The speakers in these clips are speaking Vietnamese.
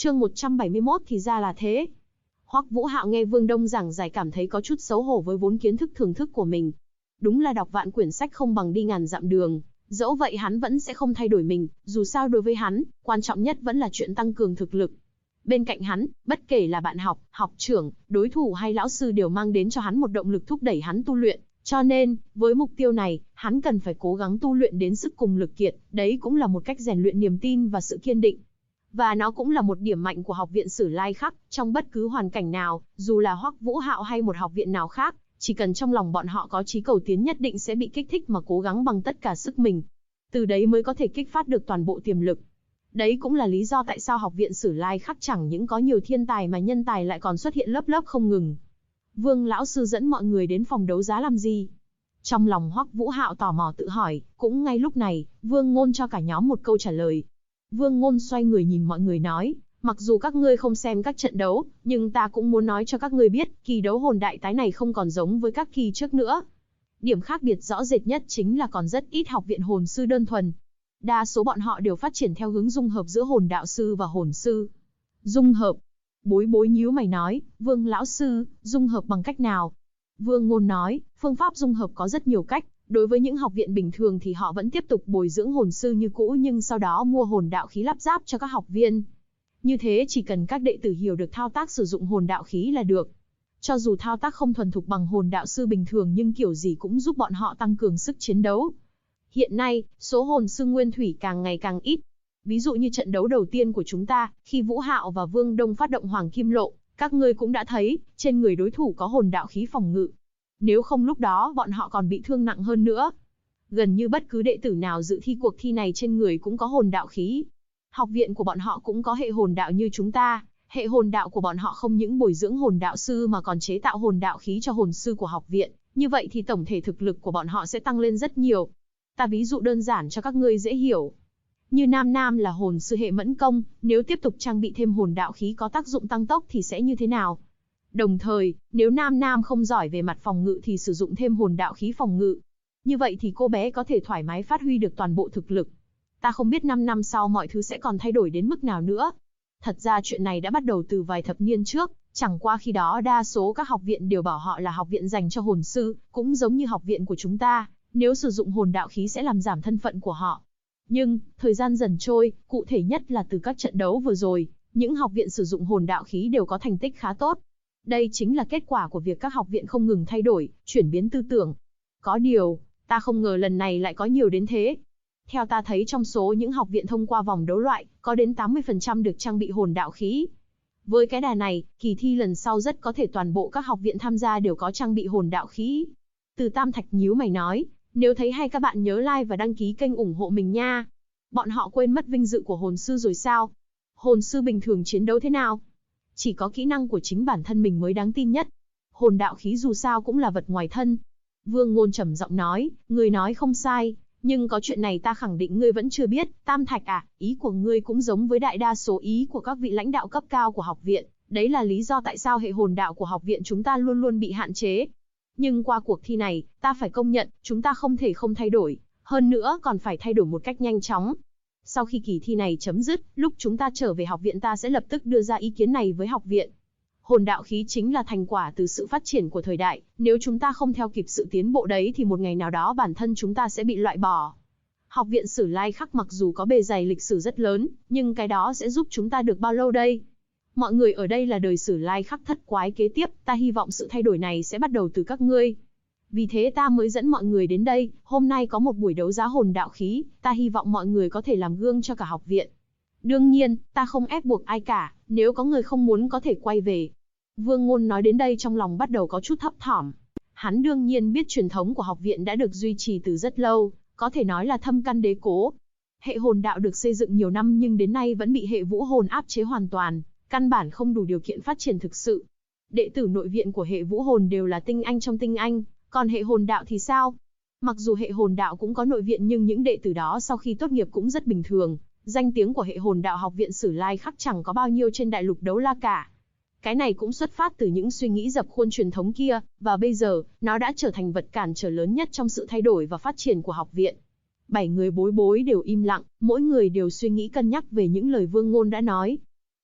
Chương 171 thì ra là thế. Hoắc Vũ Hạo nghe Vương Đông giảng giải cảm thấy có chút xấu hổ với vốn kiến thức thưởng thức của mình. Đúng là đọc vạn quyển sách không bằng đi ngàn dặm đường, dẫu vậy hắn vẫn sẽ không thay đổi mình, dù sao đối với hắn, quan trọng nhất vẫn là chuyện tăng cường thực lực. Bên cạnh hắn, bất kể là bạn học, học trưởng, đối thủ hay lão sư đều mang đến cho hắn một động lực thúc đẩy hắn tu luyện, cho nên, với mục tiêu này, hắn cần phải cố gắng tu luyện đến sức cùng lực kiệt, đấy cũng là một cách rèn luyện niềm tin và sự kiên định. Và nó cũng là một điểm mạnh của học viện Sử Lai Khắc, trong bất cứ hoàn cảnh nào, dù là Hoắc Vũ Hạo hay một học viện nào khác, chỉ cần trong lòng bọn họ có chí cầu tiến nhất định sẽ bị kích thích mà cố gắng bằng tất cả sức mình. Từ đấy mới có thể kích phát được toàn bộ tiềm lực. Đấy cũng là lý do tại sao học viện Sử Lai Khắc chẳng những có nhiều thiên tài mà nhân tài lại còn xuất hiện lớp lớp không ngừng. Vương lão sư dẫn mọi người đến phòng đấu giá làm gì? Trong lòng Hoắc Vũ Hạo tò mò tự hỏi, cũng ngay lúc này, Vương Ngôn cho cả nhóm một câu trả lời. Vương Ngôn xoay người nhìn mọi người nói, mặc dù các ngươi không xem các trận đấu, nhưng ta cũng muốn nói cho các ngươi biết, kỳ đấu hồn đại tái này không còn giống với các kỳ trước nữa. Điểm khác biệt rõ rệt nhất chính là còn rất ít học viện hồn sư đơn thuần. Đa số bọn họ đều phát triển theo hướng dung hợp giữa hồn đạo sư và hồn sư. Dung hợp. Bối bối nhíu mày nói, Vương lão sư, dung hợp bằng cách nào? Vương Ngôn nói, phương pháp dung hợp có rất nhiều cách. Đối với những học viện bình thường thì họ vẫn tiếp tục bồi dưỡng hồn sư như cũ nhưng sau đó mua hồn đạo khí lắp ráp cho các học viên. Như thế chỉ cần các đệ tử hiểu được thao tác sử dụng hồn đạo khí là được. Cho dù thao tác không thuần thục bằng hồn đạo sư bình thường nhưng kiểu gì cũng giúp bọn họ tăng cường sức chiến đấu. Hiện nay, số hồn sư nguyên thủy càng ngày càng ít. Ví dụ như trận đấu đầu tiên của chúng ta, khi Vũ Hạo và Vương Đông phát động Hoàng Kim Lộ, các ngươi cũng đã thấy, trên người đối thủ có hồn đạo khí phòng ngự. Nếu không lúc đó bọn họ còn bị thương nặng hơn nữa. Gần như bất cứ đệ tử nào dự thi cuộc thi này trên người cũng có hồn đạo khí. Học viện của bọn họ cũng có hệ hồn đạo như chúng ta. Hệ hồn đạo của bọn họ không những bồi dưỡng hồn đạo sư mà còn chế tạo hồn đạo khí cho hồn sư của học viện. Như vậy thì tổng thể thực lực của bọn họ sẽ tăng lên rất nhiều. Ta ví dụ đơn giản cho các ngươi dễ hiểu. Như Nam Nam là hồn sư hệ mẫn công, nếu tiếp tục trang bị thêm hồn đạo khí có tác dụng tăng tốc thì sẽ như thế nào? Đồng thời, nếu Nam Nam không giỏi về mặt phòng ngự thì sử dụng thêm hồn đạo khí phòng ngự. Như vậy thì cô bé có thể thoải mái phát huy được toàn bộ thực lực. Ta không biết 5 năm sau mọi thứ sẽ còn thay đổi đến mức nào nữa. Thật ra chuyện này đã bắt đầu từ vài thập niên trước, chẳng qua khi đó đa số các học viện đều bảo họ là học viện dành cho hồn sư, cũng giống như học viện của chúng ta, nếu sử dụng hồn đạo khí sẽ làm giảm thân phận của họ. Nhưng, thời gian dần trôi, cụ thể nhất là từ các trận đấu vừa rồi, những học viện sử dụng hồn đạo khí đều có thành tích khá tốt. Đây chính là kết quả của việc các học viện không ngừng thay đổi, chuyển biến tư tưởng. Có điều, ta không ngờ lần này lại có nhiều đến thế. Theo ta thấy trong số những học viện thông qua vòng đấu loại, có đến 80% được trang bị hồn đạo khí. Với cái đà này, kỳ thi lần sau rất có thể toàn bộ các học viện tham gia đều có trang bị hồn đạo khí. Từ Tam Thạch nhíu mày nói, nếu thấy hay các bạn nhớ like và đăng ký kênh ủng hộ mình nha. Bọn họ quên mất vinh dự của hồn sư rồi sao? Hồn sư bình thường chiến đấu thế nào? Chỉ có kỹ năng của chính bản thân mình mới đáng tin nhất. Hồn đạo khí dù sao cũng là vật ngoài thân. Vương Ngôn trầm giọng nói, ngươi nói không sai, nhưng có chuyện này ta khẳng định ngươi vẫn chưa biết. Tam Thạch à, ý của ngươi cũng giống với đại đa số ý của các vị lãnh đạo cấp cao của học viện. Đấy là lý do tại sao hệ hồn đạo của học viện chúng ta luôn luôn bị hạn chế. Nhưng qua cuộc thi này, ta phải công nhận, chúng ta không thể không thay đổi. Hơn nữa còn phải thay đổi một cách nhanh chóng. Sau khi kỳ thi này chấm dứt, lúc chúng ta trở về học viện ta sẽ lập tức đưa ra ý kiến này với học viện. Hồn đạo khí chính là thành quả từ sự phát triển của thời đại, nếu chúng ta không theo kịp sự tiến bộ đấy thì một ngày nào đó bản thân chúng ta sẽ bị loại bỏ. Học viện Sử Lai Khắc mặc dù có bề dày lịch sử rất lớn, nhưng cái đó sẽ giúp chúng ta được bao lâu đây? Mọi người ở đây là đời Sử Lai Khắc thất quái kế tiếp, ta hy vọng sự thay đổi này sẽ bắt đầu từ các ngươi. Vì thế ta mới dẫn mọi người đến đây, hôm nay có một buổi đấu giá hồn đạo khí, ta hy vọng mọi người có thể làm gương cho cả học viện. Đương nhiên, ta không ép buộc ai cả, nếu có người không muốn có thể quay về. Vương Ngôn nói đến đây trong lòng bắt đầu có chút thấp thỏm. Hắn đương nhiên biết truyền thống của học viện đã được duy trì từ rất lâu, có thể nói là thâm căn đế cố. Hệ hồn đạo được xây dựng nhiều năm nhưng đến nay vẫn bị hệ vũ hồn áp chế hoàn toàn, căn bản không đủ điều kiện phát triển thực sự. Đệ tử nội viện của hệ vũ hồn đều là tinh anh trong tinh anh, còn hệ hồn đạo thì sao? Mặc dù hệ hồn đạo cũng có nội viện nhưng những đệ tử đó sau khi tốt nghiệp cũng rất bình thường. Danh tiếng của hệ hồn đạo học viện Sử Lai Khắc chẳng có bao nhiêu trên đại lục đấu la cả. Cái này cũng xuất phát từ những suy nghĩ dập khuôn truyền thống kia, và bây giờ, nó đã trở thành vật cản trở lớn nhất trong sự thay đổi và phát triển của học viện. 7 người bối bối đều im lặng, mỗi người đều suy nghĩ cân nhắc về những lời Vương Ngôn đã nói.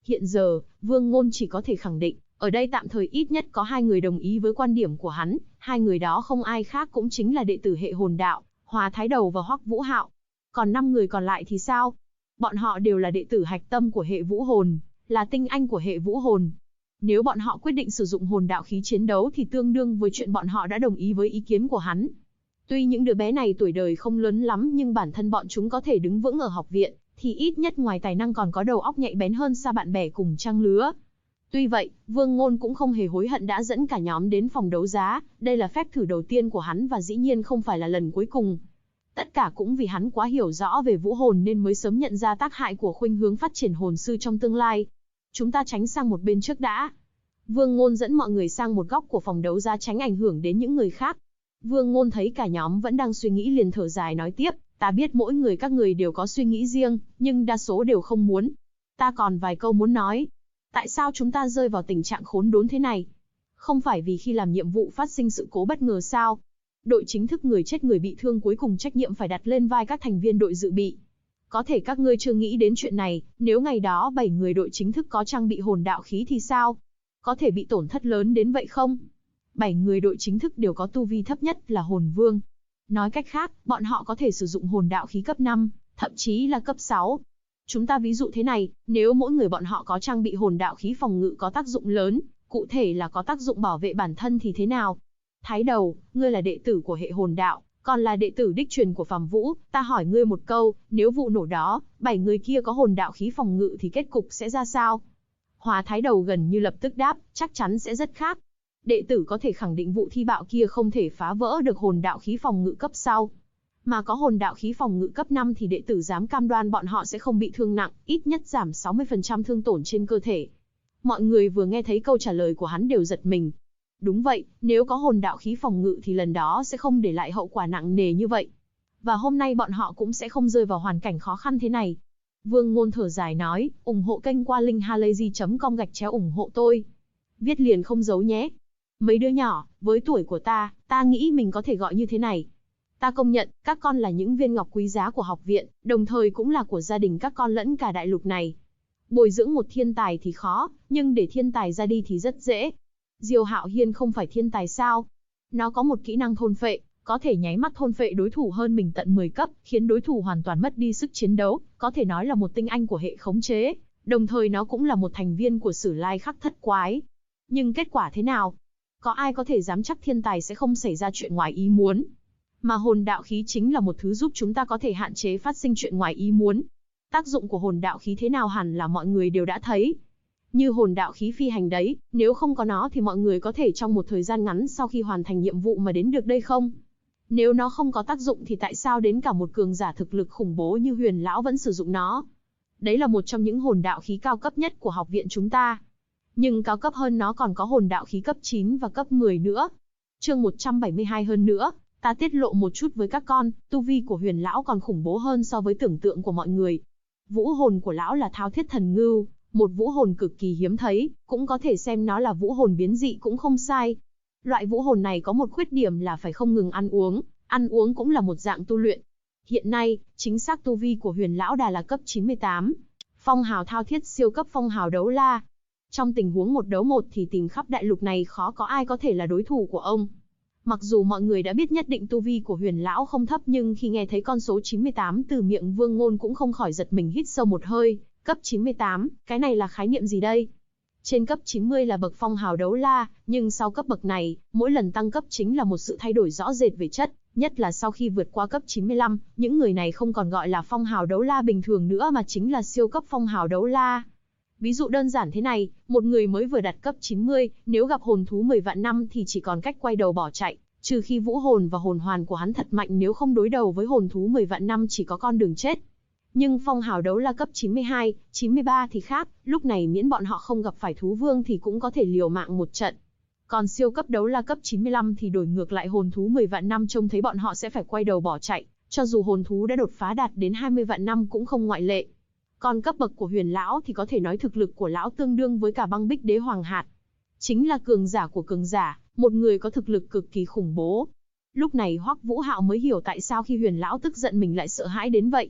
Hiện giờ, Vương Ngôn chỉ có thể khẳng định, ở đây tạm thời ít nhất có 2 người đồng ý với quan điểm của hắn, 2 người đó không ai khác cũng chính là đệ tử hệ hồn đạo, Hòa Thái Đầu và Hoắc Vũ Hạo. Còn 5 người còn lại thì sao? Bọn họ đều là đệ tử hạch tâm của hệ vũ hồn, là tinh anh của hệ vũ hồn. Nếu bọn họ quyết định sử dụng hồn đạo khí chiến đấu thì tương đương với chuyện bọn họ đã đồng ý với ý kiến của hắn. Tuy những đứa bé này tuổi đời không lớn lắm nhưng bản thân bọn chúng có thể đứng vững ở học viện, thì ít nhất ngoài tài năng còn có đầu óc nhạy bén hơn xa bạn bè cùng trang lứa. Tuy vậy, Vương Ngôn cũng không hề hối hận đã dẫn cả nhóm đến phòng đấu giá, đây là phép thử đầu tiên của hắn và dĩ nhiên không phải là lần cuối cùng. Tất cả cũng vì hắn quá hiểu rõ về vũ hồn nên mới sớm nhận ra tác hại của khuynh hướng phát triển hồn sư trong tương lai. Chúng ta tránh sang một bên trước đã. Vương Ngôn dẫn mọi người sang một góc của phòng đấu giá tránh ảnh hưởng đến những người khác. Vương Ngôn thấy cả nhóm vẫn đang suy nghĩ liền thở dài nói tiếp, ta biết mỗi người các người đều có suy nghĩ riêng, nhưng đa số đều không muốn. Ta còn vài câu muốn nói. Tại sao chúng ta rơi vào tình trạng khốn đốn thế này? Không phải vì khi làm nhiệm vụ phát sinh sự cố bất ngờ sao? Đội chính thức người chết người bị thương cuối cùng trách nhiệm phải đặt lên vai các thành viên đội dự bị. Có thể các ngươi chưa nghĩ đến chuyện này, nếu ngày đó 7 người đội chính thức có trang bị hồn đạo khí thì sao? Có thể bị tổn thất lớn đến vậy không? 7 người đội chính thức đều có tu vi thấp nhất là hồn vương. Nói cách khác, bọn họ có thể sử dụng hồn đạo khí cấp 5, thậm chí là cấp 6. Chúng ta ví dụ thế này, nếu mỗi người bọn họ có trang bị hồn đạo khí phòng ngự có tác dụng lớn, cụ thể là có tác dụng bảo vệ bản thân thì thế nào? Thái Đầu, ngươi là đệ tử của hệ hồn đạo, còn là đệ tử đích truyền của Phàm Vũ, ta hỏi ngươi một câu, nếu vụ nổ đó, 7 người kia có hồn đạo khí phòng ngự thì kết cục sẽ ra sao? Hòa Thái Đầu gần như lập tức đáp, chắc chắn sẽ rất khác. Đệ tử có thể khẳng định vụ thi bạo kia không thể phá vỡ được hồn đạo khí phòng ngự cấp sau. Mà có hồn đạo khí phòng ngự cấp 5 thì đệ tử dám cam đoan bọn họ sẽ không bị thương nặng, ít nhất giảm 60% thương tổn trên cơ thể. Mọi người vừa nghe thấy câu trả lời của hắn đều giật mình. Đúng vậy, nếu có hồn đạo khí phòng ngự thì lần đó sẽ không để lại hậu quả nặng nề như vậy. Và hôm nay bọn họ cũng sẽ không rơi vào hoàn cảnh khó khăn thế này. Vương Ngôn thở dài nói, ủng hộ kênh qua link halayzi.com ủng hộ tôi. Viết liền không giấu nhé. Mấy đứa nhỏ, với tuổi của ta nghĩ mình có thể gọi như thế này. Ta công nhận, các con là những viên ngọc quý giá của học viện, đồng thời cũng là của gia đình các con lẫn cả đại lục này. Bồi dưỡng một thiên tài thì khó, nhưng để thiên tài ra đi thì rất dễ. Diêu Hạo Hiên không phải thiên tài sao? Nó có một kỹ năng thôn phệ, có thể nháy mắt thôn phệ đối thủ hơn mình tận 10 cấp, khiến đối thủ hoàn toàn mất đi sức chiến đấu, có thể nói là một tinh anh của hệ khống chế, đồng thời nó cũng là một thành viên của Sử Lai Khắc Thất Quái. Nhưng kết quả thế nào? Có ai có thể dám chắc thiên tài sẽ không xảy ra chuyện ngoài ý muốn? Mà hồn đạo khí chính là một thứ giúp chúng ta có thể hạn chế phát sinh chuyện ngoài ý muốn. Tác dụng của hồn đạo khí thế nào hẳn là mọi người đều đã thấy. Như hồn đạo khí phi hành đấy, nếu không có nó thì mọi người có thể trong một thời gian ngắn sau khi hoàn thành nhiệm vụ mà đến được đây không? Nếu nó không có tác dụng thì tại sao đến cả một cường giả thực lực khủng bố như Huyền Lão vẫn sử dụng nó? Đấy là một trong những hồn đạo khí cao cấp nhất của học viện chúng ta. Nhưng cao cấp hơn nó còn có hồn đạo khí cấp 9 và cấp 10 nữa. Chương 172 hơn nữa, ta tiết lộ một chút với các con, tu vi của Huyền Lão còn khủng bố hơn so với tưởng tượng của mọi người. Vũ hồn của lão là Thao Thiết Thần Ngưu, một vũ hồn cực kỳ hiếm thấy, cũng có thể xem nó là vũ hồn biến dị cũng không sai. Loại vũ hồn này có một khuyết điểm là phải không ngừng ăn uống cũng là một dạng tu luyện. Hiện nay, chính xác tu vi của Huyền Lão Đà là cấp 98. Phong hào Thao Thiết siêu cấp phong hào đấu la. Trong tình huống 1 đấu 1 thì tìm khắp đại lục này khó có ai có thể là đối thủ của ông. Mặc dù mọi người đã biết nhất định tu vi của Huyền Lão không thấp nhưng khi nghe thấy con số 98 từ miệng Vương Ngôn cũng không khỏi giật mình hít sâu một hơi. Cấp 98, cái này là khái niệm gì đây? Trên cấp 90 là bậc phong hào đấu la, nhưng sau cấp bậc này, mỗi lần tăng cấp chính là một sự thay đổi rõ rệt về chất, nhất là sau khi vượt qua cấp 95, những người này không còn gọi là phong hào đấu la bình thường nữa mà chính là siêu cấp phong hào đấu la. Ví dụ đơn giản thế này, một người mới vừa đạt cấp 90, nếu gặp hồn thú 10 vạn năm thì chỉ còn cách quay đầu bỏ chạy, trừ khi vũ hồn và hồn hoàn của hắn thật mạnh, nếu không đối đầu với hồn thú 10 vạn năm chỉ có con đường chết. Nhưng phong hào đấu la cấp 92, 93 thì khác, lúc này miễn bọn họ không gặp phải thú vương thì cũng có thể liều mạng một trận. Còn siêu cấp đấu la cấp 95 thì đổi ngược lại, hồn thú 10 vạn năm trông thấy bọn họ sẽ phải quay đầu bỏ chạy, cho dù hồn thú đã đột phá đạt đến 20 vạn năm cũng không ngoại lệ. Còn cấp bậc của Huyền Lão thì có thể nói thực lực của lão tương đương với cả Băng Bích Đế Hoàng Hạt. Chính là cường giả của cường giả, một người có thực lực cực kỳ khủng bố. Lúc này Hoắc Vũ Hạo mới hiểu tại sao khi Huyền Lão tức giận mình lại sợ hãi đến vậy.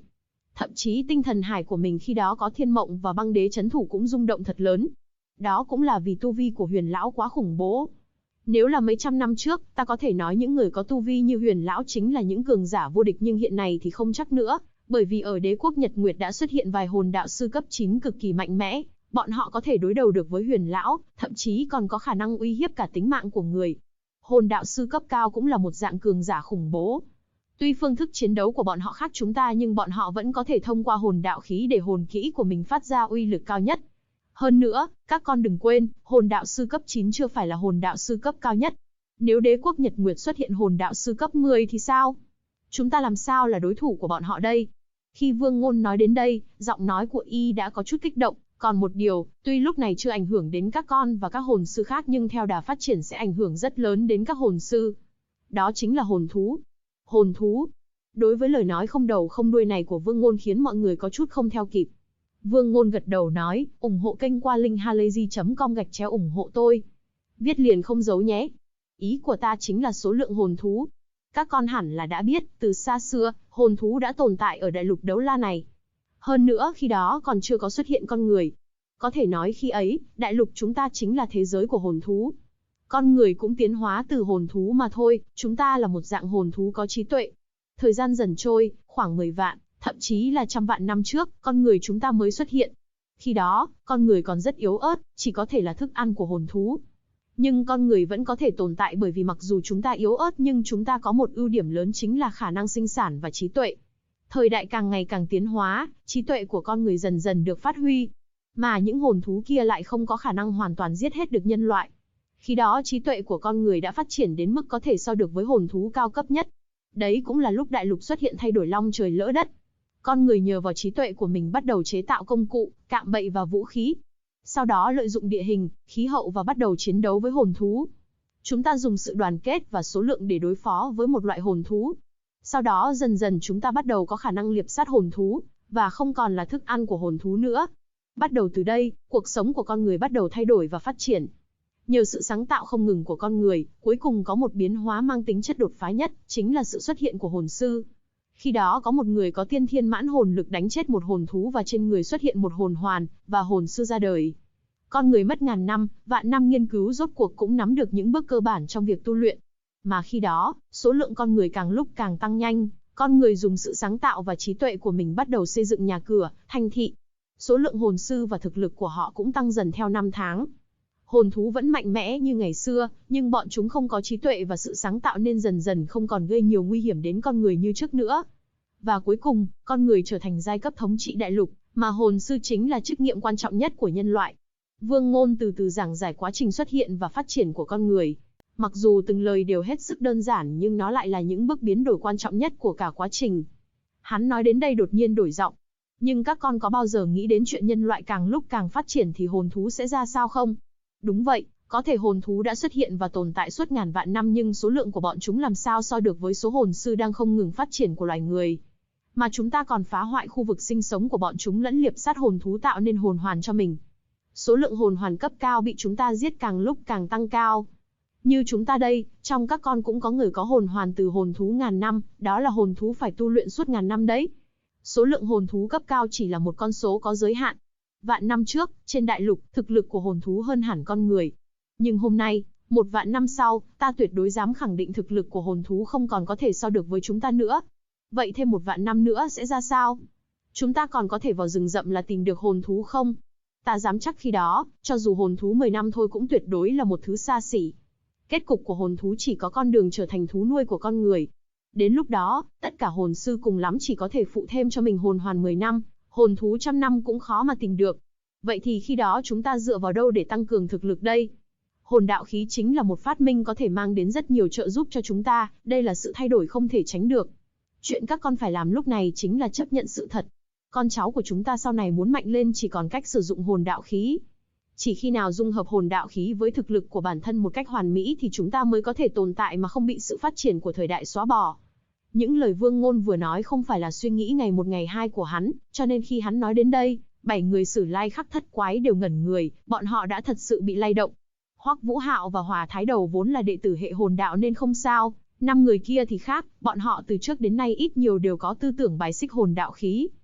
Thậm chí tinh thần hải của mình khi đó có Thiên Mộng và Băng Đế trấn thủ cũng rung động thật lớn. Đó cũng là vì tu vi của Huyền lão quá khủng bố. Nếu là mấy trăm năm trước, ta có thể nói những người có tu vi như Huyền lão chính là những cường giả vô địch, nhưng hiện nay thì không chắc nữa, bởi vì ở đế quốc Nhật Nguyệt đã xuất hiện vài hồn đạo sư cấp 9 cực kỳ mạnh mẽ, bọn họ có thể đối đầu được với Huyền lão, thậm chí còn có khả năng uy hiếp cả tính mạng của người. Hồn đạo sư cấp cao cũng là một dạng cường giả khủng bố. Tuy phương thức chiến đấu của bọn họ khác chúng ta, nhưng bọn họ vẫn có thể thông qua hồn đạo khí để hồn kỹ của mình phát ra uy lực cao nhất. Hơn nữa, các con đừng quên, hồn đạo sư cấp 9 chưa phải là hồn đạo sư cấp cao nhất. Nếu đế quốc Nhật Nguyệt xuất hiện hồn đạo sư cấp 10 thì sao? Chúng ta làm sao là đối thủ của bọn họ đây? Khi Vương Ngôn nói đến đây, giọng nói của y đã có chút kích động. Còn một điều, tuy lúc này chưa ảnh hưởng đến các con và các hồn sư khác, nhưng theo đà phát triển sẽ ảnh hưởng rất lớn đến các hồn sư. Đó chính là hồn thú. Hồn thú. Đối với lời nói không đầu không đuôi này của Vương Ngôn khiến mọi người có chút không theo kịp. Vương Ngôn gật đầu nói, ủng hộ kênh qua link halayzi.com ủng hộ tôi. Viết liền không giấu nhé. Ý của ta chính là số lượng hồn thú. Các con hẳn là đã biết, từ xa xưa, hồn thú đã tồn tại ở đại lục Đấu La này. Hơn nữa khi đó còn chưa có xuất hiện con người. Có thể nói khi ấy, đại lục chúng ta chính là thế giới của hồn thú. Con người cũng tiến hóa từ hồn thú mà thôi, chúng ta là một dạng hồn thú có trí tuệ. Thời gian dần trôi, khoảng 10 vạn, thậm chí là trăm vạn năm trước, con người chúng ta mới xuất hiện. Khi đó, con người còn rất yếu ớt, chỉ có thể là thức ăn của hồn thú. Nhưng con người vẫn có thể tồn tại bởi vì mặc dù chúng ta yếu ớt nhưng chúng ta có một ưu điểm lớn chính là khả năng sinh sản và trí tuệ. Thời đại càng ngày càng tiến hóa, trí tuệ của con người dần dần được phát huy. Mà những hồn thú kia lại không có khả năng hoàn toàn giết hết được nhân loại. Khi đó trí tuệ của con người đã phát triển đến mức có thể so được với hồn thú cao cấp nhất. Đấy cũng là lúc đại lục xuất hiện thay đổi long trời lỡ đất. Con người nhờ vào trí tuệ của mình bắt đầu chế tạo công cụ, cạm bẫy và vũ khí. Sau đó lợi dụng địa hình, khí hậu và bắt đầu chiến đấu với hồn thú. Chúng ta dùng sự đoàn kết và số lượng để đối phó với một loại hồn thú. Sau đó dần dần chúng ta bắt đầu có khả năng liệp sát hồn thú, và không còn là thức ăn của hồn thú nữa. Bắt đầu từ đây, cuộc sống của con người bắt đầu thay đổi và phát triển. Nhờ sự sáng tạo không ngừng của con người, cuối cùng có một biến hóa mang tính chất đột phá nhất, chính là sự xuất hiện của hồn sư. Khi đó có một người có tiên thiên mãn hồn lực đánh chết một hồn thú và trên người xuất hiện một hồn hoàn, và hồn sư ra đời. Con người mất ngàn năm, vạn năm nghiên cứu rốt cuộc cũng nắm được những bước cơ bản trong việc tu luyện. Mà khi đó, số lượng con người càng lúc càng tăng nhanh, con người dùng sự sáng tạo và trí tuệ của mình bắt đầu xây dựng nhà cửa, thành thị. Số lượng hồn sư và thực lực của họ cũng tăng dần theo năm tháng. Hồn thú vẫn mạnh mẽ như ngày xưa, nhưng bọn chúng không có trí tuệ và sự sáng tạo nên dần dần không còn gây nhiều nguy hiểm đến con người như trước nữa. Và cuối cùng, con người trở thành giai cấp thống trị đại lục, mà hồn sư chính là chức nghiệp quan trọng nhất của nhân loại. Vương Ngôn từ từ giảng giải quá trình xuất hiện và phát triển của con người. Mặc dù từng lời đều hết sức đơn giản nhưng nó lại là những bước biến đổi quan trọng nhất của cả quá trình. Hắn nói đến đây đột nhiên đổi giọng. Nhưng các con có bao giờ nghĩ đến chuyện nhân loại càng lúc càng phát triển thì hồn thú sẽ ra sao không? Đúng vậy, có thể hồn thú đã xuất hiện và tồn tại suốt ngàn vạn năm nhưng số lượng của bọn chúng làm sao so được với số hồn sư đang không ngừng phát triển của loài người. Mà chúng ta còn phá hoại khu vực sinh sống của bọn chúng lẫn liệp sát hồn thú tạo nên hồn hoàn cho mình. Số lượng hồn hoàn cấp cao bị chúng ta giết càng lúc càng tăng cao. Như chúng ta đây, trong các con cũng có người có hồn hoàn từ hồn thú ngàn năm, đó là hồn thú phải tu luyện suốt ngàn năm đấy. Số lượng hồn thú cấp cao chỉ là một con số có giới hạn. Vạn năm trước, trên đại lục, thực lực của hồn thú hơn hẳn con người. Nhưng hôm nay, một vạn năm sau, ta tuyệt đối dám khẳng định thực lực của hồn thú không còn có thể so được với chúng ta nữa. Vậy thêm một vạn năm nữa sẽ ra sao? Chúng ta còn có thể vào rừng rậm là tìm được hồn thú không? Ta dám chắc khi đó, cho dù hồn thú 10 năm thôi cũng tuyệt đối là một thứ xa xỉ. Kết cục của hồn thú chỉ có con đường trở thành thú nuôi của con người. Đến lúc đó, tất cả hồn sư cùng lắm chỉ có thể phụ thêm cho mình hồn hoàn 10 năm, hồn thú 100 năm cũng khó mà tìm được. Vậy thì khi đó chúng ta dựa vào đâu để tăng cường thực lực đây? Hồn đạo khí chính là một phát minh có thể mang đến rất nhiều trợ giúp cho chúng ta, đây là sự thay đổi không thể tránh được. Chuyện các con phải làm lúc này chính là chấp nhận sự thật. Con cháu của chúng ta sau này muốn mạnh lên chỉ còn cách sử dụng hồn đạo khí. Chỉ khi nào dung hợp hồn đạo khí với thực lực của bản thân một cách hoàn mỹ thì chúng ta mới có thể tồn tại mà không bị sự phát triển của thời đại xóa bỏ. Những lời Vương Ngôn vừa nói không phải là suy nghĩ ngày một ngày hai của hắn, cho nên khi hắn nói đến đây, 7 người Sử Lai Khắc Thất Quái đều ngẩn người, bọn họ đã thật sự bị lay động. Hoắc Vũ Hạo và Hòa Thái Đầu vốn là đệ tử hệ hồn đạo nên không sao, 5 người kia thì khác, bọn họ từ trước đến nay ít nhiều đều có tư tưởng bài xích hồn đạo khí.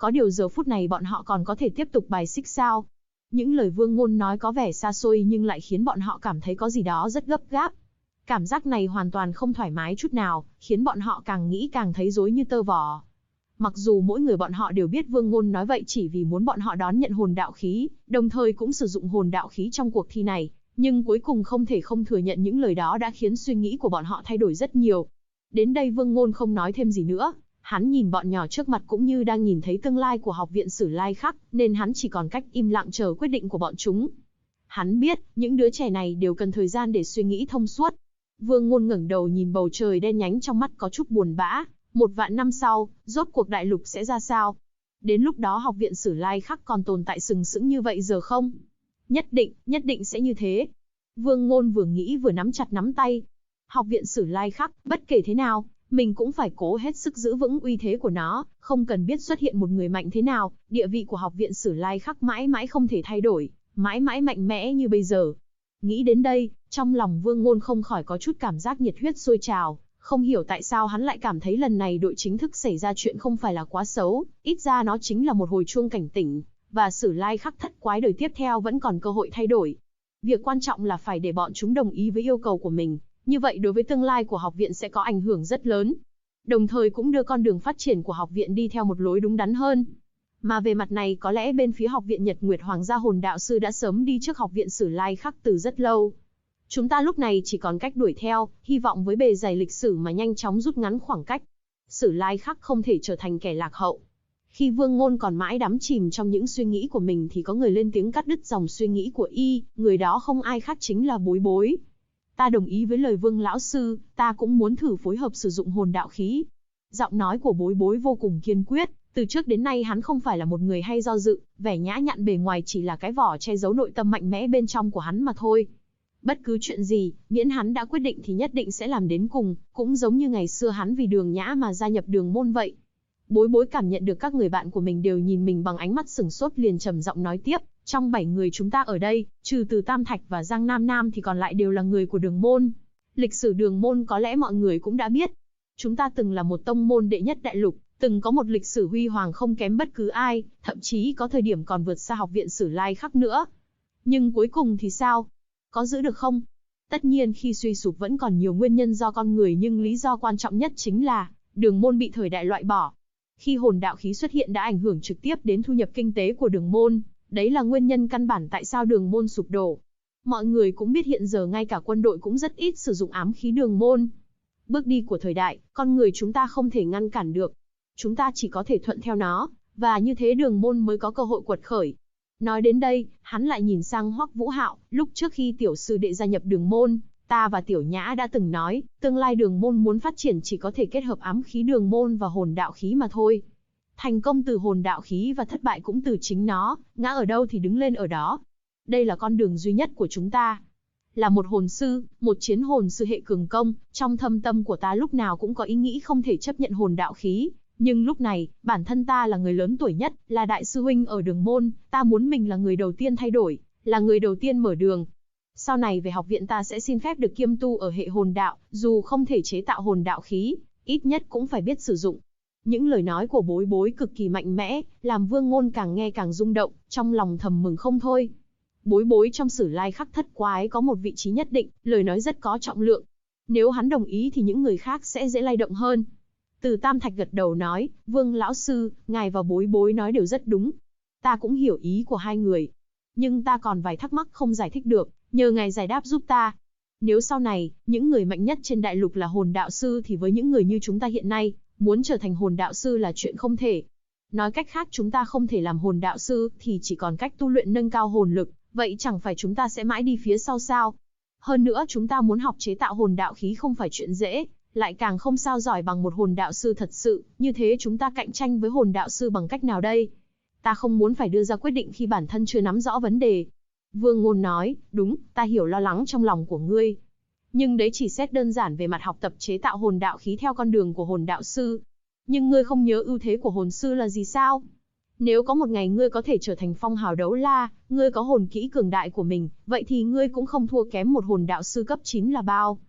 Có điều giờ phút này bọn họ còn có thể tiếp tục bài xích sao? Những lời Vương Ngôn nói có vẻ xa xôi nhưng lại khiến bọn họ cảm thấy có gì đó rất gấp gáp. Cảm giác này hoàn toàn không thoải mái chút nào, khiến bọn họ càng nghĩ càng thấy rối như tơ vò. Mặc dù mỗi người bọn họ đều biết Vương Ngôn nói vậy chỉ vì muốn bọn họ đón nhận hồn đạo khí, đồng thời cũng sử dụng hồn đạo khí trong cuộc thi này, nhưng cuối cùng không thể không thừa nhận những lời đó đã khiến suy nghĩ của bọn họ thay đổi rất nhiều. Đến đây Vương Ngôn không nói thêm gì nữa, hắn nhìn bọn nhỏ trước mặt cũng như đang nhìn thấy tương lai của học viện Sử Lai Khắc, nên hắn chỉ còn cách im lặng chờ quyết định của bọn chúng. Hắn biết, những đứa trẻ này đều cần thời gian để suy nghĩ thông suốt. Vương Ngôn ngẩng đầu nhìn bầu trời đen nhánh trong mắt có chút buồn bã. 1.000 năm sau, rốt cuộc đại lục sẽ ra sao? Đến lúc đó học viện Sử Lai Khắc còn tồn tại sừng sững như vậy giờ không? Nhất định sẽ như thế. Vương Ngôn vừa nghĩ vừa nắm chặt nắm tay. Học viện Sử Lai Khắc, bất kể thế nào, mình cũng phải cố hết sức giữ vững uy thế của nó, không cần biết xuất hiện một người mạnh thế nào, địa vị của học viện Sử Lai Khắc mãi mãi không thể thay đổi, mãi mãi mạnh mẽ như bây giờ. Nghĩ đến đây, trong lòng Vương Ngôn không khỏi có chút cảm giác nhiệt huyết sôi trào, không hiểu tại sao hắn lại cảm thấy lần này đội chính thức xảy ra chuyện không phải là quá xấu, ít ra nó chính là một hồi chuông cảnh tỉnh, và Sử Lai Khắc thất quái đời tiếp theo vẫn còn cơ hội thay đổi. Việc quan trọng là phải để bọn chúng đồng ý với yêu cầu của mình, như vậy đối với tương lai của học viện sẽ có ảnh hưởng rất lớn. Đồng thời cũng đưa con đường phát triển của học viện đi theo một lối đúng đắn hơn. Mà về mặt này có lẽ bên phía học viện Nhật Nguyệt Hoàng gia hồn đạo sư đã sớm đi trước học viện Sử Lai Khắc từ rất lâu. Chúng ta lúc này chỉ còn cách đuổi theo, hy vọng với bề dày lịch sử mà nhanh chóng rút ngắn khoảng cách. Sử Lai Khắc không thể trở thành kẻ lạc hậu. Khi Vương Ngôn còn mãi đắm chìm trong những suy nghĩ của mình thì có người lên tiếng cắt đứt dòng suy nghĩ của y, người đó không ai khác chính là Bối Bối. Ta đồng ý với lời Vương lão sư, ta cũng muốn thử phối hợp sử dụng hồn đạo khí. Giọng nói của Bối Bối vô cùng kiên quyết, từ trước đến nay hắn không phải là một người hay do dự, vẻ nhã nhặn bề ngoài chỉ là cái vỏ che giấu nội tâm mạnh mẽ bên trong của hắn mà thôi. Bất cứ chuyện gì, miễn hắn đã quyết định thì nhất định sẽ làm đến cùng, cũng giống như ngày xưa hắn vì Đường Nhã mà gia nhập Đường môn vậy. Bối Bối cảm nhận được các người bạn của mình đều nhìn mình bằng ánh mắt sửng sốt liền trầm giọng nói tiếp, trong 7 người chúng ta ở đây, trừ Từ Tam Thạch và Giang Nam Nam thì còn lại đều là người của Đường môn. Lịch sử Đường môn có lẽ mọi người cũng đã biết. Chúng ta từng là một tông môn đệ nhất đại lục, từng có một lịch sử huy hoàng không kém bất cứ ai, thậm chí có thời điểm còn vượt xa học viện Sử Lai Khắc nữa. Nhưng cuối cùng thì sao? Có giữ được không? Tất nhiên khi suy sụp vẫn còn nhiều nguyên nhân do con người nhưng lý do quan trọng nhất chính là Đường môn bị thời đại loại bỏ. Khi hồn đạo khí xuất hiện đã ảnh hưởng trực tiếp đến thu nhập kinh tế của Đường môn, đấy là nguyên nhân căn bản tại sao Đường môn sụp đổ. Mọi người cũng biết hiện giờ ngay cả quân đội cũng rất ít sử dụng ám khí Đường môn. Bước đi của thời đại, con người chúng ta không thể ngăn cản được. Chúng ta chỉ có thể thuận theo nó, và như thế Đường môn mới có cơ hội quật khởi. Nói đến đây, hắn lại nhìn sang Hoắc Vũ Hạo, lúc trước khi tiểu sư đệ gia nhập Đường môn, ta và Tiểu Nhã đã từng nói, tương lai Đường môn muốn phát triển chỉ có thể kết hợp ám khí Đường môn và hồn đạo khí mà thôi. Thành công từ hồn đạo khí và thất bại cũng từ chính nó, ngã ở đâu thì đứng lên ở đó. Đây là con đường duy nhất của chúng ta. Là một hồn sư, một chiến hồn sư hệ cường công, trong thâm tâm của ta lúc nào cũng có ý nghĩ không thể chấp nhận hồn đạo khí. Nhưng lúc này, bản thân ta là người lớn tuổi nhất, là đại sư huynh ở Đường môn, ta muốn mình là người đầu tiên thay đổi, là người đầu tiên mở đường. Sau này về học viện ta sẽ xin phép được kiêm tu ở hệ hồn đạo, dù không thể chế tạo hồn đạo khí, ít nhất cũng phải biết sử dụng. Những lời nói của Bối Bối cực kỳ mạnh mẽ, làm Vương Ngôn càng nghe càng rung động, trong lòng thầm mừng không thôi. Bối Bối trong Sử Lai Khắc thất quái có một vị trí nhất định, lời nói rất có trọng lượng. Nếu hắn đồng ý thì những người khác sẽ dễ lay động hơn. Từ Tam Thạch gật đầu nói, Vương lão sư, ngài và Bối Bối nói đều rất đúng. Ta cũng hiểu ý của hai người. Nhưng ta còn vài thắc mắc không giải thích được, nhờ ngài giải đáp giúp ta. Nếu sau này, những người mạnh nhất trên đại lục là hồn đạo sư thì với những người như chúng ta hiện nay, muốn trở thành hồn đạo sư là chuyện không thể. Nói cách khác chúng ta không thể làm hồn đạo sư thì chỉ còn cách tu luyện nâng cao hồn lực, vậy chẳng phải chúng ta sẽ mãi đi phía sau sao? Hơn nữa chúng ta muốn học chế tạo hồn đạo khí không phải chuyện dễ, lại càng không sao giỏi bằng một hồn đạo sư thật sự, như thế chúng ta cạnh tranh với hồn đạo sư bằng cách nào đây? Ta không muốn phải đưa ra quyết định khi bản thân chưa nắm rõ vấn đề. Vương Ngôn nói, đúng, ta hiểu lo lắng trong lòng của ngươi. Nhưng đấy chỉ xét đơn giản về mặt học tập chế tạo hồn đạo khí theo con đường của hồn đạo sư. Nhưng ngươi không nhớ ưu thế của hồn sư là gì sao? Nếu có một ngày ngươi có thể trở thành phong hào đấu la, ngươi có hồn kỹ cường đại của mình, vậy thì ngươi cũng không thua kém một hồn đạo sư cấp 9 là bao.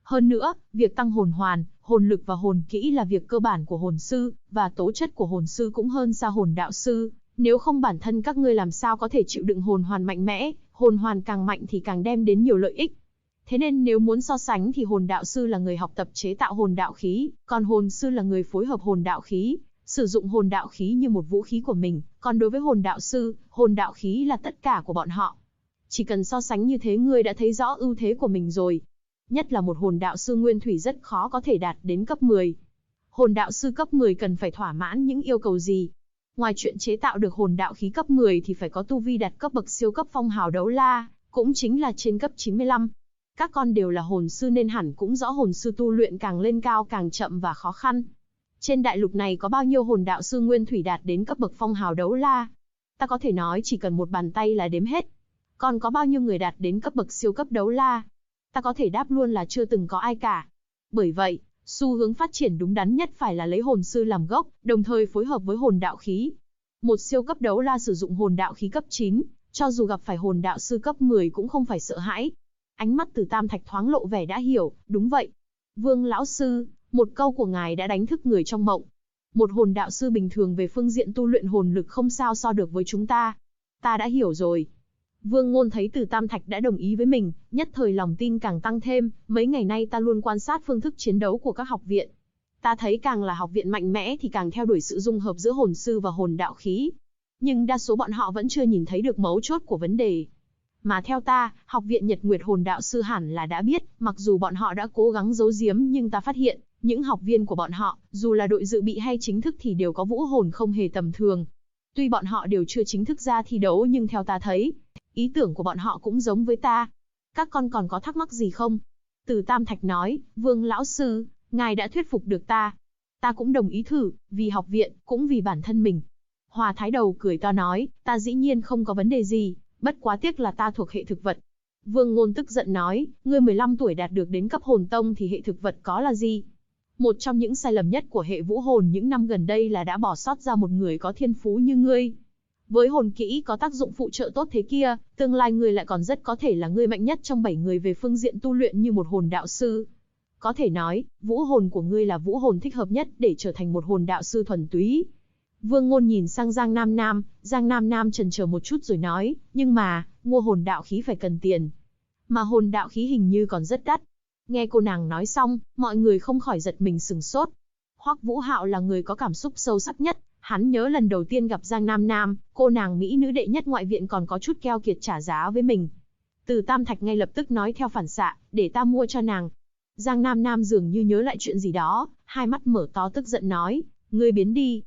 Hơn nữa, việc tăng hồn hoàn, hồn lực và hồn kỹ là việc cơ bản của hồn sư, và tố chất của hồn sư cũng hơn xa hồn đạo sư. Nếu không bản thân các ngươi làm sao có thể chịu đựng hồn hoàn mạnh mẽ, hồn hoàn càng mạnh thì càng đem đến nhiều lợi ích. Thế nên nếu muốn so sánh thì hồn đạo sư là người học tập chế tạo hồn đạo khí, còn hồn sư là người phối hợp hồn đạo khí, sử dụng hồn đạo khí như một vũ khí của mình, còn đối với hồn đạo sư, hồn đạo khí là tất cả của bọn họ. Chỉ cần so sánh như thế ngươi đã thấy rõ ưu thế của mình rồi. Nhất là một hồn đạo sư nguyên thủy rất khó có thể đạt đến cấp 10. Hồn đạo sư cấp 10 cần phải thỏa mãn những yêu cầu gì? Ngoài chuyện chế tạo được hồn đạo khí cấp 10 thì phải có tu vi đạt cấp bậc siêu cấp phong hào đấu la, cũng chính là trên cấp 95. Các con đều là hồn sư nên hẳn cũng rõ hồn sư tu luyện càng lên cao càng chậm và khó khăn. Trên đại lục này có bao nhiêu hồn đạo sư nguyên thủy đạt đến cấp bậc phong hào đấu la? Ta có thể nói chỉ cần một bàn tay là đếm hết. Còn có bao nhiêu người đạt đến cấp bậc siêu cấp đấu la? Ta có thể đáp luôn là chưa từng có ai cả. Bởi vậy, xu hướng phát triển đúng đắn nhất phải là lấy hồn sư làm gốc, đồng thời phối hợp với hồn đạo khí. Một siêu cấp đấu la sử dụng hồn đạo khí cấp 9, cho dù gặp phải hồn đạo sư cấp 10 cũng không phải sợ hãi. Ánh mắt Từ Tam Thạch thoáng lộ vẻ đã hiểu, đúng vậy. Vương lão sư, một câu của ngài đã đánh thức người trong mộng. Một hồn đạo sư bình thường về phương diện tu luyện hồn lực không sao so được với chúng ta. Ta đã hiểu rồi. Vương Ngôn thấy Từ Tam Thạch đã đồng ý với mình, nhất thời lòng tin càng tăng thêm, mấy ngày nay ta luôn quan sát phương thức chiến đấu của các học viện. Ta thấy càng là học viện mạnh mẽ thì càng theo đuổi sự dung hợp giữa hồn sư và hồn đạo khí. Nhưng đa số bọn họ vẫn chưa nhìn thấy được mấu chốt của vấn đề. Mà theo ta, học viện Nhật Nguyệt hồn đạo sư hẳn là đã biết, mặc dù bọn họ đã cố gắng giấu giếm nhưng ta phát hiện, những học viên của bọn họ, dù là đội dự bị hay chính thức thì đều có vũ hồn không hề tầm thường. Tuy bọn họ đều chưa chính thức ra thi đấu nhưng theo ta thấy, ý tưởng của bọn họ cũng giống với ta. Các con còn có thắc mắc gì không? Từ Tam Thạch nói, Vương lão sư, ngài đã thuyết phục được ta. Ta cũng đồng ý thử, vì học viện, cũng vì bản thân mình. Hòa Thái Đầu cười to nói, ta dĩ nhiên không có vấn đề gì, bất quá tiếc là ta thuộc hệ thực vật. Vương Ngôn tức giận nói, ngươi 15 tuổi đạt được đến cấp hồn tông thì hệ thực vật có là gì? Một trong những sai lầm nhất của hệ vũ hồn những năm gần đây là đã bỏ sót ra một người có thiên phú như ngươi. Với hồn kỹ có tác dụng phụ trợ tốt thế kia, tương lai ngươi lại còn rất có thể là ngươi mạnh nhất trong 7 người về phương diện tu luyện như một hồn đạo sư. Có thể nói, vũ hồn của ngươi là vũ hồn thích hợp nhất để trở thành một hồn đạo sư thuần túy. Vương Ngôn nhìn sang Giang Nam Nam, Giang Nam Nam chần chờ một chút rồi nói, nhưng mà, mua hồn đạo khí phải cần tiền. Mà hồn đạo khí hình như còn rất đắt. Nghe cô nàng nói xong, mọi người không khỏi giật mình sửng sốt. Hoắc Vũ Hạo là người có cảm xúc sâu sắc nhất, hắn nhớ lần đầu tiên gặp Giang Nam Nam, cô nàng mỹ nữ đệ nhất ngoại viện còn có chút keo kiệt trả giá với mình. Từ Tam Thạch ngay lập tức nói theo phản xạ, để ta mua cho nàng. Giang Nam Nam dường như nhớ lại chuyện gì đó, hai mắt mở to tức giận nói, ngươi biến đi.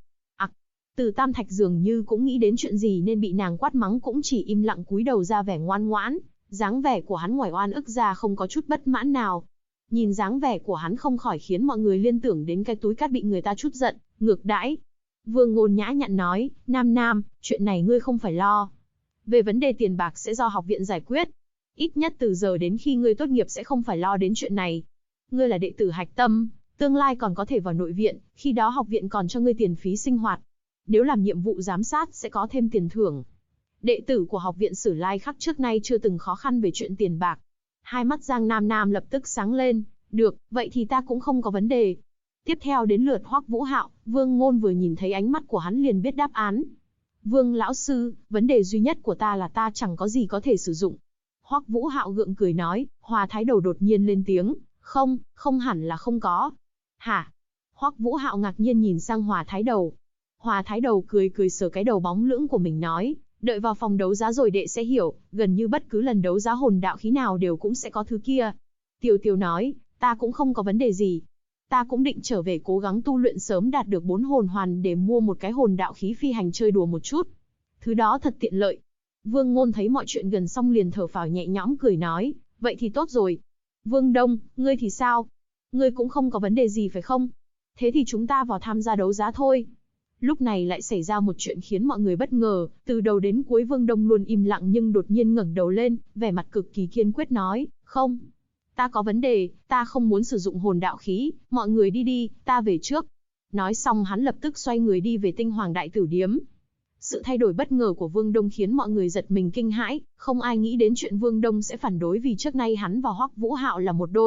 Từ Tam Thạch dường như cũng nghĩ đến chuyện gì nên bị nàng quát mắng cũng chỉ im lặng cúi đầu ra vẻ ngoan ngoãn, dáng vẻ của hắn ngoài oan ức ra không có chút bất mãn nào. Nhìn dáng vẻ của hắn không khỏi khiến mọi người liên tưởng đến cái túi cát bị người ta trút giận, ngược đãi. Vương Ngôn nhã nhặn nói, Nam Nam, chuyện này ngươi không phải lo. Về vấn đề tiền bạc sẽ do học viện giải quyết. Ít nhất từ giờ đến khi ngươi tốt nghiệp sẽ không phải lo đến chuyện này. Ngươi là đệ tử hạch tâm, tương lai còn có thể vào nội viện, khi đó học viện còn cho ngươi tiền phí sinh hoạt. Nếu làm nhiệm vụ giám sát sẽ có thêm tiền thưởng. Đệ tử của học viện Sử Lai Khắc trước nay chưa từng khó khăn về chuyện tiền bạc. Hai mắt Giang Nam Nam lập tức sáng lên, được, vậy thì ta cũng không có vấn đề. Tiếp theo đến lượt Hoắc Vũ Hạo, Vương Ngôn vừa nhìn thấy ánh mắt của hắn liền biết đáp án. Vương lão sư, vấn đề duy nhất của ta là ta chẳng có gì có thể sử dụng. Hoắc Vũ Hạo gượng cười nói, Hòa Thái Đầu đột nhiên lên tiếng, không hẳn là không có. Hả? Hoắc Vũ Hạo ngạc nhiên nhìn sang Hòa Thái Đầu. Hòa Thái Đầu cười sờ cái đầu bóng lưỡng của mình nói, đợi vào phòng đấu giá rồi đệ sẽ hiểu, gần như bất cứ lần đấu giá hồn đạo khí nào đều cũng sẽ có thứ kia. Tiêu Tiêu nói, ta cũng không có vấn đề gì. Ta cũng định trở về cố gắng tu luyện sớm đạt được 4 hồn hoàn để mua một cái hồn đạo khí phi hành chơi đùa một chút. Thứ đó thật tiện lợi. Vương Ngôn thấy mọi chuyện gần xong liền thở phào nhẹ nhõm cười nói, vậy thì tốt rồi. Vương Đông, ngươi thì sao? Ngươi cũng không có vấn đề gì phải không? Thế thì chúng ta vào tham gia đấu giá thôi. Lúc này lại xảy ra một chuyện khiến mọi người bất ngờ, từ đầu đến cuối Vương Đông luôn im lặng nhưng đột nhiên ngẩng đầu lên, vẻ mặt cực kỳ kiên quyết nói, không. Ta có vấn đề, ta không muốn sử dụng hồn đạo khí, mọi người đi đi, ta về trước. Nói xong hắn lập tức xoay người đi về Tinh Hoàng Đại Tử Điếm. Sự thay đổi bất ngờ của Vương Đông khiến mọi người giật mình kinh hãi, không ai nghĩ đến chuyện Vương Đông sẽ phản đối vì trước nay hắn và Hoắc Vũ Hạo là một đôi.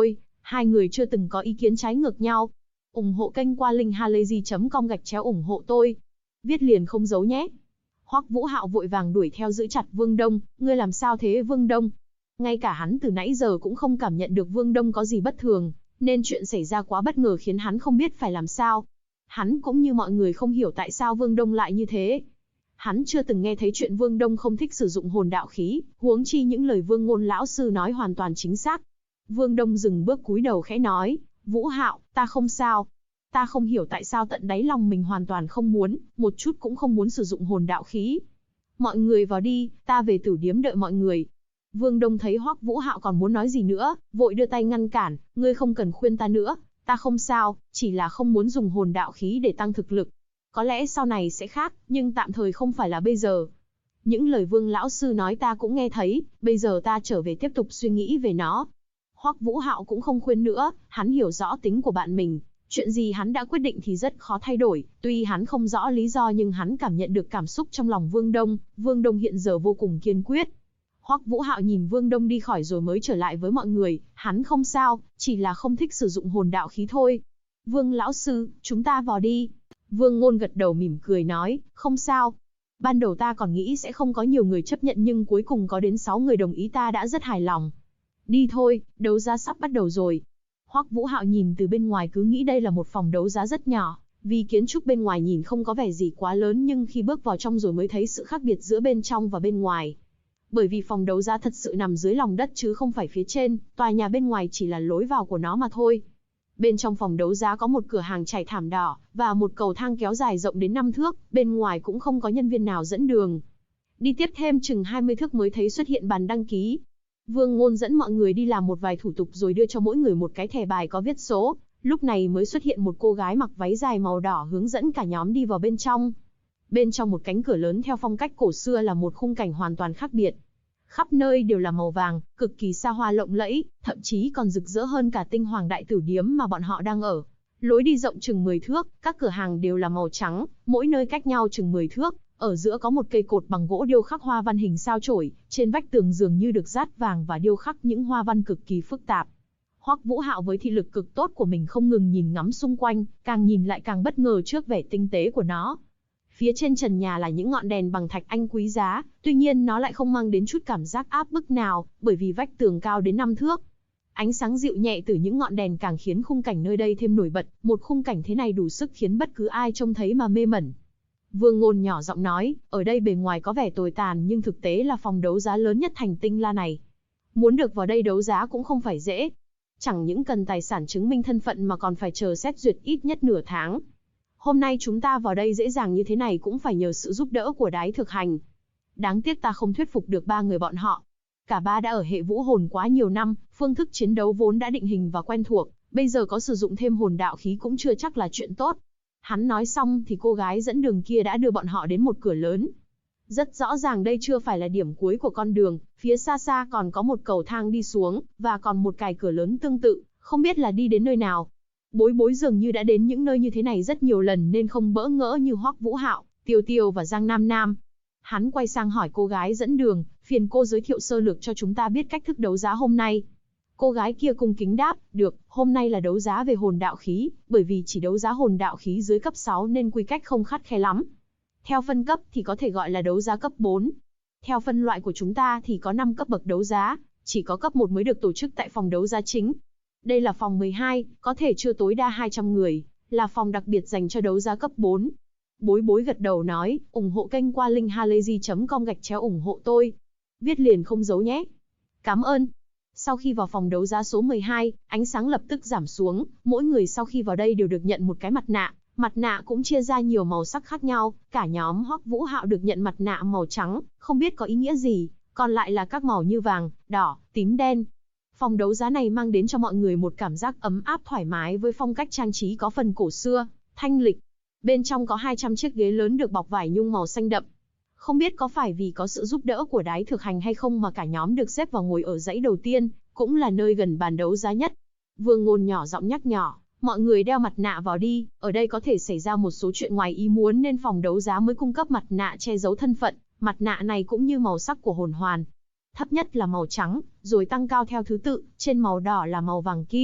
Hai người chưa từng có ý kiến trái ngược nhau. Ủng hộ kênh qua linkhalazy.com/ủng hộ tôi. Viết liền không giấu nhé. Hoắc Vũ Hạo vội vàng đuổi theo giữ chặt Vương Đông. Ngươi làm sao thế Vương Đông? Ngay cả hắn từ nãy giờ cũng không cảm nhận được Vương Đông có gì bất thường, nên chuyện xảy ra quá bất ngờ khiến hắn không biết phải làm sao. Hắn cũng như mọi người không hiểu tại sao Vương Đông lại như thế. Hắn chưa từng nghe thấy chuyện Vương Đông không thích sử dụng hồn đạo khí, huống chi những lời Vương Ngôn lão sư nói hoàn toàn chính xác. Vương Đông dừng bước cúi đầu khẽ nói, Vũ Hạo, ta không sao. Ta không hiểu tại sao tận đáy lòng mình hoàn toàn không muốn, một chút cũng không muốn sử dụng hồn đạo khí. Mọi người vào đi, ta về tử điếm đợi mọi người. Vương Đông thấy Hoắc Vũ Hạo còn muốn nói gì nữa, vội đưa tay ngăn cản, ngươi không cần khuyên ta nữa, ta không sao, chỉ là không muốn dùng hồn đạo khí để tăng thực lực. Có lẽ sau này sẽ khác, nhưng tạm thời không phải là bây giờ. Những lời Vương lão sư nói ta cũng nghe thấy, bây giờ ta trở về tiếp tục suy nghĩ về nó. Hoắc Vũ Hạo cũng không khuyên nữa, hắn hiểu rõ tính của bạn mình. Chuyện gì hắn đã quyết định thì rất khó thay đổi, tuy hắn không rõ lý do nhưng hắn cảm nhận được cảm xúc trong lòng Vương Đông hiện giờ vô cùng kiên quyết. Hoắc Vũ Hạo nhìn Vương Đông đi khỏi rồi mới trở lại với mọi người, hắn không sao, chỉ là không thích sử dụng hồn đạo khí thôi. Vương lão sư, chúng ta vào đi. Vương Ngôn gật đầu mỉm cười nói, không sao. Ban đầu ta còn nghĩ sẽ không có nhiều người chấp nhận nhưng cuối cùng có đến 6 người đồng ý ta đã rất hài lòng. Đi thôi, đấu giá sắp bắt đầu rồi. Hoắc Vũ Hạo nhìn từ bên ngoài cứ nghĩ đây là một phòng đấu giá rất nhỏ, vì kiến trúc bên ngoài nhìn không có vẻ gì quá lớn nhưng khi bước vào trong rồi mới thấy sự khác biệt giữa bên trong và bên ngoài. Bởi vì phòng đấu giá thật sự nằm dưới lòng đất chứ không phải phía trên, tòa nhà bên ngoài chỉ là lối vào của nó mà thôi. Bên trong phòng đấu giá có một cửa hàng trải thảm đỏ, và một cầu thang kéo dài rộng đến 5 thước, bên ngoài cũng không có nhân viên nào dẫn đường. Đi tiếp thêm chừng 20 thước mới thấy xuất hiện bàn đăng ký. Vương Ngôn dẫn mọi người đi làm một vài thủ tục rồi đưa cho mỗi người một cái thẻ bài có viết số, lúc này mới xuất hiện một cô gái mặc váy dài màu đỏ hướng dẫn cả nhóm đi vào bên trong. Bên trong một cánh cửa lớn theo phong cách cổ xưa là một khung cảnh hoàn toàn khác biệt. Khắp nơi đều là màu vàng, cực kỳ xa hoa lộng lẫy, thậm chí còn rực rỡ hơn cả tinh hoàng đại tử điếm mà bọn họ đang ở. Lối đi rộng chừng 10 thước, các cửa hàng đều là màu trắng, mỗi nơi cách nhau chừng 10 thước, ở giữa có một cây cột bằng gỗ điêu khắc hoa văn hình sao chổi, trên vách tường dường như được dát vàng và điêu khắc những hoa văn cực kỳ phức tạp. Hoắc Vũ Hạo với thị lực cực tốt của mình không ngừng nhìn ngắm xung quanh, càng nhìn lại càng bất ngờ trước vẻ tinh tế của nó. Phía trên trần nhà là những ngọn đèn bằng thạch anh quý giá, tuy nhiên nó lại không mang đến chút cảm giác áp bức nào, bởi vì vách tường cao đến 5 thước. Ánh sáng dịu nhẹ từ những ngọn đèn càng khiến khung cảnh nơi đây thêm nổi bật, một khung cảnh thế này đủ sức khiến bất cứ ai trông thấy mà mê mẩn. Vương Ngôn nhỏ giọng nói, ở đây bề ngoài có vẻ tồi tàn nhưng thực tế là phòng đấu giá lớn nhất thành Tinh La này. Muốn được vào đây đấu giá cũng không phải dễ. Chẳng những cần tài sản chứng minh thân phận mà còn phải chờ xét duyệt ít nhất nửa tháng. Hôm nay chúng ta vào đây dễ dàng như thế này cũng phải nhờ sự giúp đỡ của Đái Thực Hành. Đáng tiếc ta không thuyết phục được ba người bọn họ. Cả ba đã ở hệ vũ hồn quá nhiều năm, phương thức chiến đấu vốn đã định hình và quen thuộc, bây giờ có sử dụng thêm hồn đạo khí cũng chưa chắc là chuyện tốt. Hắn nói xong thì cô gái dẫn đường kia đã đưa bọn họ đến một cửa lớn. Rất rõ ràng đây chưa phải là điểm cuối của con đường, phía xa xa còn có một cầu thang đi xuống, và còn một cài cửa lớn tương tự, không biết là đi đến nơi nào. Bối Bối dường như đã đến những nơi như thế này rất nhiều lần nên không bỡ ngỡ như Hoắc Vũ Hạo, Tiêu Tiêu và Giang Nam Nam. Hắn quay sang hỏi cô gái dẫn đường, phiền cô giới thiệu sơ lược cho chúng ta biết cách thức đấu giá hôm nay. Cô gái kia cung kính đáp, được, hôm nay là đấu giá về hồn đạo khí, bởi vì chỉ đấu giá hồn đạo khí dưới cấp 6 nên quy cách không khắt khe lắm. Theo phân cấp thì có thể gọi là đấu giá cấp 4. Theo phân loại của chúng ta thì có 5 cấp bậc đấu giá, chỉ có cấp 1 mới được tổ chức tại phòng đấu giá chính. Đây là phòng 12, có thể chứa tối đa 200 người, là phòng đặc biệt dành cho đấu giá cấp 4. Bối Bối gật đầu nói, ủng hộ kênh qua linkhalazy.com/ủng hộ tôi. Viết liền không giấu nhé. Cảm ơn. Sau khi vào phòng đấu giá số 12, ánh sáng lập tức giảm xuống, mỗi người sau khi vào đây đều được nhận một cái mặt nạ cũng chia ra nhiều màu sắc khác nhau, cả nhóm Hoắc Vũ Hạo được nhận mặt nạ màu trắng, không biết có ý nghĩa gì, còn lại là các màu như vàng, đỏ, tím đen. Phòng đấu giá này mang đến cho mọi người một cảm giác ấm áp thoải mái với phong cách trang trí có phần cổ xưa, thanh lịch. Bên trong có 200 chiếc ghế lớn được bọc vải nhung màu xanh đậm. Không biết có phải vì có sự giúp đỡ của Đái Thực Hành hay không mà cả nhóm được xếp vào ngồi ở dãy đầu tiên, cũng là nơi gần bàn đấu giá nhất. Vương Ngôn nhỏ giọng nhắc nhỏ, mọi người đeo mặt nạ vào đi, ở đây có thể xảy ra một số chuyện ngoài ý muốn nên phòng đấu giá mới cung cấp mặt nạ che giấu thân phận, mặt nạ này cũng như màu sắc của hồn hoàn. Thấp nhất là màu trắng, rồi tăng cao theo thứ tự, trên màu đỏ là màu vàng kim,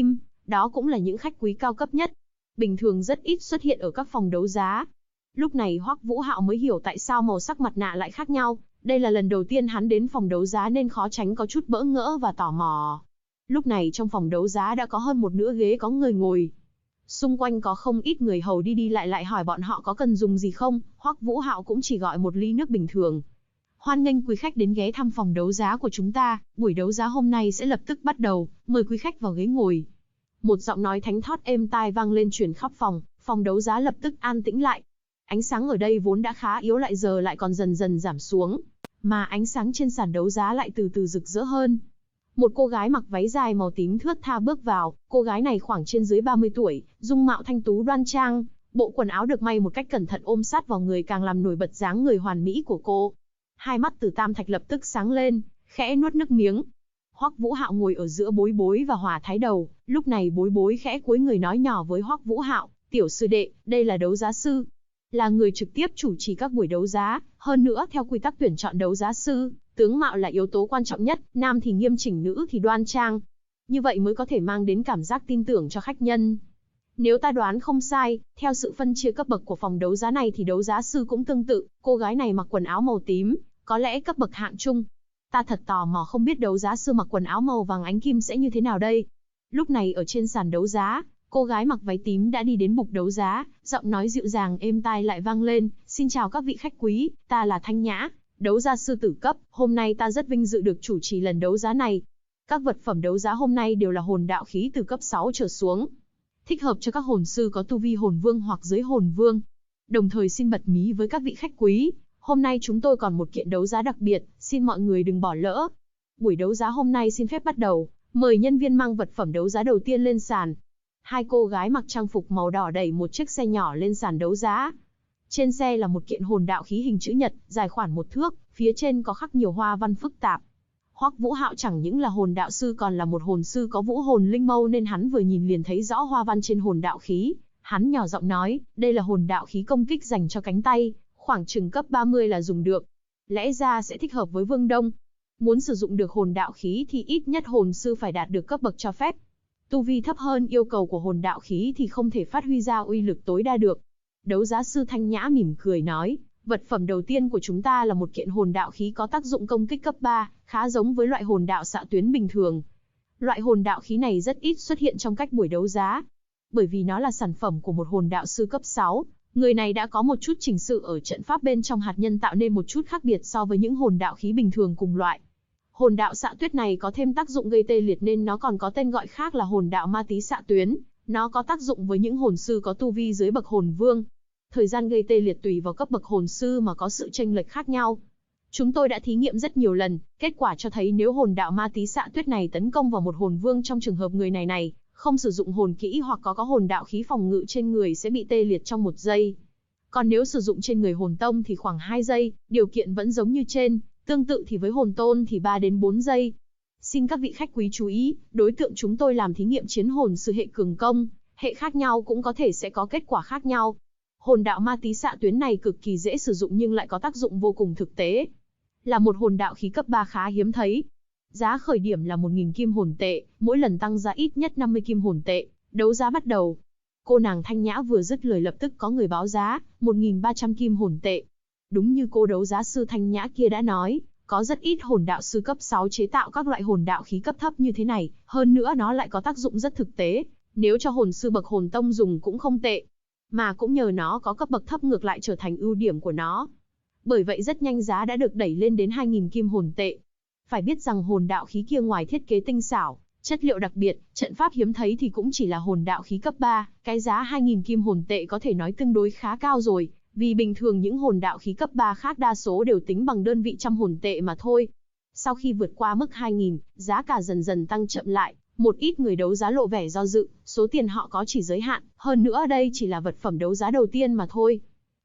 đó cũng là những khách quý cao cấp nhất. Bình thường rất ít xuất hiện ở các phòng đấu giá. Lúc này Hoắc Vũ Hạo mới hiểu tại sao màu sắc mặt nạ lại khác nhau. Đây là lần đầu tiên hắn đến phòng đấu giá nên khó tránh có chút bỡ ngỡ và tò mò. Lúc này trong phòng đấu giá đã có hơn một nửa ghế có người ngồi. Xung quanh có không ít người hầu đi đi lại hỏi bọn họ có cần dùng gì không. Hoắc Vũ Hạo cũng chỉ gọi một ly nước bình thường. Hoan nghênh quý khách đến ghé thăm phòng đấu giá của chúng ta, buổi đấu giá hôm nay sẽ lập tức bắt đầu, mời quý khách vào ghế ngồi. Một giọng nói thánh thót êm tai vang lên truyền khắp phòng đấu giá lập tức an tĩnh lại. Ánh sáng ở đây vốn đã khá yếu lại giờ lại còn dần dần giảm xuống, mà ánh sáng trên sàn đấu giá lại từ từ rực rỡ hơn. Một cô gái mặc váy dài màu tím thướt tha bước vào, cô gái này khoảng trên dưới 30 tuổi, dung mạo thanh tú đoan trang, bộ quần áo được may một cách cẩn thận ôm sát vào người càng làm nổi bật dáng người hoàn mỹ của cô. Hai mắt Từ Tam Thạch lập tức sáng lên, khẽ nuốt nước miếng. Hoắc Vũ Hạo ngồi ở giữa Bối Bối và Hỏa Thái Đầu, lúc này Bối Bối khẽ cúi người nói nhỏ với Hoắc Vũ Hạo, "Tiểu sư đệ, đây là đấu giá sư, là người trực tiếp chủ trì các buổi đấu giá, hơn nữa theo quy tắc tuyển chọn đấu giá sư, tướng mạo là yếu tố quan trọng nhất, nam thì nghiêm chỉnh, nữ thì đoan trang. Như vậy mới có thể mang đến cảm giác tin tưởng cho khách nhân. Nếu ta đoán không sai, theo sự phân chia cấp bậc của phòng đấu giá này thì đấu giá sư cũng tương tự, cô gái này mặc quần áo màu tím, có lẽ cấp bậc hạng trung. Ta thật tò mò không biết đấu giá sư mặc quần áo màu vàng ánh kim sẽ như thế nào đây." Lúc này ở trên sàn đấu giá, cô gái mặc váy tím đã đi đến bục đấu giá, giọng nói dịu dàng êm tai lại vang lên, "Xin chào các vị khách quý, ta là Thanh Nhã, đấu giá sư tử cấp, hôm nay ta rất vinh dự được chủ trì lần đấu giá này. Các vật phẩm đấu giá hôm nay đều là hồn đạo khí từ cấp 6 trở xuống, thích hợp cho các hồn sư có tu vi hồn vương hoặc dưới hồn vương. Đồng thời xin bật mí với các vị khách quý, hôm nay chúng tôi còn một kiện đấu giá đặc biệt, xin mọi người đừng bỏ lỡ. Buổi đấu giá hôm nay xin phép bắt đầu, mời nhân viên mang vật phẩm đấu giá đầu tiên lên sàn." Hai cô gái mặc trang phục màu đỏ đẩy một chiếc xe nhỏ lên sàn đấu giá. Trên xe là một kiện hồn đạo khí hình chữ nhật, dài khoảng 1 thước, phía trên có khắc nhiều hoa văn phức tạp. Hoắc Vũ Hạo chẳng những là hồn đạo sư còn là một hồn sư có vũ hồn linh mâu nên hắn vừa nhìn liền thấy rõ hoa văn trên hồn đạo khí. Hắn nhỏ giọng nói, đây là hồn đạo khí công kích dành cho cánh tay, khoảng chừng cấp 30 là dùng được. Lẽ ra sẽ thích hợp với Vương Đông. Muốn sử dụng được hồn đạo khí thì ít nhất hồn sư phải đạt được cấp bậc cho phép. Tu vi thấp hơn yêu cầu của hồn đạo khí thì không thể phát huy ra uy lực tối đa được. Đấu giá sư Thanh Nhã mỉm cười nói, vật phẩm đầu tiên của chúng ta là một kiện hồn đạo khí có tác dụng công kích cấp 3, khá giống với loại hồn đạo xạ tuyến bình thường. Loại hồn đạo khí này rất ít xuất hiện trong các buổi đấu giá, bởi vì nó là sản phẩm của một hồn đạo sư cấp 6. Người này đã có một chút chỉnh sự ở trận pháp bên trong hạt nhân tạo nên một chút khác biệt so với những hồn đạo khí bình thường cùng loại. Hồn đạo xạ tuyết này có thêm tác dụng gây tê liệt nên nó còn có tên gọi khác là hồn đạo ma tí xạ tuyến. Nó có tác dụng với những hồn sư có tu vi dưới bậc hồn vương. Thời gian gây tê liệt tùy vào cấp bậc hồn sư mà có sự chênh lệch khác nhau. Chúng tôi đã thí nghiệm rất nhiều lần, kết quả cho thấy nếu hồn đạo ma tí xạ tuyết này tấn công vào một hồn vương trong trường hợp người này không sử dụng hồn kỹ hoặc có hồn đạo khí phòng ngự trên người sẽ bị tê liệt trong 1 giây. Còn nếu sử dụng trên người hồn tông thì khoảng 2 giây, điều kiện vẫn giống như trên, tương tự thì với hồn tôn thì 3 đến 4 giây. Xin các vị khách quý chú ý, đối tượng chúng tôi làm thí nghiệm chiến hồn sư hệ cường công, hệ khác nhau cũng có thể sẽ có kết quả khác nhau. Hồn đạo ma tí xạ tuyến này cực kỳ dễ sử dụng nhưng lại có tác dụng vô cùng thực tế. Là một hồn đạo khí cấp 3 khá hiếm thấy. Giá khởi điểm là 1.000 kim hồn tệ, mỗi lần tăng giá ít nhất 50 kim hồn tệ. Đấu giá bắt đầu. Cô nàng Thanh Nhã vừa dứt lời lập tức có người báo giá, 1.300 kim hồn tệ. Đúng như cô đấu giá sư Thanh Nhã kia đã nói, có rất ít hồn đạo sư cấp 6 chế tạo các loại hồn đạo khí cấp thấp như thế này, hơn nữa nó lại có tác dụng rất thực tế, nếu cho hồn sư bậc hồn tông dùng cũng không tệ. Mà cũng nhờ nó có cấp bậc thấp ngược lại trở thành ưu điểm của nó. Bởi vậy rất nhanh giá đã được đẩy lên đến 2.000 kim hồn tệ. Phải biết rằng hồn đạo khí kia ngoài thiết kế tinh xảo, chất liệu đặc biệt, trận pháp hiếm thấy thì cũng chỉ là hồn đạo khí cấp 3, cái giá 2.000 kim hồn tệ có thể nói tương đối khá cao rồi, vì bình thường những hồn đạo khí cấp 3 khác đa số đều tính bằng đơn vị trăm hồn tệ mà thôi. Sau khi vượt qua mức 2.000, giá cả dần dần tăng chậm lại, một ít người đấu giá lộ vẻ do dự, số tiền họ có chỉ giới hạn, hơn nữa đây chỉ là vật phẩm đấu giá đầu tiên mà thôi.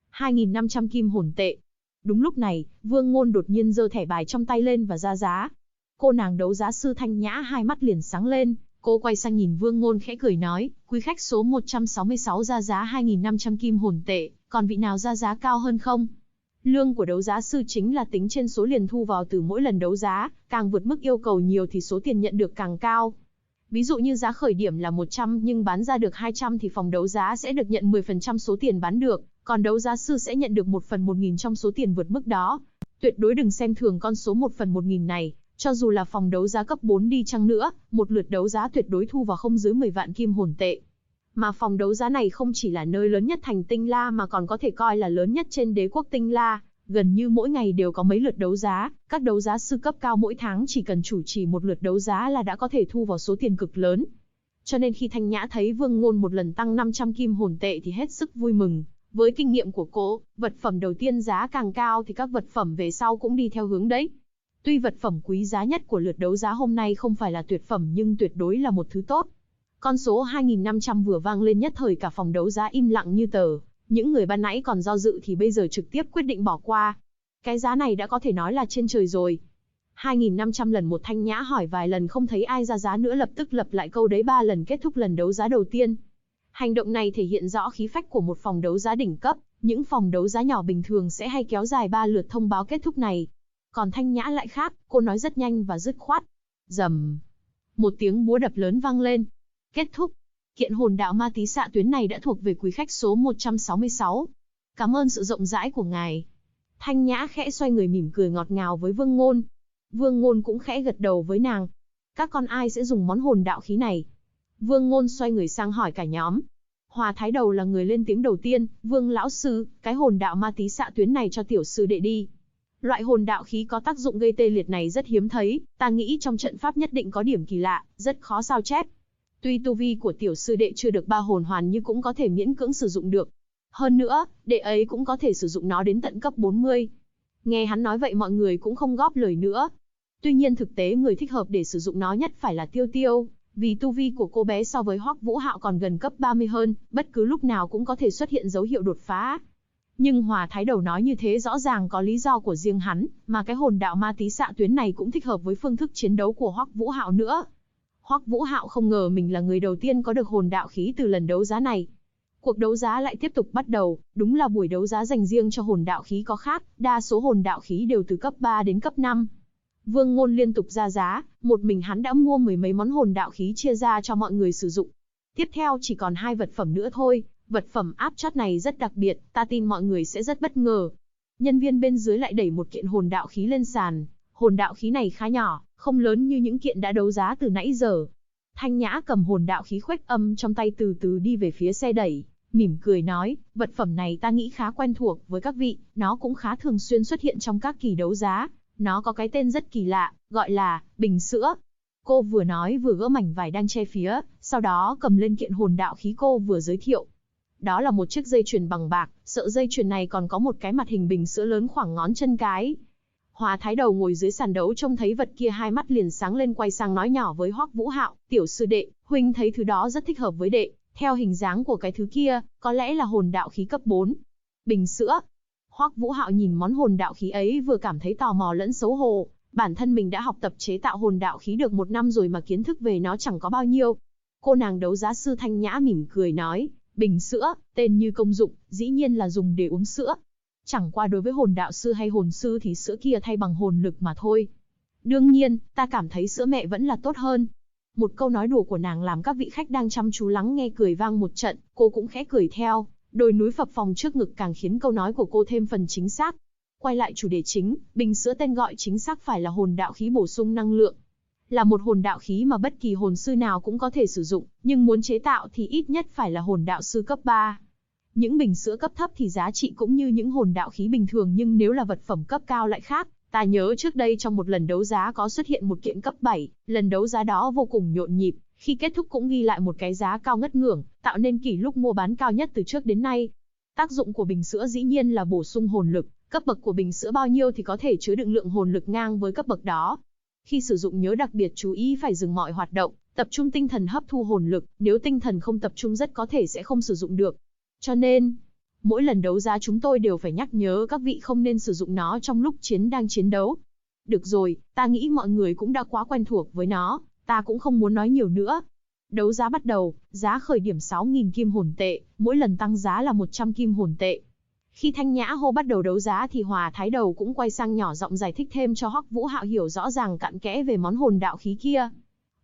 2.500 kim hồn tệ. Đúng lúc này, Vương Ngôn đột nhiên giơ thẻ bài trong tay lên và ra giá. Cô nàng đấu giá sư Thanh Nhã hai mắt liền sáng lên, cô quay sang nhìn Vương Ngôn khẽ cười nói, quý khách số 166 ra giá 2.500 kim hồn tệ, còn vị nào ra giá cao hơn không? Lương của đấu giá sư chính là tính trên số liền thu vào từ mỗi lần đấu giá, càng vượt mức yêu cầu nhiều thì số tiền nhận được càng cao. Ví dụ như giá khởi điểm là 100 nhưng bán ra được 200 thì phòng đấu giá sẽ được nhận 10% số tiền bán được, còn đấu giá sư sẽ nhận được 1/1000 trong số tiền vượt mức đó. Tuyệt đối đừng xem thường con số 1/1000 này, cho dù là phòng đấu giá cấp 4 đi chăng nữa, một lượt đấu giá tuyệt đối thu vào không dưới 10 vạn kim hồn tệ. Mà phòng đấu giá này không chỉ là nơi lớn nhất thành Tinh La mà còn có thể coi là lớn nhất trên đế quốc Tinh La. Gần như mỗi ngày đều có mấy lượt đấu giá, các đấu giá sư cấp cao mỗi tháng chỉ cần chủ trì một lượt đấu giá là đã có thể thu vào số tiền cực lớn. Cho nên khi Thanh Nhã thấy Vương Ngôn một lần tăng 500 kim hồn tệ thì hết sức vui mừng. Với kinh nghiệm của cô, vật phẩm đầu tiên giá càng cao thì các vật phẩm về sau cũng đi theo hướng đấy. Tuy vật phẩm quý giá nhất của lượt đấu giá hôm nay không phải là tuyệt phẩm nhưng tuyệt đối là một thứ tốt. Con số 2.500 vừa vang lên nhất thời cả phòng đấu giá im lặng như tờ. Những người ban nãy còn do dự thì bây giờ trực tiếp quyết định bỏ qua. Cái giá này đã có thể nói là trên trời rồi. 2.500 lần một. Thanh Nhã hỏi vài lần không thấy ai ra giá nữa, lập tức lặp lại câu đấy 3 lần kết thúc lần đấu giá đầu tiên. Hành động này thể hiện rõ khí phách của một phòng đấu giá đỉnh cấp. Những phòng đấu giá nhỏ bình thường sẽ hay kéo dài 3 lượt thông báo kết thúc này. Còn Thanh Nhã lại khác, cô nói rất nhanh và dứt khoát. Rầm. Một tiếng búa đập lớn vang lên. Kết thúc. Kiện hồn đạo ma tí xạ tuyến này đã thuộc về quý khách số 166. Cảm ơn sự rộng rãi của ngài. Thanh Nhã khẽ xoay người mỉm cười ngọt ngào với Vương Ngôn. Vương Ngôn cũng khẽ gật đầu với nàng. Các con ai sẽ dùng món hồn đạo khí này? Vương Ngôn xoay người sang hỏi cả nhóm. Hòa Thái Đầu là người lên tiếng đầu tiên. Vương lão sư, cái hồn đạo ma tí xạ tuyến này cho tiểu sư đệ đi. Loại hồn đạo khí có tác dụng gây tê liệt này rất hiếm thấy, ta nghĩ trong trận pháp nhất định có điểm kỳ lạ, rất khó sao chép. Tuy tu vi của tiểu sư đệ chưa được 3 hồn hoàn nhưng cũng có thể miễn cưỡng sử dụng được. Hơn nữa, đệ ấy cũng có thể sử dụng nó đến tận cấp 40. Nghe hắn nói vậy mọi người cũng không góp lời nữa. Tuy nhiên thực tế người thích hợp để sử dụng nó nhất phải là Tiêu Tiêu, vì tu vi của cô bé so với Hoắc Vũ Hạo còn gần cấp 30 hơn, bất cứ lúc nào cũng có thể xuất hiện dấu hiệu đột phá. Nhưng Hòa Thái Đầu nói như thế rõ ràng có lý do của riêng hắn, mà cái hồn đạo ma tí xạ tuyến này cũng thích hợp với phương thức chiến đấu của Hoắc Vũ Hạo nữa. Hoắc Vũ Hạo không ngờ mình là người đầu tiên có được hồn đạo khí từ lần đấu giá này. Cuộc đấu giá lại tiếp tục bắt đầu, đúng là buổi đấu giá dành riêng cho hồn đạo khí có khác, đa số hồn đạo khí đều từ cấp 3 đến cấp 5. Vương Ngôn liên tục ra giá, một mình hắn đã mua mười mấy món hồn đạo khí chia ra cho mọi người sử dụng. Tiếp theo chỉ còn 2 vật phẩm nữa thôi, vật phẩm áp chót này rất đặc biệt, ta tin mọi người sẽ rất bất ngờ. Nhân viên bên dưới lại đẩy một kiện hồn đạo khí lên sàn, hồn đạo khí này khá nhỏ, không lớn như những kiện đã đấu giá từ nãy giờ. Thanh Nhã cầm hồn đạo khí khuếch âm trong tay từ từ đi về phía xe đẩy, mỉm cười nói, vật phẩm này ta nghĩ khá quen thuộc với các vị, nó cũng khá thường xuyên xuất hiện trong các kỳ đấu giá. Nó có cái tên rất kỳ lạ, gọi là bình sữa. Cô vừa nói vừa gỡ mảnh vải đang che phía, sau đó cầm lên kiện hồn đạo khí cô vừa giới thiệu. Đó là một chiếc dây chuyền bằng bạc, sợi dây chuyền này còn có một cái mặt hình bình sữa lớn khoảng ngón chân cái. Hòa Thái Đầu ngồi dưới sàn đấu trông thấy vật kia hai mắt liền sáng lên, quay sang nói nhỏ với Hoắc Vũ Hạo, tiểu sư đệ, huynh thấy thứ đó rất thích hợp với đệ, theo hình dáng của cái thứ kia, có lẽ là hồn đạo khí cấp 4. Bình sữa. Hoắc Vũ Hạo nhìn món hồn đạo khí ấy vừa cảm thấy tò mò lẫn xấu hổ, bản thân mình đã học tập chế tạo hồn đạo khí được 1 năm rồi mà kiến thức về nó chẳng có bao nhiêu. Cô nàng đấu giá sư Thanh Nhã mỉm cười nói, bình sữa, tên như công dụng, dĩ nhiên là dùng để uống sữa. Chẳng qua đối với hồn đạo sư hay hồn sư thì sữa kia thay bằng hồn lực mà thôi. Đương nhiên, ta cảm thấy sữa mẹ vẫn là tốt hơn. Một câu nói đùa của nàng làm các vị khách đang chăm chú lắng nghe cười vang một trận, cô cũng khẽ cười theo. Đồi núi phập phồng trước ngực càng khiến câu nói của cô thêm phần chính xác. Quay lại chủ đề chính, bình sữa tên gọi chính xác phải là hồn đạo khí bổ sung năng lượng. Là một hồn đạo khí mà bất kỳ hồn sư nào cũng có thể sử dụng, nhưng muốn chế tạo thì ít nhất phải là hồn đạo sư cấp 3. Những bình sữa cấp thấp thì giá trị cũng như những hồn đạo khí bình thường, nhưng nếu là vật phẩm cấp cao lại khác. Ta nhớ trước đây trong một lần đấu giá có xuất hiện một kiện cấp 7, lần đấu giá đó vô cùng nhộn nhịp, khi kết thúc cũng ghi lại một cái giá cao ngất ngưởng, tạo nên kỷ lục mua bán cao nhất từ trước đến nay. Tác dụng của bình sữa dĩ nhiên là bổ sung hồn lực, cấp bậc của bình sữa bao nhiêu thì có thể chứa đựng lượng hồn lực ngang với cấp bậc đó. Khi sử dụng nhớ đặc biệt chú ý phải dừng mọi hoạt động, tập trung tinh thần hấp thu hồn lực, nếu tinh thần không tập trung rất có thể sẽ không sử dụng được. Cho nên, mỗi lần đấu giá chúng tôi đều phải nhắc nhớ các vị không nên sử dụng nó trong lúc đang chiến đấu. Được rồi, ta nghĩ mọi người cũng đã quá quen thuộc với nó, ta cũng không muốn nói nhiều nữa. Đấu giá bắt đầu, giá khởi điểm 6.000 kim hồn tệ, mỗi lần tăng giá là 100 kim hồn tệ. Khi Thanh Nhã hô bắt đầu đấu giá thì Hòa Thái Đầu cũng quay sang nhỏ giọng giải thích thêm cho Hoắc Vũ Hạo hiểu rõ ràng cặn kẽ về món hồn đạo khí kia.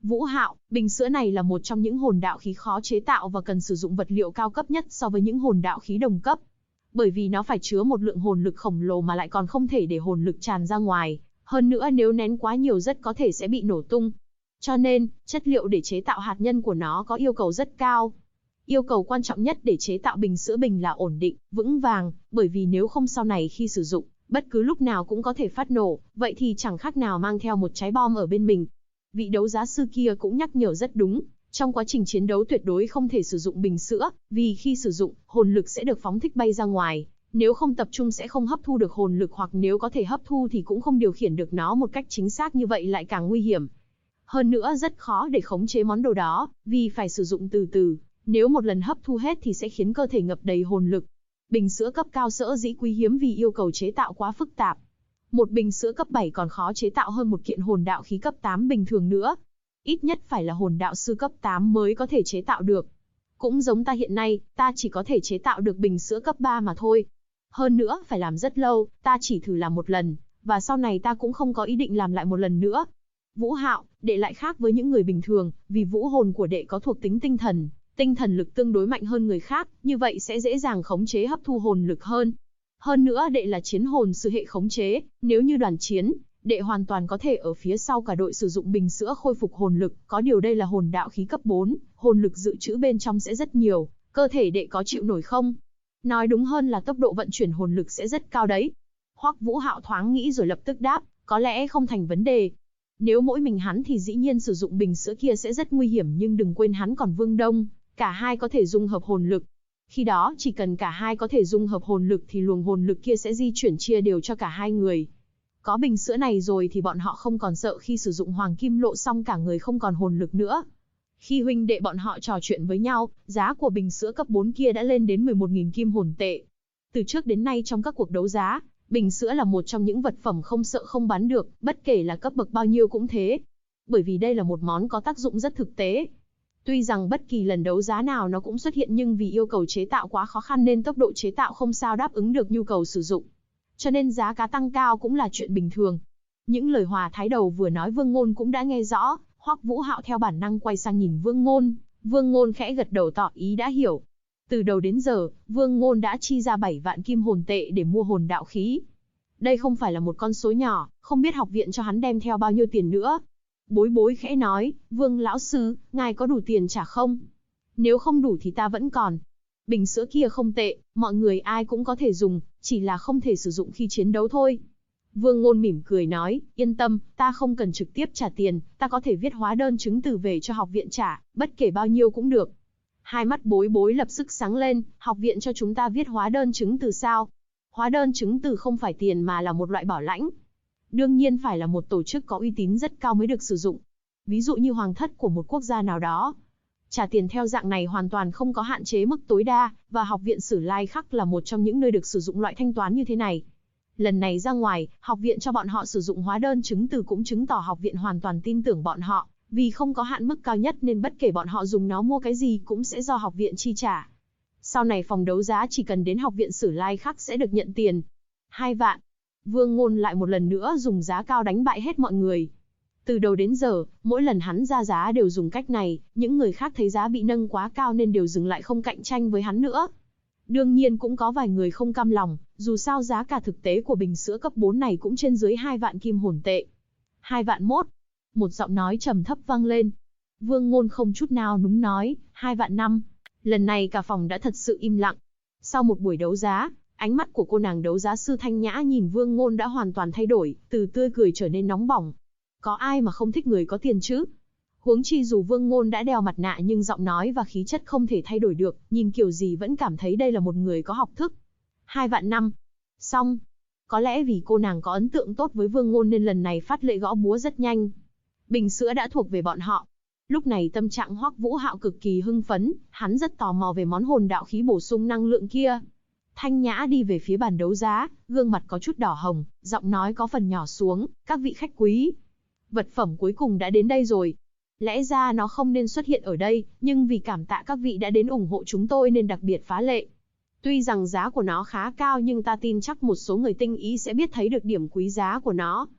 Vũ Hạo, bình sữa này là một trong những hồn đạo khí khó chế tạo và cần sử dụng vật liệu cao cấp nhất so với những hồn đạo khí đồng cấp. Bởi vì nó phải chứa một lượng hồn lực khổng lồ mà lại còn không thể để hồn lực tràn ra ngoài, hơn nữa nếu nén quá nhiều rất có thể sẽ bị nổ tung. Cho nên, chất liệu để chế tạo hạt nhân của nó có yêu cầu rất cao. Yêu cầu quan trọng nhất để chế tạo bình sữa bình là ổn định, vững vàng, bởi vì nếu không sau này khi sử dụng, bất cứ lúc nào cũng có thể phát nổ, vậy thì chẳng khác nào mang theo một trái bom ở bên mình. Vị đấu giá sư kia cũng nhắc nhở rất đúng, trong quá trình chiến đấu tuyệt đối không thể sử dụng bình sữa, vì khi sử dụng, hồn lực sẽ được phóng thích bay ra ngoài, nếu không tập trung sẽ không hấp thu được hồn lực hoặc nếu có thể hấp thu thì cũng không điều khiển được nó một cách chính xác, như vậy lại càng nguy hiểm. Hơn nữa rất khó để khống chế món đồ đó, vì phải sử dụng từ từ, nếu một lần hấp thu hết thì sẽ khiến cơ thể ngập đầy hồn lực. Bình sữa cấp cao sở dĩ quý hiếm vì yêu cầu chế tạo quá phức tạp. Một bình sữa cấp 7 còn khó chế tạo hơn một kiện hồn đạo khí cấp 8 bình thường nữa. Ít nhất phải là hồn đạo sư cấp 8 mới có thể chế tạo được. Cũng giống ta hiện nay, ta chỉ có thể chế tạo được bình sữa cấp 3 mà thôi. Hơn nữa, phải làm rất lâu, ta chỉ thử làm một lần, và sau này ta cũng không có ý định làm lại một lần nữa. Vũ Hạo, đệ lại khác với những người bình thường, vì vũ hồn của đệ có thuộc tính tinh thần lực tương đối mạnh hơn người khác, như vậy sẽ dễ dàng khống chế hấp thu hồn lực hơn. Hơn nữa đệ là chiến hồn sư hệ khống chế, nếu như đoàn chiến, đệ hoàn toàn có thể ở phía sau cả đội sử dụng bình sữa khôi phục hồn lực, có điều đây là hồn đạo khí cấp 4, hồn lực dự trữ bên trong sẽ rất nhiều, cơ thể đệ có chịu nổi không? Nói đúng hơn là tốc độ vận chuyển hồn lực sẽ rất cao đấy. Hoắc Vũ Hạo thoáng nghĩ rồi lập tức đáp, có lẽ không thành vấn đề. Nếu mỗi mình hắn thì dĩ nhiên sử dụng bình sữa kia sẽ rất nguy hiểm, nhưng đừng quên hắn còn Vương Đông, cả hai có thể dung hợp hồn lực. Khi đó chỉ cần cả hai có thể dung hợp hồn lực thì luồng hồn lực kia sẽ di chuyển chia đều cho cả hai người. Có bình sữa này rồi thì bọn họ không còn sợ khi sử dụng hoàng kim lộ xong cả người không còn hồn lực nữa. Khi huynh đệ bọn họ trò chuyện với nhau, giá của bình sữa cấp 4 kia đã lên đến 11.000 kim hồn tệ. Từ trước đến nay trong các cuộc đấu giá, bình sữa là một trong những vật phẩm không sợ không bán được, bất kể là cấp bậc bao nhiêu cũng thế. Bởi vì đây là một món có tác dụng rất thực tế. Tuy rằng bất kỳ lần đấu giá nào nó cũng xuất hiện nhưng vì yêu cầu chế tạo quá khó khăn nên tốc độ chế tạo không sao đáp ứng được nhu cầu sử dụng. Cho nên giá cả tăng cao cũng là chuyện bình thường. Những lời hòa thái đầu vừa nói Vương Ngôn cũng đã nghe rõ, Hoắc Vũ Hạo theo bản năng quay sang nhìn Vương Ngôn. Vương Ngôn khẽ gật đầu tỏ ý đã hiểu. Từ đầu đến giờ, Vương Ngôn đã chi ra 7 vạn kim hồn tệ để mua hồn đạo khí. Đây không phải là một con số nhỏ, không biết học viện cho hắn đem theo bao nhiêu tiền nữa. Bối bối khẽ nói, Vương lão sư, ngài có đủ tiền trả không? Nếu không đủ thì ta vẫn còn. Bình sữa kia không tệ, mọi người ai cũng có thể dùng, chỉ là không thể sử dụng khi chiến đấu thôi. Vương Ngôn mỉm cười nói, yên tâm, ta không cần trực tiếp trả tiền, ta có thể viết hóa đơn chứng từ về cho học viện trả, bất kể bao nhiêu cũng được. Hai mắt bối bối lập tức sáng lên, học viện cho chúng ta viết hóa đơn chứng từ sao? Hóa đơn chứng từ không phải tiền mà là một loại bảo lãnh. Đương nhiên phải là một tổ chức có uy tín rất cao mới được sử dụng. Ví dụ như hoàng thất của một quốc gia nào đó. Trả tiền theo dạng này hoàn toàn không có hạn chế mức tối đa, và học viện Sử Lai Khắc là một trong những nơi được sử dụng loại thanh toán như thế này. Lần này ra ngoài, học viện cho bọn họ sử dụng hóa đơn chứng từ cũng chứng tỏ học viện hoàn toàn tin tưởng bọn họ, vì không có hạn mức cao nhất nên bất kể bọn họ dùng nó mua cái gì cũng sẽ do học viện chi trả. Sau này phòng đấu giá chỉ cần đến học viện Sử Lai Khắc sẽ được nhận tiền. 2 vạn. Vương Ngôn lại một lần nữa dùng giá cao đánh bại hết mọi người. Từ đầu đến giờ, mỗi lần hắn ra giá đều dùng cách này, những người khác thấy giá bị nâng quá cao nên đều dừng lại không cạnh tranh với hắn nữa. Đương nhiên cũng có vài người không cam lòng, dù sao giá cả thực tế của bình sữa cấp 4 này cũng trên dưới 2 vạn kim hồn tệ. 2 vạn mốt. Một giọng nói trầm thấp vang lên. Vương Ngôn không chút nào núng nói, 2 vạn 5. Lần này cả phòng đã thật sự im lặng. Sau một buổi đấu giá, ánh mắt của cô nàng đấu giá sư Thanh Nhã nhìn Vương Ngôn đã hoàn toàn thay đổi, từ tươi cười trở nên nóng bỏng. Có ai mà không thích người có tiền chứ? Huống chi dù Vương Ngôn đã đeo mặt nạ nhưng giọng nói và khí chất không thể thay đổi được, nhìn kiểu gì vẫn cảm thấy đây là một người có học thức. 2 vạn 5. Xong. Có lẽ vì cô nàng có ấn tượng tốt với Vương Ngôn nên lần này phát lệ gõ búa rất nhanh. Bình sữa đã thuộc về bọn họ. Lúc này tâm trạng Hoắc Vũ Hạo cực kỳ hưng phấn, hắn rất tò mò về món hồn đạo khí bổ sung năng lượng kia. Thanh Nhã đi về phía bàn đấu giá, gương mặt có chút đỏ hồng, giọng nói có phần nhỏ xuống, các vị khách quý. Vật phẩm cuối cùng đã đến đây rồi. Lẽ ra nó không nên xuất hiện ở đây, nhưng vì cảm tạ các vị đã đến ủng hộ chúng tôi nên đặc biệt phá lệ. Tuy rằng giá của nó khá cao nhưng ta tin chắc một số người tinh ý sẽ biết thấy được điểm quý giá của nó.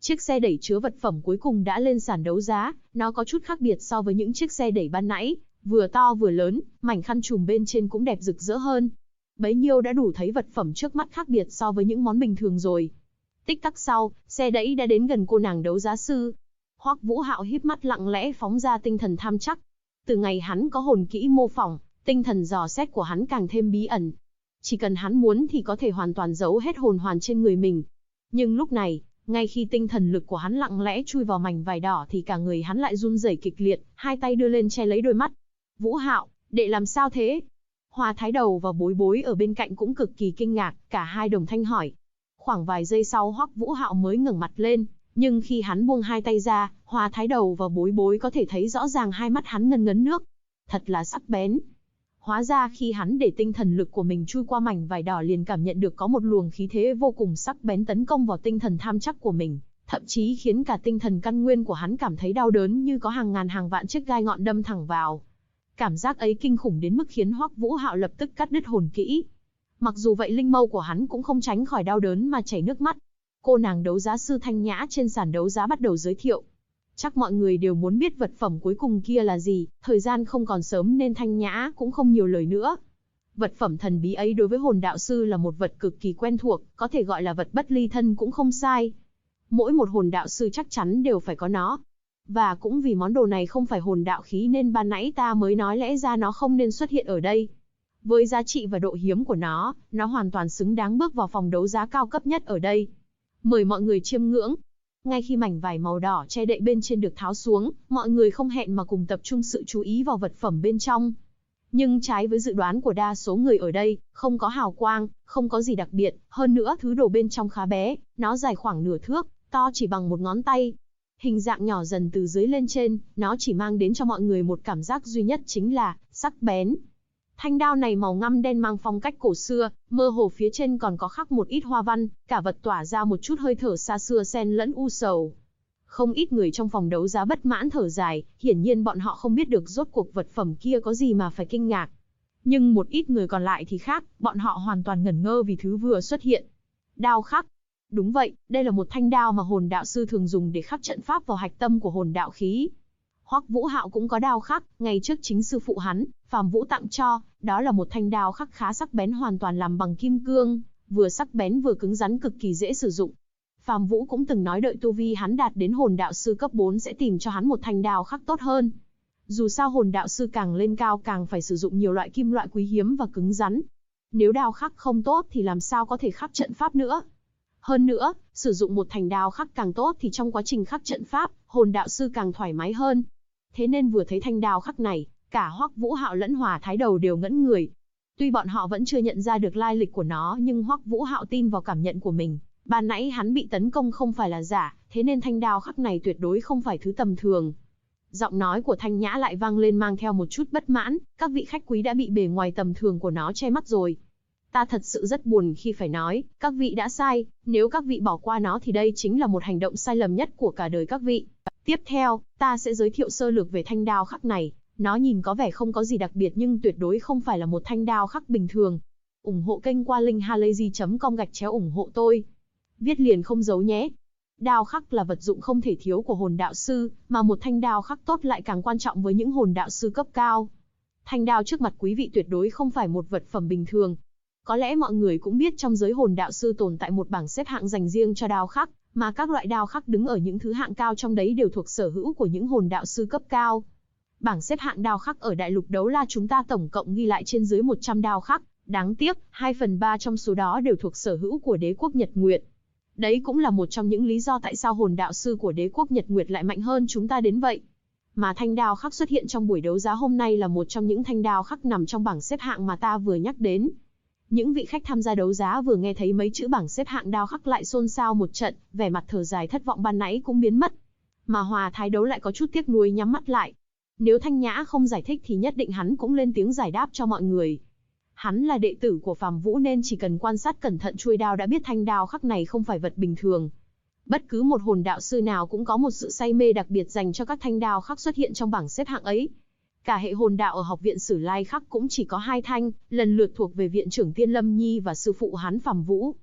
Chiếc xe đẩy chứa vật phẩm cuối cùng đã lên sàn đấu giá, nó có chút khác biệt so với những chiếc xe đẩy ban nãy, vừa to vừa lớn, mảnh khăn trùm bên trên cũng đẹp rực rỡ hơn. Bấy nhiêu đã đủ thấy vật phẩm trước mắt khác biệt so với những món bình thường rồi. Tích tắc sau, xe đẩy đã đến gần cô nàng đấu giá sư. Hoắc Vũ Hạo híp mắt lặng lẽ phóng ra tinh thần tham chắc. Từ ngày hắn có hồn kỹ mô phỏng, tinh thần dò xét của hắn càng thêm bí ẩn. Chỉ cần hắn muốn thì có thể hoàn toàn giấu hết hồn hoàn trên người mình. Nhưng lúc này, ngay khi tinh thần lực của hắn lặng lẽ chui vào mảnh vải đỏ thì cả người hắn lại run rẩy kịch liệt, hai tay đưa lên che lấy đôi mắt. Vũ Hạo, đệ làm sao thế? Hoa Thái Đầu và Bối Bối ở bên cạnh cũng cực kỳ kinh ngạc, cả hai đồng thanh hỏi. Khoảng vài giây sau Hoắc Vũ Hạo mới ngẩng mặt lên, nhưng khi hắn buông hai tay ra, Hoa Thái Đầu và Bối Bối có thể thấy rõ ràng hai mắt hắn ngấn ngấn nước. Thật là sắc bén. Hóa ra khi hắn để tinh thần lực của mình chui qua mảnh vải đỏ liền cảm nhận được có một luồng khí thế vô cùng sắc bén tấn công vào tinh thần tham chắc của mình, thậm chí khiến cả tinh thần căn nguyên của hắn cảm thấy đau đớn như có hàng ngàn hàng vạn chiếc gai ngọn đâm thẳng vào. Cảm giác ấy kinh khủng đến mức khiến Hoắc Vũ Hạo lập tức cắt đứt hồn kỹ. Mặc dù vậy linh mâu của hắn cũng không tránh khỏi đau đớn mà chảy nước mắt. Cô nàng đấu giá sư Thanh Nhã trên sàn đấu giá bắt đầu giới thiệu. Chắc mọi người đều muốn biết vật phẩm cuối cùng kia là gì, thời gian không còn sớm nên Thanh Nhã cũng không nhiều lời nữa. Vật phẩm thần bí ấy đối với hồn đạo sư là một vật cực kỳ quen thuộc, có thể gọi là vật bất ly thân cũng không sai. Mỗi một hồn đạo sư chắc chắn đều phải có nó. Và cũng vì món đồ này không phải hồn đạo khí nên ban nãy ta mới nói lẽ ra nó không nên xuất hiện ở đây. Với giá trị và độ hiếm của nó hoàn toàn xứng đáng bước vào phòng đấu giá cao cấp nhất ở đây. Mời mọi người chiêm ngưỡng. Ngay khi mảnh vải màu đỏ che đậy bên trên được tháo xuống, mọi người không hẹn mà cùng tập trung sự chú ý vào vật phẩm bên trong. Nhưng trái với dự đoán của đa số người ở đây, không có hào quang, không có gì đặc biệt, hơn nữa thứ đồ bên trong khá bé, nó dài khoảng nửa thước, to chỉ bằng một ngón tay. Hình dạng nhỏ dần từ dưới lên trên, nó chỉ mang đến cho mọi người một cảm giác duy nhất chính là sắc bén. Thanh đao này màu ngăm đen mang phong cách cổ xưa, mơ hồ phía trên còn có khắc một ít hoa văn, cả vật tỏa ra một chút hơi thở xa xưa xen lẫn u sầu. Không ít người trong phòng đấu giá bất mãn thở dài, hiển nhiên bọn họ không biết được rốt cuộc vật phẩm kia có gì mà phải kinh ngạc. Nhưng một ít người còn lại thì khác, bọn họ hoàn toàn ngẩn ngơ vì thứ vừa xuất hiện. Đao khắc. Đúng vậy, đây là một thanh đao mà hồn đạo sư thường dùng để khắc trận pháp vào hạch tâm của hồn đạo khí. Hoắc Vũ Hạo cũng có đao khắc, ngày trước chính sư phụ hắn, Phàm Vũ tặng cho, đó là một thanh đao khắc khá sắc bén hoàn toàn làm bằng kim cương, vừa sắc bén vừa cứng rắn cực kỳ dễ sử dụng. Phàm Vũ cũng từng nói đợi tu vi hắn đạt đến hồn đạo sư cấp 4 sẽ tìm cho hắn một thanh đao khắc tốt hơn. Dù sao hồn đạo sư càng lên cao càng phải sử dụng nhiều loại kim loại quý hiếm và cứng rắn. Nếu đao khắc không tốt thì làm sao có thể khắc trận pháp nữa. Hơn nữa, sử dụng một thanh đao khắc càng tốt thì trong quá trình khắc trận pháp, hồn đạo sư càng thoải mái hơn. Thế nên vừa thấy thanh đao khắc này, cả Hoắc Vũ Hạo lẫn Hòa Thái Đầu đều ngẩn người. Tuy bọn họ vẫn chưa nhận ra được lai lịch của nó nhưng Hoắc Vũ Hạo tin vào cảm nhận của mình. Ban nãy hắn bị tấn công không phải là giả, thế nên thanh đao khắc này tuyệt đối không phải thứ tầm thường. Giọng nói của Thanh Nhã lại vang lên mang theo một chút bất mãn, các vị khách quý đã bị bề ngoài tầm thường của nó che mắt rồi. Ta thật sự rất buồn khi phải nói, các vị đã sai, nếu các vị bỏ qua nó thì đây chính là một hành động sai lầm nhất của cả đời các vị. Tiếp theo, ta sẽ giới thiệu sơ lược về thanh đao khắc này, nó nhìn có vẻ không có gì đặc biệt nhưng tuyệt đối không phải là một thanh đao khắc bình thường. Ủng hộ kênh qua link halayzi.com/ủng hộ tôi. Viết liền không giấu nhé. Đao khắc là vật dụng không thể thiếu của hồn đạo sư, mà một thanh đao khắc tốt lại càng quan trọng với những hồn đạo sư cấp cao. Thanh đao trước mặt quý vị tuyệt đối không phải một vật phẩm bình thường. Có lẽ mọi người cũng biết trong giới hồn đạo sư tồn tại một bảng xếp hạng dành riêng cho đao khắc, mà các loại đao khắc đứng ở những thứ hạng cao trong đấy đều thuộc sở hữu của những hồn đạo sư cấp cao. Bảng xếp hạng đao khắc ở đại lục đấu la chúng ta tổng cộng ghi lại trên dưới 100 đao khắc, đáng tiếc, 2/3 trong số đó đều thuộc sở hữu của đế quốc Nhật Nguyệt. Đấy cũng là một trong những lý do tại sao hồn đạo sư của đế quốc Nhật Nguyệt lại mạnh hơn chúng ta đến vậy. Mà thanh đao khắc xuất hiện trong buổi đấu giá hôm nay là một trong những thanh đao khắc nằm trong bảng xếp hạng mà ta vừa nhắc đến. Những vị khách tham gia đấu giá vừa nghe thấy mấy chữ bảng xếp hạng đao khắc lại xôn xao một trận, vẻ mặt thở dài thất vọng ban nãy cũng biến mất. Mà Hòa Thái Đấu lại có chút tiếc nuối nhắm mắt lại. Nếu Thanh Nhã không giải thích thì nhất định hắn cũng lên tiếng giải đáp cho mọi người. Hắn là đệ tử của Phàm Vũ nên chỉ cần quan sát cẩn thận chuôi đao đã biết thanh đao khắc này không phải vật bình thường. Bất cứ một hồn đạo sư nào cũng có một sự say mê đặc biệt dành cho các thanh đao khắc xuất hiện trong bảng xếp hạng ấy. Cả hệ hồn đạo ở học viện Sử Lai Khắc cũng chỉ có 2 thanh, lần lượt thuộc về viện trưởng Tiên Lâm Nhi và sư phụ hắn Phàm Vũ.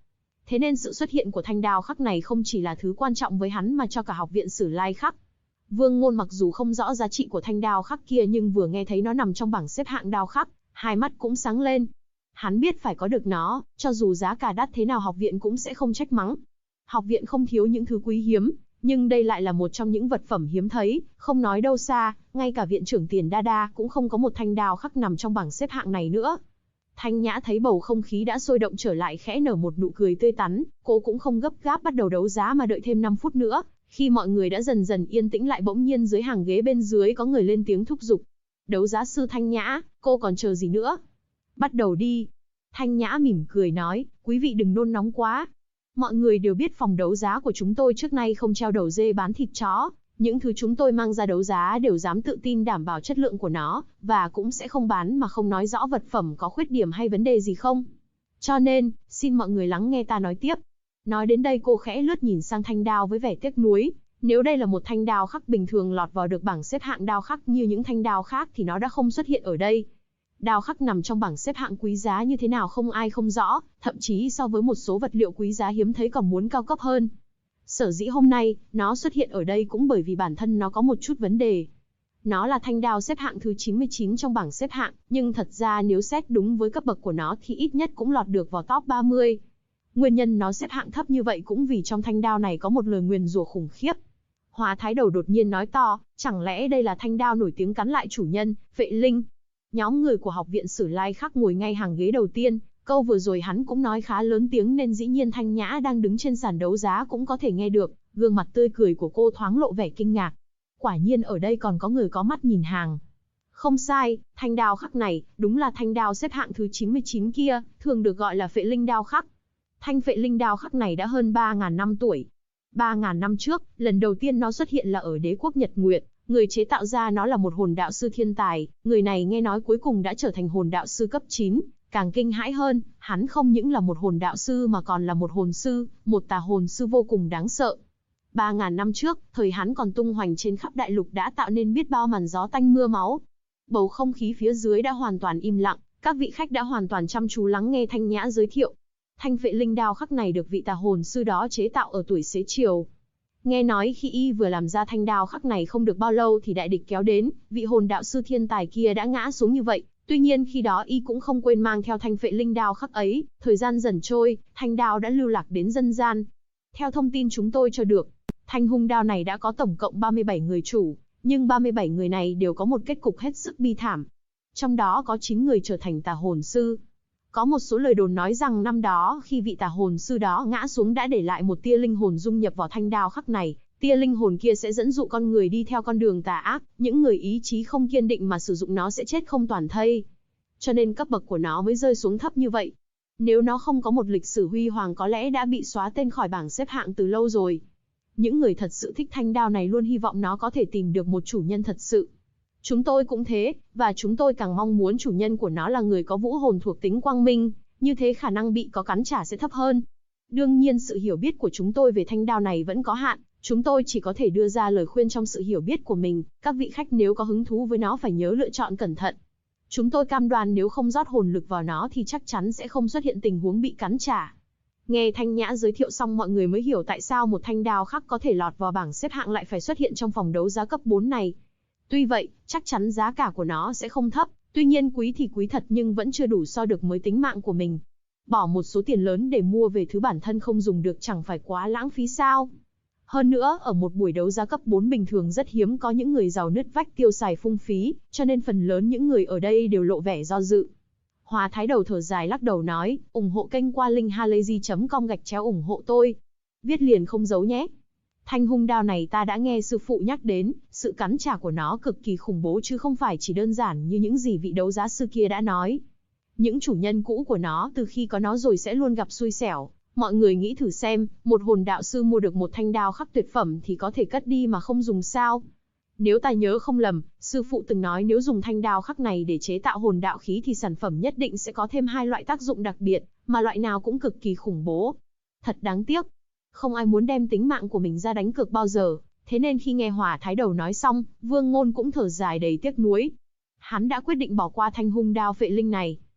Thế nên sự xuất hiện của thanh đao khắc này không chỉ là thứ quan trọng với hắn mà cho cả học viện Sử Lai Khắc. Vương Ngôn mặc dù không rõ giá trị của thanh đao khắc kia nhưng vừa nghe thấy nó nằm trong bảng xếp hạng đao khắc, hai mắt cũng sáng lên. Hắn biết phải có được nó, cho dù giá cả đắt thế nào học viện cũng sẽ không trách mắng. Học viện không thiếu những thứ quý hiếm, nhưng đây lại là một trong những vật phẩm hiếm thấy, không nói đâu xa, ngay cả viện trưởng Tiền Đa Đa cũng không có một thanh đao khắc nằm trong bảng xếp hạng này nữa. Thanh Nhã thấy bầu không khí đã sôi động trở lại khẽ nở một nụ cười tươi tắn, cô cũng không gấp gáp bắt đầu đấu giá mà đợi thêm 5 phút nữa. Khi mọi người đã dần dần yên tĩnh lại bỗng nhiên dưới hàng ghế bên dưới có người lên tiếng thúc giục. Đấu giá sư Thanh Nhã, cô còn chờ gì nữa? Bắt đầu đi. Thanh Nhã mỉm cười nói, quý vị đừng nôn nóng quá. Mọi người đều biết phòng đấu giá của chúng tôi trước nay không treo đầu dê bán thịt chó. Những thứ chúng tôi mang ra đấu giá đều dám tự tin đảm bảo chất lượng của nó, và cũng sẽ không bán mà không nói rõ vật phẩm có khuyết điểm hay vấn đề gì không. Cho nên, xin mọi người lắng nghe ta nói tiếp. Nói đến đây cô khẽ lướt nhìn sang thanh đao với vẻ tiếc nuối. Nếu đây là một thanh đao khắc bình thường lọt vào được bảng xếp hạng đao khắc như những thanh đao khác thì nó đã không xuất hiện ở đây. Đao khắc nằm trong bảng xếp hạng quý giá như thế nào không ai không rõ, thậm chí so với một số vật liệu quý giá hiếm thấy còn muốn cao cấp hơn. Sở dĩ hôm nay, nó xuất hiện ở đây cũng bởi vì bản thân nó có một chút vấn đề. Nó là thanh đao xếp hạng thứ 99 trong bảng xếp hạng, nhưng thật ra nếu xét đúng với cấp bậc của nó thì ít nhất cũng lọt được vào top 30. Nguyên nhân nó xếp hạng thấp như vậy cũng vì trong thanh đao này có một lời nguyền rủa khủng khiếp. Hóa Thái Đầu đột nhiên nói to, chẳng lẽ đây là thanh đao nổi tiếng cắn lại chủ nhân, Vệ Linh? Nhóm người của học viện Sử Lai Khắc ngồi ngay hàng ghế đầu tiên, câu vừa rồi hắn cũng nói khá lớn tiếng nên dĩ nhiên Thanh Nhã đang đứng trên sàn đấu giá cũng có thể nghe được, gương mặt tươi cười của cô thoáng lộ vẻ kinh ngạc. Quả nhiên ở đây còn có người có mắt nhìn hàng. Không sai, thanh đao khắc này, đúng là thanh đao xếp hạng thứ 99 kia, thường được gọi là Phệ Linh đao khắc. Thanh Phệ Linh đao khắc này đã hơn 3.000 năm tuổi. 3.000 năm trước, lần đầu tiên nó xuất hiện là ở đế quốc Nhật Nguyệt. Người chế tạo ra nó là một hồn đạo sư thiên tài, người này nghe nói cuối cùng đã trở thành hồn đạo sư cấp 9, càng kinh hãi hơn, hắn không những là một hồn đạo sư mà còn là một hồn sư, một tà hồn sư vô cùng đáng sợ. 3.000 năm trước, thời hắn còn tung hoành trên khắp đại lục đã tạo nên biết bao màn gió tanh mưa máu. Bầu không khí phía dưới đã hoàn toàn im lặng, các vị khách đã hoàn toàn chăm chú lắng nghe Thanh Nhã giới thiệu. Thanh Phệ Linh đao khắc này được vị tà hồn sư đó chế tạo ở tuổi xế chiều. Nghe nói khi y vừa làm ra thanh đao khắc này không được bao lâu thì đại địch kéo đến, vị hồn đạo sư thiên tài kia đã ngã xuống như vậy. Tuy nhiên khi đó y cũng không quên mang theo thanh Phệ Linh đao khắc ấy, thời gian dần trôi, thanh đao đã lưu lạc đến dân gian. Theo thông tin chúng tôi cho được, thanh hung đao này đã có tổng cộng 37 người chủ, nhưng 37 người này đều có một kết cục hết sức bi thảm. Trong đó có 9 người trở thành tà hồn sư. Có một số lời đồn nói rằng năm đó khi vị tà hồn sư đó ngã xuống đã để lại một tia linh hồn dung nhập vào thanh đao khắc này, tia linh hồn kia sẽ dẫn dụ con người đi theo con đường tà ác, những người ý chí không kiên định mà sử dụng nó sẽ chết không toàn thây. Cho nên cấp bậc của nó mới rơi xuống thấp như vậy. Nếu nó không có một lịch sử huy hoàng có lẽ đã bị xóa tên khỏi bảng xếp hạng từ lâu rồi. Những người thật sự thích thanh đao này luôn hy vọng nó có thể tìm được một chủ nhân thật sự. Chúng tôi cũng thế, và chúng tôi càng mong muốn chủ nhân của nó là người có vũ hồn thuộc tính quang minh, như thế khả năng bị có cắn trả sẽ thấp hơn. Đương nhiên sự hiểu biết của chúng tôi về thanh đao này vẫn có hạn, chúng tôi chỉ có thể đưa ra lời khuyên trong sự hiểu biết của mình, các vị khách nếu có hứng thú với nó phải nhớ lựa chọn cẩn thận. Chúng tôi cam đoan nếu không rót hồn lực vào nó thì chắc chắn sẽ không xuất hiện tình huống bị cắn trả. Nghe Thanh Nhã giới thiệu xong mọi người mới hiểu tại sao một thanh đao khắc có thể lọt vào bảng xếp hạng lại phải xuất hiện trong phòng đấu giá cấp 4 này. Tuy vậy, chắc chắn giá cả của nó sẽ không thấp, tuy nhiên quý thì quý thật nhưng vẫn chưa đủ so được với tính mạng của mình. Bỏ một số tiền lớn để mua về thứ bản thân không dùng được chẳng phải quá lãng phí sao? Hơn nữa, ở một buổi đấu giá cấp 4 bình thường rất hiếm có những người giàu nứt vách tiêu xài phung phí, cho nên phần lớn những người ở đây đều lộ vẻ do dự. Hóa Thái Đầu thở dài lắc đầu nói, ủng hộ kênh qua link halayzi.com ủng hộ tôi. Viết liền không giấu nhé. Thanh hung đao này ta đã nghe sư phụ nhắc đến, sự cắn trả của nó cực kỳ khủng bố chứ không phải chỉ đơn giản như những gì vị đấu giá sư kia đã nói. Những chủ nhân cũ của nó từ khi có nó rồi sẽ luôn gặp xui xẻo. Mọi người nghĩ thử xem, một hồn đạo sư mua được một thanh đao khắc tuyệt phẩm thì có thể cất đi mà không dùng sao? Nếu ta nhớ không lầm, sư phụ từng nói nếu dùng thanh đao khắc này để chế tạo hồn đạo khí thì sản phẩm nhất định sẽ có thêm 2 loại tác dụng đặc biệt, mà loại nào cũng cực kỳ khủng bố. Thật đáng tiếc. Không ai muốn đem tính mạng của mình ra đánh cược bao giờ, thế nên khi nghe Hóa Thái Đầu nói xong, Vương Ngôn cũng thở dài đầy tiếc nuối. Hắn đã quyết định bỏ qua thanh hung đao Phệ Linh này.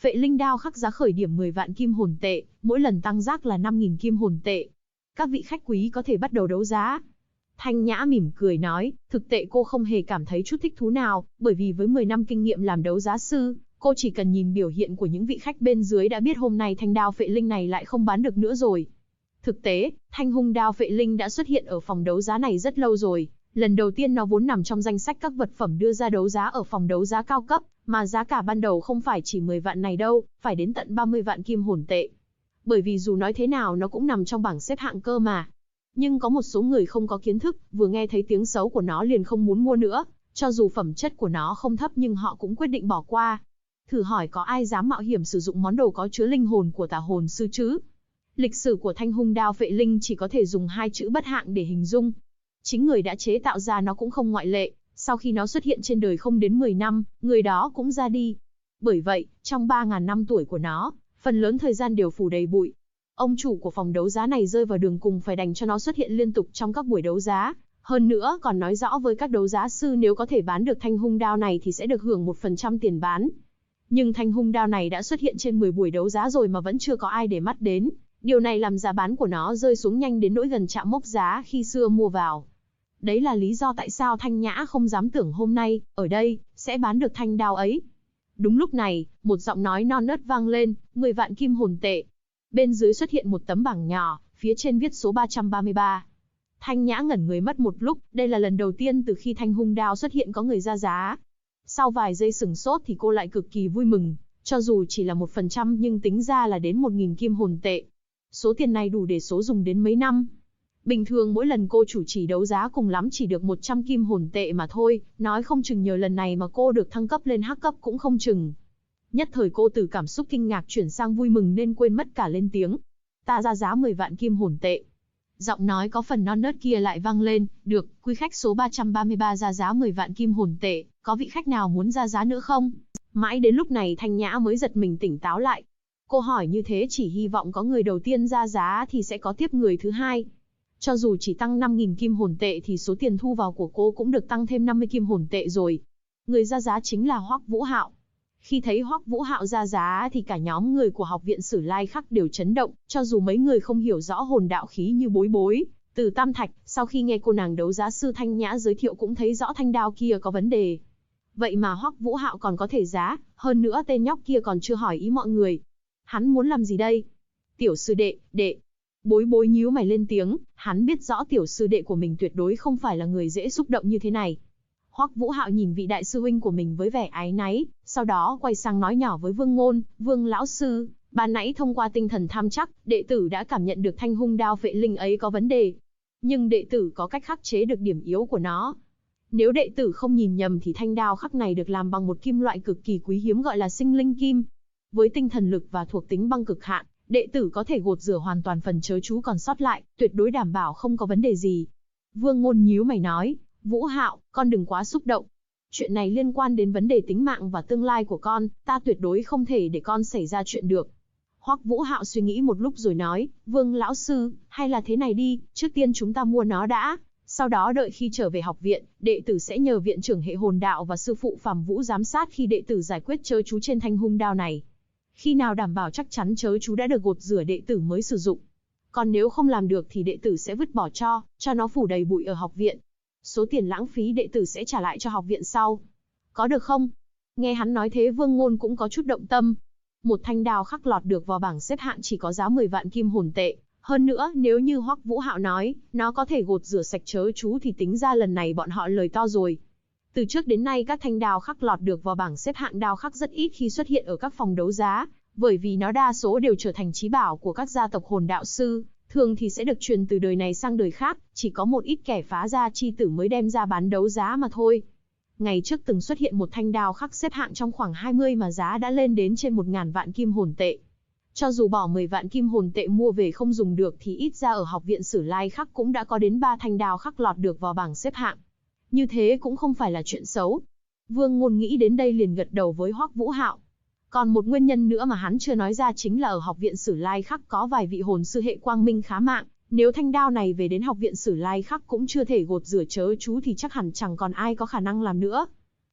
Phệ linh đao khắc giá khởi điểm 10 vạn kim hồn tệ, mỗi lần tăng rác là 5.000 kim hồn tệ. Các vị khách quý có thể bắt đầu đấu giá. Thanh Nhã mỉm cười nói, thực tệ cô không hề cảm thấy chút thích thú nào, bởi vì với 10 năm kinh nghiệm làm đấu giá sư, cô chỉ cần nhìn biểu hiện của những vị khách bên dưới đã biết hôm nay thanh đao phệ linh này lại không bán được nữa rồi. Thực tế, thanh hung đao phệ linh đã xuất hiện ở phòng đấu giá này rất lâu rồi. Lần đầu tiên nó vốn nằm trong danh sách các vật phẩm đưa ra đấu giá ở phòng đấu giá cao cấp, mà giá cả ban đầu không phải chỉ 10 vạn này đâu, phải đến tận 30 vạn kim hồn tệ. Bởi vì dù nói thế nào nó cũng nằm trong bảng xếp hạng cơ mà. Nhưng có một số người không có kiến thức, vừa nghe thấy tiếng xấu của nó liền không muốn mua nữa, cho dù phẩm chất của nó không thấp nhưng họ cũng quyết định bỏ qua. Thử hỏi có ai dám mạo hiểm sử dụng món đồ có chứa linh hồn của tà hồn sư chứ? Lịch sử của thanh hung đao phệ linh chỉ có thể dùng 2 chữ bất hạng để hình dung. Chính người đã chế tạo ra nó cũng không ngoại lệ, sau khi nó xuất hiện trên đời không đến 10 năm, người đó cũng ra đi. Bởi vậy, trong 3.000 năm tuổi của nó, phần lớn thời gian đều phủ đầy bụi. Ông chủ của phòng đấu giá này rơi vào đường cùng phải đành cho nó xuất hiện liên tục trong các buổi đấu giá. Hơn nữa còn nói rõ với các đấu giá sư nếu có thể bán được thanh hung đao này thì sẽ được hưởng 1% tiền bán. Nhưng thanh hung đao này đã xuất hiện trên 10 buổi đấu giá rồi mà vẫn chưa có ai để mắt đến. Điều này làm giá bán của nó rơi xuống nhanh đến nỗi gần chạm mốc giá khi xưa mua vào. Đấy là lý do tại sao Thanh Nhã không dám tưởng hôm nay, ở đây, sẽ bán được thanh đao ấy. Đúng lúc này, một giọng nói non nớt vang lên, 10 vạn kim hồn tệ. Bên dưới xuất hiện một tấm bảng nhỏ, phía trên viết số 333. Thanh Nhã ngẩn người mất một lúc, đây là lần đầu tiên từ khi thanh hung đao xuất hiện có người ra giá. Sau vài giây sửng sốt thì cô lại cực kỳ vui mừng, cho dù chỉ là 1% nhưng tính ra là đến 1.000 kim hồn tệ. Số tiền này đủ để số dùng đến mấy năm. Bình thường mỗi lần cô chủ trì đấu giá cùng lắm chỉ được 100 kim hồn tệ mà thôi, nói không chừng nhờ lần này mà cô được thăng cấp lên hắc cấp cũng không chừng. Nhất thời cô từ cảm xúc kinh ngạc chuyển sang vui mừng nên quên mất cả lên tiếng. Ta ra giá 10 vạn kim hồn tệ. Giọng nói có phần non nớt kia lại vang lên, được, quý khách số 333 ra giá 10 vạn kim hồn tệ, có vị khách nào muốn ra giá nữa không? Mãi đến lúc này Thanh Nhã mới giật mình tỉnh táo lại. Cô hỏi như thế chỉ hy vọng có người đầu tiên ra giá thì sẽ có tiếp người thứ hai. Cho dù chỉ tăng 5.000 kim hồn tệ thì số tiền thu vào của cô cũng được tăng thêm 50 kim hồn tệ rồi. Người ra giá chính là Hoắc Vũ Hạo. Khi thấy Hoắc Vũ Hạo ra giá thì cả nhóm người của học viện Sử Lai Khắc đều chấn động, cho dù mấy người không hiểu rõ hồn đạo khí như Bối Bối, Từ Tam Thạch, sau khi nghe cô nàng đấu giá sư Thanh Nhã giới thiệu cũng thấy rõ thanh đao kia có vấn đề. Vậy mà Hoắc Vũ Hạo còn có thể giá, hơn nữa tên nhóc kia còn chưa hỏi ý mọi người. Hắn muốn làm gì đây? Tiểu sư đệ. Bối Bối nhíu mày lên tiếng, hắn biết rõ tiểu sư đệ của mình tuyệt đối không phải là người dễ xúc động như thế này. Hoắc Vũ Hạo nhìn vị đại sư huynh của mình với vẻ áy náy, sau đó quay sang nói nhỏ với Vương Ngôn, Vương lão sư, ban nãy thông qua tinh thần tham chắc, đệ tử đã cảm nhận được thanh hung đao phệ linh ấy có vấn đề. Nhưng đệ tử có cách khắc chế được điểm yếu của nó. Nếu đệ tử không nhìn nhầm thì thanh đao khắc này được làm bằng một kim loại cực kỳ quý hiếm gọi là sinh linh kim. Với tinh thần lực và thuộc tính băng cực hạn, đệ tử có thể gột rửa hoàn toàn phần chớ chú còn sót lại, tuyệt đối đảm bảo không có vấn đề gì. Vương Ngôn nhíu mày nói, Vũ Hạo, con đừng quá xúc động. Chuyện này liên quan đến vấn đề tính mạng và tương lai của con, ta tuyệt đối không thể để con xảy ra chuyện được. Hoắc Vũ Hạo suy nghĩ một lúc rồi nói, Vương lão sư, hay là thế này đi, trước tiên chúng ta mua nó đã, sau đó đợi khi trở về học viện, đệ tử sẽ nhờ viện trưởng hệ hồn đạo và sư phụ Phàm Vũ giám sát khi đệ tử giải quyết chớ chú trên thanh hung đao này. Khi nào đảm bảo chắc chắn chớ chú đã được gột rửa đệ tử mới sử dụng. Còn nếu không làm được thì đệ tử sẽ vứt bỏ cho nó phủ đầy bụi ở học viện. Số tiền lãng phí đệ tử sẽ trả lại cho học viện sau. Có được không? Nghe hắn nói thế Vương Ngôn cũng có chút động tâm. Một thanh đao khắc lọt được vào bảng xếp hạng chỉ có giá 10 vạn kim hồn tệ. Hơn nữa, nếu như Hoắc Vũ Hạo nói, nó có thể gột rửa sạch chớ chú thì tính ra lần này bọn họ lời to rồi. Từ trước đến nay các thanh đao khắc lọt được vào bảng xếp hạng đao khắc rất ít khi xuất hiện ở các phòng đấu giá, bởi vì nó đa số đều trở thành chí bảo của các gia tộc hồn đạo sư, thường thì sẽ được truyền từ đời này sang đời khác, chỉ có một ít kẻ phá gia chi tử mới đem ra bán đấu giá mà thôi. Ngày trước từng xuất hiện một thanh đao khắc xếp hạng trong khoảng 20 mà giá đã lên đến trên 1.000 vạn kim hồn tệ. Cho dù bỏ 10 vạn kim hồn tệ mua về không dùng được thì ít ra ở học viện Sử Lai Khắc cũng đã có đến 3 thanh đao khắc lọt được vào bảng xếp hạng. Như thế cũng không phải là chuyện xấu. Vương Ngôn nghĩ đến đây liền gật đầu với Hoắc Vũ Hạo. Còn một nguyên nhân nữa mà hắn chưa nói ra chính là ở học viện Sử Lai Khắc có vài vị hồn sư hệ quang minh khá mạng, nếu thanh đao này về đến học viện Sử Lai Khắc cũng chưa thể gột rửa chớ chú thì chắc hẳn chẳng còn ai có khả năng làm nữa.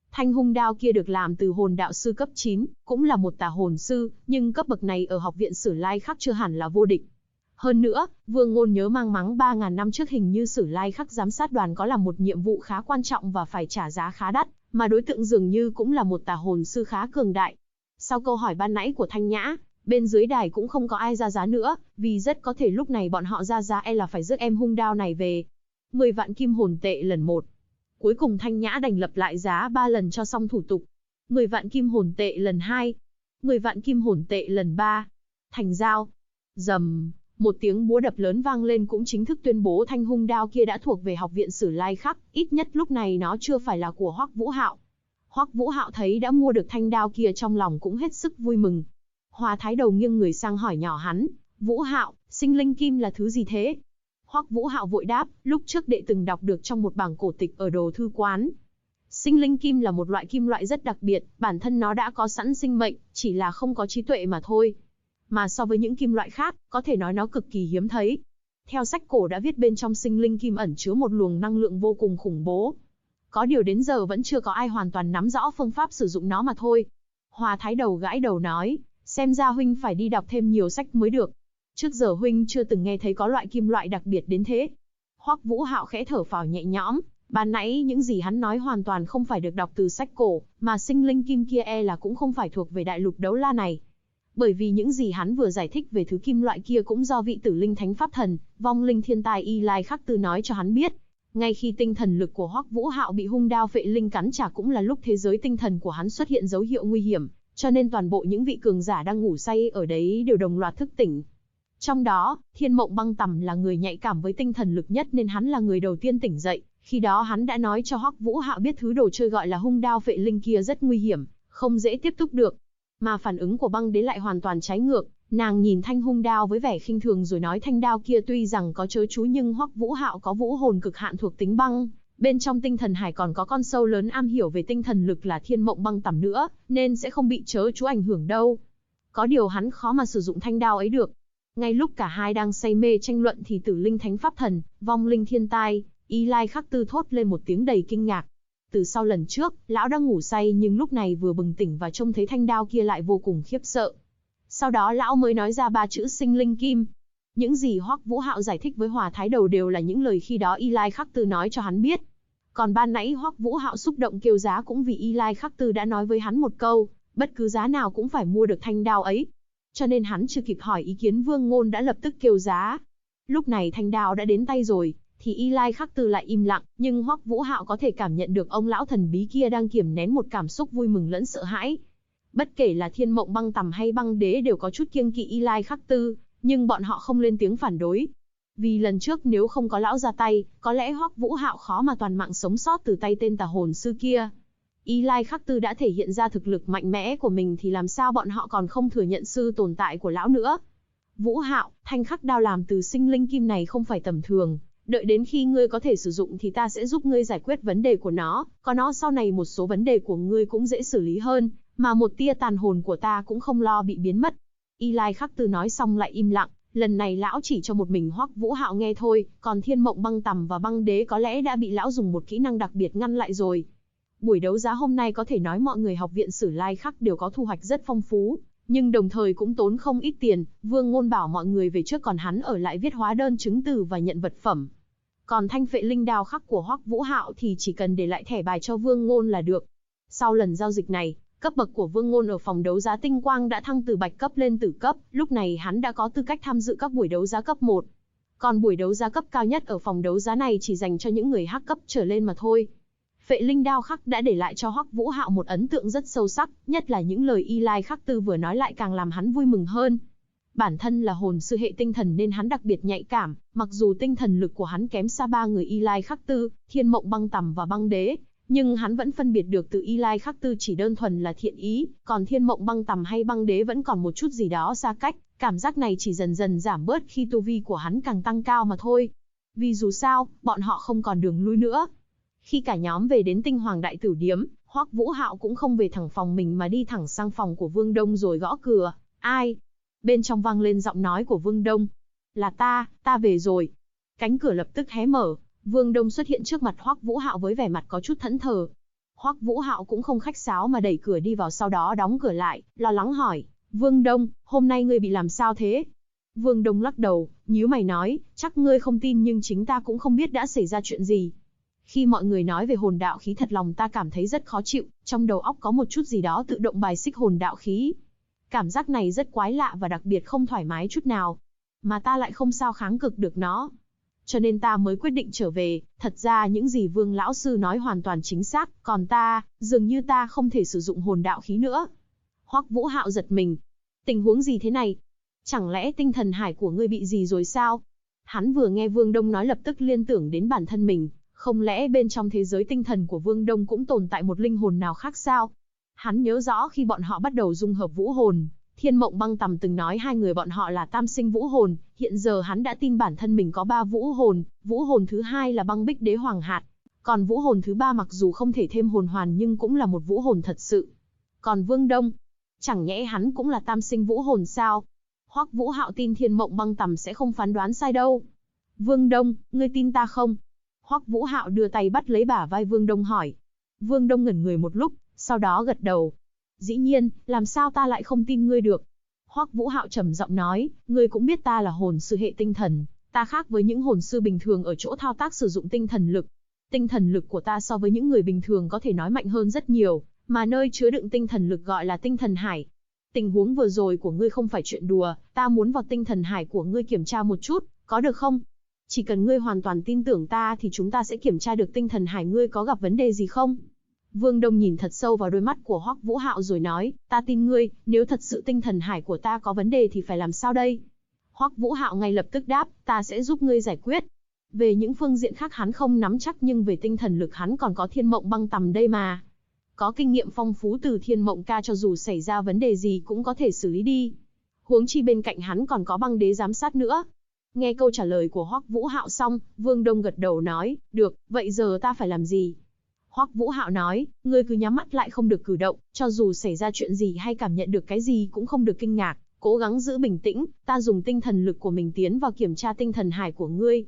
Thanh hung đao kia được làm từ hồn đạo sư cấp 9, cũng là một tà hồn sư, nhưng cấp bậc này ở học viện Sử Lai Khắc chưa hẳn là vô địch. Hơn nữa, Vương Ngôn nhớ mang máng 3.000 năm trước hình như Sử Lai Khắc giám sát đoàn có làm một nhiệm vụ khá quan trọng và phải trả giá khá đắt, mà đối tượng dường như cũng là một tà hồn sư khá cường đại. Sau câu hỏi ban nãy của Thanh Nhã, bên dưới đài cũng không có ai ra giá nữa, vì rất có thể lúc này bọn họ ra giá là phải rước em hung đao này về. 10 vạn kim hồn tệ lần 1. Cuối cùng Thanh Nhã đành lập lại giá 3 lần cho xong thủ tục. 10 vạn kim hồn tệ lần 2. 10 vạn kim hồn tệ lần 3. Thành giao. Rầm. Một tiếng búa đập lớn vang lên cũng chính thức tuyên bố thanh hung đao kia đã thuộc về học viện Sử Lai Khắc, ít nhất lúc này nó chưa phải là của Hoắc Vũ Hạo. Hoắc Vũ Hạo thấy đã mua được thanh đao kia trong lòng cũng hết sức vui mừng. Hoa Thái Đầu nghiêng người sang hỏi nhỏ hắn, Vũ Hạo, sinh linh kim là thứ gì thế? Hoắc Vũ Hạo vội đáp, lúc trước đệ từng đọc được trong một bảng cổ tịch ở đồ thư quán. Sinh linh kim là một loại kim loại rất đặc biệt, bản thân nó đã có sẵn sinh mệnh, chỉ là không có trí tuệ mà thôi. Mà so với những kim loại khác, có thể nói nó cực kỳ hiếm thấy. Theo sách cổ đã viết bên trong sinh linh kim ẩn chứa một luồng năng lượng vô cùng khủng bố. Có điều đến giờ vẫn chưa có ai hoàn toàn nắm rõ phương pháp sử dụng nó mà thôi. Hoa Thái Đầu gãi đầu nói, xem ra huynh phải đi đọc thêm nhiều sách mới được. Trước giờ huynh chưa từng nghe thấy có loại kim loại đặc biệt đến thế. Hoắc Vũ Hạo khẽ thở phào nhẹ nhõm, ban nãy những gì hắn nói hoàn toàn không phải được đọc từ sách cổ, mà sinh linh kim kia là cũng không phải thuộc về đại lục đấu la này. Bởi vì những gì hắn vừa giải thích về thứ kim loại kia cũng do vị Tử Linh Thánh Pháp Thần, vong linh thiên tài Y Lai Khắc Tư nói cho hắn biết. Ngay khi tinh thần lực của Hoắc Vũ Hạo bị hung đao phệ linh cắn trả cũng là lúc thế giới tinh thần của hắn xuất hiện dấu hiệu nguy hiểm, cho nên toàn bộ những vị cường giả đang ngủ say ở đấy đều đồng loạt thức tỉnh. Trong đó, Thiên Mộng Băng Tầm là người nhạy cảm với tinh thần lực nhất nên hắn là người đầu tiên tỉnh dậy. Khi đó hắn đã nói cho Hoắc Vũ Hạo biết thứ đồ chơi gọi là hung đao phệ linh kia rất nguy hiểm, không dễ tiếp xúc được. Mà phản ứng của Băng Đế lại hoàn toàn trái ngược, nàng nhìn thanh hung đao với vẻ khinh thường rồi nói thanh đao kia tuy rằng có chớ chú nhưng Hoắc Vũ Hạo có vũ hồn cực hạn thuộc tính băng, bên trong tinh thần hải còn có con sâu lớn am hiểu về tinh thần lực là Thiên Mộng Băng Tầm nữa, nên sẽ không bị chớ chú ảnh hưởng đâu. Có điều hắn khó mà sử dụng thanh đao ấy được. Ngay lúc cả hai đang say mê tranh luận thì Tử Linh Thánh Pháp Thần, vong linh thiên tai, Y Lai Khắc Tư thốt lên một tiếng đầy kinh ngạc. Từ sau lần trước, lão đang ngủ say nhưng lúc này vừa bừng tỉnh và trông thấy thanh đao kia lại vô cùng khiếp sợ. Sau đó lão mới nói ra 3 chữ sinh linh kim. Những gì Hoắc Vũ Hạo giải thích với Hòa Thái Đầu đều là những lời khi đó Y Lai Khắc Tư nói cho hắn biết. Còn ban nãy Hoắc Vũ Hạo xúc động kêu giá cũng vì Y Lai Khắc Tư đã nói với hắn một câu, bất cứ giá nào cũng phải mua được thanh đao ấy. Cho nên hắn chưa kịp hỏi ý kiến Vương Ngôn đã lập tức kêu giá. Lúc này thanh đao đã đến tay rồi, thì Y Lai Khắc Tư lại im lặng, nhưng Hoắc Vũ Hạo có thể cảm nhận được ông lão thần bí kia đang kiềm nén một cảm xúc vui mừng lẫn sợ hãi. Bất kể là Thiên Mộng Băng Tầm hay Băng Đế đều có chút kiêng kỵ Y Lai Khắc Tư, nhưng bọn họ không lên tiếng phản đối. Vì lần trước nếu không có lão ra tay, có lẽ Hoắc Vũ Hạo khó mà toàn mạng sống sót từ tay tên tà hồn sư kia. Y Lai Khắc Tư đã thể hiện ra thực lực mạnh mẽ của mình thì làm sao bọn họ còn không thừa nhận sự tồn tại của lão nữa. Vũ Hạo, thanh khắc đao làm từ sinh linh kim này không phải tầm thường. Đợi đến khi ngươi có thể sử dụng thì ta sẽ giúp ngươi giải quyết vấn đề của nó, có nó sau này một số vấn đề của ngươi cũng dễ xử lý hơn, mà một tia tàn hồn của ta cũng không lo bị biến mất. Y Lai Khắc Tư nói xong lại im lặng, lần này lão chỉ cho một mình Hoắc Vũ Hạo nghe thôi, còn Thiên Mộng Băng Tầm và Băng Đế có lẽ đã bị lão dùng một kỹ năng đặc biệt ngăn lại rồi. Buổi đấu giá hôm nay có thể nói mọi người học viện Sử Lai Khắc đều có thu hoạch rất phong phú, nhưng đồng thời cũng tốn không ít tiền. Vương Ngôn bảo mọi người về trước còn hắn ở lại viết hóa đơn chứng từ và nhận vật phẩm. Còn thanh phệ linh đao khắc của Hoắc Vũ Hạo thì chỉ cần để lại thẻ bài cho Vương Ngôn là được. Sau lần giao dịch này, cấp bậc của Vương Ngôn ở phòng đấu giá Tinh Quang đã thăng từ bạch cấp lên tử cấp, lúc này hắn đã có tư cách tham dự các buổi đấu giá cấp 1. Còn buổi đấu giá cấp cao nhất ở phòng đấu giá này chỉ dành cho những người hắc cấp trở lên mà thôi. Phệ linh đao khắc đã để lại cho Hoắc Vũ Hạo một ấn tượng rất sâu sắc, nhất là những lời Y Lai Khắc Tư vừa nói lại càng làm hắn vui mừng hơn. Bản thân là hồn sư hệ tinh thần nên hắn đặc biệt nhạy cảm, mặc dù tinh thần lực của hắn kém xa 3 người Y Lai Khắc Tư, Thiên Mộng Băng Tầm và Băng Đế, nhưng hắn vẫn phân biệt được từ Y Lai Khắc Tư chỉ đơn thuần là thiện ý, còn Thiên Mộng Băng Tầm hay Băng Đế vẫn còn một chút gì đó xa cách, cảm giác này chỉ dần dần giảm bớt khi tu vi của hắn càng tăng cao mà thôi. Vì dù sao, bọn họ không còn đường lui nữa. Khi cả nhóm về đến Tinh Hoàng Đại Tử Điếm, Hoắc Vũ Hạo cũng không về thẳng phòng mình mà đi thẳng sang phòng của Vương Đông rồi gõ cửa. Ai? Bên trong vang lên giọng nói của Vương Đông. Là ta về rồi. Cánh cửa lập tức hé mở, Vương Đông xuất hiện trước mặt Hoắc Vũ Hạo với vẻ mặt có chút thẫn thờ. Hoắc Vũ Hạo cũng không khách sáo mà đẩy cửa đi vào, sau đó đóng cửa lại, lo lắng hỏi, Vương Đông, hôm nay ngươi bị làm sao thế? Vương Đông lắc đầu, nhíu mày nói, chắc ngươi không tin nhưng chính ta cũng không biết đã xảy ra chuyện gì. Khi mọi người nói về hồn đạo khí thật lòng ta cảm thấy rất khó chịu, trong đầu óc có một chút gì đó tự động bài xích hồn đạo khí. Cảm giác này rất quái lạ và đặc biệt không thoải mái chút nào. Mà ta lại không sao kháng cự được nó. Cho nên ta mới quyết định trở về, thật ra những gì Vương lão sư nói hoàn toàn chính xác, còn ta, dường như ta không thể sử dụng hồn đạo khí nữa. Hoắc Vũ Hạo giật mình. Tình huống gì thế này? Chẳng lẽ tinh thần hải của ngươi bị gì rồi sao? Hắn vừa nghe Vương Đông nói lập tức liên tưởng đến bản thân mình, không lẽ bên trong thế giới tinh thần của Vương Đông cũng tồn tại một linh hồn nào khác sao? Hắn nhớ rõ khi bọn họ bắt đầu dung hợp vũ hồn, Thiên Mộng Băng Tầm từng nói hai người bọn họ là tam sinh vũ hồn, hiện giờ hắn đã tin bản thân mình có 3 vũ hồn thứ hai là Băng Bích Đế Hoàng Hạt, còn vũ hồn thứ 3 mặc dù không thể thêm hồn hoàn nhưng cũng là một vũ hồn thật sự. Còn Vương Đông, chẳng nhẽ hắn cũng là tam sinh vũ hồn sao? Hoắc Vũ Hạo tin Thiên Mộng Băng Tầm sẽ không phán đoán sai đâu. Vương Đông, ngươi tin ta không? Hoắc Vũ Hạo đưa tay bắt lấy bả vai Vương Đông hỏi. Vương Đông ngẩn người một lúc, sau đó gật đầu. Dĩ nhiên, làm sao ta lại không tin ngươi được? Hoắc Vũ Hạo trầm giọng nói, ngươi cũng biết ta là hồn sư hệ tinh thần, ta khác với những hồn sư bình thường ở chỗ thao tác sử dụng tinh thần lực. Tinh thần lực của ta so với những người bình thường có thể nói mạnh hơn rất nhiều, mà nơi chứa đựng tinh thần lực gọi là tinh thần hải. Tình huống vừa rồi của ngươi không phải chuyện đùa, ta muốn vào tinh thần hải của ngươi kiểm tra một chút, có được không? Chỉ cần ngươi hoàn toàn tin tưởng ta thì chúng ta sẽ kiểm tra được tinh thần hải ngươi có gặp vấn đề gì không? Vương Đông nhìn thật sâu vào đôi mắt của Hoắc Vũ Hạo rồi nói, ta tin ngươi, nếu thật sự tinh thần hải của ta có vấn đề thì phải làm sao đây? Hoắc Vũ Hạo ngay lập tức đáp, ta sẽ giúp ngươi giải quyết. Về những phương diện khác hắn không nắm chắc nhưng về tinh thần lực hắn còn có Thiên Mộng Băng Tầm đây mà. Có kinh nghiệm phong phú từ Thiên Mộng ca cho dù xảy ra vấn đề gì cũng có thể xử lý đi. Huống chi bên cạnh hắn còn có Băng Đế giám sát nữa. Nghe câu trả lời của Hoắc Vũ Hạo xong, Vương Đông gật đầu nói, được, vậy giờ ta phải làm gì? Hoắc Vũ Hạo nói, ngươi cứ nhắm mắt lại không được cử động, cho dù xảy ra chuyện gì hay cảm nhận được cái gì cũng không được kinh ngạc, cố gắng giữ bình tĩnh, ta dùng tinh thần lực của mình tiến vào kiểm tra tinh thần hải của ngươi.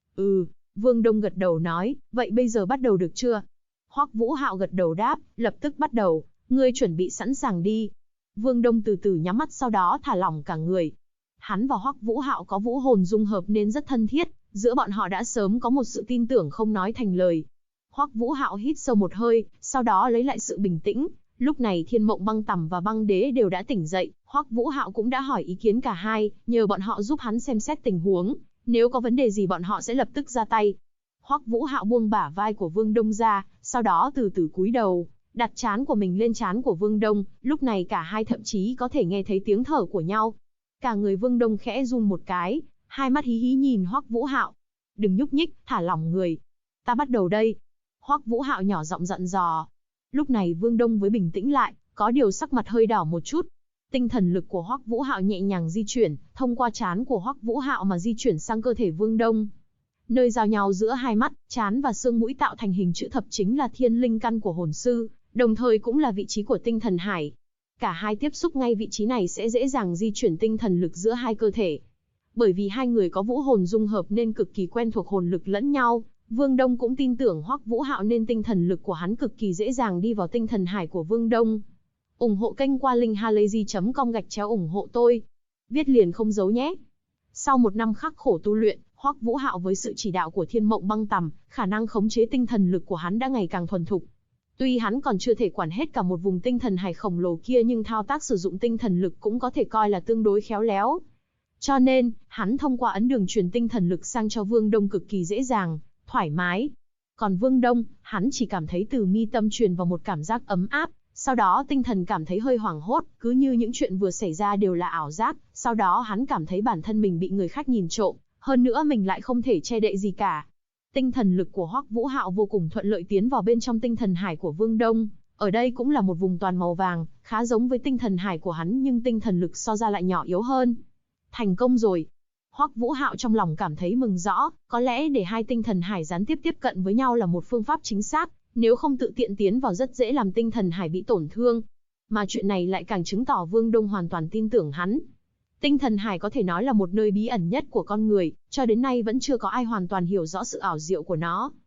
Vương Đông gật đầu nói, vậy bây giờ bắt đầu được chưa? Hoắc Vũ Hạo gật đầu đáp, lập tức bắt đầu, ngươi chuẩn bị sẵn sàng đi. Vương Đông từ từ nhắm mắt sau đó thả lỏng cả người. Hắn và Hoắc Vũ Hạo có vũ hồn dung hợp nên rất thân thiết, giữa bọn họ đã sớm có một sự tin tưởng không nói thành lời. Hoắc Vũ Hạo hít sâu một hơi, sau đó lấy lại sự bình tĩnh. Lúc này Thiên Mộng Băng Tầm và Băng Đế đều đã tỉnh dậy, Hoắc Vũ Hạo cũng đã hỏi ý kiến cả hai, nhờ bọn họ giúp hắn xem xét tình huống, nếu có vấn đề gì bọn họ sẽ lập tức ra tay. Hoắc Vũ Hạo buông bả vai của Vương Đông ra, sau đó từ từ cúi đầu, đặt trán của mình lên trán của Vương Đông, lúc này cả hai thậm chí có thể nghe thấy tiếng thở của nhau. Cả người Vương Đông khẽ run một cái, hai mắt hí hí nhìn Hoắc Vũ Hạo. Đừng nhúc nhích, thả lỏng người. Ta bắt đầu đây. Hoắc Vũ Hạo nhỏ giọng dặn dò. Lúc này Vương Đông mới bình tĩnh lại, có điều sắc mặt hơi đỏ một chút. Tinh thần lực của Hoắc Vũ Hạo nhẹ nhàng di chuyển, thông qua trán của Hoắc Vũ Hạo mà di chuyển sang cơ thể Vương Đông. Nơi giao nhau giữa hai mắt, trán và xương mũi tạo thành hình chữ thập chính là thiên linh căn của hồn sư, đồng thời cũng là vị trí của tinh thần hải. Cả hai tiếp xúc ngay vị trí này sẽ dễ dàng di chuyển tinh thần lực giữa hai cơ thể. Bởi vì hai người có vũ hồn dung hợp nên cực kỳ quen thuộc hồn lực lẫn nhau, Vương Đông cũng tin tưởng Hoắc Vũ Hạo nên tinh thần lực của hắn cực kỳ dễ dàng đi vào tinh thần hải của Vương Đông. Ủng hộ kênh qua linkhalazy.com/ủng hộ tôi. Viết liền không giấu nhé. Sau một năm khắc khổ tu luyện, Hoắc Vũ Hạo với sự chỉ đạo của Thiên Mộng Băng Tầm, khả năng khống chế tinh thần lực của hắn đã ngày càng thuần thục. Tuy hắn còn chưa thể quản hết cả một vùng tinh thần hải khổng lồ kia nhưng thao tác sử dụng tinh thần lực cũng có thể coi là tương đối khéo léo. Cho nên, hắn thông qua ấn đường truyền tinh thần lực sang cho Vương Đông cực kỳ dễ dàng, thoải mái. Còn Vương Đông, hắn chỉ cảm thấy từ mi tâm truyền vào một cảm giác ấm áp, sau đó tinh thần cảm thấy hơi hoảng hốt, cứ như những chuyện vừa xảy ra đều là ảo giác, sau đó hắn cảm thấy bản thân mình bị người khác nhìn trộm, hơn nữa mình lại không thể che đậy gì cả. Tinh thần lực của Hoắc Vũ Hạo vô cùng thuận lợi tiến vào bên trong tinh thần hải của Vương Đông, ở đây cũng là một vùng toàn màu vàng, khá giống với tinh thần hải của hắn nhưng tinh thần lực so ra lại nhỏ yếu hơn. Thành công rồi. Hoắc Vũ Hạo trong lòng cảm thấy mừng rõ, có lẽ để hai tinh thần hải gián tiếp tiếp cận với nhau là một phương pháp chính xác, nếu không tự tiện tiến vào rất dễ làm tinh thần hải bị tổn thương. Mà chuyện này lại càng chứng tỏ Vương Đông hoàn toàn tin tưởng hắn. Tinh thần hải có thể nói là một nơi bí ẩn nhất của con người, cho đến nay vẫn chưa có ai hoàn toàn hiểu rõ sự ảo diệu của nó.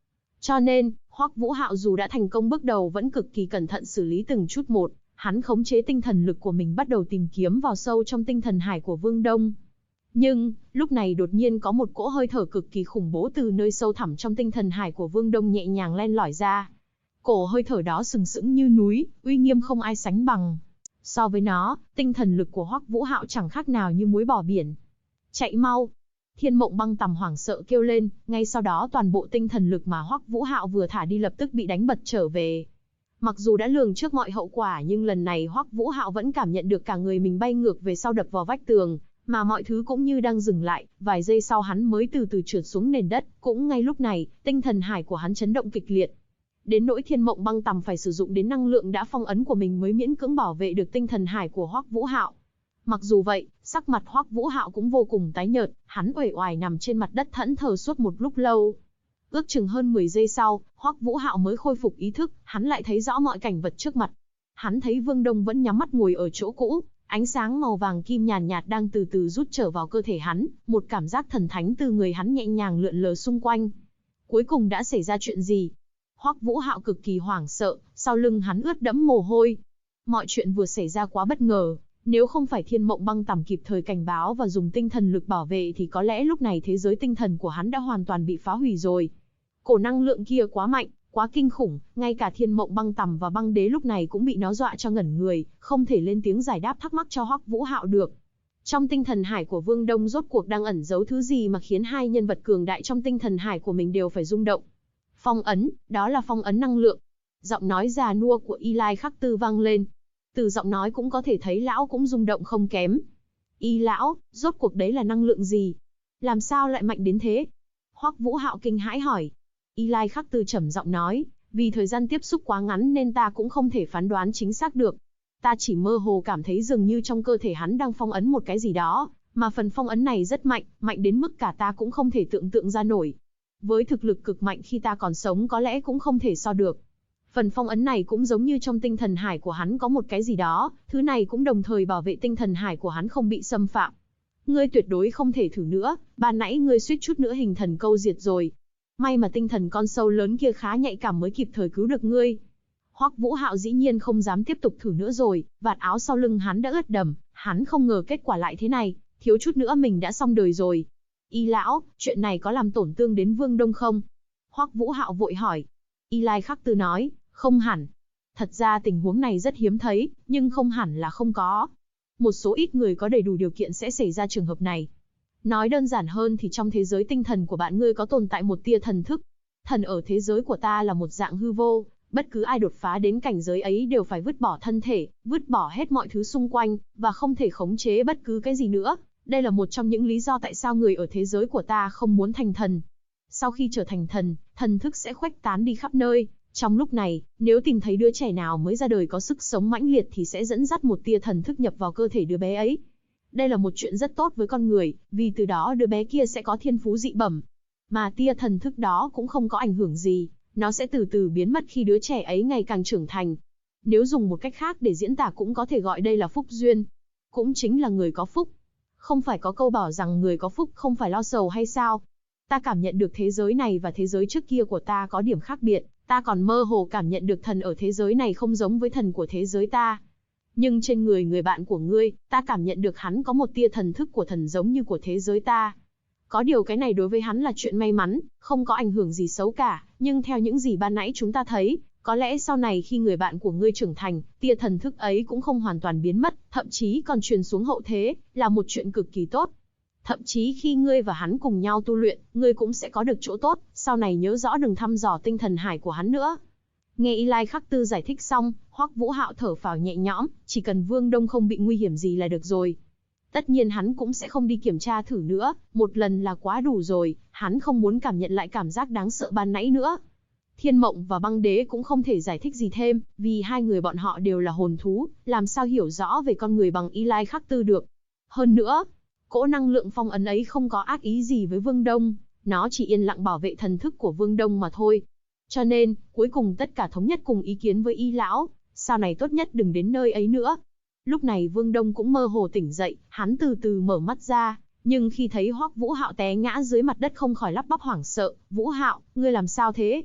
Cho nên, Hoắc Vũ Hạo dù đã thành công bước đầu vẫn cực kỳ cẩn thận xử lý từng chút một, hắn khống chế tinh thần lực của mình bắt đầu tìm kiếm vào sâu trong tinh thần hải của Vương Đông. Nhưng, lúc này đột nhiên có một cỗ hơi thở cực kỳ khủng bố từ nơi sâu thẳm trong tinh thần hải của Vương Đông nhẹ nhàng len lỏi ra. Cổ hơi thở đó sừng sững như núi, uy nghiêm không ai sánh bằng. So với nó, tinh thần lực của Hoắc Vũ Hạo chẳng khác nào như muối bỏ biển. Chạy mau! Thiên Mộng Băng Tằm hoảng sợ kêu lên, ngay sau đó toàn bộ tinh thần lực mà Hoắc Vũ Hạo vừa thả đi lập tức bị đánh bật trở về. Mặc dù đã lường trước mọi hậu quả nhưng lần này Hoắc Vũ Hạo vẫn cảm nhận được cả người mình bay ngược về sau đập vào vách tường, mà mọi thứ cũng như đang dừng lại, vài giây sau hắn mới từ từ trượt xuống nền đất, cũng ngay lúc này, tinh thần hải của hắn chấn động kịch liệt. Đến nỗi Thiên Mộng Băng Tằm phải sử dụng đến năng lượng đã phong ấn của mình mới miễn cưỡng bảo vệ được tinh thần hải của Hoắc Vũ Hạo. Mặc dù vậy, sắc mặt Hoắc Vũ Hạo cũng vô cùng tái nhợt, hắn uể oải nằm trên mặt đất thẫn thờ suốt một lúc lâu. Ước chừng hơn 10 giây sau, Hoắc Vũ Hạo mới khôi phục ý thức, hắn lại thấy rõ mọi cảnh vật trước mặt. Hắn thấy Vương Đông vẫn nhắm mắt ngồi ở chỗ cũ, ánh sáng màu vàng kim nhàn nhạt đang từ từ rút trở vào cơ thể hắn, một cảm giác thần thánh từ người hắn nhẹ nhàng lượn lờ xung quanh. Cuối cùng đã xảy ra chuyện gì? Hoắc Vũ Hạo cực kỳ hoảng sợ, sau lưng hắn ướt đẫm mồ hôi. Mọi chuyện vừa xảy ra quá bất ngờ, nếu không phải Thiên Mộng Băng Tằm kịp thời cảnh báo và dùng tinh thần lực bảo vệ thì có lẽ lúc này thế giới tinh thần của hắn đã hoàn toàn bị phá hủy rồi. Cổ năng lượng kia quá mạnh, quá kinh khủng, ngay cả Thiên Mộng Băng Tằm và Băng Đế lúc này cũng bị nó dọa cho ngẩn người, không thể lên tiếng giải đáp thắc mắc cho Hoắc Vũ Hạo được. Trong tinh thần hải của Vương Đông rốt cuộc đang ẩn giấu thứ gì mà khiến hai nhân vật cường đại trong tinh thần hải của mình đều phải rung động. Phong ấn, đó là phong ấn năng lượng. Giọng nói già nua của Y Lai Khắc Tư vang lên. Từ giọng nói cũng có thể thấy lão cũng rung động không kém. Y lão, rốt cuộc đấy là năng lượng gì? Làm sao lại mạnh đến thế? Hoắc Vũ Hạo kinh hãi hỏi. Y Lai Khắc Tư trầm giọng nói, vì thời gian tiếp xúc quá ngắn nên ta cũng không thể phán đoán chính xác được. Ta chỉ mơ hồ cảm thấy dường như trong cơ thể hắn đang phong ấn một cái gì đó, mà phần phong ấn này rất mạnh, mạnh đến mức cả ta cũng không thể tưởng tượng ra nổi. Với thực lực cực mạnh khi ta còn sống có lẽ cũng không thể so được. Phần phong ấn này cũng giống như trong tinh thần hải của hắn có một cái gì đó, thứ này cũng đồng thời bảo vệ tinh thần hải của hắn không bị xâm phạm. Ngươi tuyệt đối không thể thử nữa, ban nãy ngươi suýt chút nữa hình thần câu diệt rồi. May mà tinh thần con sâu lớn kia khá nhạy cảm mới kịp thời cứu được ngươi. Hoắc Vũ Hạo dĩ nhiên không dám tiếp tục thử nữa rồi, vạt áo sau lưng hắn đã ướt đẫm, hắn không ngờ kết quả lại thế này, thiếu chút nữa mình đã xong đời rồi. Y lão, chuyện này có làm tổn thương đến Vương Đông không? Hoắc Vũ Hạo vội hỏi. Y Lai Khắc Tư nói, không hẳn. Thật ra tình huống này rất hiếm thấy, nhưng không hẳn là không có. Một số ít người có đầy đủ điều kiện sẽ xảy ra trường hợp này. Nói đơn giản hơn thì trong thế giới tinh thần của bạn ngươi có tồn tại một tia thần thức. Thần ở thế giới của ta là một dạng hư vô, bất cứ ai đột phá đến cảnh giới ấy đều phải vứt bỏ thân thể, vứt bỏ hết mọi thứ xung quanh, và không thể khống chế bất cứ cái gì nữa. Đây là một trong những lý do tại sao người ở thế giới của ta không muốn thành thần. Sau khi trở thành thần, thần thức sẽ khuếch tán đi khắp nơi. Trong lúc này, nếu tìm thấy đứa trẻ nào mới ra đời có sức sống mãnh liệt thì sẽ dẫn dắt một tia thần thức nhập vào cơ thể đứa bé ấy. Đây là một chuyện rất tốt với con người, vì từ đó đứa bé kia sẽ có thiên phú dị bẩm. Mà tia thần thức đó cũng không có ảnh hưởng gì, nó sẽ từ từ biến mất khi đứa trẻ ấy ngày càng trưởng thành. Nếu dùng một cách khác để diễn tả cũng có thể gọi đây là phúc duyên. Cũng chính là người có phúc. Không phải có câu bảo rằng người có phúc không phải lo sầu hay sao? Ta cảm nhận được thế giới này và thế giới trước kia của ta có điểm khác biệt, ta còn mơ hồ cảm nhận được thần ở thế giới này không giống với thần của thế giới ta. Nhưng trên người người bạn của ngươi, ta cảm nhận được hắn có một tia thần thức của thần giống như của thế giới ta. Có điều cái này đối với hắn là chuyện may mắn, không có ảnh hưởng gì xấu cả, nhưng theo những gì ban nãy chúng ta thấy, có lẽ sau này khi người bạn của ngươi trưởng thành, tia thần thức ấy cũng không hoàn toàn biến mất, thậm chí còn truyền xuống hậu thế, là một chuyện cực kỳ tốt. Thậm chí khi ngươi và hắn cùng nhau tu luyện, ngươi cũng sẽ có được chỗ tốt, sau này nhớ rõ đừng thăm dò tinh thần hải của hắn nữa. Nghe Y Lai Khắc Tư giải thích xong, Hoắc Vũ Hạo thở phào nhẹ nhõm, chỉ cần Vương Đông không bị nguy hiểm gì là được rồi. Tất nhiên hắn cũng sẽ không đi kiểm tra thử nữa, một lần là quá đủ rồi, hắn không muốn cảm nhận lại cảm giác đáng sợ ban nãy nữa. Thiên Mộng và Băng Đế cũng không thể giải thích gì thêm, vì hai người bọn họ đều là hồn thú, làm sao hiểu rõ về con người bằng Y Lai Khắc Tư được. Hơn nữa, cỗ năng lượng phong ấn ấy không có ác ý gì với Vương Đông, nó chỉ yên lặng bảo vệ thần thức của Vương Đông mà thôi. Cho nên, cuối cùng tất cả thống nhất cùng ý kiến với Y lão, sau này tốt nhất đừng đến nơi ấy nữa. Lúc này Vương Đông cũng mơ hồ tỉnh dậy, hắn từ từ mở mắt ra, nhưng khi thấy Hoắc Vũ Hạo té ngã dưới mặt đất không khỏi lắp bắp hoảng sợ, "Vũ Hạo, ngươi làm sao thế?"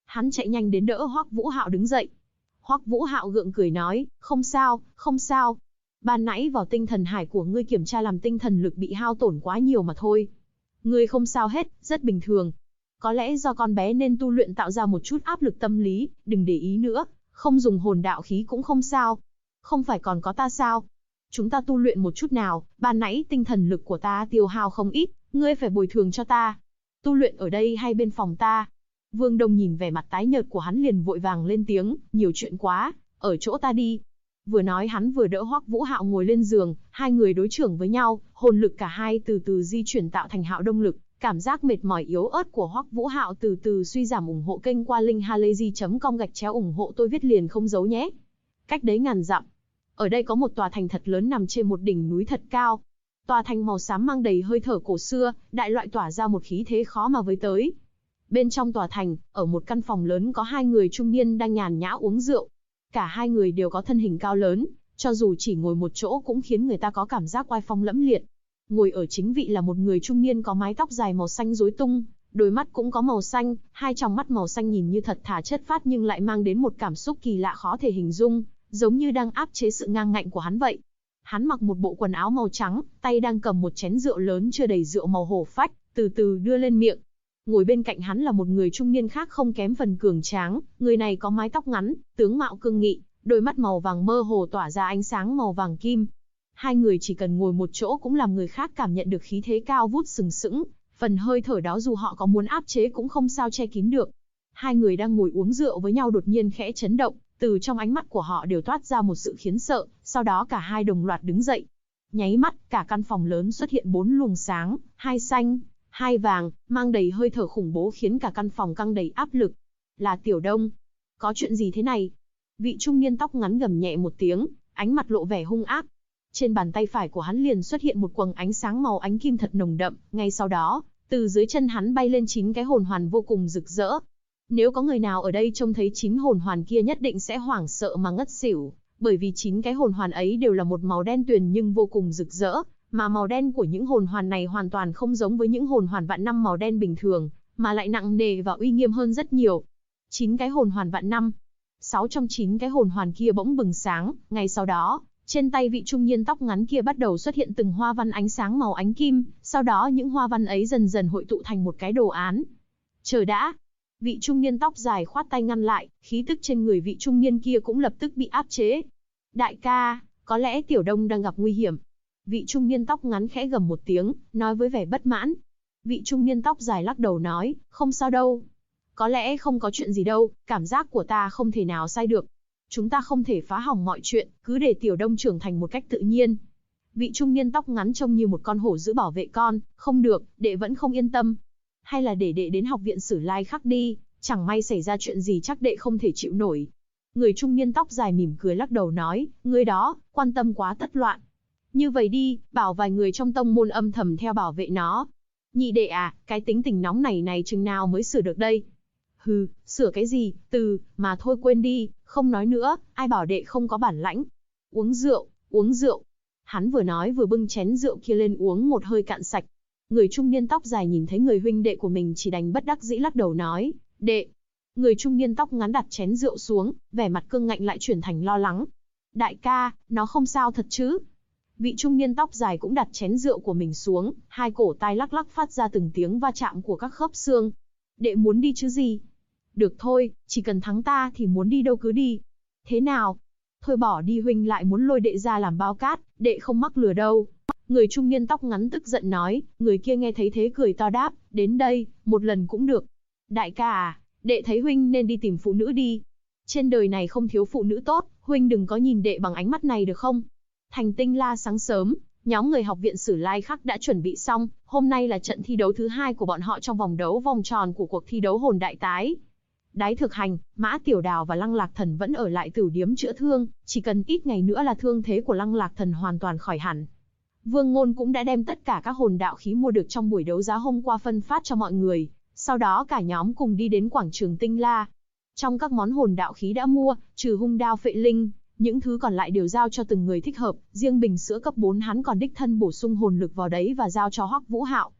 Hắn chạy nhanh đến đỡ Hoắc Vũ Hạo đứng dậy. Hoắc Vũ Hạo gượng cười nói, không sao, không sao. Ban nãy vào tinh thần hải của ngươi kiểm tra làm tinh thần lực bị hao tổn quá nhiều mà thôi. Ngươi không sao hết, rất bình thường. Có lẽ do con bé nên tu luyện tạo ra một chút áp lực tâm lý, đừng để ý nữa, không dùng hồn đạo khí cũng không sao. Không phải còn có ta sao? Chúng ta tu luyện một chút nào, ban nãy tinh thần lực của ta tiêu hao không ít, ngươi phải bồi thường cho ta. Tu luyện ở đây hay bên phòng ta? Vương Đông nhìn vẻ mặt tái nhợt của hắn liền vội vàng lên tiếng, nhiều chuyện quá, ở chỗ ta đi. Vừa nói hắn vừa đỡ Hoắc Vũ Hạo ngồi lên giường, hai người đối chưởng với nhau, hồn lực cả hai từ từ di chuyển tạo thành hạo đông lực, cảm giác mệt mỏi yếu ớt của Hoắc Vũ Hạo từ từ suy giảm. Ủng hộ kênh qua linkhalazy.com /ủng hộ tôi viết liền không giấu nhé. Cách đấy ngàn dặm. Ở đây có một tòa thành thật lớn nằm trên một đỉnh núi thật cao. Tòa thành màu xám mang đầy hơi thở cổ xưa, đại loại tỏa ra một khí thế khó mà với tới. Bên trong tòa thành, ở một căn phòng lớn có hai người trung niên đang nhàn nhã uống rượu. Cả hai người đều có thân hình cao lớn, cho dù chỉ ngồi một chỗ cũng khiến người ta có cảm giác oai phong lẫm liệt. Ngồi ở chính vị là một người trung niên có mái tóc dài màu xanh rối tung, đôi mắt cũng có màu xanh, hai tròng mắt màu xanh nhìn như thật thà chất phác nhưng lại mang đến một cảm xúc kỳ lạ khó thể hình dung, giống như đang áp chế sự ngang ngạnh của hắn vậy. Hắn mặc một bộ quần áo màu trắng, tay đang cầm một chén rượu lớn chưa đầy rượu màu hổ phách, từ từ đưa lên miệng. Ngồi bên cạnh hắn là một người trung niên khác không kém phần cường tráng, người này có mái tóc ngắn, tướng mạo cương nghị, đôi mắt màu vàng mơ hồ tỏa ra ánh sáng màu vàng kim. Hai người chỉ cần ngồi một chỗ cũng làm người khác cảm nhận được khí thế cao vút sừng sững, phần hơi thở đó dù họ có muốn áp chế cũng không sao che kín được. Hai người đang ngồi uống rượu với nhau đột nhiên khẽ chấn động, từ trong ánh mắt của họ đều toát ra một sự khiếp sợ, sau đó cả hai đồng loạt đứng dậy. Nháy mắt, cả căn phòng lớn xuất hiện 4 luồng sáng, hai xanh, hai vàng, mang đầy hơi thở khủng bố khiến cả căn phòng căng đầy áp lực. Là Tiểu Đông. Có chuyện gì thế này? Vị trung niên tóc ngắn gầm nhẹ một tiếng, ánh mặt lộ vẻ hung ác. Trên bàn tay phải của hắn liền xuất hiện một quầng ánh sáng màu ánh kim thật nồng đậm, ngay sau đó, từ dưới chân hắn bay lên 9 cái hồn hoàn vô cùng rực rỡ. Nếu có người nào ở đây trông thấy 9 hồn hoàn kia nhất định sẽ hoảng sợ mà ngất xỉu, bởi vì 9 cái hồn hoàn ấy đều là một màu đen tuyền nhưng vô cùng rực rỡ, mà màu đen của những hồn hoàn này hoàn toàn không giống với những hồn hoàn vạn năm màu đen bình thường, mà lại nặng nề và uy nghiêm hơn rất nhiều. 9 cái hồn hoàn vạn năm. 6 trong 9 cái hồn hoàn kia bỗng bừng sáng, ngay sau đó, trên tay vị trung niên tóc ngắn kia bắt đầu xuất hiện từng hoa văn ánh sáng màu ánh kim, sau đó những hoa văn ấy dần dần hội tụ thành một cái đồ án. Chờ đã! Vị trung niên tóc dài khoát tay ngăn lại, khí tức trên người vị trung niên kia cũng lập tức bị áp chế. Đại ca, có lẽ Tiểu Đông đang gặp nguy hiểm. Vị trung niên tóc ngắn khẽ gầm một tiếng, nói với vẻ bất mãn. Vị trung niên tóc dài lắc đầu nói, không sao đâu. Có lẽ không có chuyện gì đâu, cảm giác của ta không thể nào sai được. Chúng ta không thể phá hỏng mọi chuyện, cứ để Tiểu Đông trưởng thành một cách tự nhiên. Vị trung niên tóc ngắn trông như một con hổ giữ bảo vệ con, không được, đệ vẫn không yên tâm. Hay là để đệ đến học viện Sử Lai Khắc đi, chẳng may xảy ra chuyện gì chắc đệ không thể chịu nổi. Người trung niên tóc dài mỉm cười lắc đầu nói, ngươi đó, quan tâm quá tất loạn. Như vậy đi, bảo vài người trong tông môn âm thầm theo bảo vệ nó. Nhị đệ à, cái tính tình nóng này chừng nào mới sửa được đây? Hừ, sửa cái gì, mà thôi quên đi, không nói nữa, ai bảo đệ không có bản lãnh. Uống rượu, uống rượu. Hắn vừa nói vừa bưng chén rượu kia lên uống một hơi cạn sạch. Người trung niên tóc dài nhìn thấy người huynh đệ của mình chỉ đành bất đắc dĩ lắc đầu nói, đệ. Người trung niên tóc ngắn đặt chén rượu xuống, vẻ mặt cương ngạnh lại chuyển thành lo lắng. Đại ca, nó không sao thật chứ? Vị trung niên tóc dài cũng đặt chén rượu của mình xuống, hai cổ tay lắc lắc phát ra từng tiếng va chạm của các khớp xương. Đệ muốn đi chứ gì? Được thôi, chỉ cần thắng ta thì muốn đi đâu cứ đi. Thế nào? Thôi bỏ đi, huynh lại muốn lôi đệ ra làm bao cát, đệ không mắc lừa đâu. Người trung niên tóc ngắn tức giận nói, người kia nghe thấy thế cười to đáp, đến đây, một lần cũng được. Đại ca à, đệ thấy huynh nên đi tìm phụ nữ đi. Trên đời này không thiếu phụ nữ tốt, huynh đừng có nhìn đệ bằng ánh mắt này được không? Thành Tinh La sáng sớm, nhóm người học viện Sử Lai Khắc đã chuẩn bị xong, hôm nay là trận thi đấu thứ 2 của bọn họ trong vòng đấu vòng tròn của cuộc thi đấu hồn đại tái. Đái Thực Hành, Mã Tiểu Đào và Lăng Lạc Thần vẫn ở lại Tửu Điếm chữa thương, chỉ cần ít ngày nữa là thương thế của Lăng Lạc Thần hoàn toàn khỏi hẳn. Vương Ngôn cũng đã đem tất cả các hồn đạo khí mua được trong buổi đấu giá hôm qua phân phát cho mọi người, sau đó cả nhóm cùng đi đến quảng trường Tinh La. Trong các món hồn đạo khí đã mua, trừ hung đao phệ linh, những thứ còn lại đều giao cho từng người thích hợp, riêng bình sữa cấp 4 hắn còn đích thân bổ sung hồn lực vào đấy và giao cho Hoắc Vũ Hạo.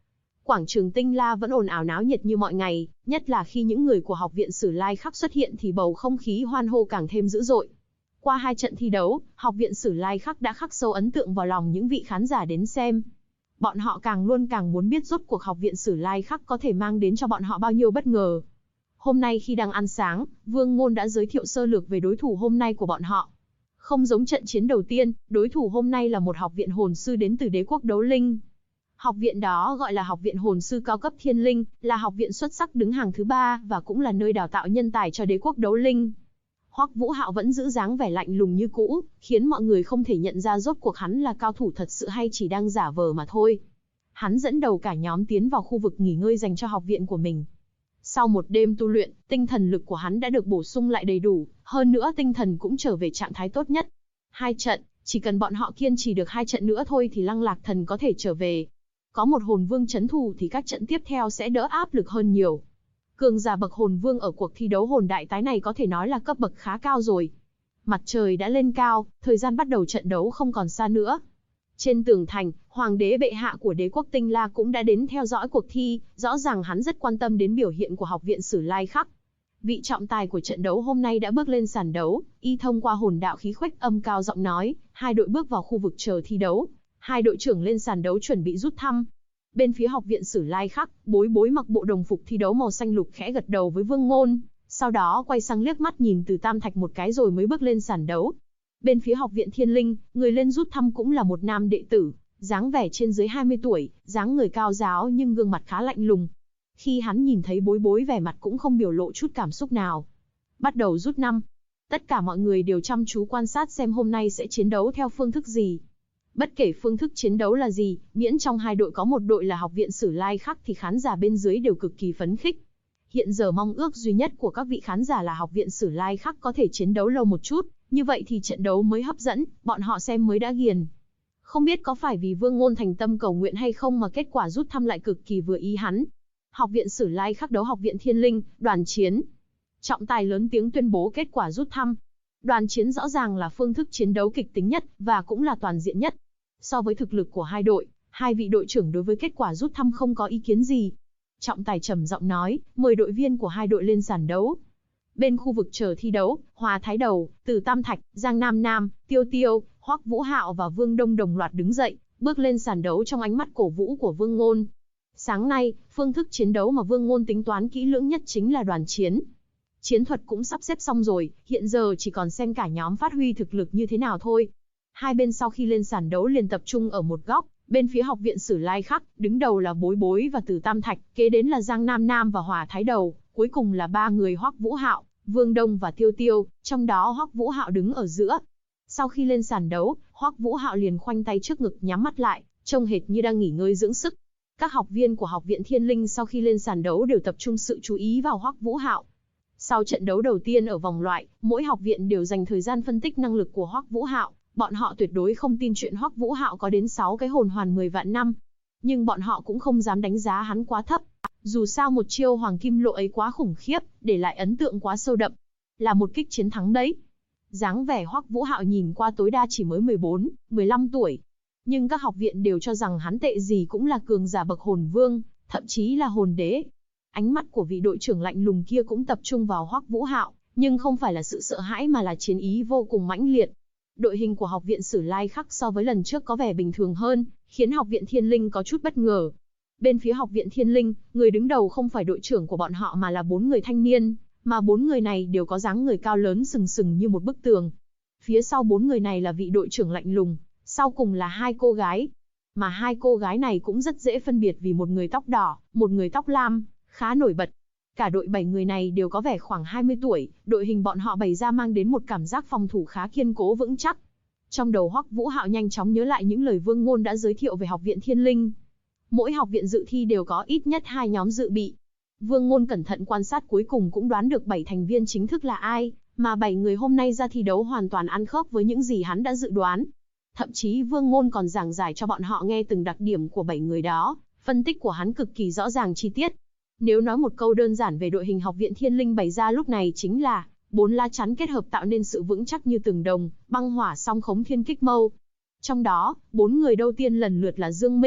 Quảng trường Tinh La vẫn ồn ào náo nhiệt như mọi ngày, nhất là khi những người của Học viện Sử Lai Khắc xuất hiện thì bầu không khí hoan hô càng thêm dữ dội. Qua 2 trận thi đấu, Học viện Sử Lai Khắc đã khắc sâu ấn tượng vào lòng những vị khán giả đến xem. Bọn họ càng muốn biết rốt cuộc Học viện Sử Lai Khắc có thể mang đến cho bọn họ bao nhiêu bất ngờ. Hôm nay khi đang ăn sáng, Vương Ngôn đã giới thiệu sơ lược về đối thủ hôm nay của bọn họ. Không giống trận chiến đầu tiên, đối thủ hôm nay là một học viện hồn sư đến từ đế quốc Đấu Linh. Học viện đó gọi là Học viện Hồn sư cao cấp Thiên Linh, là học viện xuất sắc đứng hàng thứ 3 và cũng là nơi đào tạo nhân tài cho đế quốc Đấu Linh. Hoắc Vũ Hạo vẫn giữ dáng vẻ lạnh lùng như cũ, khiến mọi người không thể nhận ra rốt cuộc hắn là cao thủ thật sự hay chỉ đang giả vờ mà thôi. Hắn dẫn đầu cả nhóm tiến vào khu vực nghỉ ngơi dành cho học viện của mình. Sau một đêm tu luyện, tinh thần lực của hắn đã được bổ sung lại đầy đủ, hơn nữa tinh thần cũng trở về trạng thái tốt nhất. 2 trận, chỉ cần bọn họ kiên trì được 2 trận nữa thôi thì Lăng Lạc Thần có thể trở về. Có một hồn vương trấn thủ thì các trận tiếp theo sẽ đỡ áp lực hơn nhiều. Cường giả bậc hồn vương ở cuộc thi đấu hồn đại tái này có thể nói là cấp bậc khá cao rồi. Mặt trời đã lên cao, thời gian bắt đầu trận đấu không còn xa nữa. Trên tường thành, Hoàng đế bệ hạ của đế quốc Tinh La cũng đã đến theo dõi cuộc thi, rõ ràng hắn rất quan tâm đến biểu hiện của Học viện Sử Lai Khắc. Vị trọng tài của trận đấu hôm nay đã bước lên sàn đấu, y thông qua hồn đạo khí khuếch âm cao giọng nói, 2 đội bước vào khu vực chờ thi đấu. 2 đội trưởng lên sàn đấu chuẩn bị rút thăm. Bên phía Học viện Sử Lai Khắc, Bối Bối mặc bộ đồng phục thi đấu màu xanh lục khẽ gật đầu với Vương Ngôn, sau đó quay sang liếc mắt nhìn Từ Tam Thạch một cái rồi mới bước lên sàn đấu. Bên phía Học viện Thiên Linh, người lên rút thăm cũng là một nam đệ tử, dáng vẻ trên dưới 20 tuổi, dáng người cao ráo nhưng gương mặt khá lạnh lùng. Khi hắn nhìn thấy Bối Bối vẻ mặt cũng không biểu lộ chút cảm xúc nào. Bắt đầu rút năm. Tất cả mọi người đều chăm chú quan sát xem hôm nay sẽ chiến đấu theo phương thức gì. Bất kể phương thức chiến đấu là gì, miễn trong 2 đội có một đội là Học viện Sử Lai Khắc thì khán giả bên dưới đều cực kỳ phấn khích. Hiện giờ mong ước duy nhất của các vị khán giả là Học viện Sử Lai Khắc có thể chiến đấu lâu một chút, như vậy thì trận đấu mới hấp dẫn, bọn họ xem mới đã ghiền. Không biết có phải vì Vương Ngôn thành tâm cầu nguyện hay không mà kết quả rút thăm lại cực kỳ vừa ý hắn. Học viện Sử Lai Khắc đấu Học viện Thiên Linh, đoàn chiến. Trọng tài lớn tiếng tuyên bố kết quả rút thăm. Đoàn chiến rõ ràng là phương thức chiến đấu kịch tính nhất và cũng là toàn diện nhất. So với thực lực của 2 đội, 2 vị đội trưởng đối với kết quả rút thăm không có ý kiến gì. Trọng tài trầm giọng nói, mời đội viên của 2 đội lên sàn đấu. Bên khu vực chờ thi đấu, Hòa Thái Đầu, Từ Tam Thạch, Giang Nam Nam, Tiêu Tiêu, Hoắc Vũ Hạo và Vương Đông đồng loạt đứng dậy, bước lên sàn đấu trong ánh mắt cổ vũ của Vương Ngôn. Sáng nay, phương thức chiến đấu mà Vương Ngôn tính toán kỹ lưỡng nhất chính là đoàn chiến. Chiến thuật cũng sắp xếp xong rồi, hiện giờ chỉ còn xem cả nhóm phát huy thực lực như thế nào thôi. 2 bên sau khi lên sàn đấu liền tập trung ở một góc, bên phía Học viện Sử Lai Khắc, đứng đầu là Bối Bối và Từ Tam Thạch, kế đến là Giang Nam Nam và Hòa Thái Đầu, cuối cùng là 3 người Hoắc Vũ Hạo, Vương Đông và Tiêu Tiêu, trong đó Hoắc Vũ Hạo đứng ở giữa. Sau khi lên sàn đấu, Hoắc Vũ Hạo liền khoanh tay trước ngực nhắm mắt lại, trông hệt như đang nghỉ ngơi dưỡng sức. Các học viên của Học viện Thiên Linh sau khi lên sàn đấu đều tập trung sự chú ý vào Hoắc Vũ Hạo. Sau trận đấu đầu tiên ở vòng loại, mỗi học viện đều dành thời gian phân tích năng lực của Hoắc Vũ Hạo. Bọn họ tuyệt đối không tin chuyện Hoắc Vũ Hạo có đến 6 cái hồn hoàn 10 vạn năm. Nhưng bọn họ cũng không dám đánh giá hắn quá thấp. Dù sao một chiêu Hoàng Kim Lộ ấy quá khủng khiếp, để lại ấn tượng quá sâu đậm. Là một kích chiến thắng đấy. Dáng vẻ Hoắc Vũ Hạo nhìn qua tối đa chỉ mới 14, 15 tuổi. Nhưng các học viện đều cho rằng hắn tệ gì cũng là cường giả bậc hồn vương, thậm chí là hồn đế. Ánh mắt của vị đội trưởng lạnh lùng kia cũng tập trung vào Hoắc Vũ Hạo, nhưng không phải là sự sợ hãi mà là chiến ý vô cùng mãnh liệt. Đội hình của Học viện Sử Lai Khắc so với lần trước có vẻ bình thường hơn, khiến Học viện Thiên Linh có chút bất ngờ. Bên phía Học viện Thiên Linh, người đứng đầu không phải đội trưởng của bọn họ mà là 4 người thanh niên, mà 4 người này đều có dáng người cao lớn sừng sừng như một bức tường. Phía sau 4 người này là vị đội trưởng lạnh lùng, sau cùng là 2 cô gái. Mà 2 cô gái này cũng rất dễ phân biệt vì một người tóc đỏ, một người tóc lam, khá nổi bật. Cả đội 7 người này đều có vẻ khoảng 20 tuổi, đội hình bọn họ bày ra mang đến một cảm giác phòng thủ khá kiên cố vững chắc. Trong đầu Hoắc Vũ Hạo nhanh chóng nhớ lại những lời Vương Ngôn đã giới thiệu về Học viện Thiên Linh. Mỗi học viện dự thi đều có ít nhất 2 nhóm dự bị. Vương Ngôn cẩn thận quan sát cuối cùng cũng đoán được 7 thành viên chính thức là ai, mà 7 người hôm nay ra thi đấu hoàn toàn ăn khớp với những gì hắn đã dự đoán. Thậm chí Vương Ngôn còn giảng giải cho bọn họ nghe từng đặc điểm của 7 người đó, phân tích của hắn cực kỳ rõ ràng chi tiết. Nếu nói một câu đơn giản về đội hình Học viện Thiên Linh bày ra lúc này chính là 4 lá chắn kết hợp tạo nên sự vững chắc như tường đồng, băng hỏa song khống thiên kích mâu. Trong đó, 4 người đầu tiên lần lượt là Dương Minh,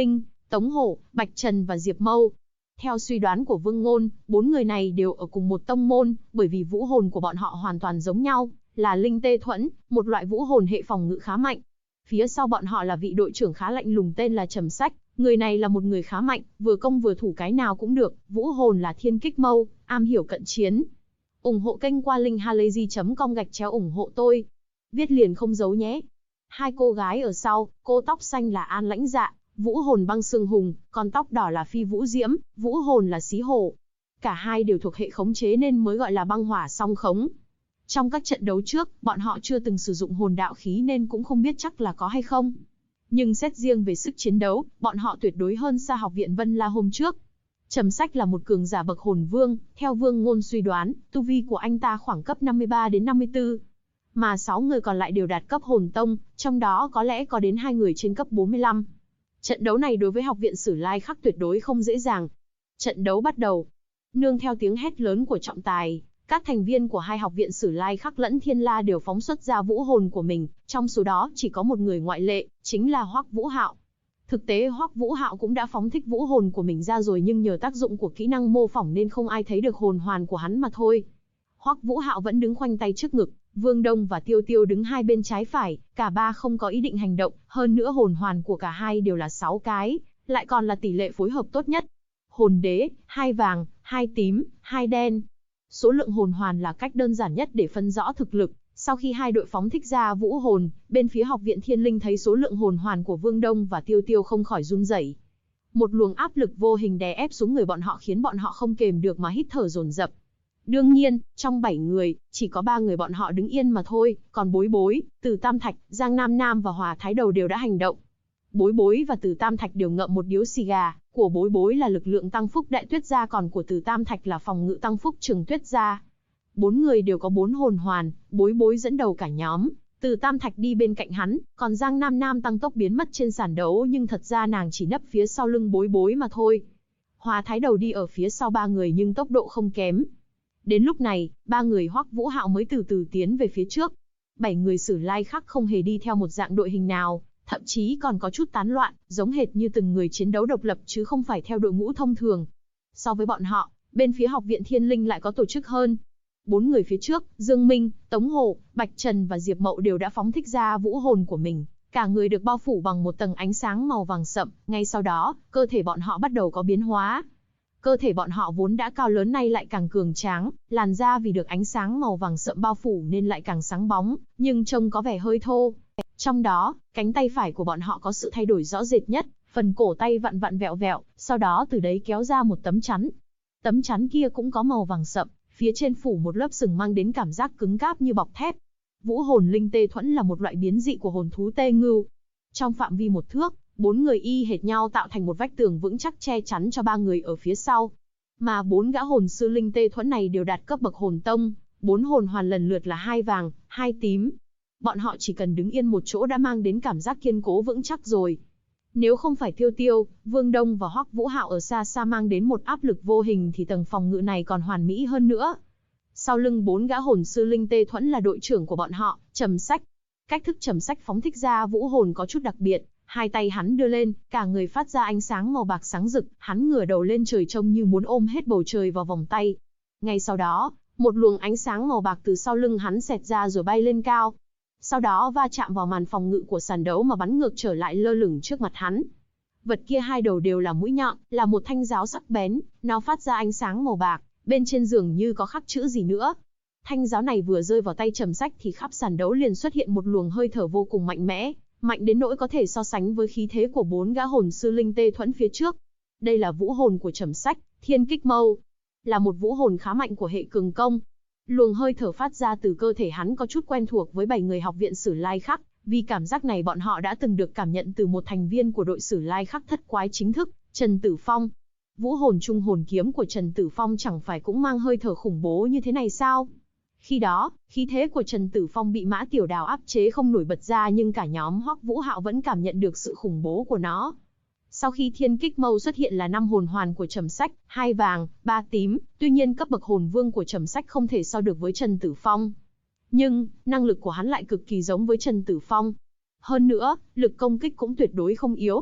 Tống Hổ, Bạch Trần và Diệp Mâu. Theo suy đoán của Vương Ngôn, 4 người này đều ở cùng một tông môn, bởi vì vũ hồn của bọn họ hoàn toàn giống nhau, là linh tê thuẫn, một loại vũ hồn hệ phòng ngự khá mạnh. Phía sau bọn họ là vị đội trưởng khá lạnh lùng tên là Trầm Sách, người này là một người khá mạnh, vừa công vừa thủ cái nào cũng được, vũ hồn là Thiên Kích Mâu, am hiểu cận chiến. Ủng hộ kênh qua linkhalazy.com/ủng hộ tôi. Viết liền không giấu nhé. Hai cô gái ở sau, cô tóc xanh là An Lãnh Dạ, vũ hồn băng xương hùng, còn tóc đỏ là Phi Vũ Diễm, vũ hồn là Xí Hổ. Cả hai đều thuộc hệ khống chế nên mới gọi là băng hỏa song khống. Trong các trận đấu trước, bọn họ chưa từng sử dụng hồn đạo khí nên cũng không biết chắc là có hay không. Nhưng xét riêng về sức chiến đấu, bọn họ tuyệt đối hơn xa học viện Vân La hôm trước. Trầm Sách là một cường giả bậc hồn vương, theo Vương Ngôn suy đoán, tu vi của anh ta khoảng cấp 53 đến 54. Mà 6 người còn lại đều đạt cấp hồn tông, trong đó có lẽ có đến 2 người trên cấp 45. Trận đấu này đối với học viện Sử Lai Khắc tuyệt đối không dễ dàng. Trận đấu bắt đầu. Nương theo tiếng hét lớn của trọng tài, các thành viên của hai học viện Sử Lai Khắc lẫn Thiên La đều phóng xuất ra vũ hồn của mình, trong số đó chỉ có một người ngoại lệ, chính là Hoắc Vũ Hạo. Thực tế Hoắc Vũ Hạo cũng đã phóng thích vũ hồn của mình ra rồi nhưng nhờ tác dụng của kỹ năng mô phỏng nên không ai thấy được hồn hoàn của hắn mà thôi. Hoắc Vũ Hạo vẫn đứng khoanh tay trước ngực, Vương Đông và Tiêu Tiêu đứng hai bên trái phải, cả ba không có ý định hành động, hơn nữa hồn hoàn của cả hai đều là 6 cái, lại còn là tỷ lệ phối hợp tốt nhất. Hồn đế, 2 vàng, 2 tím, 2 đen. Số lượng hồn hoàn là cách đơn giản nhất để phân rõ thực lực. Sau khi hai đội phóng thích ra vũ hồn, bên phía học viện Thiên Linh thấy số lượng hồn hoàn của Vương Đông và Tiêu Tiêu không khỏi run rẩy. Một luồng áp lực vô hình đè ép xuống người bọn họ khiến bọn họ không kềm được mà hít thở dồn dập. Đương nhiên, trong 7 người, chỉ có 3 người bọn họ đứng yên mà thôi, còn Bối Bối, Từ Tam Thạch, Giang Nam Nam và Hòa Thái Đầu đều đã hành động. Bối Bối và Từ Tam Thạch đều ngậm một điếu xì gà, của Bối Bối là lực lượng tăng phúc Đại Tuyết gia còn của Từ Tam Thạch là phòng ngự tăng phúc Trường Tuyết gia. 4 người đều có 4 hồn hoàn, Bối Bối dẫn đầu cả nhóm, Từ Tam Thạch đi bên cạnh hắn, còn Giang Nam Nam tăng tốc biến mất trên sàn đấu nhưng thật ra nàng chỉ nấp phía sau lưng Bối Bối mà thôi. Hòa Thái Đầu đi ở phía sau 3 người nhưng tốc độ không kém. Đến lúc này, 3 người Hoắc Vũ Hạo mới từ từ tiến về phía trước. 7 người Sử Lai Khắc không hề đi theo một dạng đội hình nào, thậm chí còn có chút tán loạn, giống hệt như từng người chiến đấu độc lập chứ không phải theo đội ngũ thông thường. So với bọn họ, bên phía học viện Thiên Linh lại có tổ chức hơn. 4 người phía trước, Dương Minh, Tống Hổ, Bạch Trần và Diệp Mậu đều đã phóng thích ra vũ hồn của mình. Cả người được bao phủ bằng một tầng ánh sáng màu vàng sậm, ngay sau đó, cơ thể bọn họ bắt đầu có biến hóa. Cơ thể bọn họ vốn đã cao lớn nay lại càng cường tráng, làn da vì được ánh sáng màu vàng sậm bao phủ nên lại càng sáng bóng, nhưng trông có vẻ hơi thô. Trong đó, cánh tay phải của bọn họ có sự thay đổi rõ rệt nhất, phần cổ tay vặn vặn vẹo vẹo, sau đó từ đấy kéo ra một tấm chắn. Tấm chắn kia cũng có màu vàng sậm, phía trên phủ một lớp sừng mang đến cảm giác cứng cáp như bọc thép. Vũ hồn linh tê thuẫn là một loại biến dị của hồn thú tê ngưu. Trong phạm vi 1 thước, 4 người y hệt nhau tạo thành một vách tường vững chắc che chắn cho 3 người ở phía sau. Mà 4 gã hồn sư linh tê thuẫn này đều đạt cấp bậc hồn tông, 4 hồn hoàn lần lượt là 2 vàng, 2 tím. Bọn họ chỉ cần đứng yên một chỗ đã mang đến cảm giác kiên cố vững chắc rồi. Nếu không phải Tiêu Tiêu, Vương Đông và Hoắc Vũ Hạo ở xa xa mang đến một áp lực vô hình thì tầng phòng ngự này còn hoàn mỹ hơn nữa. Sau lưng 4 gã hồn sư linh tê thuẫn là đội trưởng của bọn họ, Trầm Sách. Cách thức Trầm Sách phóng thích ra vũ hồn có chút đặc biệt, hai tay hắn đưa lên, cả người phát ra ánh sáng màu bạc sáng rực, hắn ngửa đầu lên trời trông như muốn ôm hết bầu trời vào vòng tay. Ngay sau đó, một luồng ánh sáng màu bạc từ sau lưng hắn xẹt ra rồi bay lên cao. Sau đó va chạm vào màn phòng ngự của sàn đấu mà bắn ngược trở lại lơ lửng trước mặt hắn. Vật kia hai đầu đều là mũi nhọn, là một thanh giáo sắc bén, nó phát ra ánh sáng màu bạc, bên trên dường như có khắc chữ gì nữa. Thanh giáo này vừa rơi vào tay Trầm Sách thì khắp sàn đấu liền xuất hiện một luồng hơi thở vô cùng mạnh mẽ, mạnh đến nỗi có thể so sánh với khí thế của 4 gã hồn sư linh tê thuẫn phía trước. Đây là vũ hồn của Trầm Sách, Thiên Kích Mâu, là một vũ hồn khá mạnh của hệ cường công. Luồng hơi thở phát ra từ cơ thể hắn có chút quen thuộc với 7 người học viện Sử Lai Khắc, vì cảm giác này bọn họ đã từng được cảm nhận từ một thành viên của đội Sử Lai Khắc thất quái chính thức, Trần Tử Phong. Vũ hồn trung hồn kiếm của Trần Tử Phong chẳng phải cũng mang hơi thở khủng bố như thế này sao? Khi đó, khí thế của Trần Tử Phong bị Mã Tiểu Đào áp chế không nổi bật ra nhưng cả nhóm Hoắc Vũ Hạo vẫn cảm nhận được sự khủng bố của nó. Sau khi Thiên Kích Mâu xuất hiện là 5 hồn hoàn của Trầm Sách, 2 vàng, 3 tím, tuy nhiên cấp bậc hồn vương của Trầm Sách không thể so được với Trần Tử Phong. Nhưng, năng lực của hắn lại cực kỳ giống với Trần Tử Phong. Hơn nữa, lực công kích cũng tuyệt đối không yếu.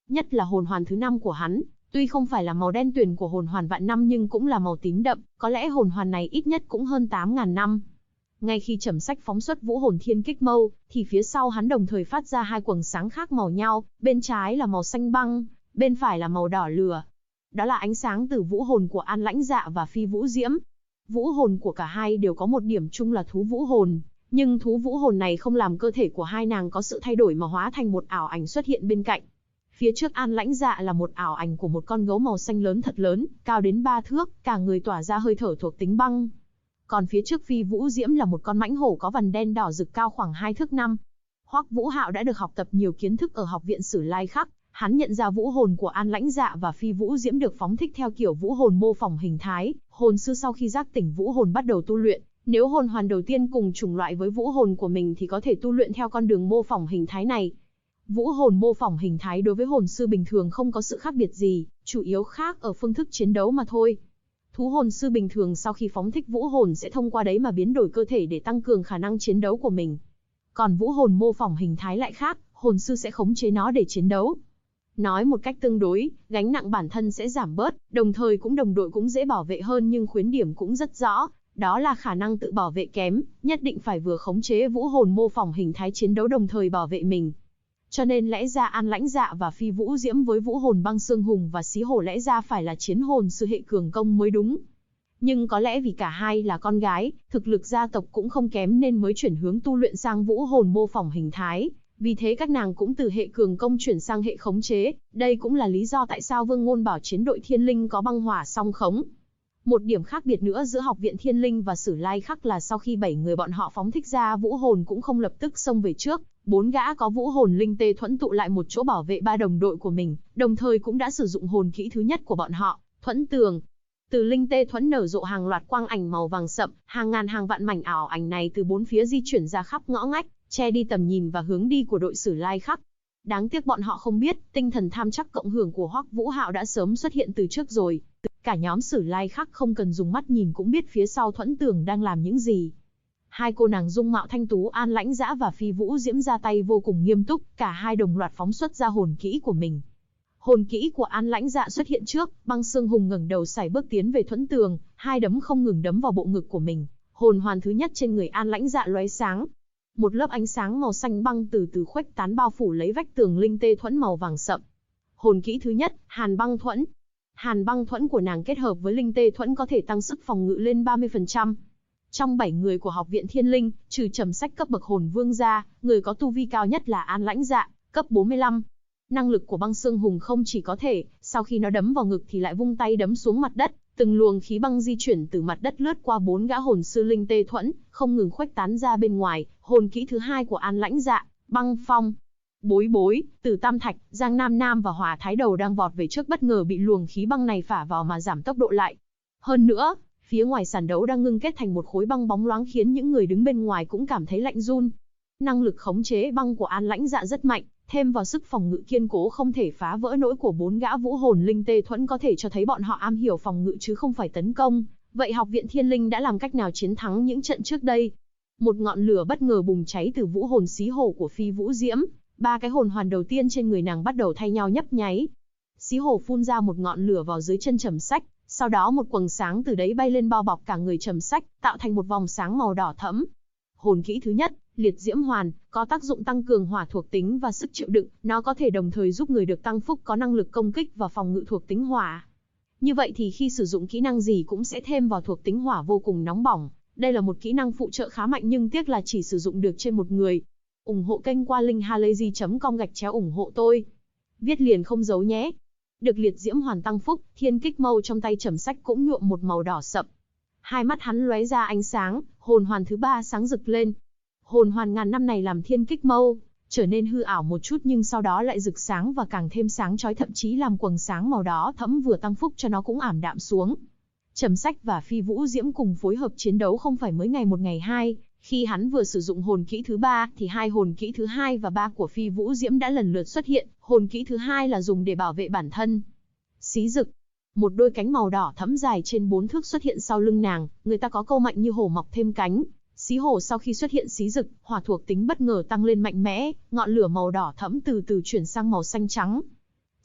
Nhất là hồn hoàn thứ 5 của hắn, tuy không phải là màu đen tuyền của hồn hoàn vạn năm nhưng cũng là màu tím đậm, có lẽ hồn hoàn này ít nhất cũng hơn 8.000 năm. Ngay khi Trầm Sách phóng xuất vũ hồn thiên kích mâu, thì phía sau hắn đồng thời phát ra hai quầng sáng khác màu nhau, bên trái là màu xanh băng, bên phải là màu đỏ lửa. Đó là ánh sáng từ vũ hồn của An Lãnh Dạ và Phi Vũ Diễm. Vũ hồn của cả hai đều có một điểm chung là thú vũ hồn, nhưng thú vũ hồn này không làm cơ thể của hai nàng có sự thay đổi mà hóa thành một ảo ảnh xuất hiện bên cạnh. Phía trước An Lãnh Dạ là một ảo ảnh của một con gấu màu xanh lớn thật lớn, cao đến 3 thước, cả người tỏa ra hơi thở thuộc tính băng. Còn phía trước Phi Vũ Diễm là một con mãnh hổ có vằn đen đỏ rực cao khoảng 2 thước 5. Hoắc Vũ Hạo đã được học tập nhiều kiến thức ở học viện Sử Lai Khắc, hắn nhận ra vũ hồn của An Lãnh Dạ và Phi Vũ Diễm được phóng thích theo kiểu vũ hồn mô phỏng hình thái. Hồn sư sau khi giác tỉnh vũ hồn bắt đầu tu luyện, nếu hồn hoàn đầu tiên cùng chủng loại với vũ hồn của mình thì có thể tu luyện theo con đường mô phỏng hình thái này. Vũ hồn mô phỏng hình thái đối với hồn sư bình thường không có sự khác biệt gì, chủ yếu khác ở phương thức chiến đấu mà thôi. Thú hồn sư bình thường sau khi phóng thích vũ hồn sẽ thông qua đấy mà biến đổi cơ thể để tăng cường khả năng chiến đấu của mình. Còn vũ hồn mô phỏng hình thái lại khác, hồn sư sẽ khống chế nó để chiến đấu. Nói một cách tương đối, gánh nặng bản thân sẽ giảm bớt, đồng thời đồng đội cũng dễ bảo vệ hơn nhưng khuyến điểm cũng rất rõ, đó là khả năng tự bảo vệ kém, nhất định phải vừa khống chế vũ hồn mô phỏng hình thái chiến đấu đồng thời bảo vệ mình. Cho nên lẽ ra An Lãnh Dạ và Phi Vũ Diễm với vũ hồn băng xương hùng và xí hổ lẽ ra phải là chiến hồn sư hệ cường công mới đúng. Nhưng có lẽ vì cả hai là con gái, thực lực gia tộc cũng không kém nên mới chuyển hướng tu luyện sang vũ hồn mô phỏng hình thái. Vì thế các nàng cũng từ hệ cường công chuyển sang hệ khống chế, đây cũng là lý do tại sao Vương Ngôn bảo chiến đội Thiên Linh có băng hỏa song khống. Một điểm khác biệt nữa giữa học viện Thiên Linh và Sử Lai Khắc là sau khi 7 người bọn họ phóng thích ra vũ hồn cũng không lập tức xông về trước, 4 gã có vũ hồn linh tê thuẫn tụ lại một chỗ bảo vệ 3 đồng đội của mình, đồng thời cũng đã sử dụng hồn kỹ thứ nhất của bọn họ, Thuẫn Tường. Từ linh tê thuẫn nở rộ hàng loạt quang ảnh màu vàng sậm, hàng ngàn hàng vạn mảnh ảo ảnh này từ bốn phía di chuyển ra khắp ngõ ngách, che đi tầm nhìn và hướng đi của đội Sử Lai Khắc. Đáng tiếc bọn họ không biết, tinh thần tham chắc cộng hưởng của Hoắc Vũ Hạo đã sớm xuất hiện từ trước rồi. Cả nhóm Sử Lai Khắc không cần dùng mắt nhìn cũng biết phía sau Thuẫn Tường đang làm những gì. Hai cô nàng dung mạo thanh tú An Lãnh Dã và Phi Vũ Diễm ra tay vô cùng nghiêm túc, cả hai đồng loạt phóng xuất ra hồn kỹ của mình. Hồn kỹ của An Lãnh Dạ xuất hiện trước, băng xương hùng ngẩng đầu sải bước tiến về Thuẫn Tường, hai đấm không ngừng đấm vào bộ ngực của mình. Hồn hoàn thứ nhất trên người An Lãnh Dạ lóe sáng. Một lớp ánh sáng màu xanh băng từ từ khuếch tán bao phủ lấy vách tường linh tê thuẫn màu vàng sậm. Hồn kỹ thứ nhất, Hàn Băng Thuẫn. Hàn Băng Thuẫn của nàng kết hợp với linh tê thuẫn có thể tăng sức phòng ngự lên 30%. Trong 7 người của học viện Thiên Linh, trừ Trầm Sách cấp bậc hồn vương ra, người có tu vi cao nhất là An Lãnh Dạ, cấp 45. Năng lực của băng xương hùng không chỉ có thể, sau khi nó đấm vào ngực thì lại vung tay đấm xuống mặt đất, từng luồng khí băng di chuyển từ mặt đất lướt qua 4 gã hồn sư linh tê thuẫn, không ngừng khuếch tán ra bên ngoài. Hồn kỹ thứ hai của An Lãnh Dạ, Băng Phong. Bối Bối, Từ Tam Thạch, Giang Nam Nam và Hỏa Thái Đầu đang vọt về trước bất ngờ bị luồng khí băng này phả vào mà giảm tốc độ lại. Hơn nữa, phía ngoài sàn đấu đang ngưng kết thành một khối băng bóng loáng khiến những người đứng bên ngoài cũng cảm thấy lạnh run. Năng lực khống chế băng của An Lãnh Dạ rất mạnh, thêm vào sức phòng ngự kiên cố không thể phá vỡ nổi của 4 gã vũ hồn linh tê thuẫn có thể cho thấy bọn họ am hiểu phòng ngự chứ không phải tấn công. Vậy học viện Thiên Linh đã làm cách nào chiến thắng những trận trước đây? Một ngọn lửa bất ngờ bùng cháy từ vũ hồn xí hổ của Phi Vũ Diễm, 3 cái hồn hoàn đầu tiên trên người nàng bắt đầu thay nhau nhấp nháy. Xí hổ phun ra một ngọn lửa vào dưới chân Trầm Sách, sau đó một quầng sáng từ đấy bay lên bao bọc cả người Trầm Sách, tạo thành một vòng sáng màu đỏ thẫm. Hồn kỹ thứ nhất, Liệt Diễm Hoàn, có tác dụng tăng cường hỏa thuộc tính và sức chịu đựng, nó có thể đồng thời giúp người được tăng phúc có năng lực công kích và phòng ngự thuộc tính hỏa. Như vậy thì khi sử dụng kỹ năng gì cũng sẽ thêm vào thuộc tính hỏa vô cùng nóng bỏng. Đây là một kỹ năng phụ trợ khá mạnh nhưng tiếc là chỉ sử dụng được trên một người. Ủng hộ kênh qua link halayzi.com/ủng hộ tôi. Viết liền không giấu nhé. Được Liệt Diễm Hoàn tăng phúc, thiên kích mâu trong tay Trầm Sách cũng nhuộm một màu đỏ sậm. Hai mắt hắn lóe ra ánh sáng, hồn hoàn thứ 3 sáng rực lên. Hồn hoàn ngàn năm này làm thiên kích mâu, trở nên hư ảo một chút nhưng sau đó lại rực sáng và càng thêm sáng chói, thậm chí làm quầng sáng màu đỏ thẫm vừa tăng phúc cho nó cũng ảm đạm xuống. Trầm Sách và Phi Vũ Diễm cùng phối hợp chiến đấu không phải mới ngày một ngày hai, khi hắn vừa sử dụng hồn kỹ thứ 3 thì hai hồn kỹ thứ 2 và 3 của Phi Vũ Diễm đã lần lượt xuất hiện, hồn kỹ thứ 2 là dùng để bảo vệ bản thân. Xí Dực. Một đôi cánh màu đỏ thẫm dài trên 4 thước xuất hiện sau lưng nàng, người ta có câu mạnh như hổ mọc thêm cánh. Xí hổ sau khi xuất hiện xí dực, hỏa thuộc tính bất ngờ tăng lên mạnh mẽ, ngọn lửa màu đỏ thẫm từ từ chuyển sang màu xanh trắng.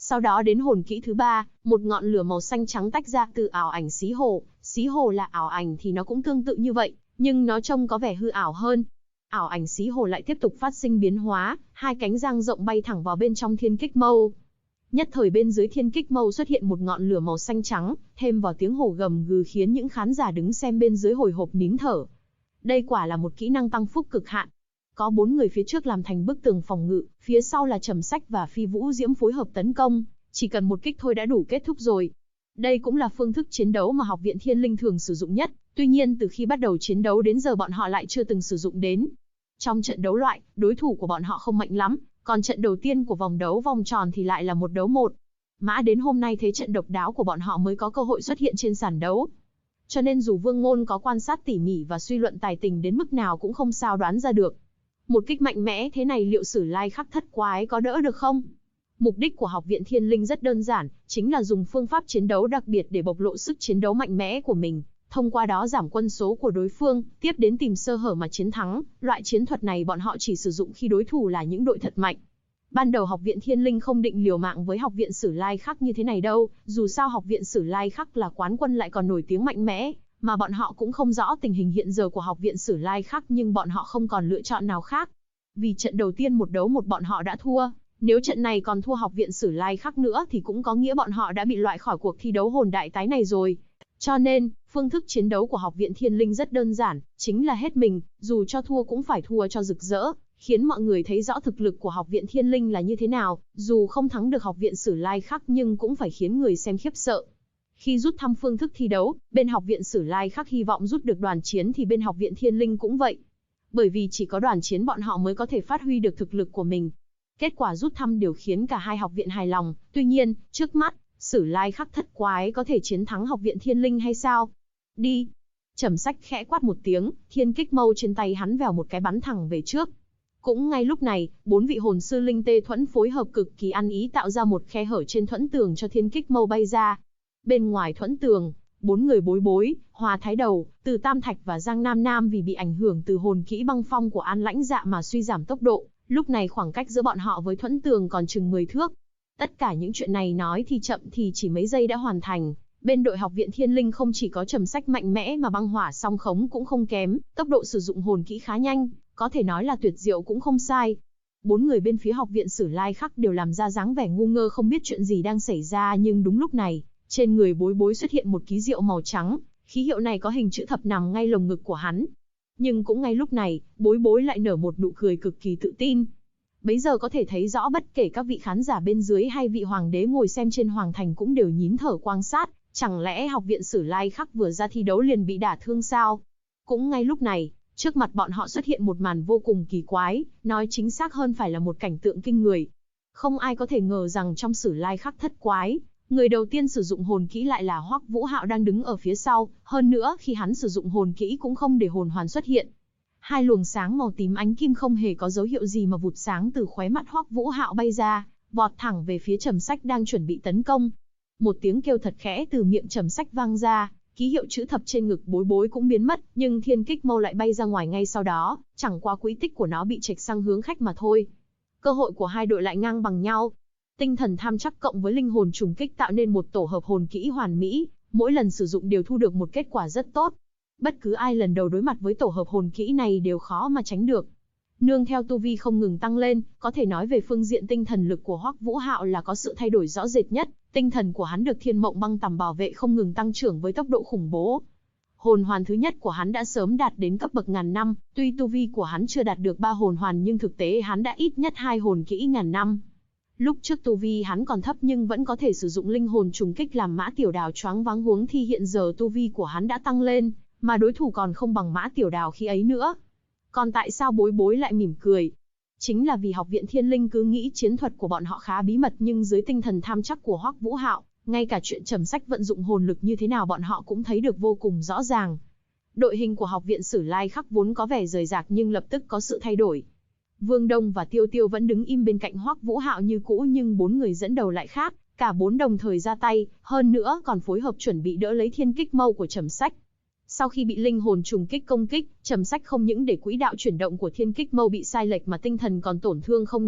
Sau đó đến hồn kỹ thứ 3, một ngọn lửa màu xanh trắng tách ra từ ảo ảnh xí hồ. Xí hồ là ảo ảnh thì nó cũng tương tự như vậy, nhưng nó trông có vẻ hư ảo hơn. Ảo ảnh xí hồ lại tiếp tục phát sinh biến hóa, hai cánh dang rộng bay thẳng vào bên trong thiên kích mâu. Nhất thời bên dưới thiên kích mâu xuất hiện một ngọn lửa màu xanh trắng, thêm vào tiếng hổ gầm gừ khiến những khán giả đứng xem bên dưới hồi hộp nín thở. Đây quả là một kỹ năng tăng phúc cực hạn. Có 4 người phía trước làm thành bức tường phòng ngự, phía sau là Trầm Sách và Phi Vũ Diễm phối hợp tấn công, chỉ cần một kích thôi đã đủ kết thúc rồi. Đây cũng là phương thức chiến đấu mà Học viện Thiên Linh thường sử dụng nhất, tuy nhiên từ khi bắt đầu chiến đấu đến giờ bọn họ lại chưa từng sử dụng đến. Trong trận đấu loại, đối thủ của bọn họ không mạnh lắm, còn trận đầu tiên của vòng đấu vòng tròn thì lại là 1 đấu 1. Mãi đến hôm nay thế trận độc đáo của bọn họ mới có cơ hội xuất hiện trên sàn đấu. Cho nên dù Vương Ngôn có quan sát tỉ mỉ và suy luận tài tình đến mức nào cũng không sao đoán ra được. Một kích mạnh mẽ thế này liệu Sử Lai Khắc Thất Quái có đỡ được không? Mục đích của Học viện Thiên Linh rất đơn giản, chính là dùng phương pháp chiến đấu đặc biệt để bộc lộ sức chiến đấu mạnh mẽ của mình, thông qua đó giảm quân số của đối phương, tiếp đến tìm sơ hở mà chiến thắng. Loại chiến thuật này bọn họ chỉ sử dụng khi đối thủ là những đội thật mạnh. Ban đầu Học viện Thiên Linh không định liều mạng với Học viện Sử Lai Khắc như thế này đâu, dù sao Học viện Sử Lai Khắc là quán quân lại còn nổi tiếng mạnh mẽ, mà bọn họ cũng không rõ tình hình hiện giờ của Học viện Sử Lai Khắc, nhưng bọn họ không còn lựa chọn nào khác. Vì trận đầu tiên 1 đấu 1 bọn họ đã thua, nếu trận này còn thua Học viện Sử Lai Khắc nữa thì cũng có nghĩa bọn họ đã bị loại khỏi cuộc thi đấu hồn đại tái này rồi. Cho nên, phương thức chiến đấu của Học viện Thiên Linh rất đơn giản, chính là hết mình, dù cho thua cũng phải thua cho rực rỡ, khiến mọi người thấy rõ thực lực của Học viện Thiên Linh là như thế nào, dù không thắng được Học viện Sử Lai Khắc nhưng cũng phải khiến người xem khiếp sợ. Khi rút thăm phương thức thi đấu, bên Học viện Sử Lai Khắc hy vọng rút được đoàn chiến thì bên Học viện Thiên Linh cũng vậy. Bởi vì chỉ có đoàn chiến bọn họ mới có thể phát huy được thực lực của mình. Kết quả rút thăm đều khiến cả hai học viện hài lòng, tuy nhiên, trước mắt, Sử Lai Khắc Thất Quái có thể chiến thắng Học viện Thiên Linh hay sao? Đi! Trầm Sách khẽ quát một tiếng, thiên kích mâu trên tay hắn vèo một cái bắn thẳng về trước. Cũng ngay lúc này, 4 vị hồn sư linh tê thuẫn phối hợp cực kỳ ăn ý tạo ra một khe hở trên thuẫn tường cho thiên kích mâu bay ra. Bên ngoài thuẫn tường, 4 người Bối Bối, Hoa Thái Đầu, Từ Tam Thạch và Giang Nam Nam vì bị ảnh hưởng từ hồn kỹ băng phong của An Lãnh Dạ mà suy giảm tốc độ, lúc này khoảng cách giữa bọn họ với thuẫn tường còn chừng 10 thước. Tất cả những chuyện này nói thì chậm thì chỉ mấy giây đã hoàn thành. Bên đội Học viện Thiên Linh không chỉ có Trầm Sách mạnh mẽ mà băng hỏa song khống cũng không kém, tốc độ sử dụng hồn kỹ khá nhanh, có thể nói là tuyệt diệu cũng không sai. 4 người bên phía Học viện Sử Lai Khắc đều làm ra dáng vẻ ngu ngơ không biết chuyện gì đang xảy ra, nhưng đúng lúc này, trên người Bối Bối xuất hiện một ký hiệu màu trắng, ký hiệu này có hình chữ thập nằm ngay lồng ngực của hắn. Nhưng cũng ngay lúc này, Bối Bối lại nở một nụ cười cực kỳ tự tin. Bấy giờ có thể thấy rõ bất kể các vị khán giả bên dưới hay vị hoàng đế ngồi xem trên hoàng thành cũng đều nhín thở quan sát, chẳng lẽ Học viện Sử Lai Khắc vừa ra thi đấu liền bị đả thương sao? Cũng ngay lúc này, trước mặt bọn họ xuất hiện một màn vô cùng kỳ quái, nói chính xác hơn phải là một cảnh tượng kinh người. Không ai có thể ngờ rằng trong Sử Lai Khắc Thất Quái, người đầu tiên sử dụng hồn kỹ lại là Hoắc Vũ Hạo đang đứng ở phía sau, hơn nữa khi hắn sử dụng hồn kỹ cũng không để hồn hoàn xuất hiện. Hai luồng sáng màu tím ánh kim không hề có dấu hiệu gì mà vụt sáng từ khóe mắt Hoắc Vũ Hạo bay ra, vọt thẳng về phía Trầm Sách đang chuẩn bị tấn công. Một tiếng kêu thật khẽ từ miệng Trầm Sách vang ra, ký hiệu chữ thập trên ngực Bối Bối cũng biến mất, nhưng thiên kích mâu lại bay ra ngoài ngay sau đó, chẳng qua quỹ tích của nó bị chệch sang hướng khách mà thôi. Cơ hội của hai đội lại ngang bằng nhau. Tinh thần tham chắc cộng với linh hồn trùng kích tạo nên một tổ hợp hồn kỹ hoàn mỹ, mỗi lần sử dụng đều thu được một kết quả rất tốt. Bất cứ ai lần đầu đối mặt với tổ hợp hồn kỹ này đều khó mà tránh được. Nương theo tu vi không ngừng tăng lên, có thể nói về phương diện tinh thần lực của Hoắc Vũ Hạo là có sự thay đổi rõ rệt nhất, tinh thần của hắn được Thiên Mộng Băng Tằm bảo vệ không ngừng tăng trưởng với tốc độ khủng bố. Hồn hoàn thứ nhất của hắn đã sớm đạt đến cấp bậc ngàn năm, tuy tu vi của hắn chưa đạt được 3 hồn hoàn nhưng thực tế hắn đã ít nhất 2 hồn kỹ ngàn năm. Lúc trước tu vi hắn còn thấp nhưng vẫn có thể sử dụng linh hồn trùng kích làm Mã Tiểu Đào choáng váng, huống thi hiện giờ tu vi của hắn đã tăng lên, mà đối thủ còn không bằng Mã Tiểu Đào khi ấy nữa. Còn tại sao Bối Bối lại mỉm cười? Chính là vì Học viện Thiên Linh cứ nghĩ chiến thuật của bọn họ khá bí mật, nhưng dưới tinh thần tham chắc của Hoắc Vũ Hạo, ngay cả chuyện Trầm Sách vận dụng hồn lực như thế nào bọn họ cũng thấy được vô cùng rõ ràng. Đội hình của Học viện Sử Lai Khắc vốn có vẻ rời rạc nhưng lập tức có sự thay đổi. Vương Đông và Tiêu Tiêu vẫn đứng im bên cạnh Hoắc Vũ Hạo như cũ, nhưng 4 người dẫn đầu lại khác, cả 4 đồng thời ra tay, hơn nữa còn phối hợp chuẩn bị đỡ lấy thiên kích mâu của Trầm Sách. Sau khi bị linh hồn trùng kích công kích, Trầm Sách không những để quỹ đạo chuyển động của thiên kích mâu bị sai lệch mà tinh thần còn tổn thương không nhẹ,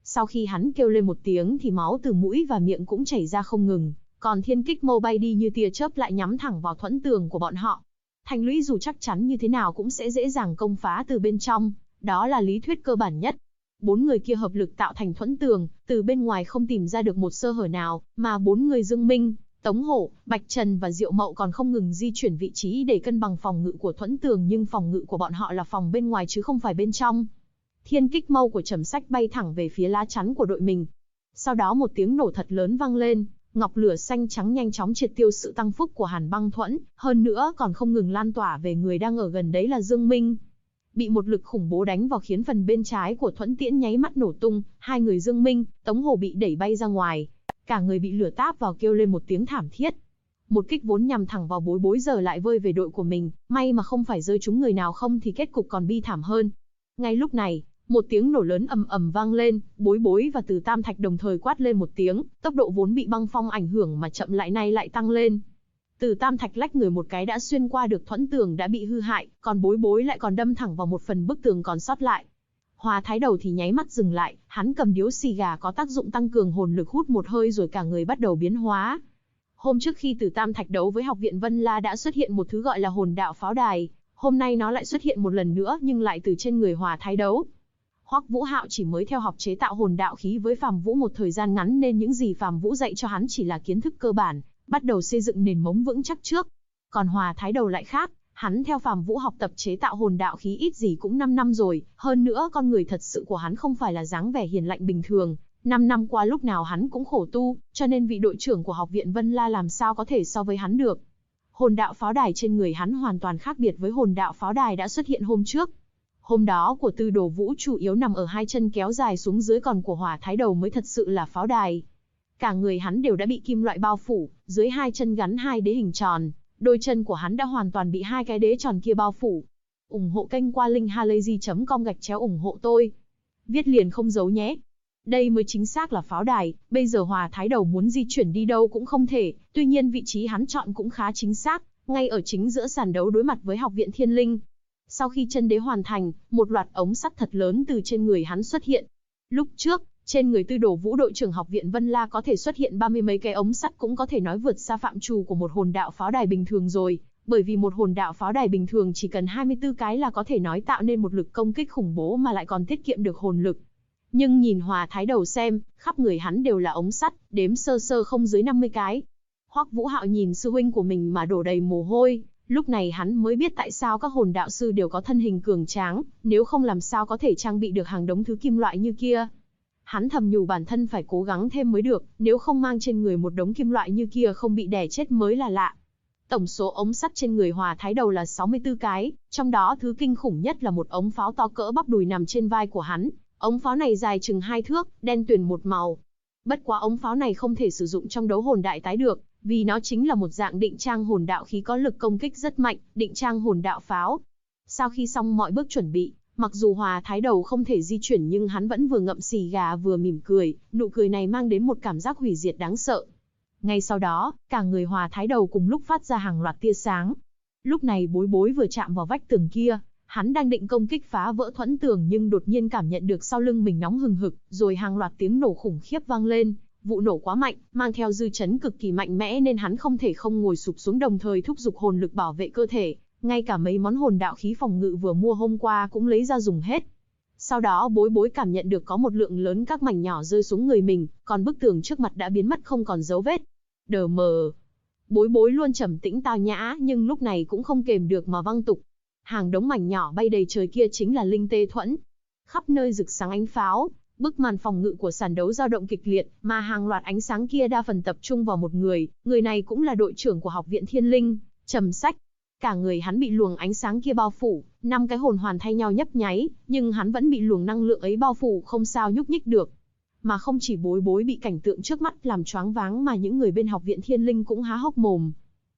Sau khi hắn kêu lên một tiếng thì máu từ mũi và miệng cũng chảy ra không ngừng, còn thiên kích mâu bay đi như tia chớp lại nhắm thẳng vào thuẫn tường của bọn họ. Thành lũy dù chắc chắn như thế nào cũng sẽ dễ dàng công phá từ bên trong, đó là lý thuyết cơ bản nhất. 4 người kia hợp lực tạo thành thuẫn tường, từ bên ngoài không tìm ra được một sơ hở nào, mà 4 người Dương Minh, Tống Hổ, Bạch Trần và Diệu Mậu còn không ngừng di chuyển vị trí để cân bằng phòng ngự của thuẫn tường, nhưng phòng ngự của bọn họ là phòng bên ngoài chứ không phải bên trong. Thiên kích mâu của Trầm Sách bay thẳng về phía lá chắn của đội mình. Sau đó một tiếng nổ thật lớn vang lên, ngọc lửa xanh trắng nhanh chóng triệt tiêu sự tăng phúc của Hàn Băng Thuẫn, hơn nữa còn không ngừng lan tỏa về người đang ở gần đấy là Dương Minh. Bị một lực khủng bố đánh vào khiến phần bên trái của thuẫn tiễn nháy mắt nổ tung, hai người Dương Minh, Tống Hổ bị đẩy bay ra ngoài, cả người bị lửa táp vào kêu lên một tiếng thảm thiết. Một kích vốn nhằm thẳng vào Bối Bối giờ lại vơi về đội của mình, may mà không phải rơi trúng người nào, không thì kết cục còn bi thảm hơn. Ngay lúc này, một tiếng nổ lớn ầm ầm vang lên, Bối Bối và Từ Tam Thạch đồng thời quát lên một tiếng, tốc độ vốn bị băng phong ảnh hưởng mà chậm lại nay lại tăng lên. Từ Tam Thạch lách người một cái đã xuyên qua được thuẫn tường đã bị hư hại, còn Bối Bối lại còn đâm thẳng vào một phần bức tường còn sót lại. Hòa Thái Đầu thì nháy mắt dừng lại, hắn cầm điếu xì gà có tác dụng tăng cường hồn lực, hút một hơi rồi cả người bắt đầu biến hóa. Hôm trước khi Từ Tam Thạch đấu với Học viện Vân La đã xuất hiện một thứ gọi là hồn đạo pháo đài, hôm nay nó lại xuất hiện một lần nữa nhưng lại từ trên người Hòa Thái Đấu. Hoắc Vũ Hạo chỉ mới theo học chế tạo hồn đạo khí với Phàm Vũ một thời gian ngắn nên những gì Phàm Vũ dạy cho hắn chỉ là kiến thức cơ bản, bắt đầu xây dựng nền móng vững chắc trước. Còn Hòa Thái Đầu lại khác, hắn theo Phàm Vũ học tập chế tạo hồn đạo khí ít gì cũng 5 năm rồi, hơn nữa con người thật sự của hắn không phải là dáng vẻ hiền lạnh bình thường, 5 năm qua lúc nào hắn cũng khổ tu, cho nên vị đội trưởng của Học viện Vân La làm sao có thể so với hắn được. Hồn đạo pháo đài trên người hắn hoàn toàn khác biệt với hồn đạo pháo đài đã xuất hiện hôm trước. Hôm đó của Tư Đồ Vũ chủ yếu nằm ở hai chân kéo dài xuống dưới, còn của Hỏa Thái Đầu mới thật sự là pháo đài. Cả người hắn đều đã bị kim loại bao phủ, dưới hai chân gắn hai đế hình tròn, đôi chân của hắn đã hoàn toàn bị hai cái đế tròn kia bao phủ. Ủng hộ kênh qua link halayzi.com ủng hộ tôi. Viết liền không giấu nhé. Đây mới chính xác là pháo đài, bây giờ Hỏa Thái Đầu muốn di chuyển đi đâu cũng không thể, tuy nhiên vị trí hắn chọn cũng khá chính xác, ngay ở chính giữa sàn đấu đối mặt với Học viện Thiên Linh. Sau khi chân đế hoàn thành, một loạt ống sắt thật lớn từ trên người hắn xuất hiện. Lúc trước, trên người Tư Đồ Vũ đội trưởng Học viện Vân La có thể xuất hiện 30 mấy cái ống sắt cũng có thể nói vượt xa phạm trù của một hồn đạo pháo đài bình thường rồi, bởi vì một hồn đạo pháo đài bình thường chỉ cần 24 cái là có thể nói tạo nên một lực công kích khủng bố mà lại còn tiết kiệm được hồn lực. Nhưng nhìn Hòa Thái Đầu xem, khắp người hắn đều là ống sắt, đếm sơ sơ không dưới 50 cái. Hoắc Vũ Hạo nhìn sư huynh của mình mà đổ đầy mồ hôi. Lúc này hắn mới biết tại sao các hồn đạo sư đều có thân hình cường tráng, nếu không làm sao có thể trang bị được hàng đống thứ kim loại như kia. Hắn thầm nhủ bản thân phải cố gắng thêm mới được, nếu không mang trên người một đống kim loại như kia không bị đè chết mới là lạ. Tổng số ống sắt trên người Hòa Thái Đầu là 64 cái, trong đó thứ kinh khủng nhất là một ống pháo to cỡ bắp đùi nằm trên vai của hắn. Ống pháo này dài chừng 2 thước, đen tuyền một màu. Bất quá ống pháo này không thể sử dụng trong đấu hồn đại tái được, vì nó chính là một dạng định trang hồn đạo khí có lực công kích rất mạnh, định trang hồn đạo pháo. Sau khi xong mọi bước chuẩn bị, mặc dù Hòa Thái Đầu không thể di chuyển nhưng hắn vẫn vừa ngậm xì gà vừa mỉm cười, nụ cười này mang đến một cảm giác hủy diệt đáng sợ. Ngay sau đó, cả người Hòa Thái Đầu cùng lúc phát ra hàng loạt tia sáng. Lúc này Bối Bối vừa chạm vào vách tường kia, hắn đang định công kích phá vỡ thuẫn tường nhưng đột nhiên cảm nhận được sau lưng mình nóng hừng hực, rồi hàng loạt tiếng nổ khủng khiếp vang lên. Vụ nổ quá mạnh, mang theo dư chấn cực kỳ mạnh mẽ nên hắn không thể không ngồi sụp xuống, đồng thời thúc giục hồn lực bảo vệ cơ thể, ngay cả mấy món hồn đạo khí phòng ngự vừa mua hôm qua cũng lấy ra dùng hết. Sau đó Bối Bối cảm nhận được có một lượng lớn các mảnh nhỏ rơi xuống người mình, còn bức tường trước mặt đã biến mất không còn dấu vết. Đờ mờ. Bối Bối luôn trầm tĩnh tao nhã nhưng lúc này cũng không kềm được mà văng tục. Hàng đống mảnh nhỏ bay đầy trời kia chính là linh tê thuẫn. Khắp nơi rực sáng ánh pháo. Bức màn phòng ngự của sàn đấu dao động kịch liệt, mà hàng loạt ánh sáng kia đa phần tập trung vào một người này cũng là đội trưởng của Học viện Thiên Linh, Trầm Sách. Cả người hắn bị luồng ánh sáng kia bao phủ, 5 cái hồn hoàn thay nhau nhấp nháy, nhưng hắn vẫn bị luồng năng lượng ấy bao phủ không sao nhúc nhích được. Mà không chỉ Bối Bối bị cảnh tượng trước mắt làm choáng váng mà những người bên Học viện Thiên Linh cũng há hốc mồm.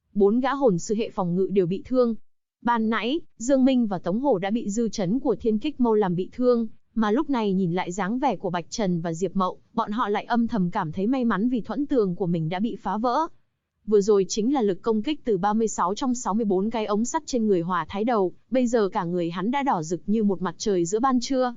4 gã hồn sư hệ phòng ngự đều bị thương. Ban nãy, Dương Minh và Tống Hổ đã bị dư chấn của Thiên Kích Mâu làm bị thương. Mà lúc này nhìn lại dáng vẻ của Bạch Trần và Diệp Mậu, bọn họ lại âm thầm cảm thấy may mắn vì thuẫn tường của mình đã bị phá vỡ. Vừa rồi chính là lực công kích từ 36 trong 64 cái ống sắt trên người Hòa Thái Đầu, bây giờ cả người hắn đã đỏ rực như một mặt trời giữa ban trưa.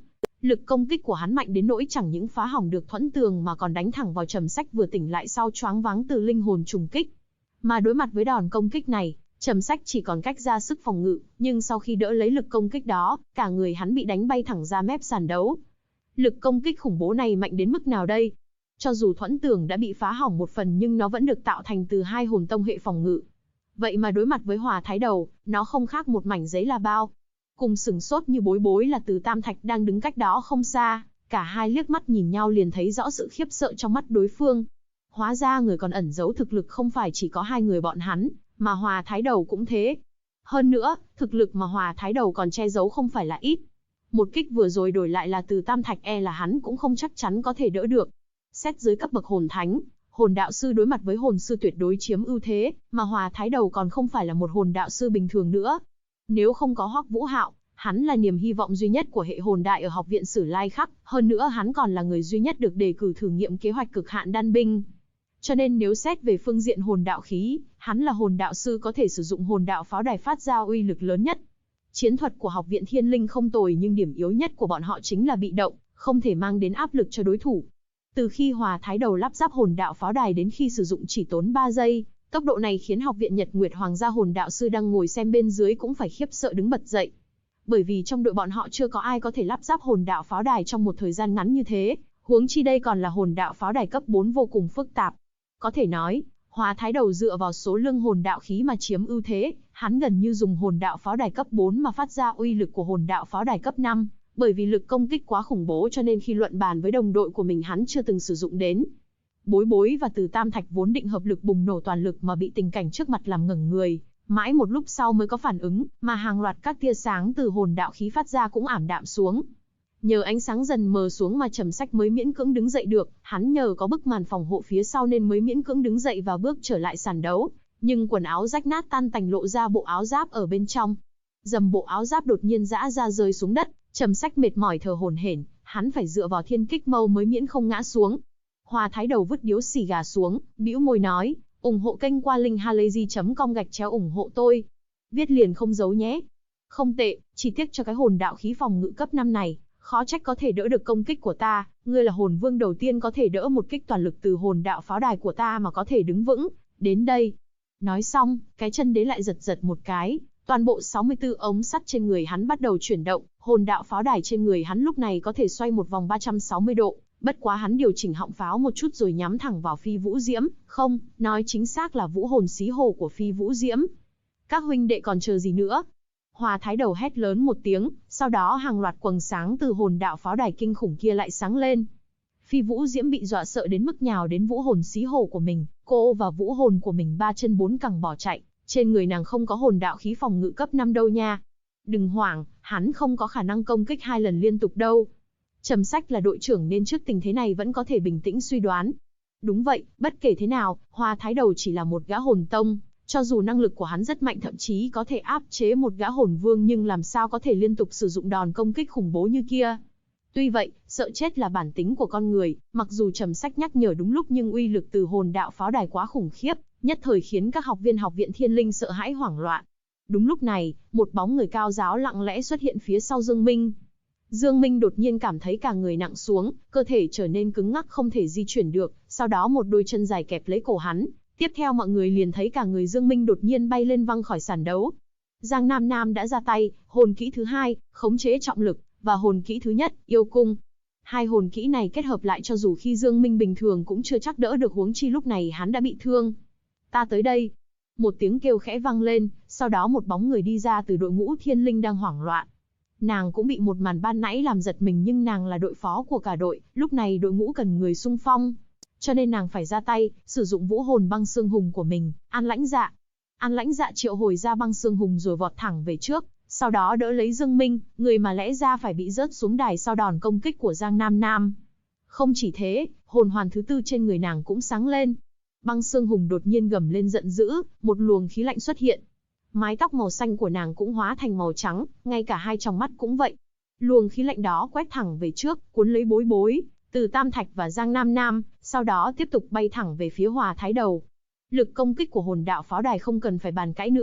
Lực công kích của hắn mạnh đến nỗi chẳng những phá hỏng được thuẫn tường mà còn đánh thẳng vào Trầm Sách vừa tỉnh lại sau choáng váng từ linh hồn trùng kích. Mà đối mặt với đòn công kích này, Trầm Sách chỉ còn cách ra sức phòng ngự, nhưng sau khi đỡ lấy lực công kích đó, cả người hắn bị đánh bay thẳng ra mép sàn đấu. Lực công kích khủng bố này mạnh đến mức nào đây? Cho dù thuẫn tường đã bị phá hỏng một phần nhưng nó vẫn được tạo thành từ 2 hồn tông hệ phòng ngự. Vậy mà đối mặt với Hòa Thái Đầu, nó không khác một mảnh giấy là bao. Cùng sửng sốt như Bối Bối là Từ Tam Thạch đang đứng cách đó không xa, cả hai liếc mắt nhìn nhau liền thấy rõ sự khiếp sợ trong mắt đối phương. Hóa ra người còn ẩn giấu thực lực không phải chỉ có hai người bọn hắn, mà Hòa Thái Đầu cũng thế. Hơn nữa, thực lực mà Hòa Thái Đầu còn che giấu không phải là ít. Một kích vừa rồi đổi lại là Từ Tam Thạch là hắn cũng không chắc chắn có thể đỡ được. Xét dưới cấp bậc hồn thánh, hồn đạo sư đối mặt với hồn sư tuyệt đối chiếm ưu thế, mà Hòa Thái Đầu còn không phải là một hồn đạo sư bình thường nữa. Nếu không có Hoắc Vũ Hạo, hắn là niềm hy vọng duy nhất của hệ hồn đại ở học viện Sử Lai Khắc, hơn nữa hắn còn là người duy nhất được đề cử thử nghiệm kế hoạch cực hạn đan binh. Cho nên nếu xét về phương diện hồn đạo khí, hắn là hồn đạo sư có thể sử dụng hồn đạo pháo đài phát ra uy lực lớn nhất. Chiến thuật của học viện Thiên Linh không tồi nhưng điểm yếu nhất của bọn họ chính là bị động, không thể mang đến áp lực cho đối thủ. Từ khi Hòa Thái Đầu lắp ráp hồn đạo pháo đài đến khi sử dụng chỉ tốn 3 giây, tốc độ này khiến học viện Nhật Nguyệt Hoàng gia hồn đạo sư đang ngồi xem bên dưới cũng phải khiếp sợ đứng bật dậy. Bởi vì trong đội bọn họ chưa có ai có thể lắp ráp hồn đạo pháo đài trong một thời gian ngắn như thế, huống chi đây còn là hồn đạo pháo đài cấp 4 vô cùng phức tạp. Có thể nói, Hòa Thái Đầu dựa vào số lưng hồn đạo khí mà chiếm ưu thế, hắn gần như dùng hồn đạo pháo đài cấp 4 mà phát ra uy lực của hồn đạo pháo đài cấp 5, bởi vì lực công kích quá khủng bố cho nên khi luận bàn với đồng đội của mình hắn chưa từng sử dụng đến. Bối Bối và Từ Tam Thạch vốn định hợp lực bùng nổ toàn lực mà bị tình cảnh trước mặt làm ngẩn người, mãi một lúc sau mới có phản ứng, mà hàng loạt các tia sáng từ hồn đạo khí phát ra cũng ảm đạm xuống. Nhờ ánh sáng dần mờ xuống mà Trầm Sách mới miễn cưỡng đứng dậy được, hắn nhờ có bức màn phòng hộ phía sau nên mới miễn cưỡng đứng dậy và bước trở lại sàn đấu, nhưng quần áo rách nát tan tành lộ ra bộ áo giáp ở bên trong. Dầm bộ áo giáp đột nhiên giã ra rơi xuống đất, Trầm Sách mệt mỏi thở hổn hển, hắn phải dựa vào thiên kích mâu mới miễn không ngã xuống. Hòa Thái Đầu vứt điếu xì gà xuống, bĩu môi nói, ủng hộ kênh qua link halayzi.com/ủng hộ tôi. Viết liền không giấu nhé. Không tệ, chỉ tiếc cho cái hồn đạo khí phòng ngự cấp 5 này, khó trách có thể đỡ được công kích của ta, ngươi là hồn vương đầu tiên có thể đỡ một kích toàn lực từ hồn đạo pháo đài của ta mà có thể đứng vững, đến đây. Nói xong, cái chân đế lại giật giật một cái, toàn bộ 64 ống sắt trên người hắn bắt đầu chuyển động, hồn đạo pháo đài trên người hắn lúc này có thể xoay một vòng 360 độ, bất quá hắn điều chỉnh họng pháo một chút rồi nhắm thẳng vào Phi Vũ Diễm, không, nói chính xác là vũ hồn xí hồ của Phi Vũ Diễm. Các huynh đệ còn chờ gì nữa? Hòa Thái Đầu hét lớn một tiếng, sau đó hàng loạt quầng sáng từ hồn đạo pháo đài kinh khủng kia lại sáng lên. Phi Vũ Diễm bị dọa sợ đến mức nhào đến vũ hồn xí hồ của mình, cô và vũ hồn của mình 3 chân 4 cẳng bỏ chạy, trên người nàng không có hồn đạo khí phòng ngự cấp 5 đâu nha. Đừng hoảng, hắn không có khả năng công kích 2 lần liên tục đâu. Trầm Sách là đội trưởng nên trước tình thế này vẫn có thể bình tĩnh suy đoán. Đúng vậy, bất kể thế nào, Hòa Thái Đầu chỉ là một gã hồn tông, cho dù năng lực của hắn rất mạnh thậm chí có thể áp chế một gã hồn vương nhưng làm sao có thể liên tục sử dụng đòn công kích khủng bố như kia. Tuy vậy, sợ chết là bản tính của con người, mặc dù Trầm Sách nhắc nhở đúng lúc nhưng uy lực từ hồn đạo pháo đài quá khủng khiếp, nhất thời khiến các học viên học viện Thiên Linh sợ hãi hoảng loạn. Đúng lúc này, một bóng người cao giáo lặng lẽ xuất hiện phía sau Dương Minh. Dương Minh đột nhiên cảm thấy cả người nặng xuống, cơ thể trở nên cứng ngắc không thể di chuyển được, sau đó một đôi chân dài kẹp lấy cổ hắn. Tiếp theo mọi người liền thấy cả người Dương Minh đột nhiên bay lên văng khỏi sàn đấu. Giang Nam Nam đã ra tay, hồn kỹ thứ 2, khống chế trọng lực, và hồn kỹ thứ nhất, yêu cung. Hai hồn kỹ này kết hợp lại cho dù khi Dương Minh bình thường cũng chưa chắc đỡ được huống chi lúc này hắn đã bị thương. Ta tới đây. Một tiếng kêu khẽ vang lên, sau đó một bóng người đi ra từ đội ngũ Thiên Linh đang hoảng loạn. Nàng cũng bị một màn ban nãy làm giật mình nhưng nàng là đội phó của cả đội, lúc này đội ngũ cần người xung phong. Cho nên nàng phải ra tay, sử dụng vũ hồn băng xương hùng của mình, An Lãnh Dạ. An Lãnh Dạ triệu hồi ra băng xương hùng rồi vọt thẳng về trước, sau đó đỡ lấy Dương Minh, người mà lẽ ra phải bị rớt xuống đài sau đòn công kích của Giang Nam Nam. Không chỉ thế, hồn hoàn thứ 4 trên người nàng cũng sáng lên. Băng xương hùng đột nhiên gầm lên giận dữ, một luồng khí lạnh xuất hiện. Mái tóc màu xanh của nàng cũng hóa thành màu trắng, ngay cả hai tròng mắt cũng vậy. Luồng khí lạnh đó quét thẳng về trước, cuốn lấy Bối Bối, Từ Tam Thạch và Giang Nam Nam, sau đó tiếp tục bay thẳng về phía Hòa Thái Đầu. Lực công kích của hồn đạo pháo đài không cần phải bàn cãi nữa,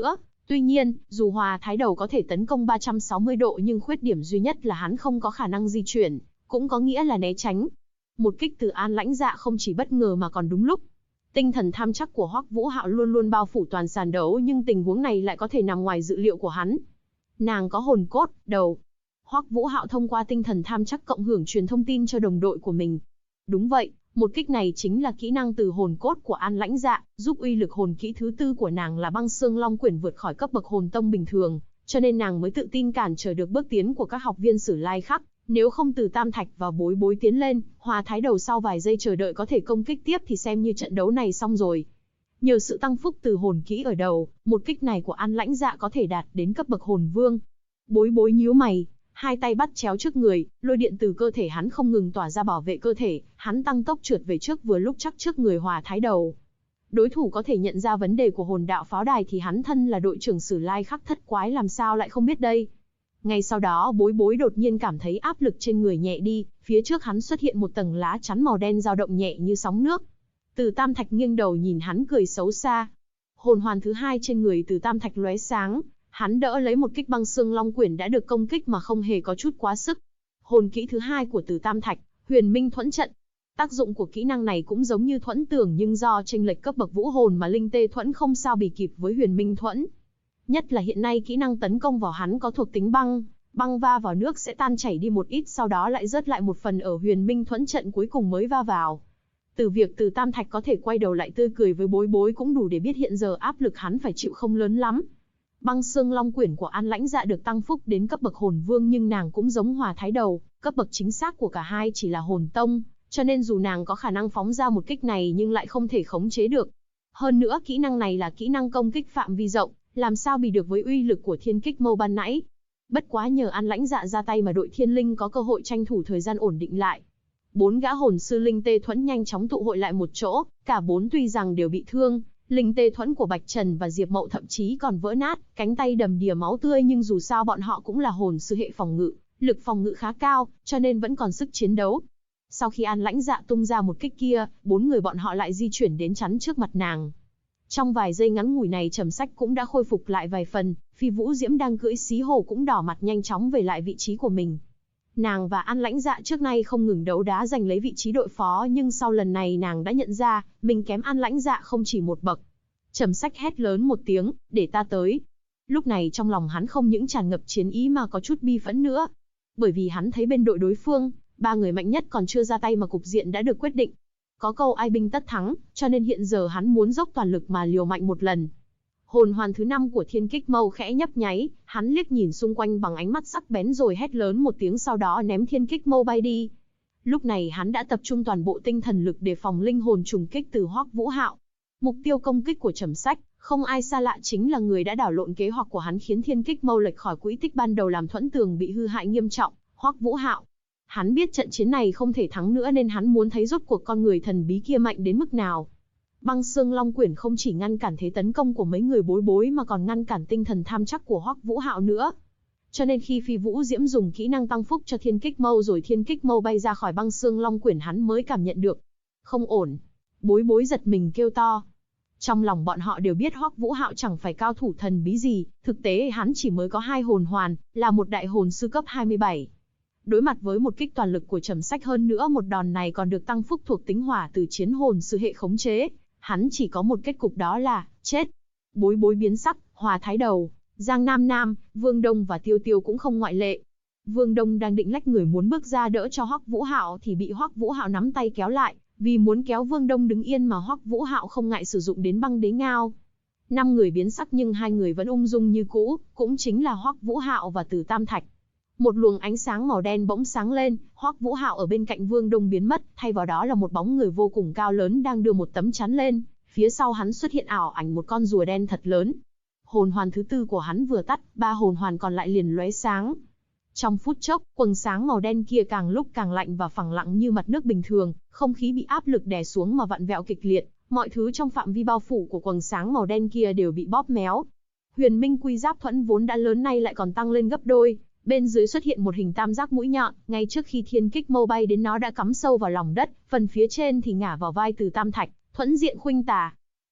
Tuy nhiên, dù Hòa Thái Đầu có thể tấn công 360 độ nhưng khuyết điểm duy nhất là hắn không có khả năng di chuyển, cũng có nghĩa là né tránh. Một kích từ An Lãnh Dạ không chỉ bất ngờ mà còn đúng lúc. Tinh thần tham chắc của Hoắc Vũ Hạo luôn luôn bao phủ toàn sàn đấu nhưng tình huống này lại có thể nằm ngoài dự liệu của hắn. Nàng có hồn cốt, đầu. Hoắc Vũ Hạo thông qua tinh thần tham chắc cộng hưởng truyền thông tin cho đồng đội của mình. Đúng vậy, một kích này chính là kỹ năng từ hồn cốt của An Lãnh Dạ, giúp uy lực hồn kỹ thứ tư của nàng là Băng Xương Long Quyển vượt khỏi cấp bậc hồn tông bình thường, cho nên nàng mới tự tin cản trở được bước tiến của các học viên Sử Lai Khắc. Nếu không từ Tam Thạch và Bối Bối tiến lên, Hòa Thái Đầu sau vài giây chờ đợi có thể công kích tiếp thì xem như trận đấu này xong rồi. Nhờ sự tăng phúc từ hồn kỹ ở đầu, một kích này của An Lãnh Dạ có thể đạt đến cấp bậc hồn vương. Bối Bối nhíu mày, hai tay bắt chéo trước người, lôi điện từ cơ thể hắn không ngừng tỏa ra bảo vệ cơ thể, hắn tăng tốc trượt về trước vừa lúc chắc trước người Hòa Thái Đầu. Đối thủ có thể nhận ra vấn đề của hồn đạo pháo đài thì hắn thân là đội trưởng Sử Lai Khắc thất quái làm sao lại không biết đây. Ngay sau đó Bối Bối đột nhiên cảm thấy áp lực trên người nhẹ đi, phía trước hắn xuất hiện một tầng lá chắn màu đen dao động nhẹ như sóng nước. Từ Tam Thạch nghiêng đầu nhìn hắn cười xấu xa. Hồn hoàn thứ hai trên người Từ Tam Thạch lóe sáng, hắn đỡ lấy một kích Băng Xương Long Quyển đã được công kích mà không hề có chút quá sức. Hồn kỹ thứ hai của Từ Tam Thạch, Huyền Minh Thuẫn Trận. Tác dụng của kỹ năng này cũng giống như Thuẫn Tường nhưng do chênh lệch cấp bậc vũ hồn mà Linh Tê Thuẫn không sao bì kịp với Huyền Minh Thuẫn. Nhất là hiện nay kỹ năng tấn công vào hắn có thuộc tính băng, băng va vào nước sẽ tan chảy đi một ít sau đó lại rớt lại một phần ở Huyền Minh Thuẫn Trận cuối cùng mới va vào. Từ việc Từ Tam Thạch có thể quay đầu lại tươi cười với Bối Bối cũng đủ để biết hiện giờ áp lực hắn phải chịu không lớn lắm. Băng Xương Long Quyển của An Lãnh Dạ được tăng phúc đến cấp bậc hồn vương nhưng nàng cũng giống Hòa Thái Đầu, cấp bậc chính xác của cả hai chỉ là hồn tông, cho nên dù nàng có khả năng phóng ra một kích này nhưng lại không thể khống chế được. Hơn nữa kỹ năng này là kỹ năng công kích phạm vi rộng, làm sao bì được với uy lực của thiên kích mâu ban nãy. Bất quá nhờ An Lãnh Dạ ra tay mà đội Thiên Linh có cơ hội tranh thủ thời gian ổn định lại. Bốn gã hồn sư Linh Tê Thuẫn nhanh chóng tụ hội lại một chỗ, cả bốn tuy rằng đều bị thương, Linh Tê Thuẫn của Bạch Trần và Diệp Mậu thậm chí còn vỡ nát, cánh tay đầm đìa máu tươi nhưng dù sao bọn họ cũng là hồn sư hệ phòng ngự, lực phòng ngự khá cao, cho nên vẫn còn sức chiến đấu. Sau khi An Lãnh Dạ tung ra một kích kia, bốn người bọn họ lại di chuyển đến chắn trước mặt nàng. Trong vài giây ngắn ngủi này Trầm Sách cũng đã khôi phục lại vài phần, Phi Vũ Diễm đang cưỡi xí hổ cũng đỏ mặt nhanh chóng về lại vị trí của mình. Nàng và An Lãnh Dạ trước nay không ngừng đấu đá giành lấy vị trí đội phó nhưng sau lần này nàng đã nhận ra, mình kém An Lãnh Dạ không chỉ một bậc. Trầm Sách hét lớn một tiếng, để ta tới. Lúc này trong lòng hắn không những tràn ngập chiến ý mà có chút bi phẫn nữa. Bởi vì hắn thấy bên đội đối phương, ba người mạnh nhất còn chưa ra tay mà cục diện đã được quyết định. Có câu ai binh tất thắng, cho nên hiện giờ hắn muốn dốc toàn lực mà liều mạnh một lần. Hồn hoàn thứ 5 của Thiên Kích Mâu khẽ nhấp nháy, hắn liếc nhìn xung quanh bằng ánh mắt sắc bén rồi hét lớn một tiếng sau đó ném Thiên Kích Mâu bay đi. Lúc này hắn đã tập trung toàn bộ tinh thần lực để phòng linh hồn trùng kích từ Hoắc Vũ Hạo. Mục tiêu công kích của Trầm Sách, không ai xa lạ chính là người đã đảo lộn kế hoạch của hắn khiến Thiên Kích Mâu lệch khỏi quỹ tích ban đầu làm Thuẫn Tường bị hư hại nghiêm trọng, Hoắc Vũ Hạo. Hắn biết trận chiến này không thể thắng nữa nên hắn muốn thấy rốt cuộc con người thần bí kia mạnh đến mức nào. Băng Xương Long Quyển không chỉ ngăn cản thế tấn công của mấy người Bối Bối mà còn ngăn cản tinh thần tham chắc của Hoắc Vũ Hạo nữa. Cho nên khi Phi Vũ Diễm dùng kỹ năng tăng phúc cho Thiên Kích Mâu rồi Thiên Kích Mâu bay ra khỏi Băng Xương Long Quyển hắn mới cảm nhận được. Không ổn. Bối Bối giật mình kêu to. Trong lòng bọn họ đều biết Hoắc Vũ Hạo chẳng phải cao thủ thần bí gì, thực tế hắn chỉ mới có 2 hồn hoàn, là một đại hồn sư cấp 27. Đối mặt với một kích toàn lực của Trầm Sách hơn nữa một đòn này còn được tăng phúc thuộc tính hỏa từ chiến hồn sư hệ khống chế, hắn chỉ có một kết cục đó là chết. Bối Bối biến sắc, Hòa Thái Đầu, Giang Nam Nam, Vương Đông và Tiêu Tiêu cũng không ngoại lệ. Vương Đông đang định lách người muốn bước ra đỡ cho Hoắc Vũ Hạo thì bị Hoắc Vũ Hạo nắm tay kéo lại, vì muốn kéo Vương Đông đứng yên mà Hoắc Vũ Hạo không ngại sử dụng đến băng đế ngao. 5 người biến sắc nhưng 2 người vẫn ung dung như cũ, cũng chính là Hoắc Vũ Hạo và Từ Tam Thạch. Một luồng ánh sáng màu đen bỗng sáng lên, Hoắc Vũ Hạo ở bên cạnh Vương Đông biến mất, thay vào đó là một bóng người vô cùng cao lớn đang đưa một tấm chắn lên, phía sau hắn xuất hiện ảo ảnh một con rùa đen thật lớn. Hồn hoàn thứ 4 của hắn vừa tắt, 3 hồn hoàn còn lại liền lóe sáng. Trong phút chốc, quầng sáng màu đen kia càng lúc càng lạnh và phẳng lặng như mặt nước bình thường, không khí bị áp lực đè xuống mà vặn vẹo kịch liệt, mọi thứ trong phạm vi bao phủ của quầng sáng màu đen kia đều bị bóp méo. Huyền Minh Quy Giáp Thuẫn vốn đã lớn nay lại còn tăng lên gấp đôi. Bên dưới xuất hiện một hình tam giác mũi nhọn, ngay trước khi Thiên Kích Mâu bay đến nó đã cắm sâu vào lòng đất, phần phía trên thì ngả vào vai Từ Tam Thạch, thuẫn diện khuynh tà.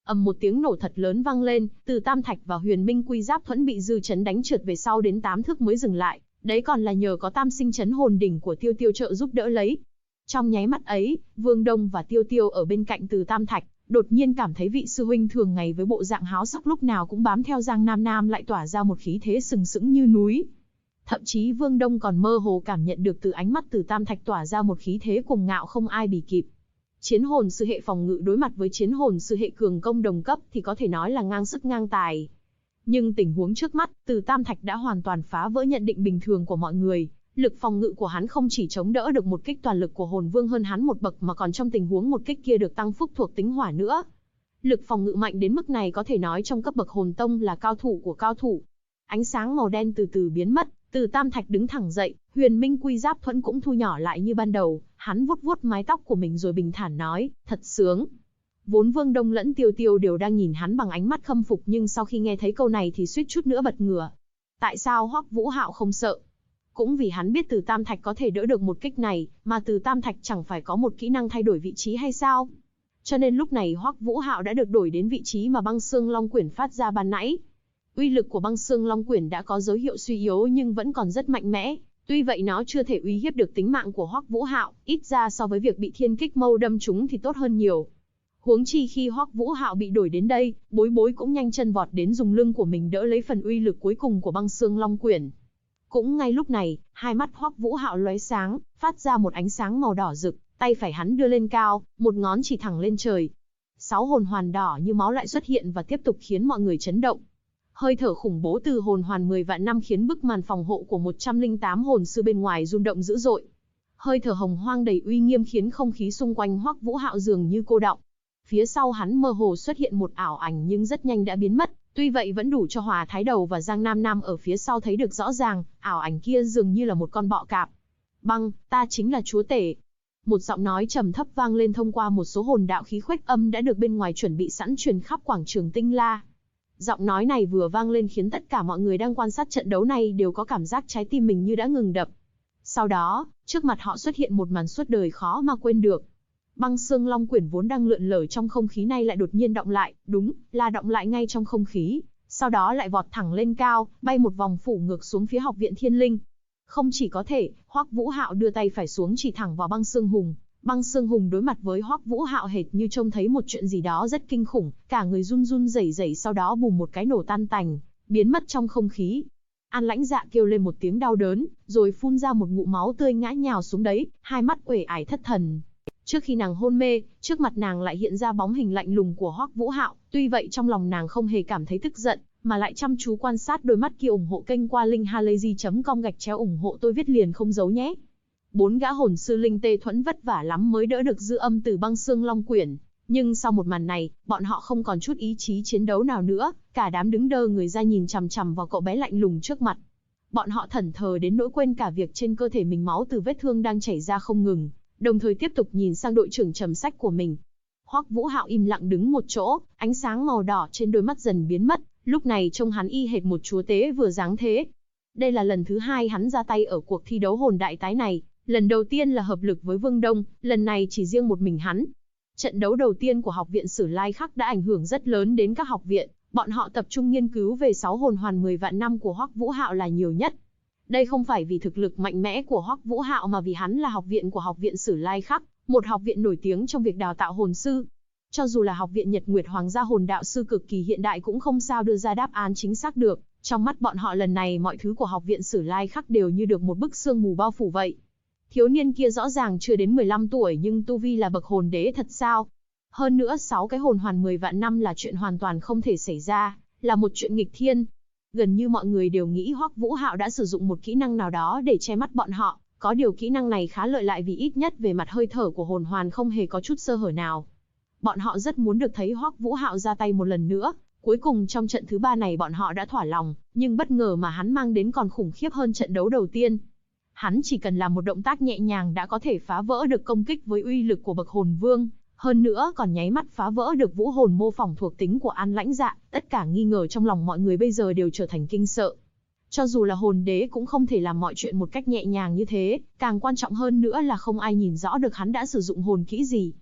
Một tiếng nổ thật lớn vang lên, Từ Tam Thạch và Huyền Minh Quy Giáp Thuẫn bị dư chấn đánh trượt về sau đến 8 thước mới dừng lại, đấy còn là nhờ có Tam Sinh Chấn Hồn Đỉnh của Tiêu Tiêu trợ giúp đỡ lấy. Trong nháy mắt ấy, Vương Đông và Tiêu Tiêu ở bên cạnh Từ Tam Thạch, đột nhiên cảm thấy vị sư huynh thường ngày với bộ dạng háo sắc lúc nào cũng bám theo Giang Nam Nam lại tỏa ra một khí thế sừng sững như núi. Thậm chí Vương Đông còn mơ hồ cảm nhận được từ ánh mắt Từ Tam Thạch tỏa ra một khí thế cuồng ngạo không ai bì kịp. Chiến hồn sư hệ phòng ngự đối mặt với chiến hồn sư hệ cường công đồng cấp thì có thể nói là ngang sức ngang tài. Nhưng tình huống trước mắt, Từ Tam Thạch đã hoàn toàn phá vỡ nhận định bình thường của mọi người. Lực phòng ngự của hắn không chỉ chống đỡ được một kích toàn lực của hồn vương hơn hắn một bậc mà còn trong tình huống một kích kia được tăng phúc thuộc tính hỏa nữa. Lực phòng ngự mạnh đến mức này có thể nói trong cấp bậc hồn tông là cao thủ của cao thủ. Ánh sáng màu đen từ từ biến mất, Từ Tam Thạch đứng thẳng dậy, Huyền Minh Quy Giáp Thuẫn cũng thu nhỏ lại như ban đầu, hắn vuốt vuốt mái tóc của mình rồi bình thản nói, thật sướng. Vốn Vương Đông lẫn Tiêu Tiêu đều đang nhìn hắn bằng ánh mắt khâm phục nhưng sau khi nghe thấy câu này thì suýt chút nữa bật ngửa. Tại sao Hoắc Vũ Hạo không sợ? Cũng vì hắn biết Từ Tam Thạch có thể đỡ được một kích này, mà Từ Tam Thạch chẳng phải có một kỹ năng thay đổi vị trí hay sao? Cho nên lúc này Hoắc Vũ Hạo đã được đổi đến vị trí mà Băng Xương Long Quyển phát ra ban nãy. Uy lực của Băng Xương Long Quyển đã có dấu hiệu suy yếu nhưng vẫn còn rất mạnh mẽ, tuy vậy nó chưa thể uy hiếp được tính mạng của Hoắc Vũ Hạo, ít ra so với việc bị thiên kích mâu đâm trúng thì tốt hơn nhiều. Huống chi khi Hoắc Vũ Hạo bị đổi đến đây, Bối Bối cũng nhanh chân vọt đến dùng lưng của mình đỡ lấy phần uy lực cuối cùng của Băng Xương Long Quyển. Cũng ngay lúc này, hai mắt Hoắc Vũ Hạo lóe sáng, phát ra một ánh sáng màu đỏ rực, tay phải hắn đưa lên cao, một ngón chỉ thẳng lên trời. 6 hồn hoàn đỏ như máu lại xuất hiện và tiếp tục khiến mọi người chấn động. Hơi thở khủng bố từ hồn hoàn 10 vạn năm khiến bức màn phòng hộ của 108 hồn sư bên ngoài rung động dữ dội. Hơi thở hồng hoang đầy uy nghiêm khiến không khí xung quanh Hoắc Vũ Hạo dường như cô đọng. Phía sau hắn mơ hồ xuất hiện một ảo ảnh nhưng rất nhanh đã biến mất, tuy vậy vẫn đủ cho Hòa Thái Đầu và Giang Nam Nam ở phía sau thấy được rõ ràng, ảo ảnh kia dường như là một con bọ cạp. Băng, ta chính là chúa tể. Một giọng nói trầm thấp vang lên thông qua một số hồn đạo khí khuếch âm đã được bên ngoài chuẩn bị sẵn truyền khắp quảng trường Tinh La. Giọng nói này vừa vang lên khiến tất cả mọi người đang quan sát trận đấu này đều có cảm giác trái tim mình như đã ngừng đập. Sau đó, trước mặt họ xuất hiện một màn suốt đời khó mà quên được. Băng Xương Long Quyển vốn đang lượn lờ trong không khí này lại đột nhiên động lại, đúng là động lại ngay trong không khí, sau đó lại vọt thẳng lên cao, bay một vòng phủ ngược xuống phía Học viện Thiên Linh. Không chỉ có thể, Hoắc Vũ Hạo đưa tay phải xuống chỉ thẳng vào Băng Xương Hùng. Băng Xương Hùng đối mặt với Hoắc Vũ Hạo hệt như trông thấy một chuyện gì đó rất kinh khủng, cả người run run rẩy rẩy sau đó bùm một cái nổ tan tành, biến mất trong không khí. An Lãnh Dạ kêu lên một tiếng đau đớn, rồi phun ra một ngụm máu tươi ngã nhào xuống đấy, hai mắt uể ải thất thần. Trước khi nàng hôn mê, trước mặt nàng lại hiện ra bóng hình lạnh lùng của Hoắc Vũ Hạo, tuy vậy trong lòng nàng không hề cảm thấy tức giận, mà lại chăm chú quan sát đôi mắt kia. Ủng hộ kênh qua linkhalazy.com/, ủng hộ tôi viết liền không giấu nhé. 4 gã hồn sư linh tê thuẫn vất vả lắm mới đỡ được dư âm từ Băng Xương Long Quyển, nhưng sau một màn này, bọn họ không còn chút ý chí chiến đấu nào nữa, cả đám đứng đơ người ra nhìn chằm chằm vào cậu bé lạnh lùng trước mặt. Bọn họ thẫn thờ đến nỗi quên cả việc trên cơ thể mình máu từ vết thương đang chảy ra không ngừng, đồng thời tiếp tục nhìn sang đội trưởng trầm sách của mình. Hoắc Vũ Hạo im lặng đứng một chỗ, ánh sáng màu đỏ trên đôi mắt dần biến mất, lúc này trông hắn y hệt một chúa tế vừa giáng thế. Đây là lần thứ 2 hắn ra tay ở cuộc thi đấu hồn đại tái này, lần đầu tiên là hợp lực với Vương Đông, lần này chỉ riêng một mình hắn. Trận đấu đầu tiên của Học viện Sử Lai Khắc đã ảnh hưởng rất lớn đến các học viện, bọn họ tập trung nghiên cứu về 6 hồn hoàn 10 vạn năm của Hoắc Vũ Hạo là nhiều nhất. Đây không phải vì thực lực mạnh mẽ của Hoắc Vũ Hạo mà vì hắn là học viện của Học viện Sử Lai Khắc, một học viện nổi tiếng trong việc đào tạo hồn sư. Cho dù là học viện Nhật Nguyệt Hoàng gia hồn đạo sư cực kỳ hiện đại cũng không sao đưa ra đáp án chính xác được. Trong mắt bọn họ lần này mọi thứ của Học viện Sử Lai Khắc đều như được một bức sương mù bao phủ vậy. Thiếu niên kia rõ ràng chưa đến 15 tuổi nhưng tu vi là bậc hồn đế thật sao? Hơn nữa 6 cái hồn hoàn 10 vạn năm là chuyện hoàn toàn không thể xảy ra, là một chuyện nghịch thiên. Gần như mọi người đều nghĩ Hoắc Vũ Hạo đã sử dụng một kỹ năng nào đó để che mắt bọn họ, có điều kỹ năng này khá lợi lại vì ít nhất về mặt hơi thở của hồn hoàn không hề có chút sơ hở nào. Bọn họ rất muốn được thấy Hoắc Vũ Hạo ra tay một lần nữa, cuối cùng trong trận thứ 3 này bọn họ đã thỏa lòng, nhưng bất ngờ mà hắn mang đến còn khủng khiếp hơn trận đấu đầu tiên. Hắn chỉ cần làm một động tác nhẹ nhàng đã có thể phá vỡ được công kích với uy lực của bậc hồn vương, hơn nữa còn nháy mắt phá vỡ được vũ hồn mô phỏng thuộc tính của An Lãnh Dạ, tất cả nghi ngờ trong lòng mọi người bây giờ đều trở thành kinh sợ. Cho dù là hồn đế cũng không thể làm mọi chuyện một cách nhẹ nhàng như thế, càng quan trọng hơn nữa là không ai nhìn rõ được hắn đã sử dụng hồn kỹ gì.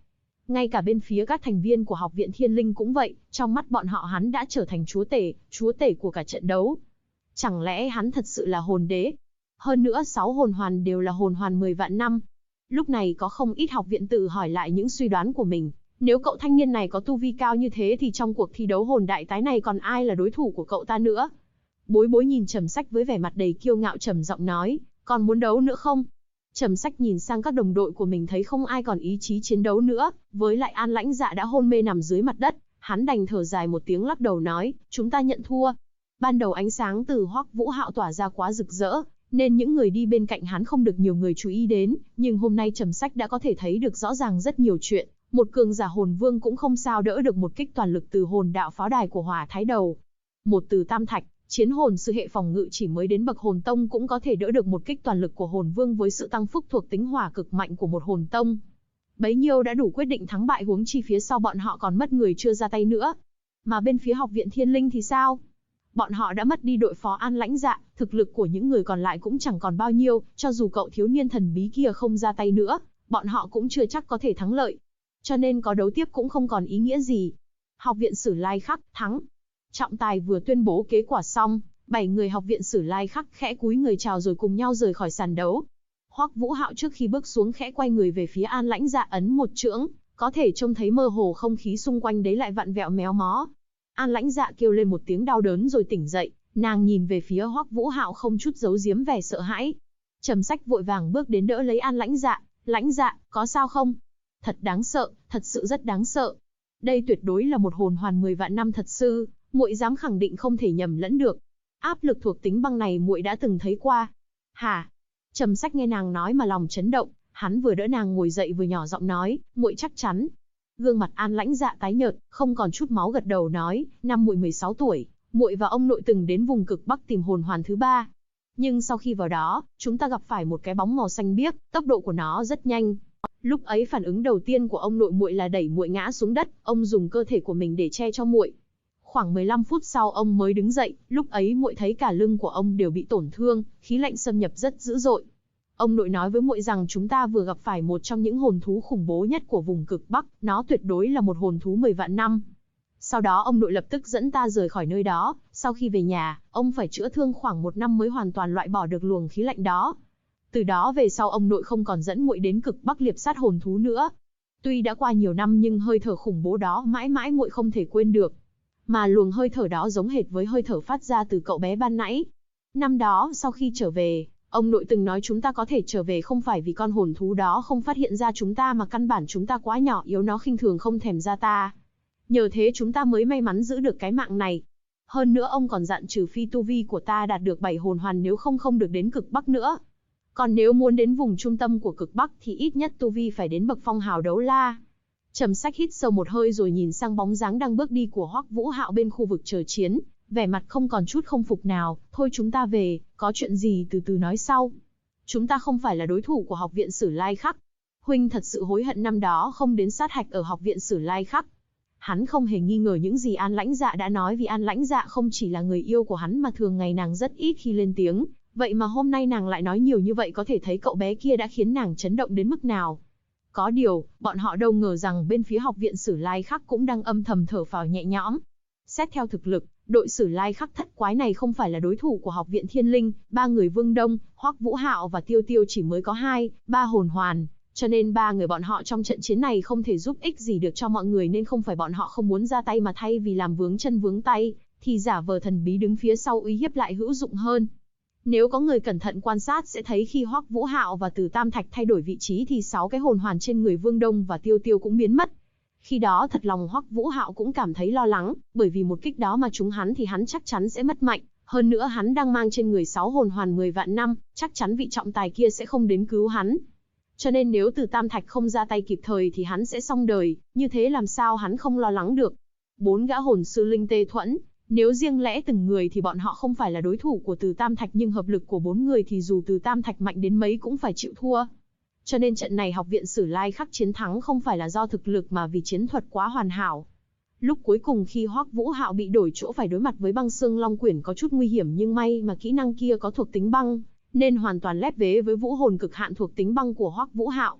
Ngay cả bên phía các thành viên của Học viện Thiên Linh cũng vậy, trong mắt bọn họ hắn đã trở thành chúa tể của cả trận đấu. Chẳng lẽ hắn thật sự là hồn đế? Hơn nữa 6 hồn hoàn đều là hồn hoàn 10 vạn năm. Lúc này có không ít học viện tự hỏi lại những suy đoán của mình. Nếu cậu thanh niên này có tu vi cao như thế thì trong cuộc thi đấu hồn đại tái này còn ai là đối thủ của cậu ta nữa? Bối Bối nhìn Trầm Sách với vẻ mặt đầy kiêu ngạo trầm giọng nói, còn muốn đấu nữa không? Trầm Sách nhìn sang các đồng đội của mình thấy không ai còn ý chí chiến đấu nữa, với lại An Lãnh Dạ đã hôn mê nằm dưới mặt đất, hắn đành thở dài một tiếng lắc đầu nói, chúng ta nhận thua. Ban đầu ánh sáng từ Hoắc Vũ Hạo tỏa ra quá rực rỡ, nên những người đi bên cạnh hắn không được nhiều người chú ý đến, nhưng hôm nay Trầm Sách đã có thể thấy được rõ ràng rất nhiều chuyện, một cường giả hồn vương cũng không sao đỡ được một kích toàn lực từ hồn đạo pháo đài của Hỏa Thái Đầu. Một từ Tam Thạch, chiến hồn sư hệ phòng ngự chỉ mới đến bậc hồn tông cũng có thể đỡ được một kích toàn lực của hồn vương với sự tăng phúc thuộc tính hỏa cực mạnh của một hồn tông. Bấy nhiêu đã đủ quyết định thắng bại, huống chi phía sau bọn họ còn mất người chưa ra tay nữa. Mà bên phía Học viện Thiên Linh thì sao? Bọn họ đã mất đi đội phó An Lãnh Dạ, thực lực của những người còn lại cũng chẳng còn bao nhiêu, cho dù cậu thiếu niên thần bí kia không ra tay nữa, bọn họ cũng chưa chắc có thể thắng lợi. Cho nên có đấu tiếp cũng không còn ý nghĩa gì. Học viện Sử Lai Khắc thắng. Trọng tài vừa tuyên bố kết quả xong, 7 người Học viện Sử Lai Khắc khẽ cúi người chào rồi cùng nhau rời khỏi sàn đấu. Hoắc Vũ Hạo trước khi bước xuống khẽ quay người về phía An Lãnh Dạ ấn một chưởng, có thể trông thấy mơ hồ không khí xung quanh đấy lại vặn vẹo méo mó. An Lãnh Dạ kêu lên một tiếng đau đớn rồi tỉnh dậy, nàng nhìn về phía Hoắc Vũ Hạo không chút giấu giếm vẻ sợ hãi. Trầm Sách vội vàng bước đến đỡ lấy An Lãnh Dạ, "Lãnh Dạ, có sao không?" "Thật đáng sợ, thật sự rất đáng sợ. Đây tuyệt đối là một hồn hoàn 10 vạn năm thật sự, muội dám khẳng định không thể nhầm lẫn được. Áp lực thuộc tính băng này muội đã từng thấy qua." "Hả?" Trầm Sách nghe nàng nói mà lòng chấn động, hắn vừa đỡ nàng ngồi dậy vừa nhỏ giọng nói, "Muội chắc chắn?" Gương mặt An Lãnh Dạ tái nhợt, không còn chút máu gật đầu nói, "Năm muội 16 tuổi, muội và ông nội từng đến vùng cực Bắc tìm hồn hoàn thứ 3. Nhưng sau khi vào đó, chúng ta gặp phải một cái bóng màu xanh biếc, tốc độ của nó rất nhanh. Lúc ấy phản ứng đầu tiên của ông nội muội là đẩy muội ngã xuống đất, ông dùng cơ thể của mình để che cho muội. Khoảng 15 phút sau ông mới đứng dậy, lúc ấy muội thấy cả lưng của ông đều bị tổn thương, khí lạnh xâm nhập rất dữ dội. Ông nội nói với muội rằng chúng ta vừa gặp phải một trong những hồn thú khủng bố nhất của vùng cực Bắc, nó tuyệt đối là một hồn thú 10 vạn năm. Sau đó ông nội lập tức dẫn ta rời khỏi nơi đó, sau khi về nhà, ông phải chữa thương khoảng 1 năm mới hoàn toàn loại bỏ được luồng khí lạnh đó. Từ đó về sau ông nội không còn dẫn muội đến cực Bắc liệp sát hồn thú nữa. Tuy đã qua nhiều năm nhưng hơi thở khủng bố đó mãi mãi muội không thể quên được. Mà luồng hơi thở đó giống hệt với hơi thở phát ra từ cậu bé ban nãy. Năm đó, sau khi trở về, ông nội từng nói chúng ta có thể trở về không phải vì con hồn thú đó không phát hiện ra chúng ta mà căn bản chúng ta quá nhỏ yếu nó khinh thường không thèm ra ta. Nhờ thế chúng ta mới may mắn giữ được cái mạng này. Hơn nữa ông còn dặn trừ phi tu vi của ta đạt được 7 hồn hoàn nếu không được đến cực Bắc nữa. Còn nếu muốn đến vùng trung tâm của cực Bắc thì ít nhất tu vi phải đến bậc phong hào đấu la." Trầm Sách hít sâu một hơi rồi nhìn sang bóng dáng đang bước đi của Hoắc Vũ Hạo bên khu vực chờ chiến, vẻ mặt không còn chút không phục nào, "Thôi chúng ta về, có chuyện gì từ từ nói sau. Chúng ta không phải là đối thủ của Học viện Sử Lai Khắc. Huynh thật sự hối hận năm đó không đến sát hạch ở Học viện Sử Lai Khắc." Hắn không hề nghi ngờ những gì An Lãnh Dạ đã nói vì An Lãnh Dạ không chỉ là người yêu của hắn mà thường ngày nàng rất ít khi lên tiếng, vậy mà hôm nay nàng lại nói nhiều như vậy có thể thấy cậu bé kia đã khiến nàng chấn động đến mức nào. Có điều, bọn họ đâu ngờ rằng bên phía Học viện Sử Lai Khắc cũng đang âm thầm thở phào nhẹ nhõm. Xét theo thực lực, đội Sử Lai Khắc thất quái này không phải là đối thủ của Học viện Thiên Linh, 3 người Vương Đông, Hoắc Vũ Hạo và Tiêu Tiêu chỉ mới có 2-3 hồn hoàn, cho nên 3 người bọn họ trong trận chiến này không thể giúp ích gì được cho mọi người nên không phải bọn họ không muốn ra tay mà thay vì làm vướng chân vướng tay, thì giả vờ thần bí đứng phía sau uy hiếp lại hữu dụng hơn. Nếu có người cẩn thận quan sát sẽ thấy khi Hoắc Vũ Hạo và Từ Tam Thạch thay đổi vị trí thì 6 cái hồn hoàn trên người Vương Đông và Tiêu Tiêu cũng biến mất. Khi đó thật lòng Hoắc Vũ Hạo cũng cảm thấy lo lắng, bởi vì một kích đó mà trúng hắn thì hắn chắc chắn sẽ mất mạnh, hơn nữa hắn đang mang trên người 6 hồn hoàn 10 vạn năm, chắc chắn vị trọng tài kia sẽ không đến cứu hắn. Cho nên nếu Từ Tam Thạch không ra tay kịp thời thì hắn sẽ xong đời, như thế làm sao hắn không lo lắng được. 4 gã hồn sư linh tê thuẫn, nếu riêng lẽ từng người thì bọn họ không phải là đối thủ của Từ Tam Thạch nhưng hợp lực của 4 người thì dù Từ Tam Thạch mạnh đến mấy cũng phải chịu thua. Cho nên trận này Học viện Sử Lai Khắc chiến thắng không phải là do thực lực mà vì chiến thuật quá hoàn hảo. Lúc cuối cùng khi Hoắc Vũ Hạo bị đổi chỗ phải đối mặt với băng xương long quyển có chút nguy hiểm nhưng may mà kỹ năng kia có thuộc tính băng, nên hoàn toàn lép vế với vũ hồn cực hạn thuộc tính băng của Hoắc Vũ Hạo.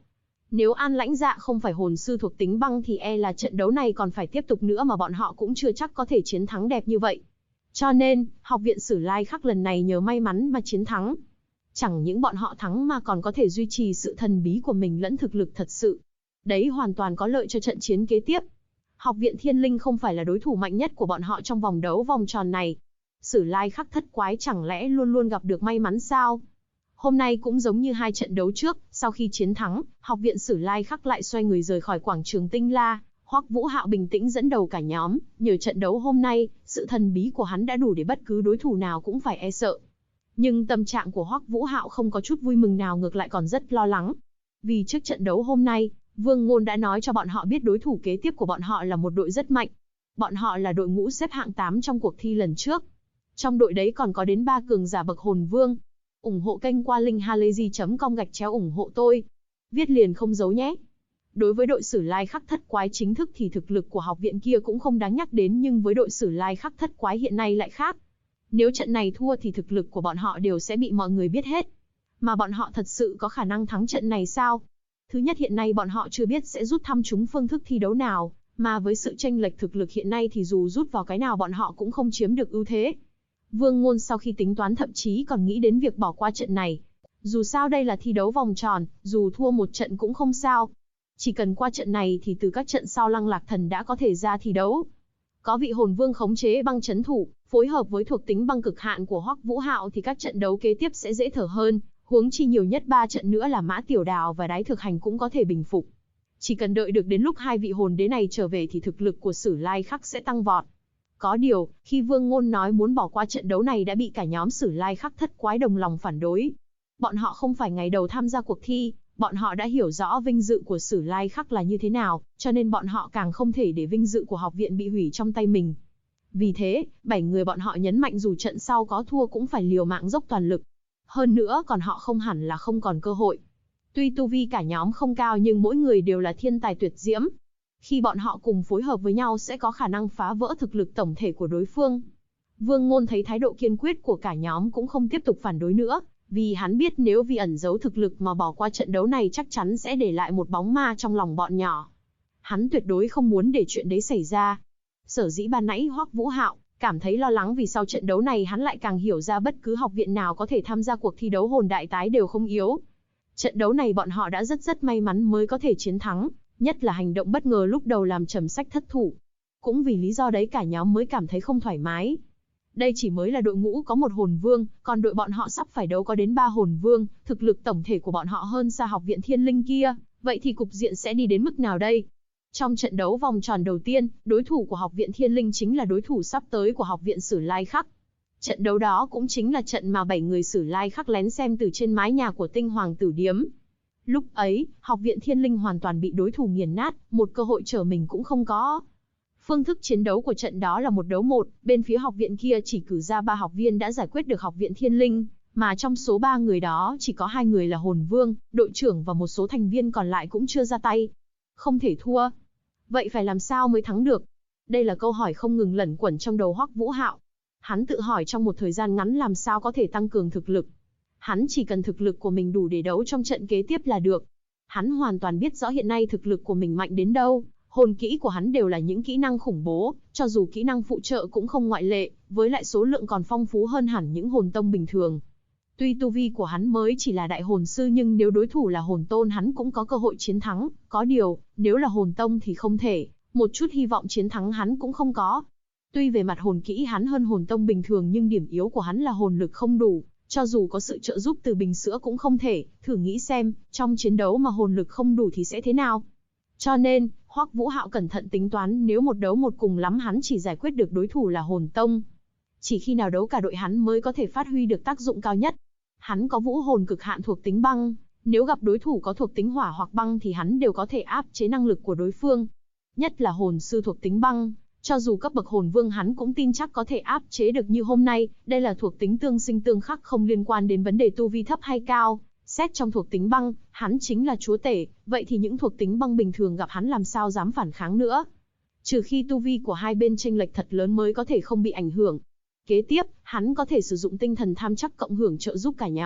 Nếu An Lãnh Dạ không phải hồn sư thuộc tính băng thì e là trận đấu này còn phải tiếp tục nữa mà bọn họ cũng chưa chắc có thể chiến thắng đẹp như vậy. Cho nên, học viện Sử Lai Khắc lần này nhờ may mắn mà chiến thắng. Chẳng những bọn họ thắng mà còn có thể duy trì sự thần bí của mình lẫn thực lực thật sự. Đấy hoàn toàn có lợi cho trận chiến kế tiếp. Học viện Thiên Linh không phải là đối thủ mạnh nhất của bọn họ trong vòng đấu vòng tròn này. Sử Lai Khắc thất quái chẳng lẽ luôn luôn gặp được may mắn sao? Hôm nay cũng giống như hai trận đấu trước, sau khi chiến thắng, học viện Sử Lai Khắc lại xoay người rời khỏi quảng trường Tinh La. Hoắc Vũ Hạo bình tĩnh dẫn đầu cả nhóm, nhờ trận đấu hôm nay, sự thần bí của hắn đã đủ để bất cứ đối thủ nào cũng phải e sợ. Nhưng tâm trạng của Hoắc Vũ Hạo không có chút vui mừng nào, ngược lại còn rất lo lắng. Vì trước trận đấu hôm nay, Vương Ngôn đã nói cho bọn họ biết đối thủ kế tiếp của bọn họ là một đội rất mạnh. Bọn họ là đội ngũ xếp hạng 8 trong cuộc thi lần trước. Trong đội đấy còn có đến 3 cường giả bậc hồn vương. Ủng hộ kênh qua link halayzi.com/ủng hộ tôi. Viết liền không giấu nhé. Đối với đội Sử Lai Khắc thất quái chính thức thì thực lực của học viện kia cũng không đáng nhắc đến, nhưng với đội Sử Lai Khắc thất quái hiện nay lại khác. Nếu trận này thua thì thực lực của bọn họ đều sẽ bị mọi người biết hết. Mà bọn họ thật sự có khả năng thắng trận này sao? Thứ nhất, hiện nay bọn họ chưa biết sẽ rút thăm chúng phương thức thi đấu nào, mà với sự chênh lệch thực lực hiện nay thì dù rút vào cái nào bọn họ cũng không chiếm được ưu thế. Vương Ngôn sau khi tính toán thậm chí còn nghĩ đến việc bỏ qua trận này. Dù sao đây là thi đấu vòng tròn, dù thua một trận cũng không sao. Chỉ cần qua trận này thì từ các trận sau Lăng Lạc Thần đã có thể ra thi đấu. Có vị hồn vương khống chế băng chấn thủ, phối hợp với thuộc tính băng cực hạn của Hoắc Vũ Hạo thì các trận đấu kế tiếp sẽ dễ thở hơn, huống chi nhiều nhất 3 trận nữa là Mã Tiểu Đào và Đái Thực Hành cũng có thể bình phục. Chỉ cần đợi được đến lúc hai vị hồn đế này trở về thì thực lực của Sử Lai Khắc sẽ tăng vọt. Có điều, khi Vương Ngôn nói muốn bỏ qua trận đấu này đã bị cả nhóm Sử Lai Khắc thất quái đồng lòng phản đối. Bọn họ không phải ngày đầu tham gia cuộc thi, bọn họ đã hiểu rõ vinh dự của Sử Lai Khắc là như thế nào, cho nên bọn họ càng không thể để vinh dự của học viện bị hủy trong tay mình. Vì thế, 7 người bọn họ nhấn mạnh dù trận sau có thua cũng phải liều mạng dốc toàn lực. Hơn nữa còn họ không hẳn là không còn cơ hội. Tuy tu vi cả nhóm không cao nhưng mỗi người đều là thiên tài tuyệt diễm. Khi bọn họ cùng phối hợp với nhau sẽ có khả năng phá vỡ thực lực tổng thể của đối phương. Vương Ngôn thấy thái độ kiên quyết của cả nhóm cũng không tiếp tục phản đối nữa, vì hắn biết nếu vì ẩn giấu thực lực mà bỏ qua trận đấu này chắc chắn sẽ để lại một bóng ma trong lòng bọn nhỏ. Hắn tuyệt đối không muốn để chuyện đấy xảy ra. Sở dĩ ban nãy Hoắc Vũ Hạo cảm thấy lo lắng vì sau trận đấu này hắn lại càng hiểu ra bất cứ học viện nào có thể tham gia cuộc thi đấu hồn đại tái đều không yếu. Trận đấu này bọn họ đã rất may mắn mới có thể chiến thắng, nhất là hành động bất ngờ lúc đầu làm Trầm Sách thất thủ. Cũng vì lý do đấy cả nhóm mới cảm thấy không thoải mái. Đây chỉ mới là đội ngũ có một hồn vương, còn đội bọn họ sắp phải đấu có đến 3 hồn vương, thực lực tổng thể của bọn họ hơn xa học viện Thiên Linh kia, vậy thì cục diện sẽ đi đến mức nào đây? Trong trận đấu vòng tròn đầu tiên, đối thủ của học viện Thiên Linh chính là đối thủ sắp tới của học viện Sử Lai Khắc. Trận đấu đó cũng chính là trận mà 7 người Sử Lai Khắc lén xem từ trên mái nhà của Tinh Hoàng Tử Điếm. Lúc ấy, học viện Thiên Linh hoàn toàn bị đối thủ nghiền nát, một cơ hội trở mình cũng không có. Phương thức chiến đấu của trận đó là 1 đấu 1, bên phía học viện kia chỉ cử ra 3 học viên đã giải quyết được học viện Thiên Linh, mà trong số 3 người đó chỉ có 2 người là hồn vương, đội trưởng và một số thành viên còn lại cũng chưa ra tay. Không thể thua. Vậy phải làm sao mới thắng được? Đây là câu hỏi không ngừng lẩn quẩn trong đầu Hoắc Vũ Hạo. Hắn tự hỏi trong một thời gian ngắn làm sao có thể tăng cường thực lực. Hắn chỉ cần thực lực của mình đủ để đấu trong trận kế tiếp là được. Hắn hoàn toàn biết rõ hiện nay thực lực của mình mạnh đến đâu, hồn kỹ của hắn đều là những kỹ năng khủng bố, cho dù kỹ năng phụ trợ cũng không ngoại lệ, với lại số lượng còn phong phú hơn hẳn những hồn tông bình thường. Tuy tu vi của hắn mới chỉ là đại hồn sư nhưng nếu đối thủ là hồn tôn hắn cũng có cơ hội chiến thắng, có điều, nếu là hồn tông thì không thể, một chút hy vọng chiến thắng hắn cũng không có. Tuy về mặt hồn kỹ hắn hơn hồn tông bình thường nhưng điểm yếu của hắn là hồn lực không đủ, cho dù có sự trợ giúp từ bình sữa cũng không thể, thử nghĩ xem, trong chiến đấu mà hồn lực không đủ thì sẽ thế nào. Cho nên, Hoắc Vũ Hạo cẩn thận tính toán nếu 1 đấu 1 cùng lắm hắn chỉ giải quyết được đối thủ là hồn tông. Chỉ khi nào đấu cả đội hắn mới có thể phát huy được tác dụng cao nhất. Hắn có vũ hồn cực hạn thuộc tính băng, nếu gặp đối thủ có thuộc tính hỏa hoặc băng thì hắn đều có thể áp chế năng lực của đối phương. Nhất là hồn sư thuộc tính băng, cho dù cấp bậc hồn vương hắn cũng tin chắc có thể áp chế được như hôm nay, đây là thuộc tính tương sinh tương khắc không liên quan đến vấn đề tu vi thấp hay cao. Xét trong thuộc tính băng, hắn chính là chúa tể, vậy thì những thuộc tính băng bình thường gặp hắn làm sao dám phản kháng nữa. Trừ khi tu vi của hai bên chênh lệch thật lớn mới có thể không bị ảnh hưởng. Kế tiếp, hắn có thể sử dụng tinh thần tham chắc cộng hưởng trợ giúp cả nhóm,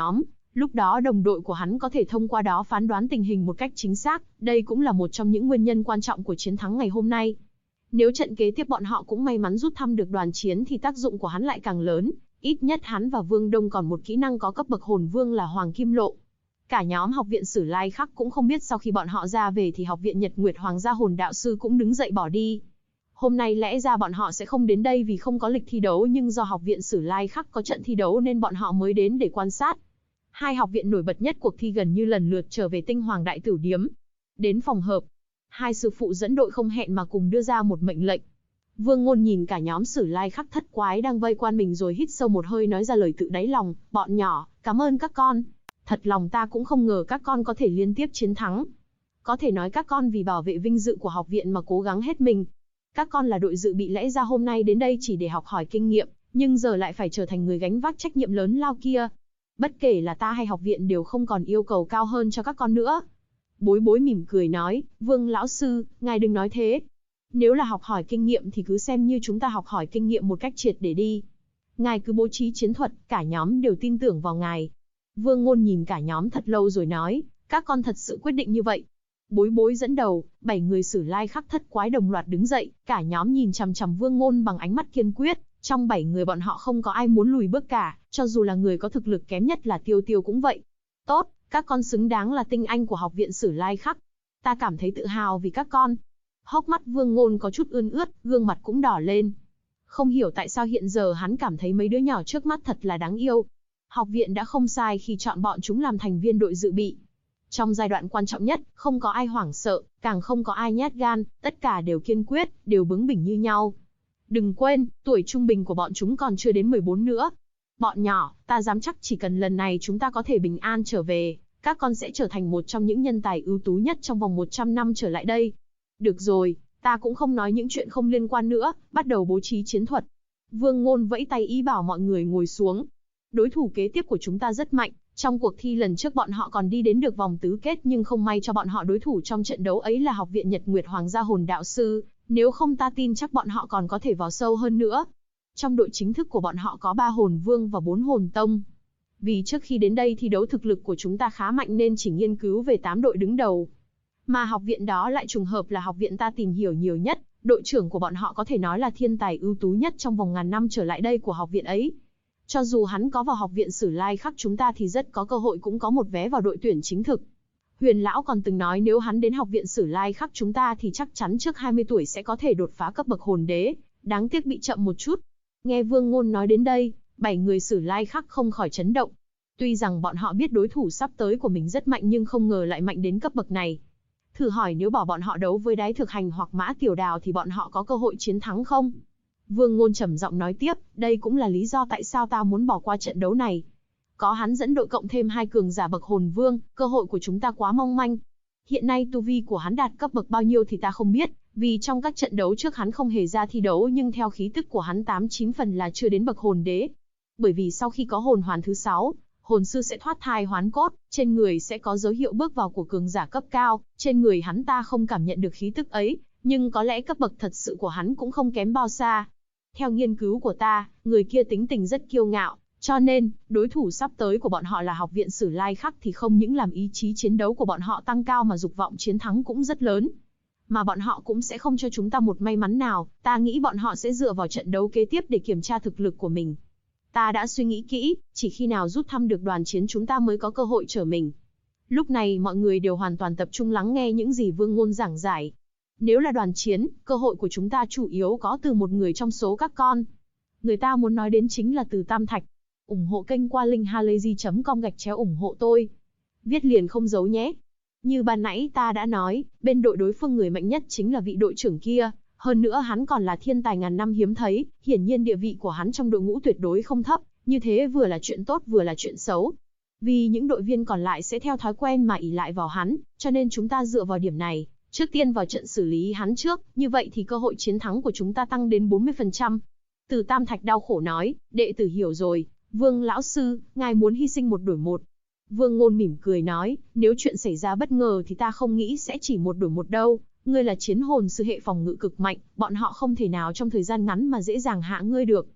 Lúc đó đồng đội của hắn có thể thông qua đó phán đoán tình hình một cách chính xác, đây cũng là một trong những nguyên nhân quan trọng của chiến thắng ngày hôm nay. Nếu trận kế tiếp bọn họ cũng may mắn rút thăm được đoàn chiến thì tác dụng của hắn lại càng lớn, ít nhất hắn và Vương Đông còn một kỹ năng có cấp bậc hồn vương là Hoàng Kim Lộ. Cả nhóm học viện Sử Lai Khắc cũng không biết sau khi bọn họ ra về thì học viện Nhật Nguyệt Hoàng gia hồn đạo sư cũng đứng dậy bỏ đi. Hôm nay lẽ ra bọn họ sẽ không đến đây vì không có lịch thi đấu, nhưng do học viện Sử Lai Khắc có trận thi đấu nên bọn họ mới đến để quan sát. Hai học viện nổi bật nhất cuộc thi gần như lần lượt trở về Tinh Hoàng Đại Tửu Điếm. Đến phòng hợp, hai sư phụ dẫn đội không hẹn mà cùng đưa ra một mệnh lệnh. Vương Ngôn nhìn cả nhóm Sử Lai Khắc thất quái đang vây quanh mình rồi hít sâu một hơi nói ra lời tự đáy lòng, bọn nhỏ, cảm ơn các con. Thật lòng ta cũng không ngờ các con có thể liên tiếp chiến thắng. Có thể nói các con vì bảo vệ vinh dự của học viện mà cố gắng hết mình. Các con là đội dự bị lẽ ra hôm nay đến đây chỉ để học hỏi kinh nghiệm, nhưng giờ lại phải trở thành người gánh vác trách nhiệm lớn lao kia. Bất kể là ta hay học viện đều không còn yêu cầu cao hơn cho các con nữa. Bối Bối mỉm cười nói, Vương lão sư, ngài đừng nói thế. Nếu là học hỏi kinh nghiệm thì cứ xem như chúng ta học hỏi kinh nghiệm một cách triệt để đi. Ngài cứ bố trí chiến thuật, cả nhóm đều tin tưởng vào ngài. Vương Ngôn nhìn cả nhóm thật lâu rồi nói, các con thật sự quyết định như vậy. Bối Bối dẫn đầu, 7 người Sử Lai Khắc thất quái đồng loạt đứng dậy, cả nhóm nhìn chằm chằm Vương Ngôn bằng ánh mắt kiên quyết. Trong 7 người bọn họ không có ai muốn lùi bước cả, cho dù là người có thực lực kém nhất là Tiêu Tiêu cũng vậy. Tốt, các con xứng đáng là tinh anh của học viện Sử Lai Khắc. Ta cảm thấy tự hào vì các con. Hốc mắt Vương Ngôn có chút ươn ướt, gương mặt cũng đỏ lên. Không hiểu tại sao hiện giờ hắn cảm thấy mấy đứa nhỏ trước mắt thật là đáng yêu. Học viện đã không sai khi chọn bọn chúng làm thành viên đội dự bị. Trong giai đoạn quan trọng nhất, không có ai hoảng sợ, càng không có ai nhát gan, tất cả đều kiên quyết, đều bướng bỉnh như nhau. Đừng quên, tuổi trung bình của bọn chúng còn chưa đến 14 nữa. Bọn nhỏ, ta dám chắc chỉ cần lần này chúng ta có thể bình an trở về, các con sẽ trở thành một trong những nhân tài ưu tú nhất trong vòng 100 năm trở lại đây. Được rồi, ta cũng không nói những chuyện không liên quan nữa, bắt đầu bố trí chiến thuật. Vương Ngôn vẫy tay ý bảo mọi người ngồi xuống. Đối thủ kế tiếp của chúng ta rất mạnh, trong cuộc thi lần trước bọn họ còn đi đến được vòng tứ kết nhưng không may cho bọn họ đối thủ trong trận đấu ấy là học viện Nhật Nguyệt Hoàng gia hồn đạo sư, nếu không ta tin chắc bọn họ còn có thể vào sâu hơn nữa. Trong đội chính thức của bọn họ có 3 hồn vương và 4 hồn tông. Vì trước khi đến đây thi đấu thực lực của chúng ta khá mạnh nên chỉ nghiên cứu về 8 đội đứng đầu. Mà học viện đó lại trùng hợp là học viện ta tìm hiểu nhiều nhất, đội trưởng của bọn họ có thể nói là thiên tài ưu tú nhất trong vòng ngàn năm trở lại đây của học viện ấy. Cho dù hắn có vào học viện Sử Lai Khắc chúng ta thì rất có cơ hội cũng có một vé vào đội tuyển chính thực. Huyền lão còn từng nói nếu hắn đến học viện Sử Lai Khắc chúng ta thì chắc chắn trước 20 tuổi sẽ có thể đột phá cấp bậc hồn đế, đáng tiếc bị chậm một chút. Nghe Vương Ngôn nói đến đây, 7 người Sử Lai Khắc không khỏi chấn động. Tuy rằng bọn họ biết đối thủ sắp tới của mình rất mạnh nhưng không ngờ lại mạnh đến cấp bậc này. Thử hỏi nếu bảo bọn họ đấu với Đái Thực Hành hoặc Mã Tiểu Đào thì bọn họ có cơ hội chiến thắng không? Vương Ngôn trầm giọng nói tiếp, đây cũng là lý do tại sao ta muốn bỏ qua trận đấu này. Có hắn dẫn đội cộng thêm 2 cường giả bậc hồn vương, cơ hội của chúng ta quá mong manh. Hiện nay tu vi của hắn đạt cấp bậc bao nhiêu thì ta không biết, vì trong các trận đấu trước hắn không hề ra thi đấu nhưng theo khí tức của hắn 8-9 phần là chưa đến bậc hồn đế. Bởi vì sau khi có hồn hoàn thứ 6, hồn sư sẽ thoát thai hoán cốt, trên người sẽ có dấu hiệu bước vào của cường giả cấp cao, trên người hắn ta không cảm nhận được khí tức ấy, nhưng có lẽ cấp bậc thật sự của hắn cũng không kém bao xa. Theo nghiên cứu của ta, người kia tính tình rất kiêu ngạo, cho nên, đối thủ sắp tới của bọn họ là học viện Sử Lai Khắc thì không những làm ý chí chiến đấu của bọn họ tăng cao mà dục vọng chiến thắng cũng rất lớn. Mà bọn họ cũng sẽ không cho chúng ta một may mắn nào, ta nghĩ bọn họ sẽ dựa vào trận đấu kế tiếp để kiểm tra thực lực của mình. Ta đã suy nghĩ kỹ, chỉ khi nào rút thăm được đoàn chiến chúng ta mới có cơ hội trở mình. Lúc này mọi người đều hoàn toàn tập trung lắng nghe những gì Vương Ngôn giảng giải. Nếu là đoàn chiến, cơ hội của chúng ta chủ yếu có từ một người trong số các con. Người ta muốn nói đến chính là Từ Tam Thạch. Ủng hộ kênh qua linkhalazy.com/ủng hộ tôi. Viết liền không giấu nhé. Như ban nãy ta đã nói, bên đội đối phương người mạnh nhất chính là vị đội trưởng kia. Hơn nữa hắn còn là thiên tài ngàn năm hiếm thấy, hiển nhiên địa vị của hắn trong đội ngũ tuyệt đối không thấp. Như thế vừa là chuyện tốt vừa là chuyện xấu. Vì những đội viên còn lại sẽ theo thói quen mà ỷ lại vào hắn, cho nên chúng ta dựa vào điểm này. Trước tiên vào trận xử lý hắn trước, như vậy thì cơ hội chiến thắng của chúng ta tăng đến 40%. Từ Tam Thạch đau khổ nói, đệ tử hiểu rồi, Vương lão sư, ngài muốn hy sinh 1 đổi 1. Vương Ngôn mỉm cười nói, nếu chuyện xảy ra bất ngờ thì ta không nghĩ sẽ chỉ 1 đổi 1 đâu. Ngươi là chiến hồn sư hệ phòng ngự cực mạnh, bọn họ không thể nào trong thời gian ngắn mà dễ dàng hạ ngươi được.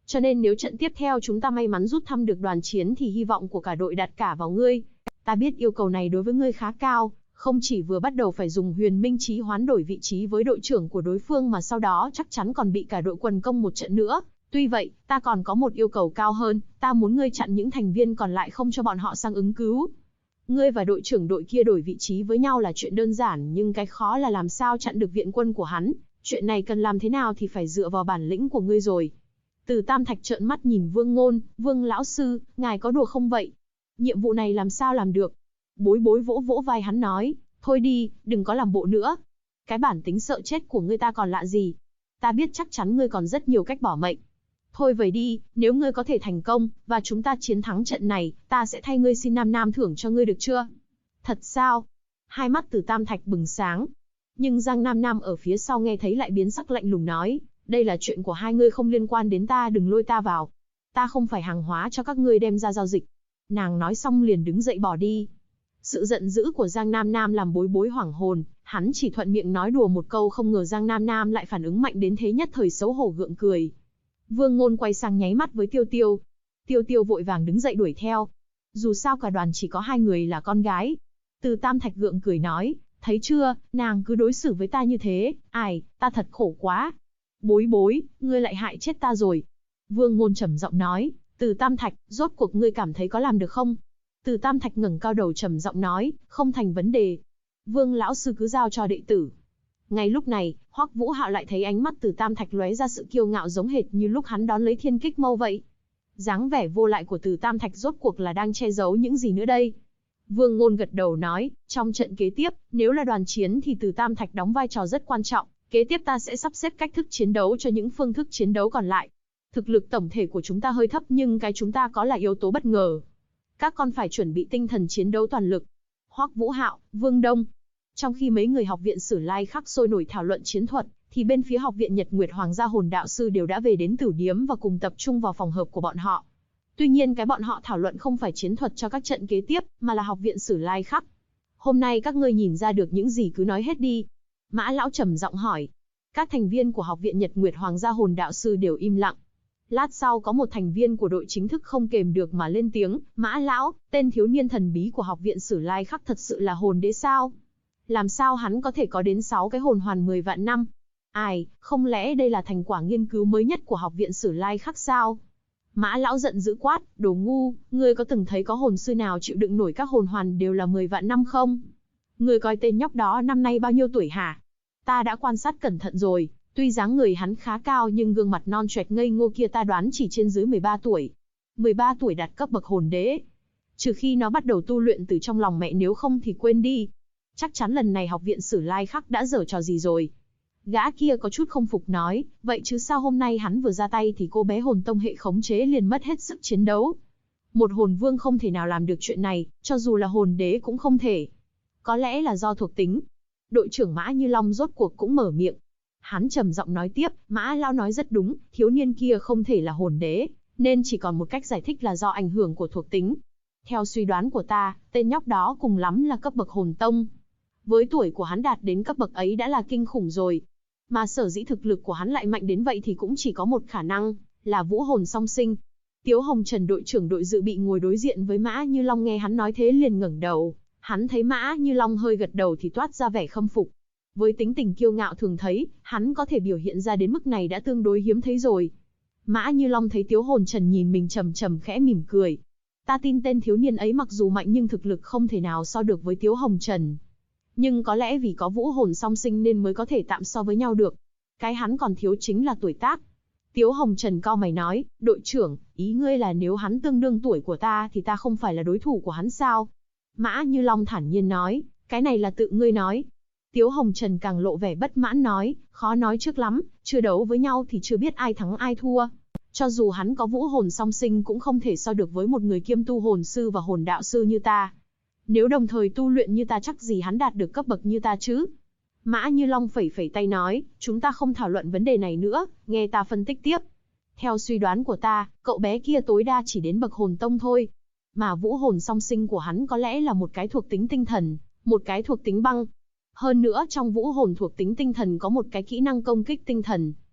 Cho nên nếu trận tiếp theo chúng ta may mắn rút thăm được đoàn chiến thì hy vọng của cả đội đặt cả vào ngươi. Ta biết yêu cầu này đối với ngươi khá cao, không chỉ vừa bắt đầu phải dùng huyền minh chí hoán đổi vị trí với đội trưởng của đối phương mà sau đó chắc chắn còn bị cả đội quần công một trận nữa. Tuy vậy, ta còn có một yêu cầu cao hơn, ta muốn ngươi chặn những thành viên còn lại không cho bọn họ sang ứng cứu. Ngươi và đội trưởng đội kia đổi vị trí với nhau là chuyện đơn giản, nhưng cái khó là làm sao chặn được viện quân của hắn. Chuyện này cần làm thế nào thì phải dựa vào bản lĩnh của ngươi rồi. Từ Tam Thạch trợn mắt nhìn Vương Ngôn, Vương lão sư, ngài có đùa không vậy? Nhiệm vụ này làm sao làm được? Bối Bối vỗ vỗ vai hắn nói, thôi đi, đừng có làm bộ nữa. Cái bản tính sợ chết của ngươi ta còn lạ gì? Ta biết chắc chắn ngươi còn rất nhiều cách bỏ mệnh. Thôi vậy đi, nếu ngươi có thể thành công, và chúng ta chiến thắng trận này, ta sẽ thay ngươi xin Nam thưởng cho ngươi được chưa? Thật sao? Hai mắt Từ Tam Thạch bừng sáng. Nhưng Giang Nam ở phía sau nghe thấy lại biến sắc lạnh lùng nói, đây là chuyện của hai ngươi không liên quan đến ta, đừng lôi ta vào. Ta không phải hàng hóa cho các ngươi đem ra giao dịch. Nàng nói xong liền đứng dậy bỏ đi. Sự giận dữ của Giang Nam làm Bối Bối hoảng hồn, hắn chỉ thuận miệng nói đùa một câu, không ngờ Giang Nam lại phản ứng mạnh đến thế, nhất thời xấu hổ gượng cười. Vương Ngôn quay sang nháy mắt với Tiêu Tiêu. Tiêu Tiêu vội vàng đứng dậy đuổi theo. Dù sao cả đoàn chỉ có hai người là con gái. Từ Tam Thạch gượng cười nói, thấy chưa, nàng cứ đối xử với ta như thế, ai, ta thật khổ quá. Bối Bối, ngươi lại hại chết ta rồi. Vương Ngôn trầm giọng nói, Từ Tam Thạch, rốt cuộc ngươi cảm thấy có làm được không? Từ Tam Thạch ngẩng cao đầu trầm giọng nói, không thành vấn đề. Vương lão sư cứ giao cho đệ tử. Ngay lúc này, Hoắc Vũ Hạo lại thấy ánh mắt Từ Tam Thạch lóe ra sự kiêu ngạo giống hệt như lúc hắn đón lấy Thiên Kích Mâu vậy. Dáng vẻ vô lại của Từ Tam Thạch rốt cuộc là đang che giấu những gì nữa đây? Vương Ngôn gật đầu nói, trong trận kế tiếp, nếu là đoàn chiến thì Từ Tam Thạch đóng vai trò rất quan trọng. Kế tiếp ta sẽ sắp xếp cách thức chiến đấu cho những phương thức chiến đấu còn lại. Thực lực tổng thể của chúng ta hơi thấp nhưng cái chúng ta có là yếu tố bất ngờ. Các con phải chuẩn bị tinh thần chiến đấu toàn lực. Hoắc Vũ Hạo, Vương Đông. Trong khi mấy người học viện Sử Lai Khắc sôi nổi thảo luận chiến thuật, thì bên phía học viện Nhật Nguyệt Hoàng gia hồn đạo sư đều đã về đến Tử Điếm và cùng tập trung vào phòng hợp của bọn họ. Tuy nhiên cái bọn họ thảo luận không phải chiến thuật cho các trận kế tiếp, mà là học viện Sử Lai Khắc. Hôm nay các ngươi nhìn ra được những gì cứ nói hết đi. Mã lão trầm giọng hỏi. Các thành viên của học viện Nhật Nguyệt Hoàng gia hồn đạo sư đều im lặng. Lát sau có một thành viên của đội chính thức không kềm được mà lên tiếng, Mã lão, tên thiếu niên thần bí của học viện Sử Lai Khắc thật sự là hồn đế sao? Làm sao hắn có thể có đến 6 cái hồn hoàn 10 vạn năm? Ai, không lẽ đây là thành quả nghiên cứu mới nhất của học viện Sử Lai Khắc sao? Mã lão giận dữ quát, đồ ngu, ngươi có từng thấy có hồn sư nào chịu đựng nổi các hồn hoàn đều là 10 vạn năm không? Ngươi coi tên nhóc đó năm nay bao nhiêu tuổi hả? Ta đã quan sát cẩn thận rồi, tuy dáng người hắn khá cao nhưng gương mặt non choẹt ngây ngô kia ta đoán chỉ trên dưới 13 tuổi. 13 tuổi đạt cấp bậc hồn đế. Trừ khi nó bắt đầu tu luyện từ trong lòng mẹ, nếu không thì quên đi. Chắc chắn lần này học viện Sử Lai Khắc đã giở trò gì rồi. Gã kia có chút không phục nói, vậy chứ sao hôm nay hắn vừa ra tay thì cô bé hồn tông hệ khống chế liền mất hết sức chiến đấu. Một hồn vương không thể nào làm được chuyện này, cho dù là hồn đế cũng không thể. Có lẽ là do thuộc tính. Đội trưởng Mã Như Long rốt cuộc cũng mở miệng. Hắn trầm giọng nói tiếp, Mã lão nói rất đúng, thiếu niên kia không thể là hồn đế, nên chỉ còn một cách giải thích là do ảnh hưởng của thuộc tính. Theo suy đoán của ta, tên nhóc đó cùng lắm là cấp bậc hồn tông. Với tuổi của hắn đạt đến cấp bậc ấy đã là kinh khủng rồi. Mà sở dĩ thực lực của hắn lại mạnh đến vậy thì cũng chỉ có một khả năng, là vũ hồn song sinh. Tiếu Hồng Trần đội trưởng đội dự bị ngồi đối diện với Mã Như Long nghe hắn nói thế liền ngẩng đầu. Hắn thấy Mã Như Long hơi gật đầu thì toát ra vẻ khâm phục. Với tính tình kiêu ngạo thường thấy, hắn có thể biểu hiện ra đến mức này đã tương đối hiếm thấy rồi. Mã Như Long thấy Tiếu Hồn Trần nhìn mình trầm trầm khẽ mỉm cười. Ta tin tên thiếu niên ấy mặc dù mạnh nhưng thực lực không thể nào so được với Tiếu Hồng Trần. Nhưng có lẽ vì có vũ hồn song sinh nên mới có thể tạm so với nhau được. Cái hắn còn thiếu chính là tuổi tác. Tiếu Hồng Trần cau mày nói, đội trưởng, ý ngươi là nếu hắn tương đương tuổi của ta thì ta không phải là đối thủ của hắn sao? Mã Như Long thản nhiên nói, cái này là tự ngươi nói. Tiếu Hồng Trần càng lộ vẻ bất mãn nói, khó nói trước lắm, chưa đấu với nhau thì chưa biết ai thắng ai thua. Cho dù hắn có vũ hồn song sinh cũng không thể so được với một người kiêm tu hồn sư và hồn đạo sư như ta. Nếu đồng thời tu luyện như ta chắc gì hắn đạt được cấp bậc như ta chứ. Mã Như Long phẩy phẩy tay nói, chúng ta không thảo luận vấn đề này nữa, nghe ta phân tích tiếp. Theo suy đoán của ta, cậu bé kia tối đa chỉ đến bậc hồn tông thôi. Mà vũ hồn song sinh của hắn có lẽ là một cái thuộc tính tinh thần, một cái thuộc tính băng. Hơn nữa trong vũ hồn thuộc tính tinh thần có một cái kỹ năng công kích tinh thần.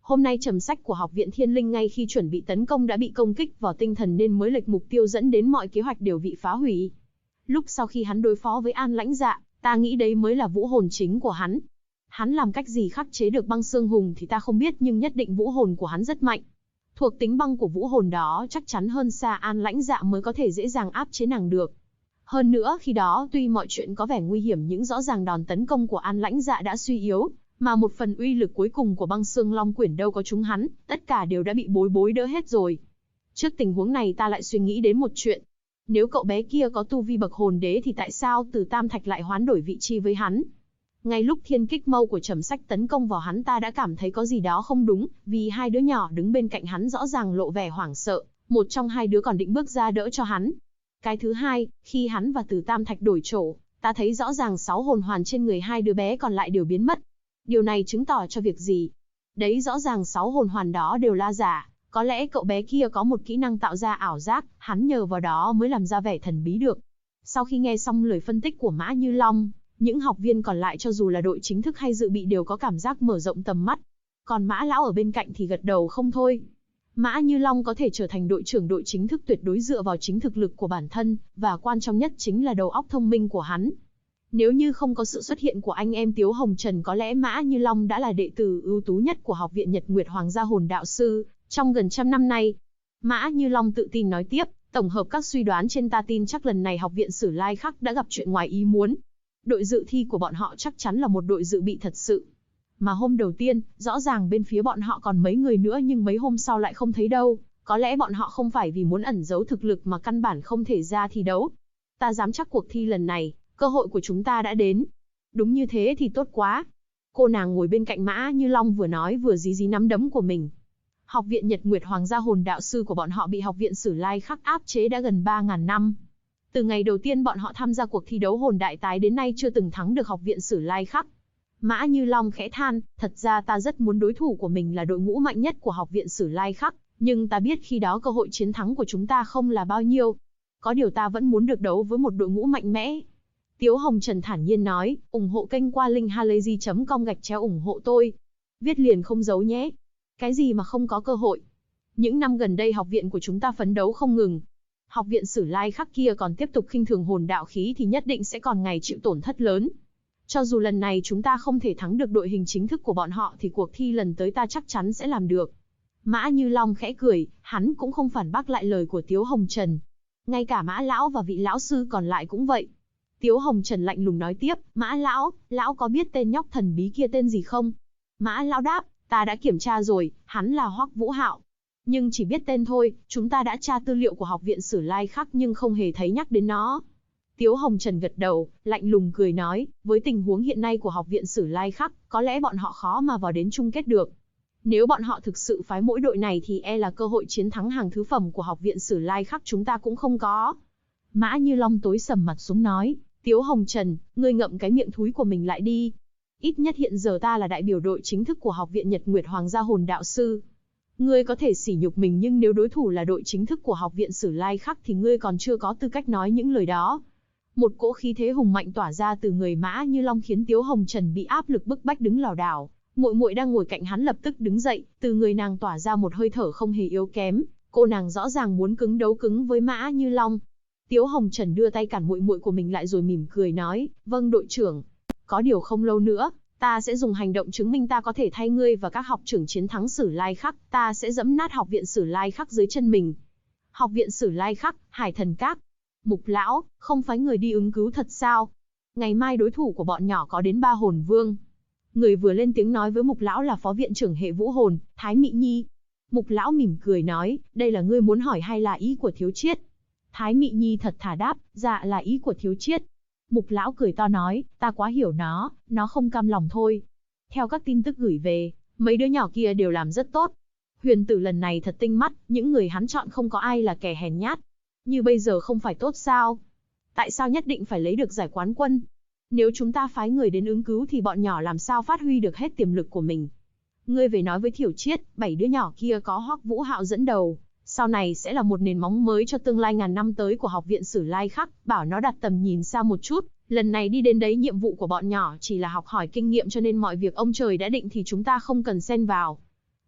Hôm nay trầm sách của Học viện Thiên Linh ngay khi chuẩn bị tấn công đã bị công kích vào tinh thần nên mới lệch mục tiêu dẫn đến mọi kế hoạch đều bị phá hủy. Lúc sau khi hắn đối phó với An Lãnh Dạ, ta nghĩ đấy mới là vũ hồn chính của hắn. Hắn làm cách gì khắc chế được băng xương hùng thì ta không biết nhưng nhất định vũ hồn của hắn rất mạnh. Thuộc tính băng của vũ hồn đó chắc chắn hơn xa An Lãnh Dạ mới có thể dễ dàng áp chế nàng được. Hơn nữa khi đó tuy mọi chuyện có vẻ nguy hiểm nhưng rõ ràng đòn tấn công của An Lãnh Dạ đã suy yếu, mà một phần uy lực cuối cùng của băng xương long quyển đâu có trúng hắn, tất cả đều đã bị bối đỡ hết rồi. Trước tình huống này ta lại suy nghĩ đến một chuyện. Nếu cậu bé kia có tu vi bậc hồn đế thì tại sao Từ Tam Thạch lại hoán đổi vị trí với hắn? Ngay lúc thiên kích mâu của trầm sách tấn công vào hắn ta đã cảm thấy có gì đó không đúng, vì hai đứa nhỏ đứng bên cạnh hắn rõ ràng lộ vẻ hoảng sợ, một trong hai đứa còn định bước ra đỡ cho hắn. Cái thứ hai, khi hắn và Từ Tam Thạch đổi chỗ, ta thấy rõ ràng 6 hồn hoàn trên người hai đứa bé còn lại đều biến mất. Điều này chứng tỏ cho việc gì? Đấy rõ ràng 6 hồn hoàn đó đều là giả, có lẽ cậu bé kia có một kỹ năng tạo ra ảo giác, hắn nhờ vào đó mới làm ra vẻ thần bí được. Sau khi nghe xong lời phân tích của Mã Như Long, những học viên còn lại cho dù là đội chính thức hay dự bị đều có cảm giác mở rộng tầm mắt. Còn Mã Lão ở bên cạnh thì gật đầu không thôi. Mã Như Long có thể trở thành đội trưởng đội chính thức tuyệt đối dựa vào chính thực lực của bản thân, và quan trọng nhất chính là đầu óc thông minh của hắn. Nếu như không có sự xuất hiện của anh em Tiếu Hồng Trần có lẽ Mã Như Long đã là đệ tử ưu tú nhất của Học viện Nhật Nguyệt Hoàng gia hồn đạo sư, trong gần trăm năm nay. Mã Như Long tự tin nói tiếp, tổng hợp các suy đoán trên ta tin chắc lần này Học viện Sử Lai Khắc đã gặp chuyện ngoài ý muốn. Đội dự thi của bọn họ chắc chắn là một đội dự bị thật sự. Mà hôm đầu tiên, rõ ràng bên phía bọn họ còn mấy người nữa nhưng mấy hôm sau lại không thấy đâu. Có lẽ bọn họ không phải vì muốn ẩn giấu thực lực mà căn bản không thể ra thi đấu. Ta dám chắc cuộc thi lần này, cơ hội của chúng ta đã đến. Đúng như thế thì tốt quá. Cô nàng ngồi bên cạnh Mã Như Long vừa nói vừa dí nắm đấm của mình. Học viện Nhật Nguyệt Hoàng gia hồn đạo sư của bọn họ bị Học viện Sử Lai Khắc áp chế đã gần 3.000 năm. Từ ngày đầu tiên bọn họ tham gia cuộc thi đấu hồn đại tái đến nay chưa từng thắng được Học viện Sử Lai Khắc. Mã Như Long khẽ than, thật ra ta rất muốn đối thủ của mình là đội ngũ mạnh nhất của Học viện Sử Lai Khắc, nhưng ta biết khi đó cơ hội chiến thắng của chúng ta không là bao nhiêu. Có điều ta vẫn muốn được đấu với một đội ngũ mạnh mẽ. Tiếu Hồng Trần thản nhiên nói, ủng hộ kênh qua link halayzi.com ủng hộ tôi. Viết liền không giấu nhé. Cái gì mà không có cơ hội? Những năm gần đây học viện của chúng ta phấn đấu không ngừng. Học viện Sử Lai Khắc kia còn tiếp tục khinh thường hồn đạo khí thì nhất định sẽ còn ngày chịu tổn thất lớn. Cho dù lần này chúng ta không thể thắng được đội hình chính thức của bọn họ thì cuộc thi lần tới ta chắc chắn sẽ làm được. Mã Như Long khẽ cười, hắn cũng không phản bác lại lời của Tiếu Hồng Trần. Ngay cả Mã Lão và vị lão sư còn lại cũng vậy. Tiếu Hồng Trần lạnh lùng nói tiếp, Mã Lão có biết tên nhóc thần bí kia tên gì không? Mã Lão đáp, ta đã kiểm tra rồi, hắn là Hoắc Vũ Hạo. Nhưng chỉ biết tên thôi, chúng ta đã tra tư liệu của Học viện Sử Lai Khắc nhưng không hề thấy nhắc đến nó. Tiếu Hồng Trần gật đầu, lạnh lùng cười nói, với tình huống hiện nay của Học viện Sử Lai Khắc, có lẽ bọn họ khó mà vào đến chung kết được. Nếu bọn họ thực sự phái mỗi đội này thì e là cơ hội chiến thắng hàng thứ phẩm của Học viện Sử Lai Khắc chúng ta cũng không có. Mã Như Long tối sầm mặt xuống nói, Tiếu Hồng Trần, ngươi ngậm cái miệng thúi của mình lại đi. Ít nhất hiện giờ ta là đại biểu đội chính thức của Học viện Nhật Nguyệt Hoàng gia hồn đạo sư. Ngươi có thể sỉ nhục mình nhưng nếu đối thủ là đội chính thức của Học viện Sử Lai Khắc thì ngươi còn chưa có tư cách nói những lời đó. Một cỗ khí thế hùng mạnh tỏa ra từ người Mã Như Long khiến Tiếu Hồng Trần bị áp lực bức bách đứng lảo đảo. Muội muội đang ngồi cạnh hắn lập tức đứng dậy, từ người nàng tỏa ra một hơi thở không hề yếu kém. Cô nàng rõ ràng muốn cứng đấu cứng với Mã Như Long. Tiếu Hồng Trần đưa tay cản muội muội của mình lại rồi mỉm cười nói, vâng đội trưởng. Có điều không lâu nữa, ta sẽ dùng hành động chứng minh ta có thể thay ngươi và các học trưởng chiến thắng Sử Lai Khắc, ta sẽ dẫm nát Học viện Sử Lai Khắc dưới chân mình. Học viện Sử Lai Khắc, Hải Thần Các. Mục Lão, không phái người đi ứng cứu thật sao? Ngày mai đối thủ của bọn nhỏ có đến 3 hồn vương. Người vừa lên tiếng nói với Mục Lão là phó viện trưởng hệ vũ hồn, Thái Mị Nhi. Mục Lão mỉm cười nói, đây là ngươi muốn hỏi hay là ý của Thiếu Chiết? Thái Mị Nhi thật thà đáp, dạ là ý của Thiếu Chiết. Mục Lão cười to nói, ta quá hiểu nó không cam lòng thôi. Theo các tin tức gửi về, mấy đứa nhỏ kia đều làm rất tốt. Huyền Tử lần này thật tinh mắt, những người hắn chọn không có ai là kẻ hèn nhát. Như bây giờ không phải tốt sao? Tại sao nhất định phải lấy được giải quán quân? Nếu chúng ta phái người đến ứng cứu thì bọn nhỏ làm sao phát huy được hết tiềm lực của mình? Ngươi về nói với Thiểu Chiết, 7 đứa nhỏ kia có Hoắc Vũ Hạo dẫn đầu, sau này sẽ là một nền móng mới cho tương lai ngàn năm tới của Học viện Sử Lai Khắc, bảo nó đặt tầm nhìn xa một chút, lần này đi đến đấy nhiệm vụ của bọn nhỏ chỉ là học hỏi kinh nghiệm cho nên mọi việc ông trời đã định thì chúng ta không cần xen vào.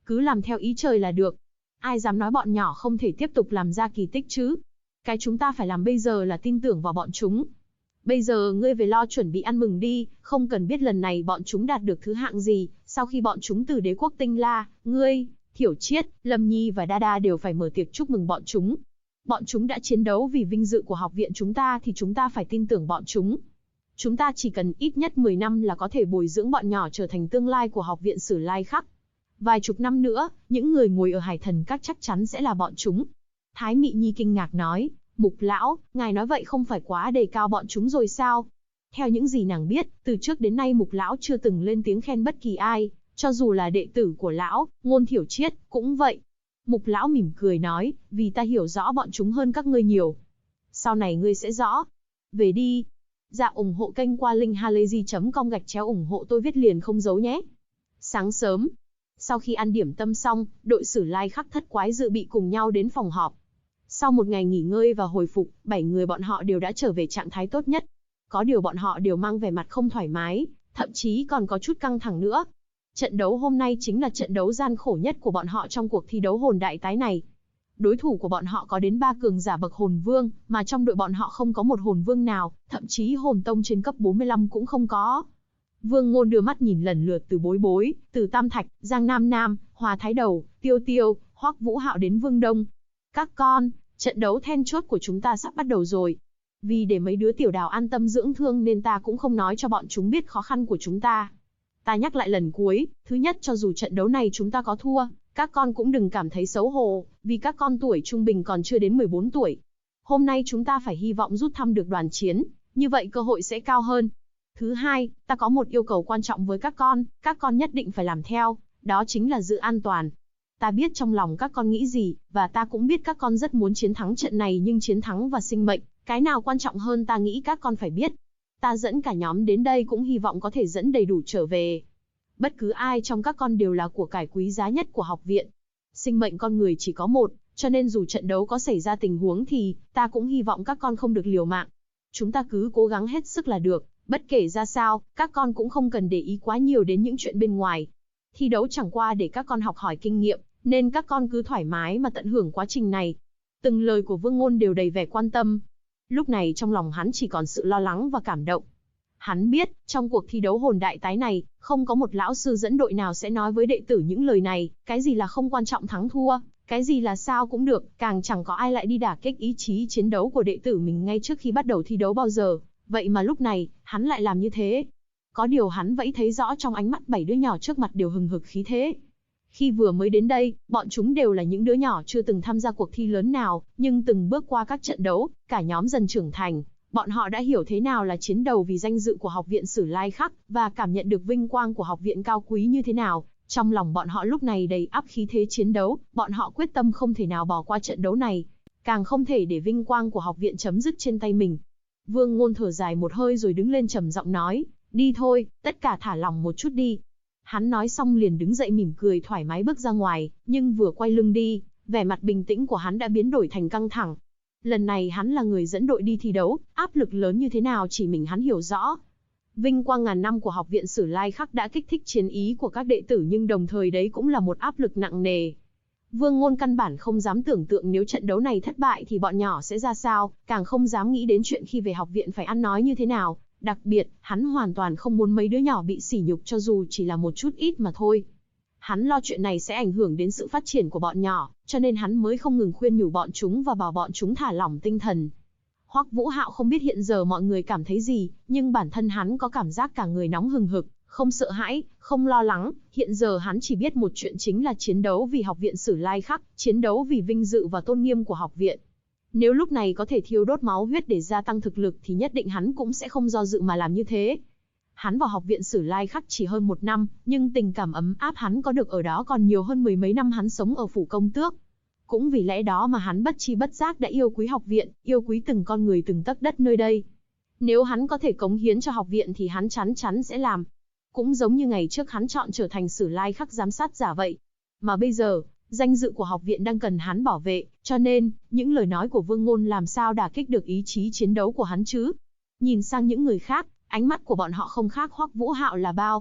cứ làm theo ý trời là được. Ai dám nói bọn nhỏ không thể tiếp tục làm ra kỳ tích chứ? Cái chúng ta phải làm bây giờ là tin tưởng vào bọn chúng. Bây giờ ngươi về lo chuẩn bị ăn mừng đi, không cần biết lần này bọn chúng đạt được thứ hạng gì, sau khi bọn chúng từ đế quốc Tinh La, ngươi, Thiểu Chiết, Lâm Nhi và Đa Đa đều phải mở tiệc chúc mừng bọn chúng. Bọn chúng đã chiến đấu vì vinh dự của học viện chúng ta thì chúng ta phải tin tưởng bọn chúng. Chúng ta chỉ cần ít nhất 10 năm là có thể bồi dưỡng bọn nhỏ trở thành tương lai của học viện Sử Lai Khắc. Vài chục năm nữa, những người ngồi ở Hải Thần Các chắc chắn sẽ là bọn chúng. Thái Mị Nhi kinh ngạc nói, Mục lão, ngài nói vậy không phải quá đề cao bọn chúng rồi sao? Theo những gì nàng biết, từ trước đến nay Mục lão chưa từng lên tiếng khen bất kỳ ai, cho dù là đệ tử của lão, Ngôn Thiểu Chiết, cũng vậy. Mục lão mỉm cười nói, vì ta hiểu rõ bọn chúng hơn các ngươi nhiều. Sau này ngươi sẽ rõ. Về đi. Dạ ủng hộ kênh qua linkhalazy.com/ủng hộ tôi viết liền không giấu nhé. Sáng sớm, sau khi ăn điểm tâm xong, đội Sử Lai Khắc thất quái dự bị cùng nhau đến phòng họp. Sau một ngày nghỉ ngơi và hồi phục, 7 người bọn họ đều đã trở về trạng thái tốt nhất. Có điều bọn họ đều mang vẻ mặt không thoải mái, thậm chí còn có chút căng thẳng nữa. Trận đấu hôm nay chính là trận đấu gian khổ nhất của bọn họ trong cuộc thi đấu hồn đại tái này. Đối thủ của bọn họ có đến 3 cường giả bậc hồn vương, mà trong đội bọn họ không có một hồn vương nào, thậm chí hồn tông trên cấp 45 cũng không có. Vương Ngôn đưa mắt nhìn lần lượt từ Bối Bối, từ Tam Thạch, Giang Nam Nam, Hòa Thái Đầu, Tiêu Tiêu, Hoắc Vũ Hạo đến Vương Đông. Các con, trận đấu then chốt của chúng ta sắp bắt đầu rồi. Vì để mấy đứa tiểu đào an tâm dưỡng thương nên ta cũng không nói cho bọn chúng biết khó khăn của chúng ta. Ta nhắc lại lần cuối, thứ nhất cho dù trận đấu này chúng ta có thua, các con cũng đừng cảm thấy xấu hổ, vì các con tuổi trung bình còn chưa đến 14 tuổi. Hôm nay chúng ta phải hy vọng rút thăm được đoàn chiến, như vậy cơ hội sẽ cao hơn. Thứ hai, ta có một yêu cầu quan trọng với các con nhất định phải làm theo, đó chính là giữ an toàn. Ta biết trong lòng các con nghĩ gì, và ta cũng biết các con rất muốn chiến thắng trận này nhưng chiến thắng và sinh mệnh, cái nào quan trọng hơn ta nghĩ các con phải biết. Ta dẫn cả nhóm đến đây cũng hy vọng có thể dẫn đầy đủ trở về. Bất cứ ai trong các con đều là của cải quý giá nhất của học viện. Sinh mệnh con người chỉ có một, cho nên dù trận đấu có xảy ra tình huống thì, ta cũng hy vọng các con không được liều mạng. Chúng ta cứ cố gắng hết sức là được, bất kể ra sao, các con cũng không cần để ý quá nhiều đến những chuyện bên ngoài. Thi đấu chẳng qua để các con học hỏi kinh nghiệm, nên các con cứ thoải mái mà tận hưởng quá trình này. Từng lời của Vương Ngôn đều đầy vẻ quan tâm. Lúc này trong lòng hắn chỉ còn sự lo lắng và cảm động. Hắn biết, trong cuộc thi đấu hồn đại tái này, không có một lão sư dẫn đội nào sẽ nói với đệ tử những lời này, cái gì là không quan trọng thắng thua, cái gì là sao cũng được, càng chẳng có ai lại đi đả kích ý chí chiến đấu của đệ tử mình ngay trước khi bắt đầu thi đấu bao giờ. Vậy mà lúc này, hắn lại làm như thế. Có điều hắn vẫn thấy rõ trong ánh mắt 7 đứa nhỏ trước mặt đều hừng hực khí thế. Khi vừa mới đến đây, bọn chúng đều là những đứa nhỏ chưa từng tham gia cuộc thi lớn nào, nhưng từng bước qua các trận đấu, cả nhóm dần trưởng thành. Bọn họ đã hiểu thế nào là chiến đấu vì danh dự của học viện Sử Lai Khắc, và cảm nhận được vinh quang của học viện cao quý như thế nào. Trong lòng bọn họ lúc này đầy ắp khí thế chiến đấu, bọn họ quyết tâm không thể nào bỏ qua trận đấu này, càng không thể để vinh quang của học viện chấm dứt trên tay mình. Vương Ngôn thở dài một hơi rồi đứng lên trầm giọng nói, đi thôi, tất cả thả lỏng một chút đi. Hắn nói xong liền đứng dậy mỉm cười thoải mái bước ra ngoài, nhưng vừa quay lưng đi, vẻ mặt bình tĩnh của hắn đã biến đổi thành căng thẳng. Lần này hắn là người dẫn đội đi thi đấu, áp lực lớn như thế nào chỉ mình hắn hiểu rõ. Vinh quang ngàn năm của học viện Sử Lai Khắc đã kích thích chiến ý của các đệ tử nhưng đồng thời đấy cũng là một áp lực nặng nề. Vương Ngôn căn bản không dám tưởng tượng nếu trận đấu này thất bại thì bọn nhỏ sẽ ra sao, càng không dám nghĩ đến chuyện khi về học viện phải ăn nói như thế nào. Đặc biệt, hắn hoàn toàn không muốn mấy đứa nhỏ bị sỉ nhục cho dù chỉ là một chút ít mà thôi. Hắn lo chuyện này sẽ ảnh hưởng đến sự phát triển của bọn nhỏ, cho nên hắn mới không ngừng khuyên nhủ bọn chúng và bảo bọn chúng thả lỏng tinh thần. Hoắc Vũ Hạo không biết hiện giờ mọi người cảm thấy gì, nhưng bản thân hắn có cảm giác cả người nóng hừng hực, không sợ hãi, không lo lắng. Hiện giờ hắn chỉ biết một chuyện chính là chiến đấu vì học viện Sử Lai Khắc, chiến đấu vì vinh dự và tôn nghiêm của học viện. Nếu lúc này có thể thiêu đốt máu huyết để gia tăng thực lực thì nhất định hắn cũng sẽ không do dự mà làm như thế. Hắn vào học viện Sử Lai Khắc chỉ hơn 1 năm, nhưng tình cảm ấm áp hắn có được ở đó còn nhiều hơn 10 mấy năm hắn sống ở phủ công tước. Cũng vì lẽ đó mà hắn bất chi bất giác đã yêu quý học viện, yêu quý từng con người từng tấc đất nơi đây. Nếu hắn có thể cống hiến cho học viện thì hắn chắn chắn sẽ làm. Cũng giống như ngày trước hắn chọn trở thành Sử Lai Khắc giám sát giả vậy. Mà bây giờ, danh dự của học viện đang cần hắn bảo vệ, cho nên, những lời nói của Vương Ngôn làm sao đả kích được ý chí chiến đấu của hắn chứ? Nhìn sang những người khác, ánh mắt của bọn họ không khác Hoắc Vũ Hạo là bao.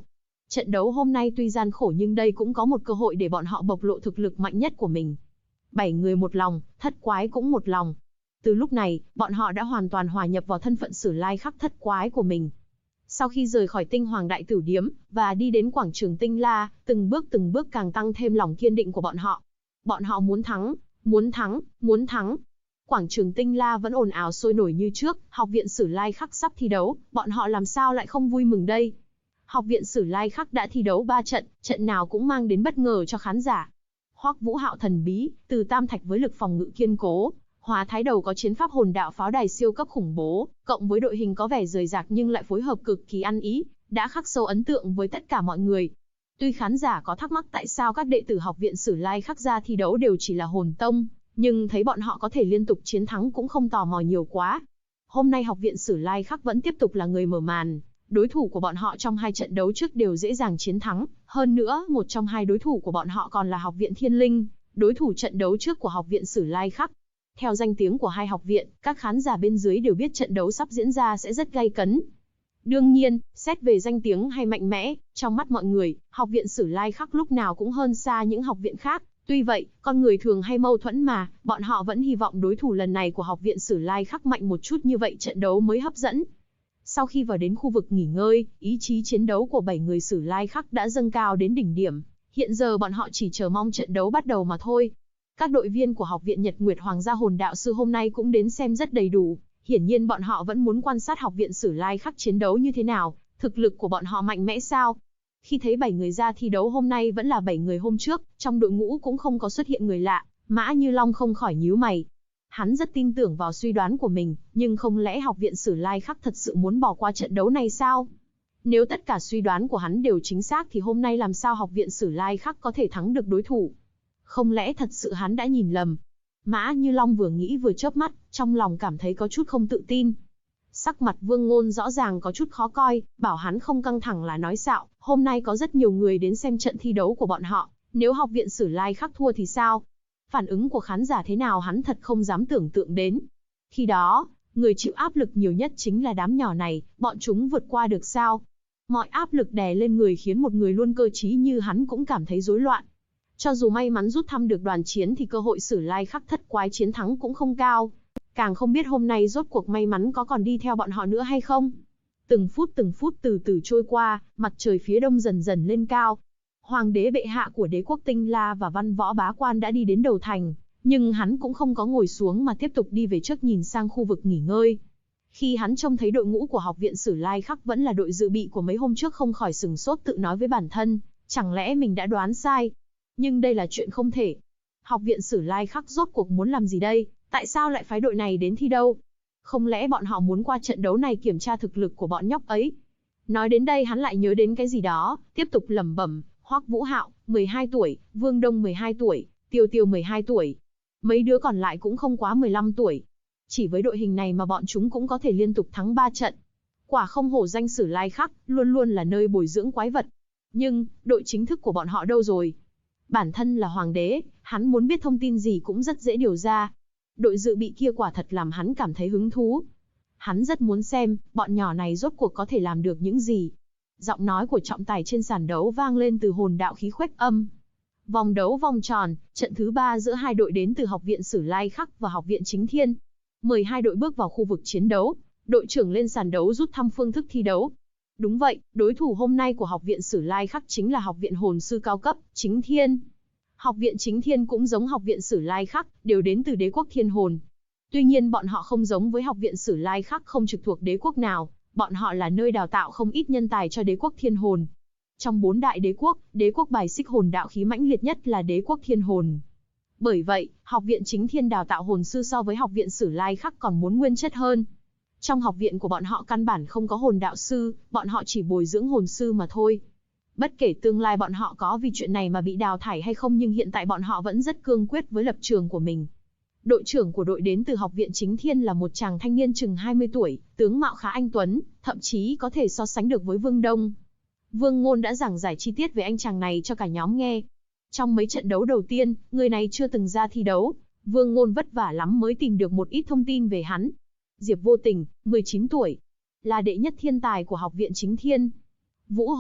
Trận đấu hôm nay tuy gian khổ nhưng đây cũng có một cơ hội để bọn họ bộc lộ thực lực mạnh nhất của mình. 7 người một lòng, thất quái cũng một lòng. Từ lúc này, bọn họ đã hoàn toàn hòa nhập vào thân phận Sử Lai Khắc thất quái của mình. Sau khi rời khỏi Tinh Hoàng Đại Tử Điếm, và đi đến quảng trường Tinh La, từng bước càng tăng thêm lòng kiên định của bọn họ. Bọn họ muốn thắng, muốn thắng, muốn thắng. Quảng trường Tinh La vẫn ồn ào sôi nổi như trước, học viện Sử Lai Khắc sắp thi đấu, bọn họ làm sao lại không vui mừng đây? Học viện Sử Lai Khắc đã thi đấu 3 trận, trận nào cũng mang đến bất ngờ cho khán giả. Hoắc Vũ Hạo thần bí, từ tam thạch với lực phòng ngự kiên cố, Hóa Thái Đầu có chiến pháp hồn đạo pháo đài siêu cấp khủng bố, cộng với đội hình có vẻ rời rạc nhưng lại phối hợp cực kỳ ăn ý, đã khắc sâu ấn tượng với tất cả mọi người. Tuy khán giả có thắc mắc tại sao các đệ tử học viện Sử Lai Khắc ra thi đấu đều chỉ là hồn tông, nhưng thấy bọn họ có thể liên tục chiến thắng cũng không tò mò nhiều quá. Hôm nay học viện Sử Lai Khắc vẫn tiếp tục là người mở màn, đối thủ của bọn họ trong 2 trận đấu trước đều dễ dàng chiến thắng, hơn nữa một trong 2 đối thủ của bọn họ còn là học viện Thiên Linh, đối thủ trận đấu trước của học viện Sử Lai Khắc. Theo danh tiếng của 2 học viện, các khán giả bên dưới đều biết trận đấu sắp diễn ra sẽ rất gay cấn. Đương nhiên, xét về danh tiếng hay mạnh mẽ, trong mắt mọi người, học viện Sử Lai Khắc lúc nào cũng hơn xa những học viện khác. Tuy vậy, con người thường hay mâu thuẫn mà, bọn họ vẫn hy vọng đối thủ lần này của học viện Sử Lai Khắc mạnh một chút như vậy trận đấu mới hấp dẫn. Sau khi vào đến khu vực nghỉ ngơi, ý chí chiến đấu của 7 người Sử Lai Khắc đã dâng cao đến đỉnh điểm. Hiện giờ bọn họ chỉ chờ mong trận đấu bắt đầu mà thôi. Các đội viên của học viện Nhật Nguyệt Hoàng gia hồn đạo sư hôm nay cũng đến xem rất đầy đủ. Hiển nhiên bọn họ vẫn muốn quan sát học viện Sử Lai Khắc chiến đấu như thế nào, thực lực của bọn họ mạnh mẽ sao. Khi thấy 7 người ra thi đấu hôm nay vẫn là 7 người hôm trước, trong đội ngũ cũng không có xuất hiện người lạ, Mã Như Long không khỏi nhíu mày. Hắn rất tin tưởng vào suy đoán của mình, nhưng không lẽ học viện Sử Lai Khắc thật sự muốn bỏ qua trận đấu này sao? Nếu tất cả suy đoán của hắn đều chính xác thì hôm nay làm sao học viện Sử Lai Khắc có thể thắng được đối thủ? Không lẽ thật sự hắn đã nhìn lầm? Mã Như Long vừa nghĩ vừa chớp mắt, trong lòng cảm thấy có chút không tự tin. Sắc mặt Vương Ngôn rõ ràng có chút khó coi, bảo hắn không căng thẳng là nói xạo, hôm nay có rất nhiều người đến xem trận thi đấu của bọn họ, nếu học viện Sử Lai Khắc thua thì sao? Phản ứng của khán giả thế nào hắn thật không dám tưởng tượng đến. Khi đó, người chịu áp lực nhiều nhất chính là đám nhỏ này, bọn chúng vượt qua được sao? Mọi áp lực đè lên người khiến một người luôn cơ trí như hắn cũng cảm thấy rối loạn. Cho dù may mắn rút thăm được đoàn chiến thì cơ hội Sử Lai Khắc thất quái chiến thắng cũng không cao. Càng không biết hôm nay rốt cuộc may mắn có còn đi theo bọn họ nữa hay không. Từng phút từ từ trôi qua, mặt trời phía đông dần dần lên cao. Hoàng đế bệ hạ của đế quốc Tinh La và văn võ bá quan đã đi đến đầu thành, nhưng hắn cũng không có ngồi xuống mà tiếp tục đi về trước nhìn sang khu vực nghỉ ngơi. Khi hắn trông thấy đội ngũ của học viện Sử Lai Khắc vẫn là đội dự bị của mấy hôm trước không khỏi sửng sốt tự nói với bản thân, chẳng lẽ mình đã đoán sai? Nhưng đây là chuyện không thể. Học viện Sử Lai Khắc rốt cuộc muốn làm gì đây? Tại sao lại phái đội này đến thi đâu? Không lẽ bọn họ muốn qua trận đấu này kiểm tra thực lực của bọn nhóc ấy? Nói đến đây hắn lại nhớ đến cái gì đó, tiếp tục lẩm bẩm, Hoắc Vũ Hạo, 12 tuổi, Vương Đông 12 tuổi, Tiêu Tiêu 12 tuổi. Mấy đứa còn lại cũng không quá 15 tuổi. Chỉ với đội hình này mà bọn chúng cũng có thể liên tục thắng 3 trận. Quả không hổ danh Sử Lai Khắc, luôn luôn là nơi bồi dưỡng quái vật. Nhưng, đội chính thức của bọn họ đâu rồi? Bản thân là hoàng đế, hắn muốn biết thông tin gì cũng rất dễ điều ra. Đội dự bị kia quả thật làm hắn cảm thấy hứng thú. Hắn rất muốn xem, bọn nhỏ này rốt cuộc có thể làm được những gì. Giọng nói của trọng tài trên sàn đấu vang lên từ hồn đạo khí khuếch âm. Vòng đấu vòng tròn, trận thứ 3 giữa 2 đội đến từ học viện Sử Lai Khắc và học viện Chính Thiên. 12 đội bước vào khu vực chiến đấu, đội trưởng lên sàn đấu rút thăm phương thức thi đấu. Đúng vậy, đối thủ hôm nay của học viện Sử Lai Khắc chính là học viện hồn sư cao cấp, Chính Thiên. Học viện Chính Thiên cũng giống học viện Sử Lai Khắc, đều đến từ đế quốc Thiên Hồn. Tuy nhiên bọn họ không giống với học viện Sử Lai Khắc không trực thuộc đế quốc nào, bọn họ là nơi đào tạo không ít nhân tài cho đế quốc Thiên Hồn. Trong 4 đại đế quốc bài xích hồn đạo khí mãnh liệt nhất là đế quốc Thiên Hồn. Bởi vậy, học viện Chính Thiên đào tạo hồn sư so với học viện Sử Lai Khắc còn muốn nguyên chất hơn. Trong học viện của bọn họ căn bản không có hồn đạo sư, bọn họ chỉ bồi dưỡng hồn sư mà thôi. Bất kể tương lai bọn họ có vì chuyện này mà bị đào thải hay không nhưng hiện tại bọn họ vẫn rất cương quyết với lập trường của mình. Đội trưởng của đội đến từ học viện Chính Thiên là một chàng thanh niên chừng 20 tuổi, tướng mạo khá anh tuấn, thậm chí có thể so sánh được với Vương Đông. Vương Ngôn đã giảng giải chi tiết về anh chàng này cho cả nhóm nghe. Trong mấy trận đấu đầu tiên, người này chưa từng ra thi đấu, Vương Ngôn vất vả lắm mới tìm được một ít thông tin về hắn. Diệp Vô Tình, 19 tuổi, là đệ nhất thiên tài của học viện Chính Thiên. Vũ hồn,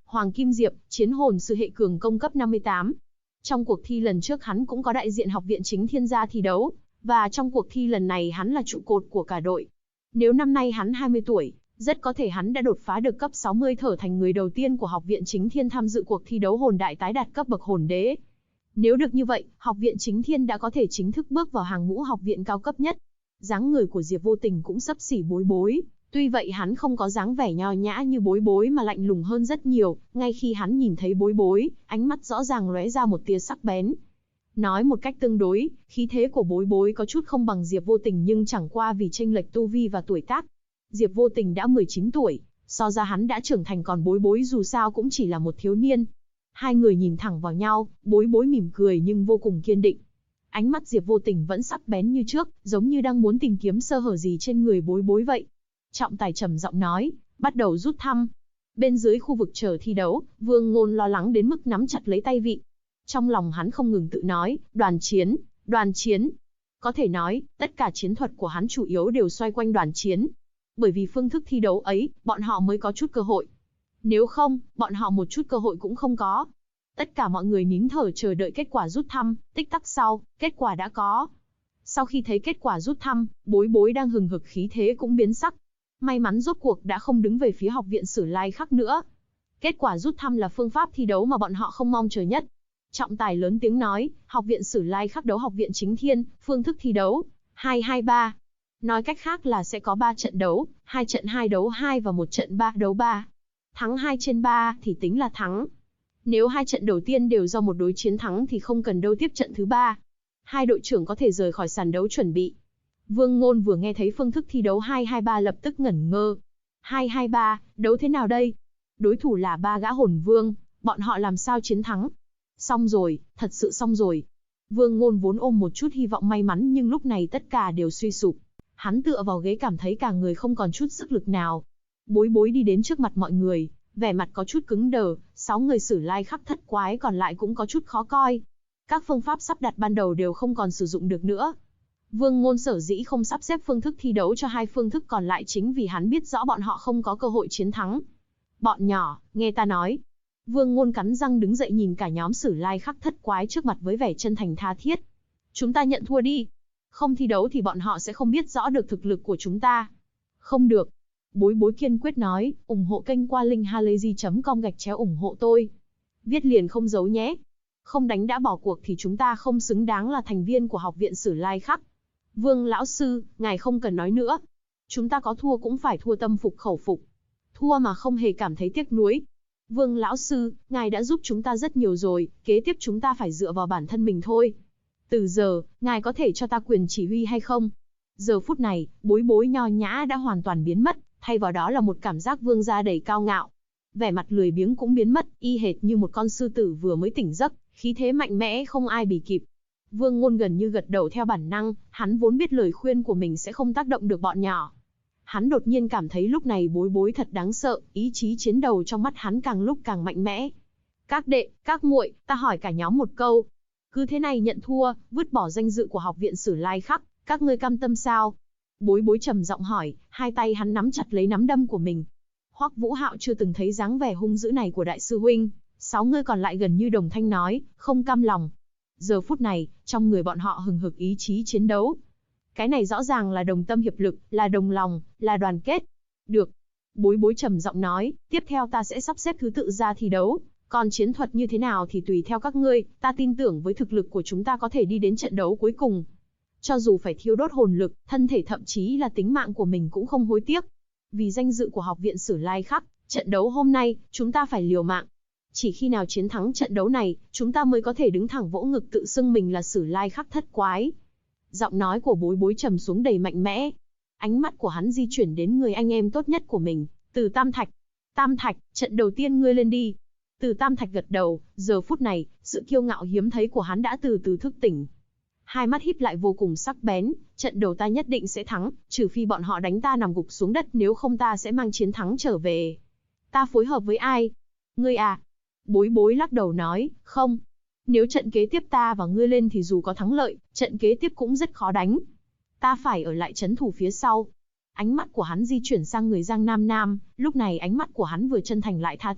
Hoàng Kim Diệp, chiến hồn sư hệ cường công cấp 58. Trong cuộc thi lần trước hắn cũng có đại diện học viện chính thiên gia thi đấu, và trong cuộc thi lần này hắn là trụ cột của cả đội. Nếu năm nay hắn 20 tuổi, rất có thể hắn đã đột phá được cấp 60 trở thành người đầu tiên của học viện chính thiên tham dự cuộc thi đấu hồn đại tái đạt cấp bậc hồn đế. Nếu được như vậy, học viện chính thiên đã có thể chính thức bước vào hàng ngũ học viện cao cấp nhất. Dáng người của Diệp Vô Tình cũng xấp xỉ Bối Bối, tuy vậy hắn không có dáng vẻ nho nhã như Bối Bối mà lạnh lùng hơn rất nhiều, ngay khi hắn nhìn thấy Bối Bối, ánh mắt rõ ràng lóe ra một tia sắc bén. Nói một cách tương đối, khí thế của Bối Bối có chút không bằng Diệp Vô Tình nhưng chẳng qua vì chênh lệch tu vi và tuổi tác. Diệp Vô Tình đã 19 tuổi, so ra hắn đã trưởng thành còn Bối Bối dù sao cũng chỉ là một thiếu niên. Hai người nhìn thẳng vào nhau, Bối Bối mỉm cười nhưng vô cùng kiên định. Ánh mắt Diệp Vô Tình vẫn sắc bén như trước, giống như đang muốn tìm kiếm sơ hở gì trên người Bối Bối vậy. Trọng tài trầm giọng nói, bắt đầu rút thăm. Bên dưới khu vực chờ thi đấu, Vương Ngôn lo lắng đến mức nắm chặt lấy tay vị. Trong lòng hắn không ngừng tự nói, đoàn chiến, đoàn chiến. Có thể nói, tất cả chiến thuật của hắn chủ yếu đều xoay quanh đoàn chiến. Bởi vì phương thức thi đấu ấy, bọn họ mới có chút cơ hội. Nếu không, bọn họ một chút cơ hội cũng không có. Tất cả mọi người nín thở chờ đợi kết quả rút thăm, tích tắc sau, kết quả đã có. Sau khi thấy kết quả rút thăm, Bối Bối đang hừng hực khí thế cũng biến sắc. May mắn rốt cuộc đã không đứng về phía học viện Sử Lai Khắc nữa. Kết quả rút thăm là phương pháp thi đấu mà bọn họ không mong chờ nhất. Trọng tài lớn tiếng nói, học viện Sử Lai Khắc đấu học viện chính thiên, phương thức thi đấu, 2-2-3. Nói cách khác là sẽ có 3 trận đấu, 2 trận 2 đấu 2 và 1 trận 3 đấu 3. Thắng 2 trên 3 thì tính là thắng. Nếu 2 trận đầu tiên đều do một đối chiến thắng thì không cần đâu tiếp trận thứ 3. Hai đội trưởng có thể rời khỏi sàn đấu chuẩn bị. Vương Ngôn vừa nghe thấy phương thức thi đấu 2-2-3 lập tức ngẩn ngơ. 2-2-3, đấu thế nào đây? Đối thủ là 3 gã hồn vương, bọn họ làm sao chiến thắng? Xong rồi, thật sự xong rồi. Vương Ngôn vốn ôm một chút hy vọng may mắn nhưng lúc này tất cả đều suy sụp. Hắn tựa vào ghế cảm thấy cả người không còn chút sức lực nào. Bối Bối đi đến trước mặt mọi người, vẻ mặt có chút cứng đờ, 6 người Sử Lai Khắc thất quái còn lại cũng có chút khó coi. Các phương pháp sắp đặt ban đầu đều không còn sử dụng được nữa. Vương Ngôn sở dĩ không sắp xếp phương thức thi đấu cho hai phương thức còn lại chính vì hắn biết rõ bọn họ không có cơ hội chiến thắng. Bọn nhỏ, nghe ta nói. Vương Ngôn cắn răng đứng dậy nhìn cả nhóm Sử Lai Khắc thất quái trước mặt với vẻ chân thành tha thiết. Chúng ta nhận thua đi. Không thi đấu thì bọn họ sẽ không biết rõ được thực lực của chúng ta. Không được. Bối Bối kiên quyết nói, ủng hộ kênh qua link halayzi.com/ủng hộ tôi. Viết liền không giấu nhé. Không đánh đã bỏ cuộc thì chúng ta không xứng đáng là thành viên của học viện Sử Lai Khắc. Vương lão sư, ngài không cần nói nữa. Chúng ta có thua cũng phải thua tâm phục khẩu phục. Thua mà không hề cảm thấy tiếc nuối. Vương lão sư, ngài đã giúp chúng ta rất nhiều rồi, kế tiếp chúng ta phải dựa vào bản thân mình thôi. Từ giờ, ngài có thể cho ta quyền chỉ huy hay không? Giờ phút này, Bối Bối nho nhã đã hoàn toàn biến mất, thay vào đó là một cảm giác vương gia đầy cao ngạo. Vẻ mặt lười biếng cũng biến mất, y hệt như một con sư tử vừa mới tỉnh giấc, khí thế mạnh mẽ không ai bì kịp. Vương Ngôn gần như gật đầu theo bản năng, hắn vốn biết lời khuyên của mình sẽ không tác động được bọn nhỏ. Hắn đột nhiên cảm thấy lúc này Bối Bối thật đáng sợ, ý chí chiến đấu trong mắt hắn càng lúc càng mạnh mẽ. Các đệ, các muội, ta hỏi cả nhóm một câu. Cứ thế này nhận thua, vứt bỏ danh dự của học viện Sử Lai Khắc, các ngươi cam tâm sao? Bối Bối trầm giọng hỏi, hai tay hắn nắm chặt lấy nắm đâm của mình. Hoắc Vũ Hạo chưa từng thấy dáng vẻ hung dữ này của đại sư huynh, 6 người còn lại gần như đồng thanh nói, không cam lòng. Giờ phút này, trong người bọn họ hừng hực ý chí chiến đấu. Cái này rõ ràng là đồng tâm hiệp lực, là đồng lòng, là đoàn kết. Được. Bối Bối trầm giọng nói, tiếp theo ta sẽ sắp xếp thứ tự ra thi đấu. Còn chiến thuật như thế nào thì tùy theo các ngươi, ta tin tưởng với thực lực của chúng ta có thể đi đến trận đấu cuối cùng. Cho dù phải thiêu đốt hồn lực, thân thể thậm chí là tính mạng của mình cũng không hối tiếc. Vì danh dự của học viện Sử Lai Khắc, trận đấu hôm nay, chúng ta phải liều mạng. Chỉ khi nào chiến thắng trận đấu này, chúng ta mới có thể đứng thẳng vỗ ngực tự xưng mình là Sử Lai Khắc thất quái. Giọng nói của Bối Bối trầm xuống đầy mạnh mẽ. Ánh mắt của hắn di chuyển đến người anh em tốt nhất của mình, Từ Tam Thạch. Tam Thạch, trận đầu tiên ngươi lên đi. Từ Tam Thạch gật đầu, giờ phút này, sự kiêu ngạo hiếm thấy của hắn đã từ từ thức tỉnh. Hai mắt híp lại vô cùng sắc bén, trận đầu ta nhất định sẽ thắng, trừ phi bọn họ đánh ta nằm gục xuống đất, nếu không ta sẽ mang chiến thắng trở về. Ta phối hợp với ai? Ngươi à? Bối Bối lắc đầu nói, không. Nếu trận kế tiếp ta và ngươi lên thì dù có thắng lợi, trận kế tiếp cũng rất khó đánh. Ta phải ở lại trấn thủ phía sau. Ánh mắt của hắn di chuyển sang người Giang Nam Nam, lúc này ánh mắt của hắn vừa chân thành lại tha thiết,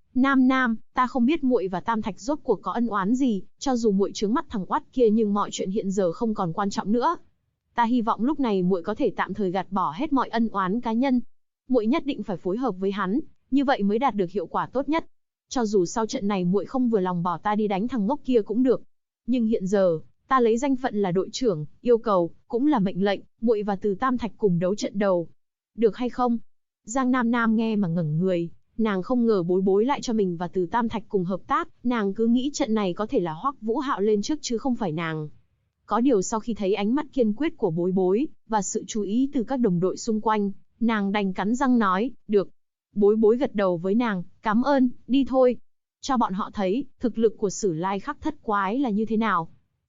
Nam Nam, ta không biết muội và Tam Thạch rốt cuộc có ân oán gì, cho dù muội trướng mắt thằng oát kia nhưng mọi chuyện hiện giờ không còn quan trọng nữa. Ta hy vọng lúc này muội có thể tạm thời gạt bỏ hết mọi ân oán cá nhân. Muội nhất định phải phối hợp với hắn, như vậy mới đạt được hiệu quả tốt nhất. Cho dù sau trận này muội không vừa lòng bỏ ta đi đánh thằng ngốc kia cũng được. Nhưng hiện giờ, ta lấy danh phận là đội trưởng, yêu cầu, cũng là mệnh lệnh, muội và Từ Tam Thạch cùng đấu trận đầu. Được hay không? Giang Nam Nam nghe mà ngẩn người, nàng không ngờ Bối Bối lại cho mình và Từ Tam Thạch cùng hợp tác, nàng cứ nghĩ trận này có thể là Hoắc Vũ Hạo lên trước chứ không phải nàng. Có điều sau khi thấy ánh mắt kiên quyết của Bối Bối, và sự chú ý từ các đồng đội xung quanh, nàng đành cắn răng nói, được. Bối Bối gật đầu với nàng, cảm ơn, đi thôi. Cho bọn họ thấy, thực lực của Sử Lai Khắc Thất Quái là như thế nào.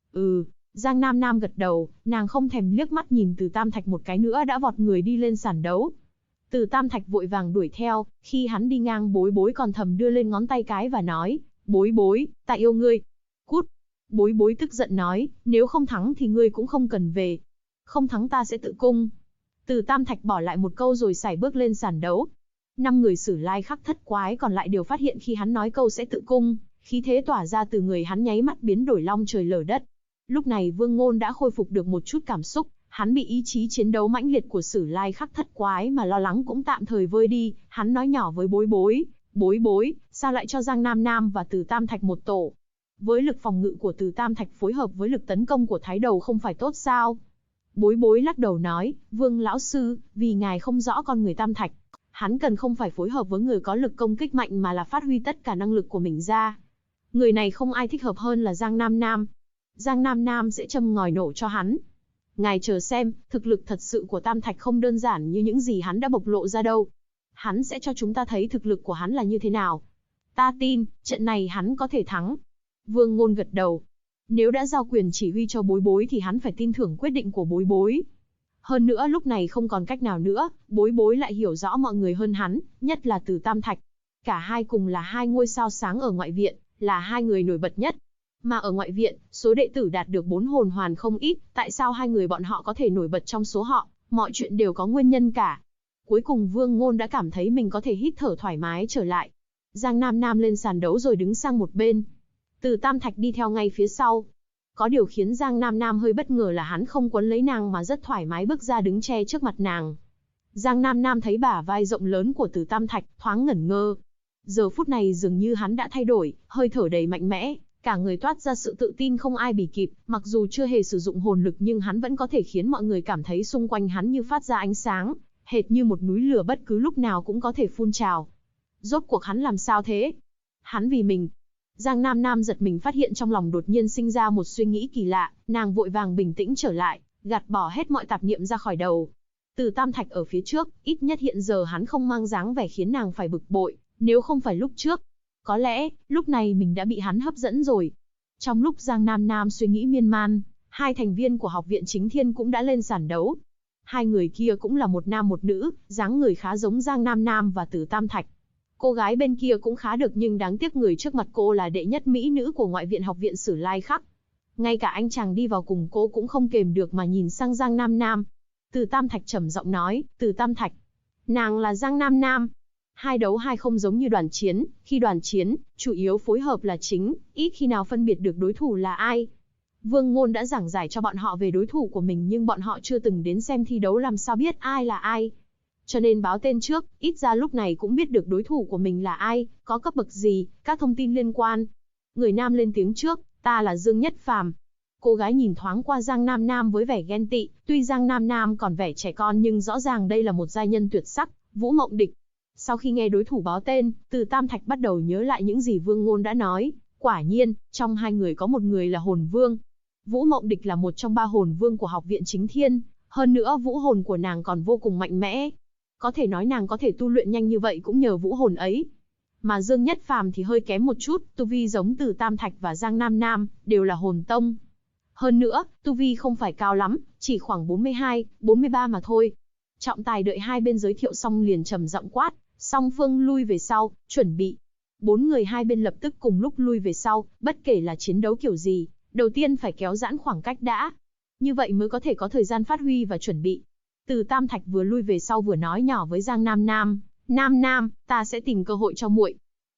Giang Nam Nam gật đầu, nàng không thèm liếc mắt nhìn Từ Tam Thạch một cái nữa đã vọt người đi lên sàn đấu. Từ Tam Thạch vội vàng đuổi theo, khi hắn đi ngang Bối Bối còn thầm đưa lên ngón tay cái và nói, Bối Bối, ta yêu ngươi. Cút. Bối Bối tức giận nói, nếu không thắng thì ngươi cũng không cần về. Không thắng ta sẽ tự cung. Từ Tam Thạch bỏ lại một câu rồi sải bước lên sàn đấu. 5 người Sử Lai Khắc Thất Quái còn lại đều phát hiện khi hắn nói câu sẽ tự cung, khí thế tỏa ra từ người hắn nháy mắt biến đổi long trời lở đất. Lúc này Vương Ngôn đã khôi phục được một chút cảm xúc, hắn bị ý chí chiến đấu mãnh liệt của Sử Lai Khắc Thất Quái mà lo lắng cũng tạm thời vơi đi, hắn nói nhỏ với Bối Bối, Bối Bối, sao lại cho Giang Nam Nam và Từ Tam Thạch một tổ? Với lực phòng ngự của Từ Tam Thạch phối hợp với lực tấn công của Thái Đầu không phải tốt sao? Bối Bối lắc đầu nói, Vương lão sư, vì ngài không rõ con người Tam Thạch, hắn cần không phải phối hợp với người có lực công kích mạnh mà là phát huy tất cả năng lực của mình ra. Người này không ai thích hợp hơn là Giang Nam Nam. Giang Nam Nam sẽ châm ngòi nổ cho hắn. Ngài chờ xem, thực lực thật sự của Tam Thạch không đơn giản như những gì hắn đã bộc lộ ra đâu. Hắn sẽ cho chúng ta thấy thực lực của hắn là như thế nào. Ta tin, trận này hắn có thể thắng. Vương Ngôn gật đầu. Nếu đã giao quyền chỉ huy cho Bối Bối thì hắn phải tin tưởng quyết định của Bối Bối. Hơn nữa lúc này không còn cách nào nữa, Bối Bối lại hiểu rõ mọi người hơn hắn, nhất là Từ Tam Thạch. Cả hai cùng là 2 ngôi sao sáng ở ngoại viện, là 2 người nổi bật nhất. Mà ở ngoại viện, số đệ tử đạt được 4 hồn hoàn không ít, tại sao 2 người bọn họ có thể nổi bật trong số họ, mọi chuyện đều có nguyên nhân cả. Cuối cùng Vương Ngôn đã cảm thấy mình có thể hít thở thoải mái trở lại. Giang Nam Nam lên sàn đấu rồi đứng sang một bên. Từ Tam Thạch đi theo ngay phía sau. Có điều khiến Giang Nam Nam hơi bất ngờ là hắn không quấn lấy nàng mà rất thoải mái bước ra đứng che trước mặt nàng. Giang Nam Nam thấy bả vai rộng lớn của Từ Tam Thạch, thoáng ngẩn ngơ. Giờ phút này dường như hắn đã thay đổi, hơi thở đầy mạnh mẽ, cả người toát ra sự tự tin không ai bì kịp, mặc dù chưa hề sử dụng hồn lực nhưng hắn vẫn có thể khiến mọi người cảm thấy xung quanh hắn như phát ra ánh sáng, hệt như một núi lửa bất cứ lúc nào cũng có thể phun trào. Rốt cuộc hắn làm sao thế? Hắn vì mình. Giang Nam Nam giật mình phát hiện trong lòng đột nhiên sinh ra một suy nghĩ kỳ lạ, nàng vội vàng bình tĩnh trở lại, gạt bỏ hết mọi tạp niệm ra khỏi đầu. Từ Tam Thạch ở phía trước, ít nhất hiện giờ hắn không mang dáng vẻ khiến nàng phải bực bội, nếu không phải lúc trước. Có lẽ, lúc này mình đã bị hắn hấp dẫn rồi. Trong lúc Giang Nam Nam suy nghĩ miên man, 2 thành viên của Học viện Chính Thiên cũng đã lên sàn đấu. 2 người kia cũng là một nam một nữ, dáng người khá giống Giang Nam Nam và Từ Tam Thạch. Cô gái bên kia cũng khá được nhưng đáng tiếc người trước mặt cô là đệ nhất mỹ nữ của ngoại viện Học viện Sử Lai Khắc. Ngay cả anh chàng đi vào cùng cô cũng không kềm được mà nhìn sang Giang Nam Nam. Từ Tam Thạch trầm giọng nói, Từ Tam Thạch. Nàng là Giang Nam Nam. 2 đấu 2 không giống như đoàn chiến, khi đoàn chiến, chủ yếu phối hợp là chính, ít khi nào phân biệt được đối thủ là ai. Vương Ngôn đã giảng giải cho bọn họ về đối thủ của mình nhưng bọn họ chưa từng đến xem thi đấu làm sao biết ai là ai. Cho nên báo tên trước, ít ra lúc này cũng biết được đối thủ của mình là ai, có cấp bậc gì, các thông tin liên quan. Người nam lên tiếng trước, ta là Dương Nhất Phàm. Cô gái nhìn thoáng qua Giang Nam Nam với vẻ ghen tị, tuy Giang Nam Nam còn vẻ trẻ con nhưng rõ ràng đây là một giai nhân tuyệt sắc, Vũ Mộng Địch. Sau khi nghe đối thủ báo tên, Từ Tam Thạch bắt đầu nhớ lại những gì Vương Ngôn đã nói. Quả nhiên, trong 2 người có một người là hồn vương. Vũ Mộng Địch là một trong 3 hồn vương của Học viện Chính Thiên, hơn nữa vũ hồn của nàng còn vô cùng mạnh mẽ. Có thể nói nàng có thể tu luyện nhanh như vậy cũng nhờ vũ hồn ấy. Mà Dương Nhất Phàm thì hơi kém một chút, tu vi giống Từ Tam Thạch và Giang Nam Nam, đều là hồn tông. Hơn nữa, tu vi không phải cao lắm, chỉ khoảng 42, 43 mà thôi. Trọng tài đợi 2 bên giới thiệu xong liền trầm giọng quát, song phương lui về sau, chuẩn bị. 4 người 2 bên lập tức cùng lúc lui về sau, bất kể là chiến đấu kiểu gì, đầu tiên phải kéo giãn khoảng cách đã. Như vậy mới có thể có thời gian phát huy và chuẩn bị. Từ Tam Thạch vừa lui về sau vừa nói nhỏ với Giang Nam Nam, Nam Nam, ta sẽ tìm cơ hội cho muội.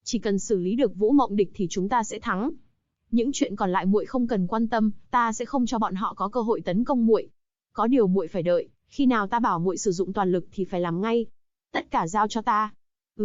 Chỉ cần xử lý được Vũ Mộng Địch thì chúng ta sẽ thắng. Những chuyện còn lại muội không cần quan tâm, ta sẽ không cho bọn họ có cơ hội tấn công muội. Có điều muội phải đợi, khi nào ta bảo muội sử dụng toàn lực thì phải làm ngay. Tất cả giao cho ta.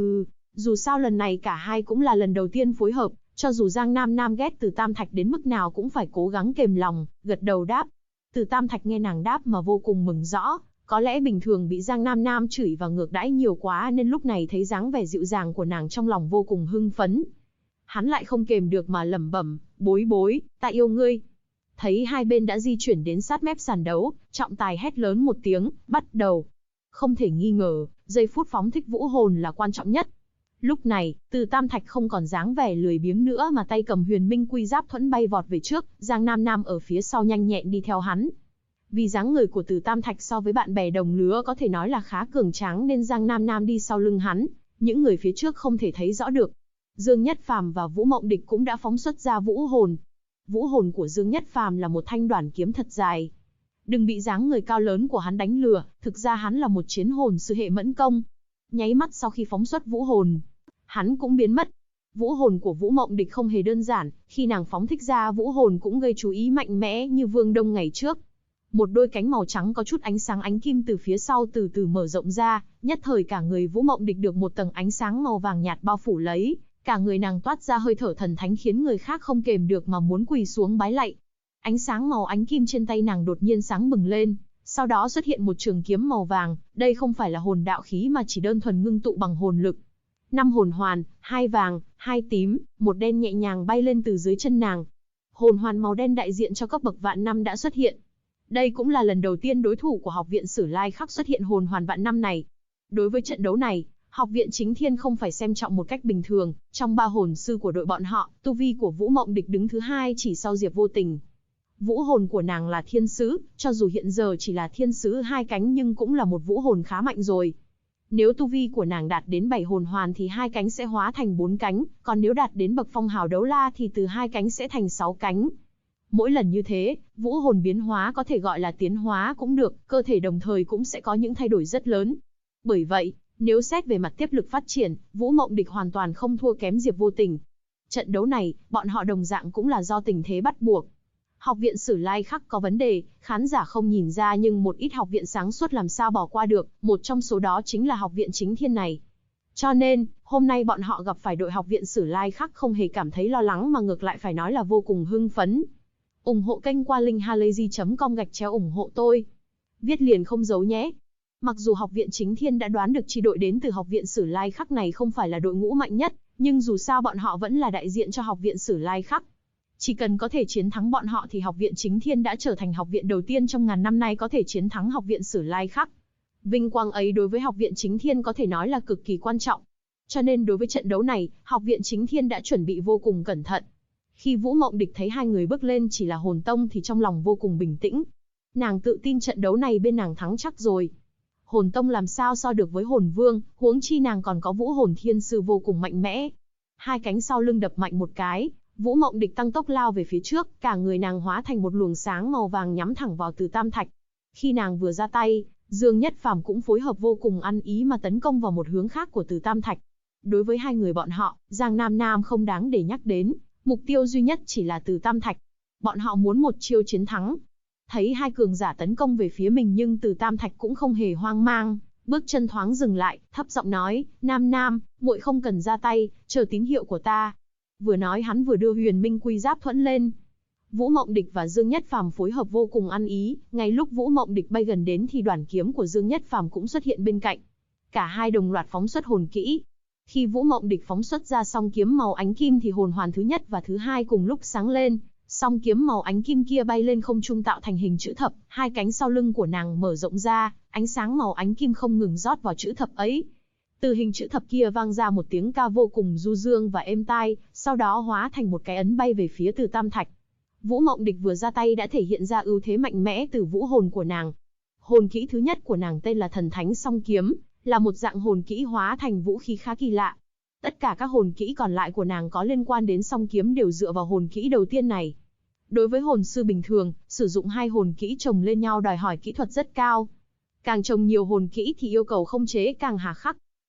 Dù sao lần này cả hai cũng là lần đầu tiên phối hợp, cho dù Giang Nam Nam ghét Từ Tam Thạch đến mức nào cũng phải cố gắng kềm lòng, gật đầu đáp. Từ Tam Thạch nghe nàng đáp mà vô cùng mừng rõ, có lẽ bình thường bị Giang Nam Nam chửi và ngược đãi nhiều quá nên lúc này thấy dáng vẻ dịu dàng của nàng trong lòng vô cùng hưng phấn. Hắn lại không kềm được mà lẩm bẩm, bối bối, ta yêu ngươi. Thấy hai bên đã di chuyển đến sát mép sàn đấu, trọng tài hét lớn một tiếng, bắt đầu. Không thể nghi ngờ, giây phút phóng thích vũ hồn là quan trọng nhất. Lúc này, Từ Tam Thạch không còn dáng vẻ lười biếng nữa mà tay cầm Huyền Minh Quy Giáp thuẫn bay vọt về trước, Giang Nam Nam ở phía sau nhanh nhẹn đi theo hắn. Vì dáng người của Từ Tam Thạch so với bạn bè đồng lứa có thể nói là khá cường tráng nên Giang Nam Nam đi sau lưng hắn, những người phía trước không thể thấy rõ được. Dương Nhất Phàm và Vũ Mộng Địch cũng đã phóng xuất ra vũ hồn. Vũ hồn của Dương Nhất Phàm là một thanh đoản kiếm thật dài. Đừng bị dáng người cao lớn của hắn đánh lừa, thực ra hắn là một chiến hồn sư hệ mẫn công. Nháy mắt sau khi phóng xuất vũ hồn, hắn cũng biến mất. Vũ hồn của Vũ Mộng Địch không hề đơn giản, khi nàng phóng thích ra vũ hồn cũng gây chú ý mạnh mẽ như Vương Đông ngày trước. Một đôi cánh màu trắng có chút ánh sáng ánh kim từ phía sau từ từ mở rộng ra, nhất thời cả người Vũ Mộng Địch được một tầng ánh sáng màu vàng nhạt bao phủ lấy, cả người nàng toát ra hơi thở thần thánh khiến người khác không kềm được mà muốn quỳ xuống bái lạy. Ánh sáng màu ánh kim trên tay nàng đột nhiên sáng bừng lên, sau đó xuất hiện một trường kiếm màu vàng, đây không phải là hồn đạo khí mà chỉ đơn thuần ngưng tụ bằng hồn lực. 5 hồn hoàn, 2 vàng, 2 tím, 1 đen nhẹ nhàng bay lên từ dưới chân nàng. Hồn hoàn màu đen đại diện cho cấp bậc vạn năm đã xuất hiện. Đây cũng là lần đầu tiên đối thủ của Học viện Sử Lai Khắc xuất hiện hồn hoàn vạn năm này. Đối với trận đấu này, Học viện Chính Thiên không phải xem trọng một cách bình thường, trong 3 hồn sư của đội bọn họ, tu vi của Vũ Mộng Địch đứng thứ 2 chỉ sau Diệp Vô Tình. Vũ hồn của nàng là thiên sứ, cho dù hiện giờ chỉ là thiên sứ 2 cánh nhưng cũng là một vũ hồn khá mạnh rồi. Nếu tu vi của nàng đạt đến 7 hồn hoàn thì 2 cánh sẽ hóa thành 4 cánh, còn nếu đạt đến bậc phong hào đấu la thì từ 2 cánh sẽ thành 6 cánh. Mỗi lần như thế, vũ hồn biến hóa có thể gọi là tiến hóa cũng được, cơ thể đồng thời cũng sẽ có những thay đổi rất lớn. Bởi vậy, nếu xét về mặt tiếp lực phát triển, Vũ Mộng Địch hoàn toàn không thua kém Diệp Vô Tình. Trận đấu này, bọn họ đồng dạng cũng là do tình thế bắt buộc. Học viện Sử Lai Khắc có vấn đề, khán giả không nhìn ra nhưng một ít học viện sáng suốt làm sao bỏ qua được, một trong số đó chính là Học viện Chính Thiên này. Cho nên, hôm nay bọn họ gặp phải đội Học viện Sử Lai Khắc không hề cảm thấy lo lắng mà ngược lại phải nói là vô cùng hưng phấn. Ủng hộ kênh qua linkhalazy.com ủng hộ tôi. Viết liền không giấu nhé. Mặc dù Học viện Chính Thiên đã đoán được chi đội đến từ Học viện Sử Lai Khắc này không phải là đội ngũ mạnh nhất, nhưng dù sao bọn họ vẫn là đại diện cho Học viện Sử Lai Khắc. Chỉ cần có thể chiến thắng bọn họ thì Học viện Chính Thiên đã trở thành học viện đầu tiên trong ngàn năm nay có thể chiến thắng Học viện Sử Lai Khắc. Vinh quang ấy đối với Học viện Chính Thiên có thể nói là cực kỳ quan trọng. Cho nên đối với trận đấu này, Học viện Chính Thiên đã chuẩn bị vô cùng cẩn thận. Khi Vũ Mộng Địch thấy hai người bước lên chỉ là hồn tông thì trong lòng vô cùng bình tĩnh. Nàng tự tin trận đấu này bên nàng thắng chắc rồi. Hồn tông làm sao so được với hồn vương, huống chi nàng còn có vũ hồn thiên sư vô cùng mạnh mẽ. Hai cánh sau lưng đập mạnh một cái, Vũ Mộng Địch tăng tốc lao về phía trước, cả người nàng hóa thành một luồng sáng màu vàng nhắm thẳng vào Từ Tam Thạch. Khi nàng vừa ra tay, Dương Nhất Phàm cũng phối hợp vô cùng ăn ý mà tấn công vào một hướng khác của Từ Tam Thạch. Đối với hai người bọn họ, Giang Nam Nam không đáng để nhắc đến, mục tiêu duy nhất chỉ là Từ Tam Thạch. Bọn họ muốn một chiêu chiến thắng. Thấy hai cường giả tấn công về phía mình nhưng Từ Tam Thạch cũng không hề hoang mang, bước chân thoáng dừng lại, thấp giọng nói, Nam Nam, muội không cần ra tay, chờ tín hiệu của ta. Vừa nói hắn vừa đưa Huyền Minh Quy Giáp thuẫn lên. Vũ Mộng Địch và Dương Nhất Phàm phối hợp vô cùng ăn ý, ngay lúc Vũ Mộng Địch bay gần đến thì đoản kiếm của Dương Nhất Phàm cũng xuất hiện bên cạnh. Cả hai đồng loạt phóng xuất hồn kỹ. Khi Vũ Mộng Địch phóng xuất ra song kiếm màu ánh kim thì hồn hoàn thứ nhất và thứ hai cùng lúc sáng lên, song kiếm màu ánh kim kia bay lên không trung tạo thành hình chữ thập, hai cánh sau lưng của nàng mở rộng ra, ánh sáng màu ánh kim không ngừng rót vào chữ thập ấy. Từ hình chữ thập kia vang ra một tiếng ca vô cùng du dương và êm tai, sau đó hóa thành một cái ấn bay về phía Từ Tam Thạch. Vũ Mộng Địch vừa ra tay đã thể hiện ra ưu thế mạnh mẽ từ vũ hồn của nàng. Hồn kỹ thứ nhất của nàng tên là Thần Thánh Song Kiếm, là một dạng hồn kỹ hóa thành vũ khí khá kỳ lạ. Tất cả các hồn kỹ còn lại của nàng có liên quan đến song kiếm đều dựa vào hồn kỹ đầu tiên này. Đối với hồn sư bình thường, sử dụng hai hồn kỹ chồng lên nhau đòi hỏi kỹ thuật rất cao. Càng chồng nhiều hồn kỹ thì yêu cầu khống chế càng hà khắc.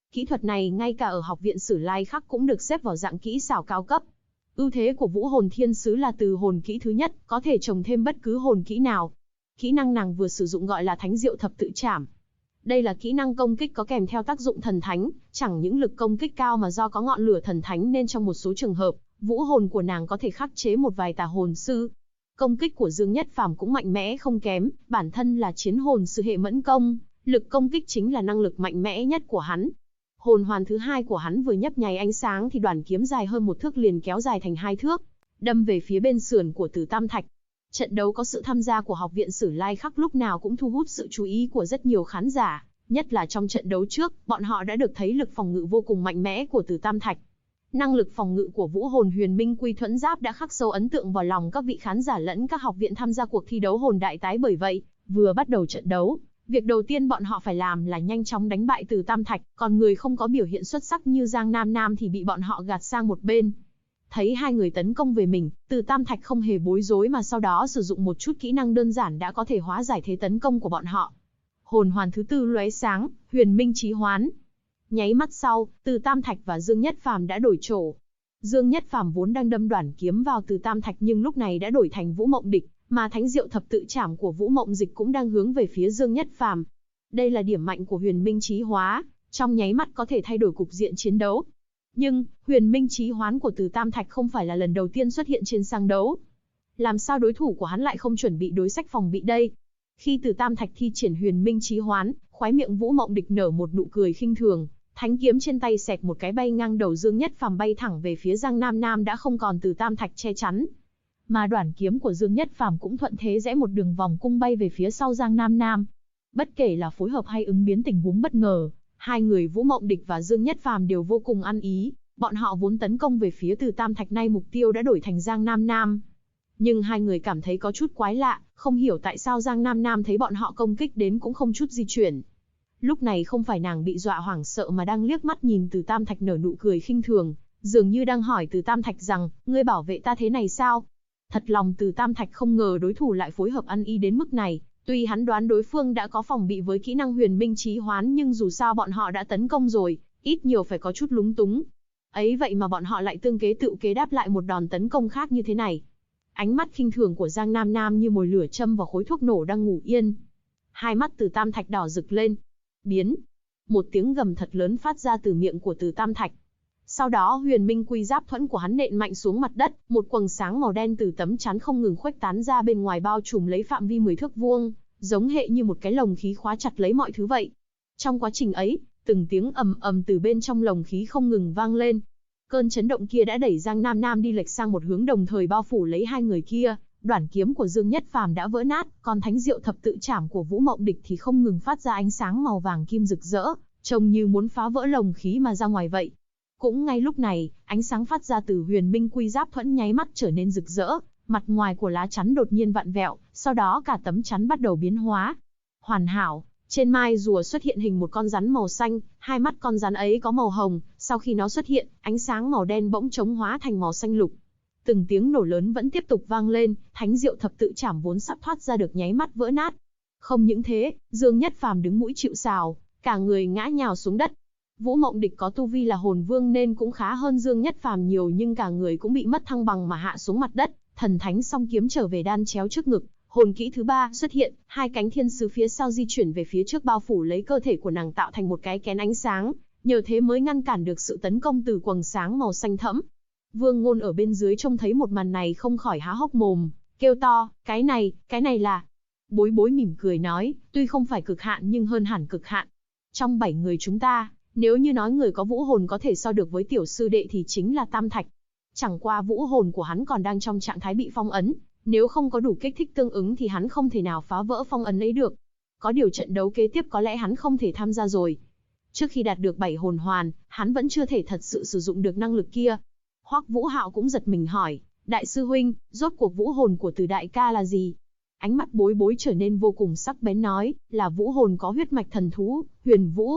Kỹ thuật này ngay cả ở học viện Sử Lai Khắc cũng được xếp vào dạng kỹ xảo cao cấp. Ưu thế của Vũ Hồn Thiên Sứ là từ hồn kỹ thứ nhất, có thể trồng thêm bất cứ hồn kỹ nào. Kỹ năng nàng vừa sử dụng gọi là Thánh Diệu Thập Tự Trảm. Đây là kỹ năng công kích có kèm theo tác dụng thần thánh, chẳng những lực công kích cao mà do có ngọn lửa thần thánh nên trong một số trường hợp, vũ hồn của nàng có thể khắc chế một vài tà hồn sư. Công kích của Dương Nhất Phàm cũng mạnh mẽ không kém, bản thân là chiến hồn sư hệ mẫn công, lực công kích chính là năng lực mạnh mẽ nhất của hắn. Hồn hoàn thứ hai của hắn vừa nhấp nháy ánh sáng thì đoàn kiếm dài hơn 1 thước liền kéo dài thành 2 thước, đâm về phía bên sườn của Từ Tam Thạch. Trận đấu có sự tham gia của học viện Sử Lai Khắc lúc nào cũng thu hút sự chú ý của rất nhiều khán giả, nhất là trong trận đấu trước, bọn họ đã được thấy lực phòng ngự vô cùng mạnh mẽ của Từ Tam Thạch. Năng lực phòng ngự của Vũ Hồn Huyền Minh Quy Thuẫn Giáp đã khắc sâu ấn tượng vào lòng các vị khán giả lẫn các học viện tham gia cuộc thi đấu hồn đại tái, bởi vậy, vừa bắt đầu trận đấu, việc đầu tiên bọn họ phải làm là nhanh chóng đánh bại Từ Tam Thạch, còn người không có biểu hiện xuất sắc như Giang Nam Nam thì bị bọn họ gạt sang một bên. Thấy hai người tấn công về mình, Từ Tam Thạch không hề bối rối mà sau đó sử dụng một chút kỹ năng đơn giản đã có thể hóa giải thế tấn công của bọn họ. Hồn hoàn thứ tư lóe sáng, Huyền Minh Chí Hoán. Nháy mắt sau, Từ Tam Thạch và Dương Nhất Phàm đã đổi chỗ. Dương Nhất Phàm vốn đang đâm đoản kiếm vào Từ Tam Thạch nhưng lúc này đã đổi thành Vũ Mộng Địch, mà Thánh Diệu Thập Tự Trảm của Vũ Mộng Dịch cũng đang hướng về phía Dương Nhất Phàm. Đây là điểm mạnh của Huyền Minh Chí Hóa, trong nháy mắt có thể thay đổi cục diện chiến đấu. Nhưng, Huyền Minh Chí Hoán của Từ Tam Thạch không phải là lần đầu tiên xuất hiện trên sàng đấu. Làm sao đối thủ của hắn lại không chuẩn bị đối sách phòng bị đây? Khi Từ Tam Thạch thi triển Huyền Minh Chí Hoán, khóe miệng Vũ Mộng Địch nở một nụ cười khinh thường, thánh kiếm trên tay xẹt một cái bay ngang đầu Dương Nhất Phàm bay thẳng về phía Giang Nam Nam đã không còn Từ Tam Thạch che chắn. Mà đoản kiếm của Dương Nhất Phàm cũng thuận thế rẽ một đường vòng cung bay về phía sau Giang Nam Nam. Bất kể là phối hợp hay ứng biến tình huống bất ngờ, hai người Vũ Mộng Địch và Dương Nhất Phàm đều vô cùng ăn ý, bọn họ vốn tấn công về phía Từ Tam Thạch, nay mục tiêu đã đổi thành Giang Nam Nam. Nhưng hai người cảm thấy có chút quái lạ, không hiểu tại sao Giang Nam Nam thấy bọn họ công kích đến cũng không chút di chuyển. Lúc này không phải nàng bị dọa hoảng sợ mà đang liếc mắt nhìn Từ Tam Thạch nở nụ cười khinh thường, dường như đang hỏi Từ Tam Thạch rằng, ngươi bảo vệ ta thế này sao? Thật lòng Từ Tam Thạch không ngờ đối thủ lại phối hợp ăn ý đến mức này, tuy hắn đoán đối phương đã có phòng bị với kỹ năng Huyền Minh Chí Hoán nhưng dù sao bọn họ đã tấn công rồi, ít nhiều phải có chút lúng túng. Ấy vậy mà bọn họ lại tương kế tựu kế đáp lại một đòn tấn công khác như thế này. Ánh mắt khinh thường của Giang Nam Nam như mồi lửa châm vào khối thuốc nổ đang ngủ yên. Hai mắt Từ Tam Thạch đỏ rực lên. Biến. Một tiếng gầm thật lớn phát ra từ miệng của Từ Tam Thạch. Sau đó Huyền Minh Quy Giáp thuẫn của hắn nện mạnh xuống mặt đất, một quầng sáng màu đen từ tấm chắn không ngừng khuếch tán ra bên ngoài bao trùm lấy phạm vi 10 thước vuông, giống hệ như một cái lồng khí khóa chặt lấy mọi thứ vậy. Trong quá trình ấy, từng tiếng ầm ầm từ bên trong lồng khí không ngừng vang lên. Cơn chấn động kia đã đẩy Giang Nam Nam đi lệch sang một hướng đồng thời bao phủ lấy hai người kia. Đoản kiếm của Dương Nhất Phàm đã vỡ nát, còn Thánh Diệu Thập Tự Trảm của Vũ Mộng Địch thì không ngừng phát ra ánh sáng màu vàng kim rực rỡ, trông như muốn phá vỡ lồng khí mà ra ngoài vậy. Cũng ngay lúc này, ánh sáng phát ra từ Huyền Minh Quy Giáp thuẫn nháy mắt trở nên rực rỡ, mặt ngoài của lá chắn đột nhiên vặn vẹo, sau đó cả tấm chắn bắt đầu biến hóa. Hoàn hảo, trên mai rùa xuất hiện hình một con rắn màu xanh, hai mắt con rắn ấy có màu hồng, sau khi nó xuất hiện, ánh sáng màu đen bỗng chóng hóa thành màu xanh lục. Từng tiếng nổ lớn vẫn tiếp tục vang lên, Thánh Diệu Thập Tự Trảm vốn sắp thoát ra được nháy mắt vỡ nát. Không những thế, Dương Nhất Phàm đứng mũi chịu sào, cả người ngã nhào xuống đất. Vũ Mộng Địch có tu vi là hồn vương nên cũng khá hơn Dương Nhất Phàm nhiều nhưng cả người cũng bị mất thăng bằng mà hạ xuống mặt đất. Thần thánh song kiếm trở về đan chéo trước ngực, hồn kỹ thứ ba xuất hiện, hai cánh thiên sứ phía sau di chuyển về phía trước bao phủ lấy cơ thể của nàng tạo thành một cái kén ánh sáng, nhờ thế mới ngăn cản được sự tấn công từ quầng sáng màu xanh thẫm. Vương Ngôn ở bên dưới trông thấy một màn này không khỏi há hốc mồm, kêu to, cái này là... Bối Bối mỉm cười nói, tuy không phải cực hạn nhưng hơn hẳn cực hạn. Trong 7 người chúng ta, nếu như nói người có vũ hồn có thể so được với tiểu sư đệ thì chính là Tam Thạch. Chẳng qua vũ hồn của hắn còn đang trong trạng thái bị phong ấn, nếu không có đủ kích thích tương ứng thì hắn không thể nào phá vỡ phong ấn ấy được. Có điều trận đấu kế tiếp có lẽ hắn không thể tham gia rồi. Trước khi đạt được 7 hồn hoàn, hắn vẫn chưa thể thật sự sử dụng được năng lực kia. Hoắc Vũ Hạo cũng giật mình hỏi, đại sư huynh, rốt cuộc vũ hồn của Từ đại ca là gì? Ánh mắt Bối Bối trở nên vô cùng sắc bén nói, là vũ hồn có huyết mạch thần thú, Huyền Vũ.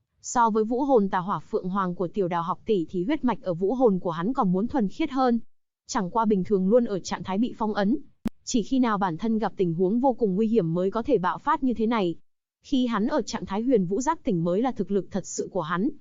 So với vũ hồn Tà Hỏa Phượng Hoàng của Tiểu Đào học tỷ thì huyết mạch ở vũ hồn của hắn còn muốn thuần khiết hơn. Chẳng qua bình thường luôn ở trạng thái bị phong ấn, chỉ khi nào bản thân gặp tình huống vô cùng nguy hiểm mới có thể bạo phát như thế này. Khi hắn ở trạng thái Huyền Vũ giác tỉnh mới là thực lực thật sự của hắn.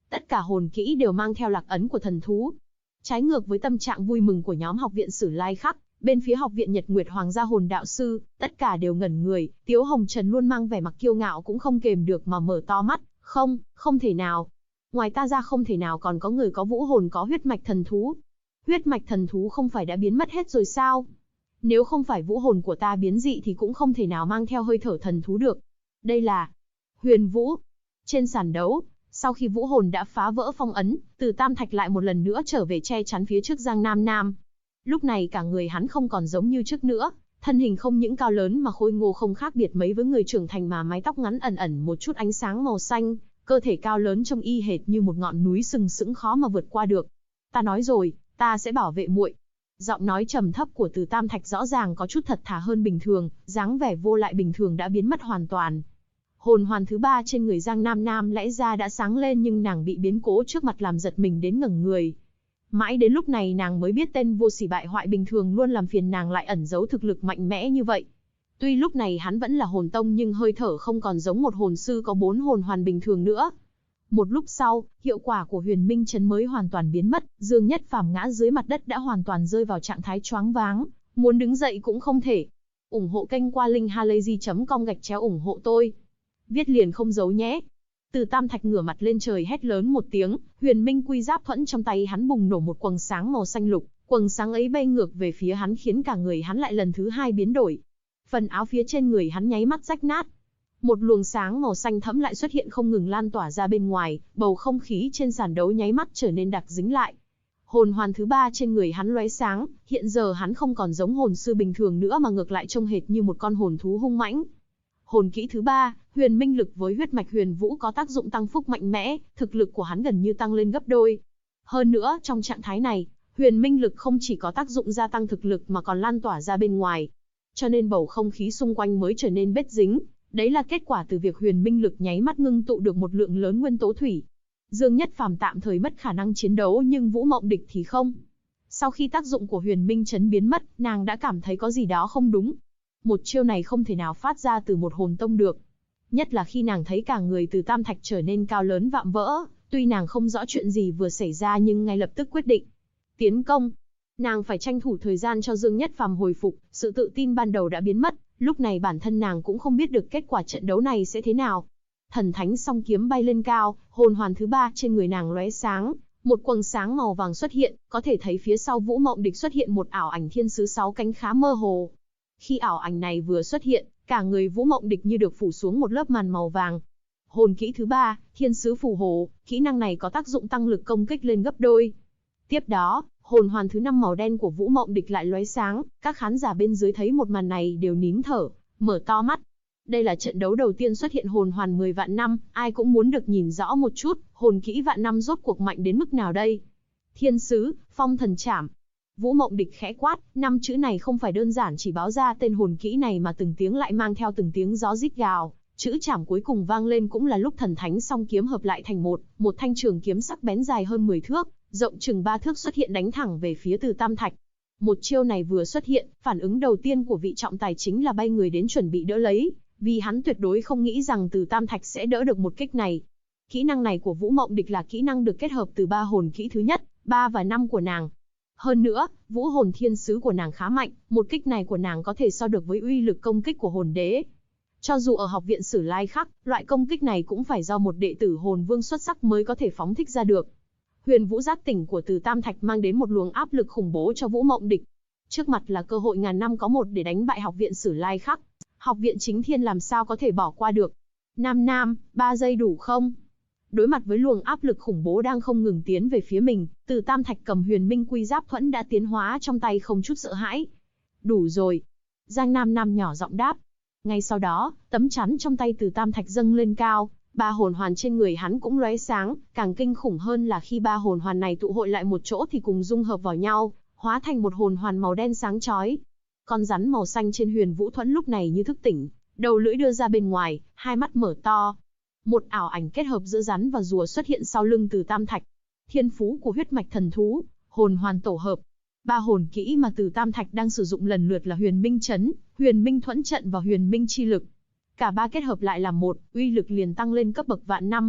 Tất cả hồn kỹ đều mang theo lạc ấn của thần thú. Trái ngược với tâm trạng vui mừng của nhóm học viện Sử Lai Khắc, bên phía học viện Nhật Nguyệt Hoàng gia hồn đạo sư, tất cả đều ngẩn người, Tiếu Hồng Trần luôn mang vẻ mặt kiêu ngạo cũng không kềm được mà mở to mắt, không thể nào. Ngoài ta ra không thể nào còn có người có vũ hồn có huyết mạch thần thú. Huyết mạch thần thú không phải đã biến mất hết rồi sao? Nếu không phải vũ hồn của ta biến dị thì cũng không thể nào mang theo hơi thở thần thú được. Đây là Huyền Vũ. Trên sàn đấu, sau khi vũ hồn đã phá vỡ phong ấn, Từ Tam Thạch lại một lần nữa trở về che chắn phía trước Giang Nam Nam. Lúc này cả người hắn không còn giống như trước nữa, thân hình không những cao lớn mà khôi ngô không khác biệt mấy với người trưởng thành, mà mái tóc ngắn ẩn ẩn một chút ánh sáng màu xanh, cơ thể cao lớn trông y hệt như một ngọn núi sừng sững khó mà vượt qua được. Ta nói rồi, ta sẽ bảo vệ muội. Giọng nói trầm thấp của Từ Tam Thạch rõ ràng có chút thật thà hơn bình thường, dáng vẻ vô lại bình thường đã biến mất hoàn toàn. Hồn hoàn thứ 3 trên người Giang Nam Nam lẽ ra đã sáng lên, nhưng nàng bị biến cố trước mặt làm giật mình đến ngẩng người. Mãi đến lúc này nàng mới biết tên vô sỉ bại hoại bình thường luôn làm phiền nàng lại ẩn giấu thực lực mạnh mẽ như vậy. Tuy lúc này hắn vẫn là hồn tông nhưng hơi thở không còn giống một hồn sư có 4 hồn hoàn bình thường nữa. Một lúc sau, hiệu quả của Huyền Minh Chấn mới hoàn toàn biến mất, Dương Nhất Phàm ngã dưới mặt đất đã hoàn toàn rơi vào trạng thái choáng váng, muốn đứng dậy cũng không thể. Ủng hộ kênh qua link halayzi.com ủng hộ tôi. Viết liền không giấu nhé. Từ Tam Thạch ngửa mặt lên trời hét lớn một tiếng, Huyền Minh Quy Giáp Thuẫn trong tay hắn bùng nổ một quầng sáng màu xanh lục, quầng sáng ấy bay ngược về phía hắn khiến cả người hắn lại lần thứ 2 biến đổi. Phần áo phía trên người hắn nháy mắt rách nát. Một luồng sáng màu xanh thẫm lại xuất hiện không ngừng lan tỏa ra bên ngoài, bầu không khí trên sàn đấu nháy mắt trở nên đặc dính lại. Hồn hoàn thứ 3 trên người hắn lóe sáng, hiện giờ hắn không còn giống hồn sư bình thường nữa mà ngược lại trông hệt như một con hồn thú hung mãnh. Hồn kỹ thứ 3, Huyền Minh Lực với huyết mạch Huyền Vũ có tác dụng tăng phúc mạnh mẽ, thực lực của hắn gần như tăng lên gấp đôi. Hơn nữa, trong trạng thái này, Huyền Minh Lực không chỉ có tác dụng gia tăng thực lực mà còn lan tỏa ra bên ngoài. Cho nên bầu không khí xung quanh mới trở nên bết dính. Đấy là kết quả từ việc Huyền Minh Lực nháy mắt ngưng tụ được một lượng lớn nguyên tố thủy. Dương Nhất Phàm tạm thời mất khả năng chiến đấu nhưng Vũ Mộng Địch thì không. Sau khi tác dụng của Huyền Minh Chấn biến mất, nàng đã cảm thấy có gì đó không đúng. Một chiêu này không thể nào phát ra từ một hồn tông được. Nhất là khi nàng thấy cả người Từ Tam Thạch trở nên cao lớn vạm vỡ, tuy nàng không rõ chuyện gì vừa xảy ra nhưng ngay lập tức quyết định tiến công. Nàng phải tranh thủ thời gian cho Dương Nhất Phàm hồi phục, sự tự tin ban đầu đã biến mất, lúc này bản thân nàng cũng không biết được kết quả trận đấu này sẽ thế nào. Thần Thánh Song Kiếm bay lên cao, hồn hoàn thứ 3 trên người nàng lóe sáng, một quầng sáng màu vàng xuất hiện, có thể thấy phía sau Vũ Mộng Địch xuất hiện một ảo ảnh thiên sứ 6 cánh khá mơ hồ. Khi ảo ảnh này vừa xuất hiện, cả người Vũ Mộng Địch như được phủ xuống một lớp màn màu vàng. Hồn kỹ thứ 3, Thiên Sứ Phù Hồ, kỹ năng này có tác dụng tăng lực công kích lên gấp đôi. Tiếp đó, hồn hoàn thứ 5 màu đen của Vũ Mộng Địch lại lóe sáng, các khán giả bên dưới thấy một màn này đều nín thở, mở to mắt. Đây là trận đấu đầu tiên xuất hiện hồn hoàn 10 vạn năm, ai cũng muốn được nhìn rõ một chút, hồn kỹ vạn năm rốt cuộc mạnh đến mức nào đây. Thiên Sứ, Phong Thần Trảm. Vũ Mộng Địch khẽ quát, 5 chữ này không phải đơn giản chỉ báo ra tên hồn kỹ này mà từng tiếng lại mang theo từng tiếng gió rít gào. Chữ chảm cuối cùng vang lên cũng là lúc Thần Thánh Song Kiếm hợp lại thành một thanh trường kiếm sắc bén dài hơn 10 thước, rộng chừng 3 thước xuất hiện đánh thẳng về phía Từ Tam Thạch. Một chiêu này vừa xuất hiện, phản ứng đầu tiên của vị trọng tài chính là bay người đến chuẩn bị đỡ lấy, vì hắn tuyệt đối không nghĩ rằng Từ Tam Thạch sẽ đỡ được một kích này. Kỹ năng này của Vũ Mộng Địch là kỹ năng được kết hợp từ 3 hồn kỹ thứ nhất, 3 và 5 của nàng. Hơn nữa, vũ hồn thiên sứ của nàng khá mạnh, một kích này của nàng có thể so được với uy lực công kích của hồn đế. Cho dù ở học viện Sử Lai Khắc, loại công kích này cũng phải do một đệ tử hồn vương xuất sắc mới có thể phóng thích ra được. Huyền Vũ Giác Tỉnh của Từ Tam Thạch mang đến một luồng áp lực khủng bố cho Vũ Mộng Địch. Trước mặt là cơ hội ngàn năm có một để đánh bại học viện Sử Lai Khắc. Học viện Chính Thiên làm sao có thể bỏ qua được. Nam, 3 giây đủ không? Đối mặt với luồng áp lực khủng bố đang không ngừng tiến về phía mình, Từ Tam Thạch cầm Huyền Minh Quy Giáp Thuẫn đã tiến hóa trong tay không chút sợ hãi. Đủ rồi. Giang Nam nhỏ giọng đáp. Ngay sau đó, tấm chắn trong tay Từ Tam Thạch dâng lên cao, 3 hồn hoàn trên người hắn cũng lóe sáng, càng kinh khủng hơn là khi 3 hồn hoàn này tụ hội lại một chỗ thì cùng dung hợp vào nhau, hóa thành một hồn hoàn màu đen sáng chói. Con rắn màu xanh trên Huyền Vũ Thuẫn lúc này như thức tỉnh, đầu lưỡi đưa ra bên ngoài, hai mắt mở to. Một ảo ảnh kết hợp giữa rắn và rùa xuất hiện sau lưng Từ Tam Thạch. Thiên phú của huyết mạch thần thú, hồn hoàn tổ hợp. 3 hồn kỹ mà Từ Tam Thạch đang sử dụng lần lượt là Huyền Minh Chấn, Huyền Minh Thuẫn Trận và Huyền Minh Chi Lực. Cả 3 kết hợp lại làm một, uy lực liền tăng lên cấp bậc vạn năm.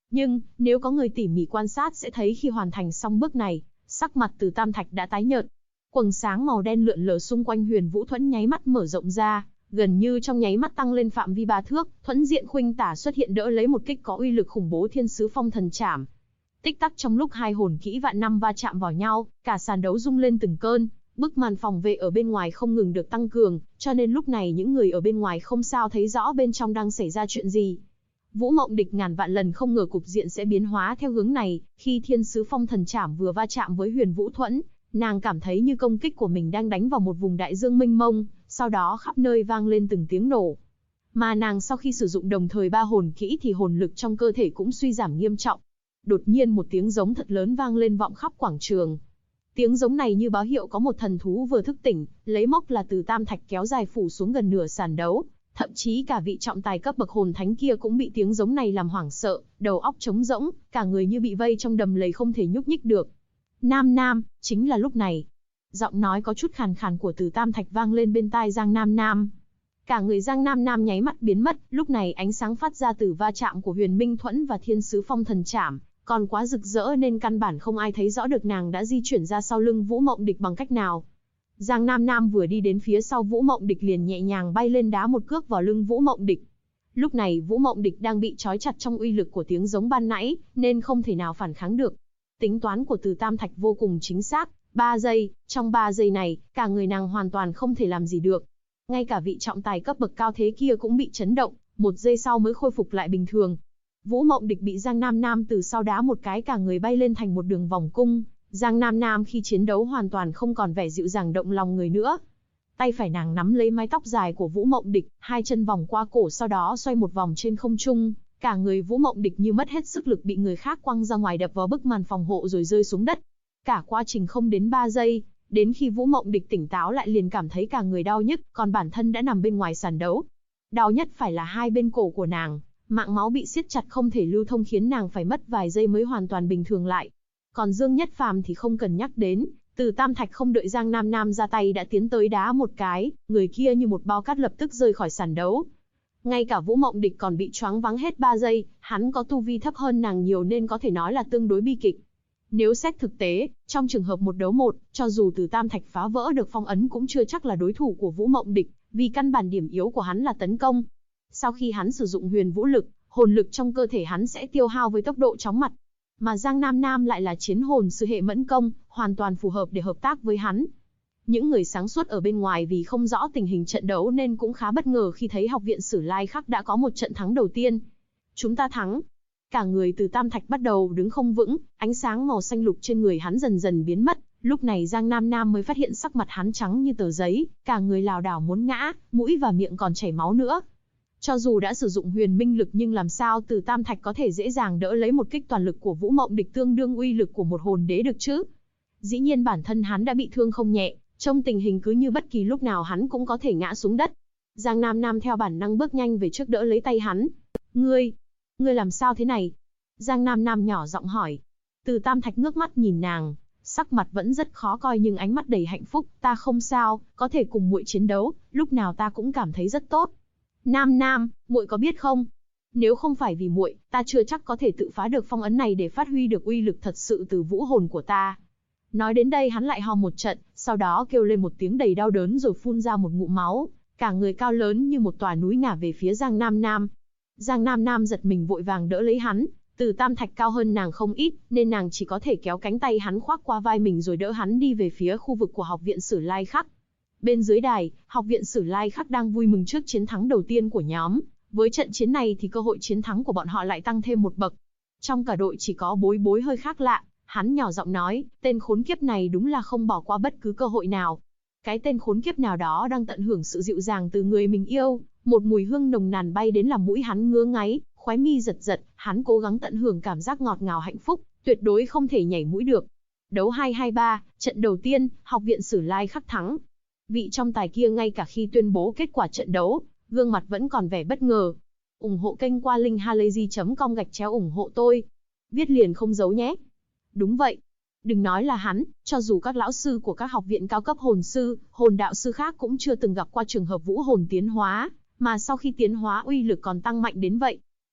Nhưng, nếu có người tỉ mỉ quan sát sẽ thấy khi hoàn thành xong bước này, sắc mặt Từ Tam Thạch đã tái nhợt. Quầng sáng màu đen lượn lờ xung quanh Huyền Vũ Thuẫn nháy mắt mở rộng ra, gần như trong nháy mắt tăng lên phạm vi 3 thước, thuẫn diện khuynh tả xuất hiện đỡ lấy một kích có uy lực khủng bố Thiên Sứ Phong Thần Trảm. Tích tắc trong lúc hai hồn kỹ vạn năm va chạm vào nhau, cả sàn đấu rung lên từng cơn, bức màn phòng vệ ở bên ngoài không ngừng được tăng cường, cho nên lúc này những người ở bên ngoài không sao thấy rõ bên trong đang xảy ra chuyện gì. Vũ Mộng Địch ngàn vạn lần không ngờ cục diện sẽ biến hóa theo hướng này, khi Thiên Sứ Phong Thần Trảm vừa va chạm với Huyền Vũ Thuẫn, nàng cảm thấy như công kích của mình đang đánh vào một vùng đại dương mênh mông, sau đó khắp nơi vang lên từng tiếng nổ. Mà nàng sau khi sử dụng đồng thời 3 hồn kỹ thì hồn lực trong cơ thể cũng suy giảm nghiêm trọng. Đột nhiên một tiếng giống thật lớn vang lên vọng khắp quảng trường. Tiếng giống này như báo hiệu có một thần thú vừa thức tỉnh, lấy mốc là Từ Tam Thạch kéo dài phủ xuống gần nửa sàn đấu. Thậm chí cả vị trọng tài cấp bậc hồn thánh kia cũng bị tiếng giống này làm hoảng sợ, đầu óc trống rỗng, cả người như bị vây trong đầm lầy không thể nhúc nhích được. Nam Nam, chính là lúc này. Giọng nói có chút khàn khàn của Từ Tam Thạch vang lên bên tai Giang Nam Nam. Cả người Giang Nam Nam nháy mắt biến mất, lúc này ánh sáng phát ra từ va chạm của Huyền Minh Thuẫn và Thiên Sứ Phong Thần Trảm, còn quá rực rỡ nên căn bản không ai thấy rõ được nàng đã di chuyển ra sau lưng Vũ Mộng Địch bằng cách nào. Giang Nam Nam vừa đi đến phía sau Vũ Mộng Địch liền nhẹ nhàng bay lên đá một cước vào lưng Vũ Mộng Địch. Lúc này Vũ Mộng Địch đang bị trói chặt trong uy lực của tiếng giống ban nãy, nên không thể nào phản kháng được. Tính toán của Từ Tam Thạch vô cùng chính xác, 3 giây, trong 3 giây này, cả người nàng hoàn toàn không thể làm gì được. Ngay cả vị trọng tài cấp bậc cao thế kia cũng bị chấn động, 1 giây sau mới khôi phục lại bình thường. Vũ Mộng Địch bị Giang Nam Nam từ sau đá một cái cả người bay lên thành một đường vòng cung. Giang Nam Nam khi chiến đấu hoàn toàn không còn vẻ dịu dàng động lòng người nữa. Tay phải nàng nắm lấy mái tóc dài của Vũ Mộng Địch, hai chân vòng qua cổ sau đó xoay một vòng trên không trung. Cả người Vũ Mộng Địch như mất hết sức lực bị người khác quăng ra ngoài đập vào bức màn phòng hộ rồi rơi xuống đất. Cả quá trình không đến 3 giây, đến khi Vũ Mộng Địch tỉnh táo lại liền cảm thấy cả người đau nhức, còn bản thân đã nằm bên ngoài sàn đấu. Đau nhất phải là hai bên cổ của nàng, mạng máu bị siết chặt không thể lưu thông khiến nàng phải mất vài giây mới hoàn toàn bình thường lại. Còn Dương Nhất Phàm thì không cần nhắc đến, Từ Tam Thạch không đợi Giang Nam Nam ra tay đã tiến tới đá một cái, người kia như một bao cát lập tức rơi khỏi sàn đấu. Ngay cả Vũ Mộng Địch còn bị choáng váng hết 3 giây, hắn có tu vi thấp hơn nàng nhiều nên có thể nói là tương đối bi kịch. Nếu xét thực tế, trong trường hợp 1 đấu 1, cho dù Từ Tam Thạch phá vỡ được phong ấn cũng chưa chắc là đối thủ của Vũ Mộng Địch, vì căn bản điểm yếu của hắn là tấn công. Sau khi hắn sử dụng huyền vũ lực, hồn lực trong cơ thể hắn sẽ tiêu hao với tốc độ chóng mặt. Mà Giang Nam Nam lại là chiến hồn sư hệ mẫn công, hoàn toàn phù hợp để hợp tác với hắn. Những người sáng suốt ở bên ngoài vì không rõ tình hình trận đấu nên cũng khá bất ngờ khi thấy Học viện Sử Lai Khắc đã có một trận thắng đầu tiên. Chúng ta thắng. Cả người Từ Tam Thạch bắt đầu đứng không vững, ánh sáng màu xanh lục trên người hắn dần dần biến mất. Lúc này Giang Nam Nam mới phát hiện sắc mặt hắn trắng như tờ giấy, cả người lảo đảo muốn ngã, mũi và miệng còn chảy máu nữa. Cho dù đã sử dụng huyền minh lực nhưng làm sao Từ Tam Thạch có thể dễ dàng đỡ lấy một kích toàn lực của Vũ Mộng Địch tương đương uy lực của một hồn đế được chứ? Dĩ nhiên bản thân hắn đã bị thương không nhẹ, trong tình hình cứ như bất kỳ lúc nào hắn cũng có thể ngã xuống đất. Giang Nam Nam theo bản năng bước nhanh về trước đỡ lấy tay hắn. Ngươi làm sao thế này? Giang Nam Nam nhỏ giọng hỏi. Từ Tam Thạch ngước mắt nhìn nàng, sắc mặt vẫn rất khó coi nhưng ánh mắt đầy hạnh phúc. Ta không sao, có thể cùng muội chiến đấu, lúc nào ta cũng cảm thấy rất tốt. Nam Nam, muội có biết không? Nếu không phải vì muội, ta chưa chắc có thể tự phá được phong ấn này để phát huy được uy lực thật sự từ vũ hồn của ta. Nói đến đây hắn lại ho một trận, sau đó kêu lên một tiếng đầy đau đớn rồi phun ra một ngụm máu, cả người cao lớn như một tòa núi ngả về phía Giang Nam Nam. Giang Nam Nam giật mình vội vàng đỡ lấy hắn, Từ Tam Thạch cao hơn nàng không ít, nên nàng chỉ có thể kéo cánh tay hắn khoác qua vai mình rồi đỡ hắn đi về phía khu vực của Học viện Sử Lai Khắc. Bên dưới đài, Học viện Sử Lai Khắc đang vui mừng trước chiến thắng đầu tiên của nhóm. Với trận chiến này thì cơ hội chiến thắng của bọn họ lại tăng thêm một bậc. Trong cả đội chỉ có Bối Bối hơi khác lạ, hắn nhỏ giọng nói, tên khốn kiếp này đúng là không bỏ qua bất cứ cơ hội nào. Cái tên khốn kiếp nào đó đang tận hưởng sự dịu dàng từ người mình yêu, một mùi hương nồng nàn bay đến làm mũi hắn ngứa ngáy, khóe mi giật giật, hắn cố gắng tận hưởng cảm giác ngọt ngào hạnh phúc, tuyệt đối không thể nhảy mũi được. Đấu 2-2-3, trận đầu tiên, Học viện Sử Lai Khắc thắng. Vị trọng tài kia ngay cả khi tuyên bố kết quả trận đấu, gương mặt vẫn còn vẻ bất ngờ. Ủng hộ kênh qua link halayzi.com ủng hộ tôi. Viết liền không giấu nhé. Đúng vậy. Đừng nói là hắn, cho dù các lão sư của các học viện cao cấp hồn sư, hồn đạo sư khác cũng chưa từng gặp qua trường hợp vũ hồn tiến hóa, mà sau khi tiến hóa uy lực còn tăng mạnh đến vậy.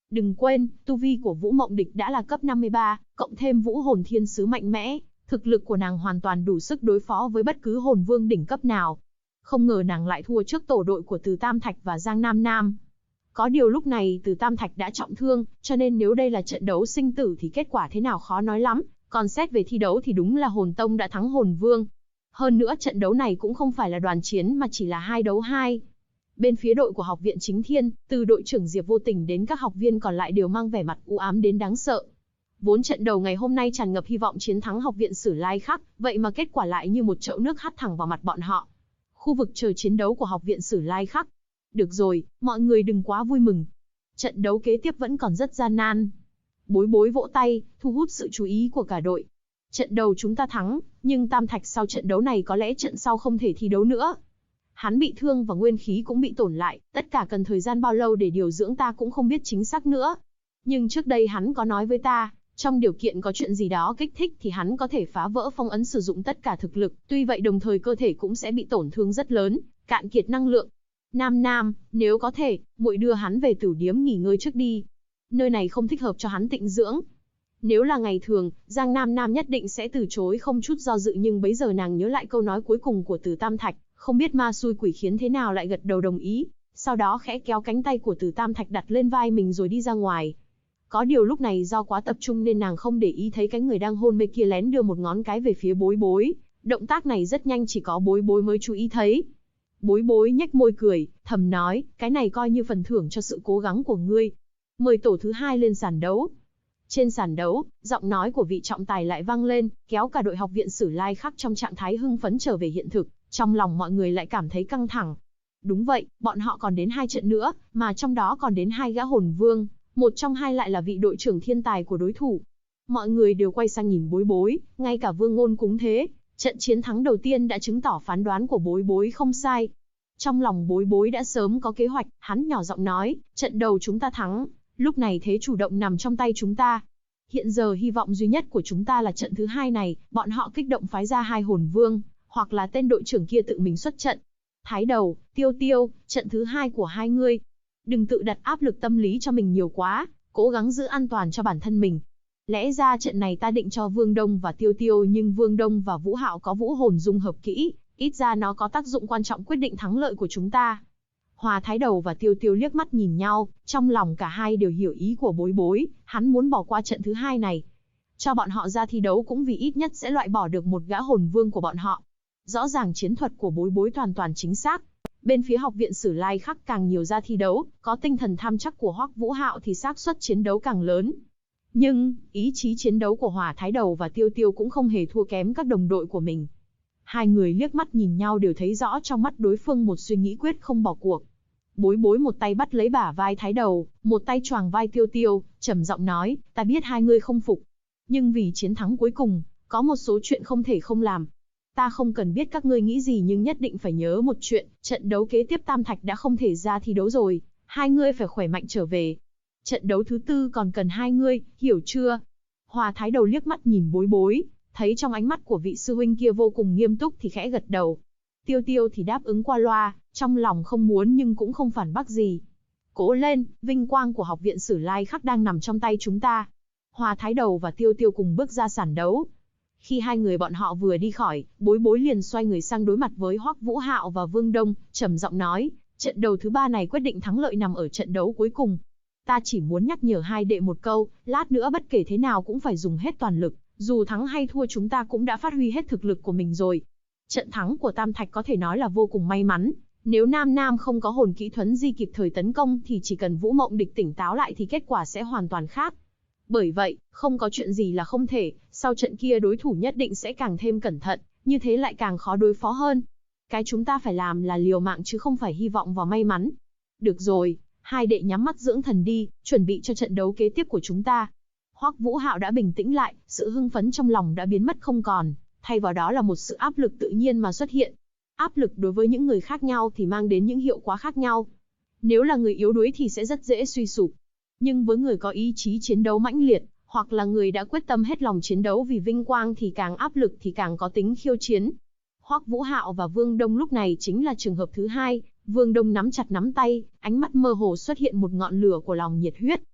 Đừng quên, tu vi của Vũ Mộng Địch đã là cấp 53, cộng thêm Vũ Hồn Thiên Sứ mạnh mẽ, thực lực của nàng hoàn toàn đủ sức đối phó với bất cứ hồn vương đỉnh cấp nào. Không ngờ nàng lại thua trước tổ đội của Từ Tam Thạch và Giang Nam Nam. Có điều lúc này Từ Tam Thạch đã trọng thương, cho nên nếu đây là trận đấu sinh tử thì kết quả thế nào khó nói lắm, còn xét về thi đấu thì đúng là Hồn Tông đã thắng Hồn Vương. Hơn nữa trận đấu này cũng không phải là đoàn chiến mà chỉ là 2 đấu 2. Bên phía đội của Học viện Chính Thiên, từ đội trưởng Diệp Vô Tình đến các học viên còn lại đều mang vẻ mặt u ám đến đáng sợ. Vốn trận đầu ngày hôm nay tràn ngập hy vọng chiến thắng Học viện Sử Lai Khắc, vậy mà kết quả lại như một chậu nước hắt thẳng vào mặt bọn họ. Khu vực chờ chiến đấu của Học viện Sử Lai Khắc. Được rồi, mọi người đừng quá vui mừng. Trận đấu kế tiếp vẫn còn rất gian nan. Bối Bối vỗ tay, thu hút sự chú ý của cả đội. Trận đầu chúng ta thắng, nhưng Tam Thạch sau trận đấu này có lẽ trận sau không thể thi đấu nữa. Hắn bị thương và nguyên khí cũng bị tổn lại, tất cả cần thời gian bao lâu để điều dưỡng ta cũng không biết chính xác nữa. Nhưng trước đây hắn có nói với ta, trong điều kiện có chuyện gì đó kích thích thì hắn có thể phá vỡ phong ấn sử dụng tất cả thực lực, tuy vậy đồng thời cơ thể cũng sẽ bị tổn thương rất lớn, cạn kiệt năng lượng. Nam Nam, nếu có thể, muội đưa hắn về Tửu Điếm nghỉ ngơi trước đi. Nơi này không thích hợp cho hắn tịnh dưỡng. Nếu là ngày thường, Giang Nam Nam nhất định sẽ từ chối không chút do dự, nhưng bấy giờ nàng nhớ lại câu nói cuối cùng của Từ Tam Thạch, không biết ma xui quỷ khiến thế nào lại gật đầu đồng ý, sau đó khẽ kéo cánh tay của Từ Tam Thạch đặt lên vai mình rồi đi ra ngoài. Có điều lúc này do quá tập trung nên nàng không để ý thấy cái người đang hôn mê kia lén đưa một ngón cái về phía Bối Bối, động tác này rất nhanh chỉ có Bối Bối mới chú ý thấy. Bối Bối nhếch môi cười, thầm nói, cái này coi như phần thưởng cho sự cố gắng của ngươi. Mời tổ thứ 2 lên sàn đấu. Trên sàn đấu, giọng nói của vị trọng tài lại vang lên, kéo cả đội Học viện Sử Lai Khắc trong trạng thái hưng phấn trở về hiện thực, trong lòng mọi người lại cảm thấy căng thẳng. Đúng vậy, bọn họ còn đến 2 trận nữa, mà trong đó còn đến 2 gã hồn vương, một trong hai lại là vị đội trưởng thiên tài của đối thủ. Mọi người đều quay sang nhìn Bối Bối, ngay cả Vương Ngôn cũng thế, trận chiến thắng đầu tiên đã chứng tỏ phán đoán của Bối Bối không sai. Trong lòng Bối Bối đã sớm có kế hoạch, hắn nhỏ giọng nói, trận đầu chúng ta thắng, lúc này thế chủ động nằm trong tay chúng ta. Hiện giờ hy vọng duy nhất của chúng ta là trận thứ 2 này, bọn họ kích động phái ra 2 hồn vương, hoặc là tên đội trưởng kia tự mình xuất trận. Thái Đầu, Tiêu Tiêu, trận thứ 2 của hai ngươi. Đừng tự đặt áp lực tâm lý cho mình nhiều quá, cố gắng giữ an toàn cho bản thân mình. Lẽ ra trận này ta định cho Vương Đông và Tiêu Tiêu, nhưng Vương Đông và Vũ Hạo có vũ hồn dung hợp kỹ, ít ra nó có tác dụng quan trọng quyết định thắng lợi của chúng ta. Hòa Thái Đầu và Tiêu Tiêu liếc mắt nhìn nhau, trong lòng cả hai đều hiểu ý của Bối Bối, hắn muốn bỏ qua trận thứ 2 này. Cho bọn họ ra thi đấu cũng vì ít nhất sẽ loại bỏ được một gã hồn vương của bọn họ. Rõ ràng chiến thuật của Bối Bối hoàn toàn chính xác. Bên phía Học viện Sử Lai Khắc càng nhiều ra thi đấu, có tinh thần tham chắc của Hoắc Vũ Hạo thì xác suất chiến đấu càng lớn. Nhưng, ý chí chiến đấu của Hỏa Thái Đầu và Tiêu Tiêu cũng không hề thua kém các đồng đội của mình. Hai người liếc mắt nhìn nhau đều thấy rõ trong mắt đối phương một suy nghĩ quyết không bỏ cuộc. Bối Bối một tay bắt lấy bả vai Thái Đầu, một tay choàng vai Tiêu Tiêu, trầm giọng nói, ta biết hai người không phục. Nhưng vì chiến thắng cuối cùng, có một số chuyện không thể không làm. Ta không cần biết các ngươi nghĩ gì nhưng nhất định phải nhớ một chuyện, trận đấu kế tiếp Tam Thạch đã không thể ra thi đấu rồi, hai ngươi phải khỏe mạnh trở về. Trận đấu thứ 4 còn cần hai ngươi, hiểu chưa? Hòa Thái Đầu liếc mắt nhìn Bối Bối, thấy trong ánh mắt của vị sư huynh kia vô cùng nghiêm túc thì khẽ gật đầu. Tiêu Tiêu thì đáp ứng qua loa, trong lòng không muốn nhưng cũng không phản bác gì. Cố lên, vinh quang của Học viện Sử Lai Khắc đang nằm trong tay chúng ta. Hòa Thái Đầu và Tiêu Tiêu cùng bước ra sàn đấu. Khi hai người bọn họ vừa đi khỏi, Bối Bối liền xoay người sang đối mặt với Hoắc Vũ Hạo và Vương Đông, trầm giọng nói, trận đấu thứ 3 này quyết định thắng lợi nằm ở trận đấu cuối cùng. Ta chỉ muốn nhắc nhở hai đệ một câu, lát nữa bất kể thế nào cũng phải dùng hết toàn lực, dù thắng hay thua chúng ta cũng đã phát huy hết thực lực của mình rồi. Trận thắng của Tam Thạch có thể nói là vô cùng may mắn, nếu Nam Nam không có hồn kỹ thuấn di kịp thời tấn công thì chỉ cần Vũ Mộng Địch tỉnh táo lại thì kết quả sẽ hoàn toàn khác. Bởi vậy, không có chuyện gì là không thể, sau trận kia đối thủ nhất định sẽ càng thêm cẩn thận, như thế lại càng khó đối phó hơn. Cái chúng ta phải làm là liều mạng chứ không phải hy vọng vào may mắn. Được rồi, hai đệ nhắm mắt dưỡng thần đi, chuẩn bị cho trận đấu kế tiếp của chúng ta. Hoắc Vũ Hạo đã bình tĩnh lại, sự hưng phấn trong lòng đã biến mất không còn, thay vào đó là một sự áp lực tự nhiên mà xuất hiện. Áp lực đối với những người khác nhau thì mang đến những hiệu quả khác nhau. Nếu là người yếu đuối thì sẽ rất dễ suy sụp. Nhưng với người có ý chí chiến đấu mãnh liệt, hoặc là người đã quyết tâm hết lòng chiến đấu vì vinh quang thì càng áp lực thì càng có tính khiêu chiến. Hoắc Vũ Hạo và Vương Đông lúc này chính là trường hợp thứ 2, Vương Đông nắm chặt nắm tay, ánh mắt mơ hồ xuất hiện một ngọn lửa của lòng nhiệt huyết.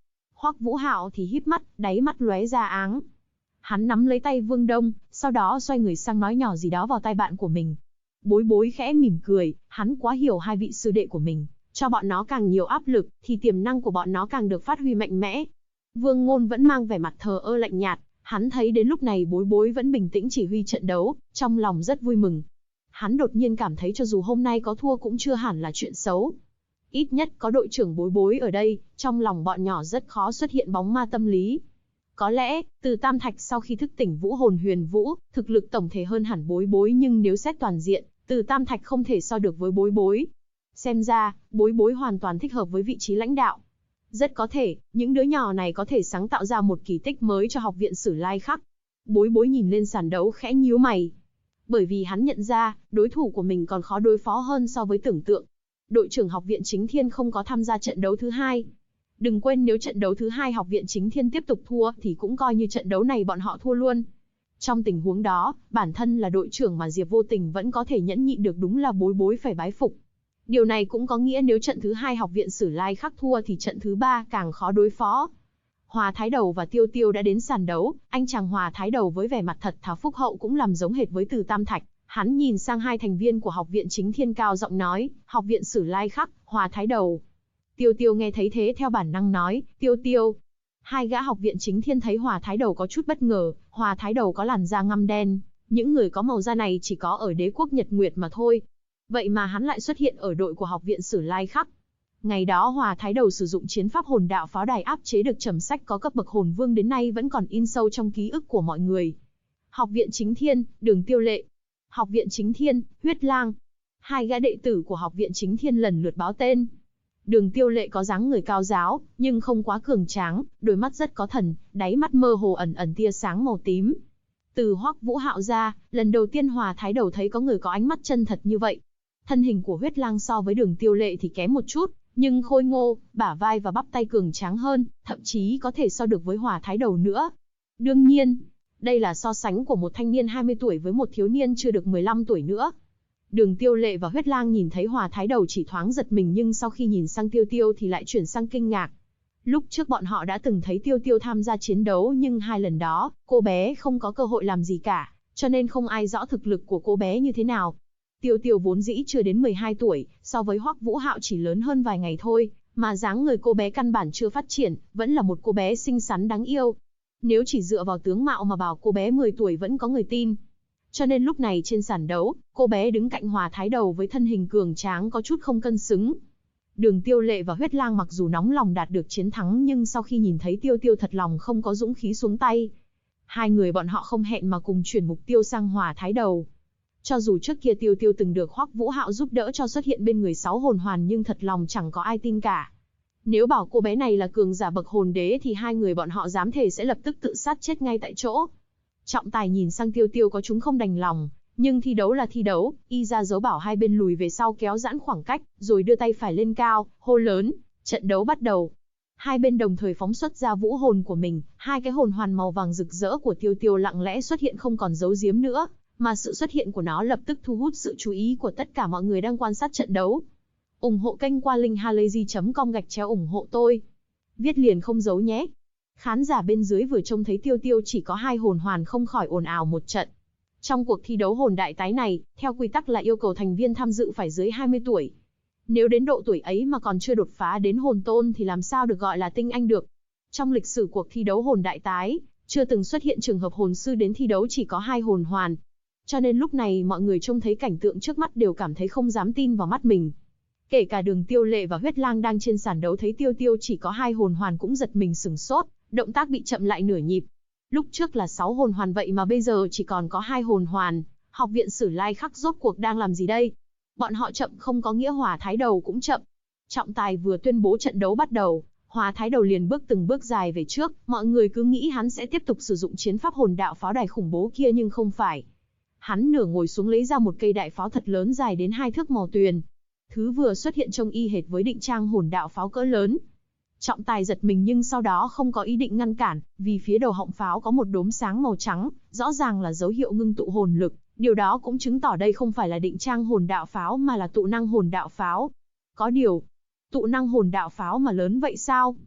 Hoắc Vũ Hạo thì híp mắt, đáy mắt lóe ra áng. Hắn nắm lấy tay Vương Đông, sau đó xoay người sang nói nhỏ gì đó vào tai bạn của mình. Bối Bối khẽ mỉm cười, hắn quá hiểu hai vị sư đệ của mình, cho bọn nó càng nhiều áp lực, thì tiềm năng của bọn nó càng được phát huy mạnh mẽ. Vương Ngôn vẫn mang vẻ mặt thờ ơ lạnh nhạt, hắn thấy đến lúc này Bối Bối vẫn bình tĩnh chỉ huy trận đấu, trong lòng rất vui mừng. Hắn đột nhiên cảm thấy cho dù hôm nay có thua cũng chưa hẳn là chuyện xấu. Ít nhất có đội trưởng Bối Bối ở đây, trong lòng bọn nhỏ rất khó xuất hiện bóng ma tâm lý. Có lẽ, từ Tam Thạch sau khi thức tỉnh vũ hồn huyền vũ, thực lực tổng thể hơn hẳn Bối Bối, nhưng nếu xét toàn diện, từ Tam Thạch không thể so được với Bối Bối. Xem ra, Bối Bối hoàn toàn thích hợp với vị trí lãnh đạo. Rất có thể, những đứa nhỏ này có thể sáng tạo ra một kỳ tích mới cho học viện Sử Lai Khắc. Bối Bối nhìn lên sàn đấu khẽ nhíu mày. Bởi vì hắn nhận ra, đối thủ của mình còn khó đối phó hơn so với tưởng tượng. Đội trưởng học viện Chính Thiên không có tham gia trận đấu thứ hai. Đừng quên nếu trận đấu thứ hai học viện Chính Thiên tiếp tục thua thì cũng coi như trận đấu này bọn họ thua luôn. Trong tình huống đó, bản thân là đội trưởng mà Diệp Vô Tình vẫn có thể nhẫn nhịn được, đúng là Bối Bối phải bái phục. Điều này cũng có nghĩa nếu trận thứ hai học viện Sử Lai Khắc thua thì trận thứ ba càng khó đối phó. Hòa Thái Đầu và Tiêu Tiêu đã đến sàn đấu, anh chàng Hòa Thái Đầu với vẻ mặt thật thà phúc hậu cũng làm giống hệt với Từ Tam Thạch. Hắn nhìn sang hai thành viên của học viện Chính Thiên cao giọng nói, học viện Sử Lai Khắc, Hòa Thái Đầu. Tiêu Tiêu nghe thấy thế theo bản năng nói, Tiêu Tiêu. Hai gã học viện Chính Thiên thấy Hòa Thái Đầu có chút bất ngờ, Hòa Thái Đầu có làn da ngăm đen, những người có màu da này chỉ có ở đế quốc Nhật Nguyệt mà thôi. Vậy mà hắn lại xuất hiện ở đội của học viện Sử Lai Khắc. Ngày đó Hòa Thái Đầu sử dụng chiến pháp hồn đạo pháo đài áp chế được trầm sách có cấp bậc hồn vương đến nay vẫn còn in sâu trong ký ức của mọi người. Học viện Chính Thiên, Đường Tiêu Lệ. Học viện Chính Thiên, Huyết Lang. Hai gã đệ tử của học viện Chính Thiên lần lượt báo tên. Đường Tiêu Lệ có dáng người cao giáo, nhưng không quá cường tráng, đôi mắt rất có thần, đáy mắt mơ hồ ẩn ẩn tia sáng màu tím. Từ Hoắc Vũ Hạo ra, lần đầu tiên Hòa Thái Đầu thấy có người có ánh mắt chân thật như vậy. Thân hình của Huyết Lang so với Đường Tiêu Lệ thì kém một chút, nhưng khôi ngô, bả vai và bắp tay cường tráng hơn, thậm chí có thể so được với Hòa Thái Đầu nữa. Đương nhiên, đây là so sánh của một thanh niên 20 tuổi với một thiếu niên chưa được 15 tuổi nữa. Đường Tiêu Lệ và Huyết Lang nhìn thấy Hòa Thái Đầu chỉ thoáng giật mình, nhưng sau khi nhìn sang Tiêu Tiêu thì lại chuyển sang kinh ngạc. Lúc trước bọn họ đã từng thấy Tiêu Tiêu tham gia chiến đấu, nhưng hai lần đó, cô bé không có cơ hội làm gì cả, cho nên không ai rõ thực lực của cô bé như thế nào. Tiêu Tiêu vốn dĩ chưa đến 12 tuổi, so với Hoắc Vũ Hạo chỉ lớn hơn vài ngày thôi, mà dáng người cô bé căn bản chưa phát triển, vẫn là một cô bé xinh xắn đáng yêu. Nếu chỉ dựa vào tướng mạo mà bảo cô bé 10 tuổi vẫn có người tin. Cho nên lúc này trên sàn đấu, cô bé đứng cạnh Hòa Thái Đầu với thân hình cường tráng có chút không cân xứng. Đường Tiêu Lệ và Huyết Lang mặc dù nóng lòng đạt được chiến thắng, nhưng sau khi nhìn thấy Tiêu Tiêu thật lòng không có dũng khí xuống tay. Hai người bọn họ không hẹn mà cùng chuyển mục tiêu sang Hòa Thái Đầu. Cho dù trước kia Tiêu Tiêu từng được Hoắc Vũ Hạo giúp đỡ cho xuất hiện bên người 6 hồn hoàn, nhưng thật lòng chẳng có ai tin cả. Nếu bảo cô bé này là cường giả bậc hồn đế thì hai người bọn họ dám thề sẽ lập tức tự sát chết ngay tại chỗ. Trọng Tài nhìn sang Tiêu Tiêu có chúng không đành lòng, nhưng thi đấu là thi đấu, y ra dấu bảo hai bên lùi về sau kéo giãn khoảng cách, rồi đưa tay phải lên cao, hô lớn, trận đấu bắt đầu. Hai bên đồng thời phóng xuất ra vũ hồn của mình, hai cái hồn hoàn màu vàng rực rỡ của Tiêu Tiêu lặng lẽ xuất hiện không còn giấu giếm nữa, mà sự xuất hiện của nó lập tức thu hút sự chú ý của tất cả mọi người đang quan sát trận đấu. Ủng hộ kênh qua linkhalazy.com/ủng hộ tôi. Viết liền không giấu nhé. Khán giả bên dưới vừa trông thấy Tiêu Tiêu chỉ có 2 hồn hoàn không khỏi ồn ào một trận. Trong cuộc thi đấu hồn đại tái này, theo quy tắc là yêu cầu thành viên tham dự phải dưới 20 tuổi. Nếu đến độ tuổi ấy mà còn chưa đột phá đến hồn tôn thì làm sao được gọi là tinh anh được. Trong lịch sử cuộc thi đấu hồn đại tái, chưa từng xuất hiện trường hợp hồn sư đến thi đấu chỉ có 2 hồn hoàn. Cho nên lúc này mọi người trông thấy cảnh tượng trước mắt đều cảm thấy không dám tin vào mắt mình. Kể cả Đường Tiêu Lệ và Huyết Lang đang trên sàn đấu thấy Tiêu Tiêu chỉ có 2 hồn hoàn cũng giật mình sửng sốt, động tác bị chậm lại nửa nhịp. Lúc trước là 6 hồn hoàn vậy mà bây giờ chỉ còn có 2 hồn hoàn, học viện Sử Lai Khắc rốt cuộc đang làm gì đây? Bọn họ chậm không có nghĩa Hòa Thái Đầu cũng chậm. Trọng tài vừa tuyên bố trận đấu bắt đầu, Hòa Thái Đầu liền bước từng bước dài về trước, mọi người cứ nghĩ hắn sẽ tiếp tục sử dụng chiến pháp hồn đạo pháo đài khủng bố kia nhưng không phải. Hắn nửa ngồi xuống lấy ra một cây đại pháo thật lớn dài đến 2 thước màu tuyền. Thứ vừa xuất hiện trông y hệt với định trang hồn đạo pháo cỡ lớn. Trọng tài giật mình nhưng sau đó không có ý định ngăn cản, vì phía đầu họng pháo có một đốm sáng màu trắng, rõ ràng là dấu hiệu ngưng tụ hồn lực, điều đó cũng chứng tỏ đây không phải là định trang hồn đạo pháo mà là tụ năng hồn đạo pháo. Có điều, tụ năng hồn đạo pháo mà lớn vậy sao?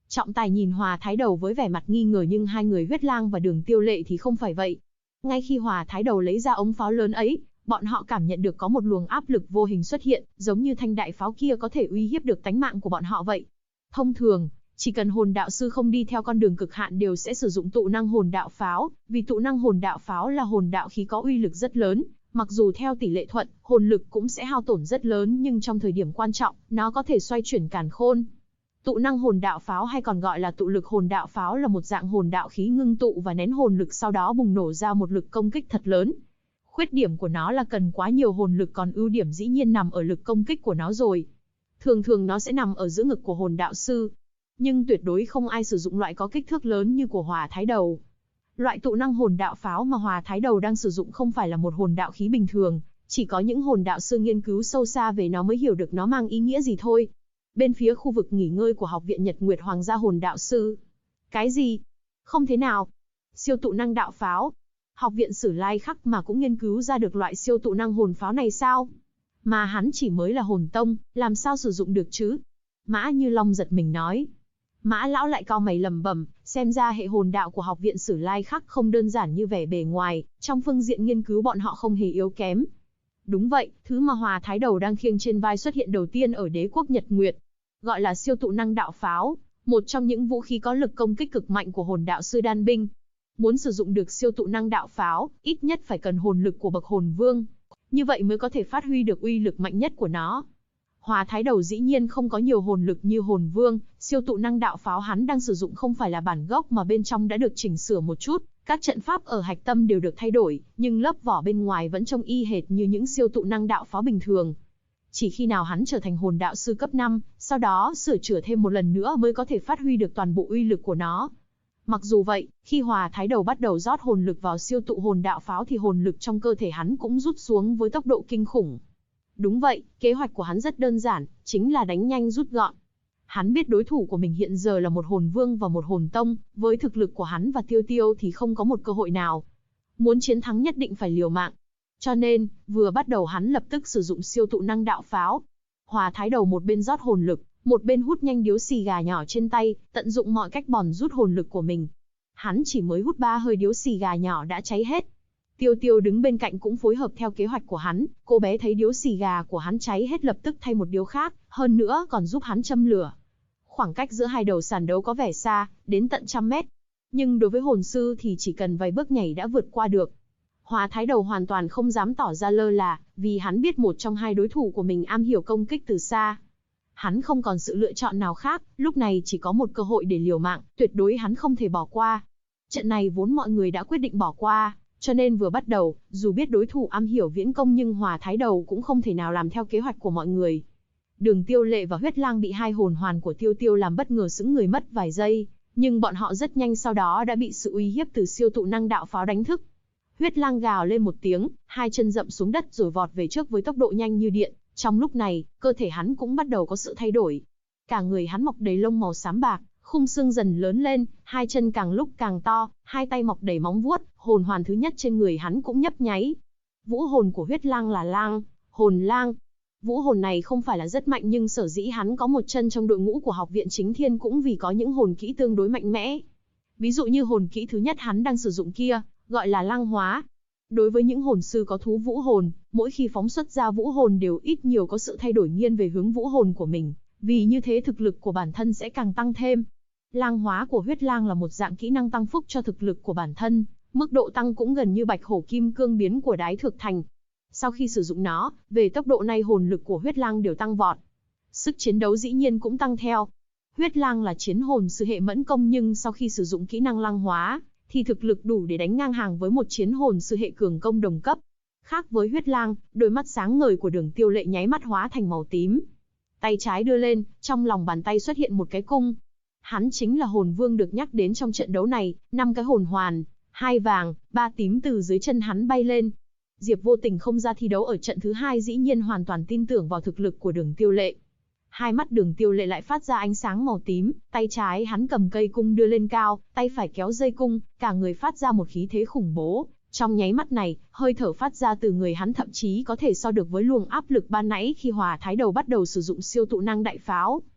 Trọng Tài nhìn Hòa Thái Đầu với vẻ mặt nghi ngờ, nhưng hai người Huyết Lang và Đường Tiêu Lệ thì không phải vậy. Ngay khi Hòa Thái Đầu lấy ra ống pháo lớn ấy, bọn họ cảm nhận được có một luồng áp lực vô hình xuất hiện, giống như thanh đại pháo kia có thể uy hiếp được tánh mạng của bọn họ vậy. Thông thường, chỉ cần hồn đạo sư không đi theo con đường cực hạn đều sẽ sử dụng tụ năng hồn đạo pháo, vì tụ năng hồn đạo pháo là hồn đạo khí có uy lực rất lớn, mặc dù theo tỷ lệ thuận, hồn lực cũng sẽ hao tổn rất lớn, nhưng trong thời điểm quan trọng, nó có thể xoay chuyển càn khôn. Tụ năng hồn đạo pháo hay còn gọi là tụ lực hồn đạo pháo là một dạng hồn đạo khí ngưng tụ và nén hồn lực, sau đó bùng nổ ra một lực công kích thật lớn. Khuyết điểm của nó là cần quá nhiều hồn lực, còn ưu điểm dĩ nhiên nằm ở lực công kích của nó rồi. Thường thường nó sẽ nằm ở giữa ngực của hồn đạo sư, nhưng tuyệt đối không ai sử dụng loại có kích thước lớn như của Hòa Thái Đầu. Loại tụ năng hồn đạo pháo mà Hòa Thái Đầu đang sử dụng không phải là một hồn đạo khí bình thường, chỉ có những hồn đạo sư nghiên cứu sâu xa về nó mới hiểu được nó mang ý nghĩa gì thôi. Bên phía khu vực nghỉ ngơi của Học viện Nhật Nguyệt Hoàng gia hồn đạo sư. Cái gì? Không thế nào. Siêu tụ năng đạo pháo. Học viện Sử Lai Khắc mà cũng nghiên cứu ra được loại siêu tụ năng hồn pháo này sao? Mà hắn chỉ mới là hồn tông, làm sao sử dụng được chứ? Mã Như Long giật mình nói. Mã lão lại cau mày lẩm bẩm, xem ra hệ hồn đạo của Học viện Sử Lai Khắc không đơn giản như vẻ bề ngoài, trong phương diện nghiên cứu bọn họ không hề yếu kém. Đúng vậy, thứ mà Hòa Thái Đầu đang khiêng trên vai xuất hiện đầu tiên ở đế quốc Nhật Nguyệt, gọi là siêu tụ năng đạo pháo, một trong những vũ khí có lực công kích cực mạnh của hồn đạo sư đan binh. Muốn sử dụng được siêu tụ năng đạo pháo, ít nhất phải cần hồn lực của bậc hồn vương, như vậy mới có thể phát huy được uy lực mạnh nhất của nó. Hòa Thái Đầu dĩ nhiên không có nhiều hồn lực như hồn vương, siêu tụ năng đạo pháo hắn đang sử dụng không phải là bản gốc mà bên trong đã được chỉnh sửa một chút, các trận pháp ở hạch tâm đều được thay đổi, nhưng lớp vỏ bên ngoài vẫn trông y hệt như những siêu tụ năng đạo pháo bình thường. Chỉ khi nào hắn trở thành hồn đạo sư cấp 5, sau đó sửa chữa thêm một lần nữa mới có thể phát huy được toàn bộ uy lực của nó. Mặc dù vậy, khi Hòa Thái Đầu bắt đầu rót hồn lực vào siêu tụ hồn đạo pháo thì hồn lực trong cơ thể hắn cũng rút xuống với tốc độ kinh khủng. Đúng vậy, kế hoạch của hắn rất đơn giản, chính là đánh nhanh rút gọn. Hắn biết đối thủ của mình hiện giờ là một hồn vương và một hồn tông, với thực lực của hắn và Tiêu Tiêu thì không có một cơ hội nào. Muốn chiến thắng nhất định phải liều mạng. Cho nên, vừa bắt đầu hắn lập tức sử dụng siêu tụ năng đạo pháo. Hòa Thái Đầu một bên rót hồn lực, một bên hút nhanh điếu xì gà nhỏ trên tay, tận dụng mọi cách bòn rút hồn lực của mình. Hắn chỉ mới hút 3 hơi điếu xì gà nhỏ đã cháy hết. Tiêu Tiêu đứng bên cạnh cũng phối hợp theo kế hoạch của hắn, cô bé thấy điếu xì gà của hắn cháy hết lập tức thay một điếu khác, hơn nữa còn giúp hắn châm lửa. Khoảng cách giữa hai đầu sàn đấu có vẻ xa, đến tận 100 mét. Nhưng đối với hồn sư thì chỉ cần vài bước nhảy đã vượt qua được. Hòa Thái Đầu hoàn toàn không dám tỏ ra lơ là, vì hắn biết một trong hai đối thủ của mình am hiểu công kích từ xa. Hắn không còn sự lựa chọn nào khác, lúc này chỉ có một cơ hội để liều mạng, tuyệt đối hắn không thể bỏ qua. Trận này vốn mọi người đã quyết định bỏ qua, cho nên vừa bắt đầu, dù biết đối thủ am hiểu viễn công nhưng Hòa Thái Đầu cũng không thể nào làm theo kế hoạch của mọi người. Đường Tiêu Lệ và Huyết Lang bị hai hồn hoàn của Tiêu Tiêu làm bất ngờ sững người mất vài giây, nhưng bọn họ rất nhanh sau đó đã bị sự uy hiếp từ siêu tụ năng đạo pháo đánh thức. Huyết Lang gào lên một tiếng, hai chân dậm xuống đất rồi vọt về trước với tốc độ nhanh như điện. Trong lúc này, cơ thể hắn cũng bắt đầu có sự thay đổi. Cả người hắn mọc đầy lông màu xám bạc, khung xương dần lớn lên, hai chân càng lúc càng to, hai tay mọc đầy móng vuốt, hồn hoàn thứ nhất trên người hắn cũng nhấp nháy. Vũ hồn của Huyết Lang là lang, hồn lang. Vũ hồn này không phải là rất mạnh nhưng sở dĩ hắn có một chân trong đội ngũ của Học viện Chính Thiên cũng vì có những hồn kỹ tương đối mạnh mẽ. Ví dụ như hồn kỹ thứ nhất hắn đang sử dụng kia, gọi là lang hóa. Đối với những hồn sư có thú vũ hồn, mỗi khi phóng xuất ra vũ hồn đều ít nhiều có sự thay đổi nghiêng về hướng vũ hồn của mình, vì như thế thực lực của bản thân sẽ càng tăng thêm. Lang hóa của Huyết Lang là một dạng kỹ năng tăng phúc cho thực lực của bản thân, mức độ tăng cũng gần như Bạch Hổ Kim Cương biến của Đái Thược Thành. Sau khi sử dụng nó, về tốc độ này hồn lực của Huyết Lang đều tăng vọt. Sức chiến đấu dĩ nhiên cũng tăng theo. Huyết Lang là chiến hồn sư hệ mẫn công nhưng sau khi sử dụng kỹ năng lang hóa, thì thực lực đủ để đánh ngang hàng với một chiến hồn sư hệ cường công đồng cấp. Khác với Huyết Lang, đôi mắt sáng ngời của Đường Tiêu Lệ nháy mắt hóa thành màu tím. Tay trái đưa lên, trong lòng bàn tay xuất hiện một cái cung. Hắn chính là hồn vương được nhắc đến trong trận đấu này, 5 cái hồn hoàn, 2 vàng, 3 tím từ dưới chân hắn bay lên. Diệp Vô Tình không ra thi đấu ở trận thứ 2 dĩ nhiên hoàn toàn tin tưởng vào thực lực của Đường Tiêu Lệ. Hai mắt Đường Tiêu Lệ lại phát ra ánh sáng màu tím, tay trái hắn cầm cây cung đưa lên cao, tay phải kéo dây cung, cả người phát ra một khí thế khủng bố. Trong nháy mắt này, hơi thở phát ra từ người hắn thậm chí có thể so được với luồng áp lực ban nãy khi Hòa Thái Đầu bắt đầu sử dụng siêu tụ năng đại pháo.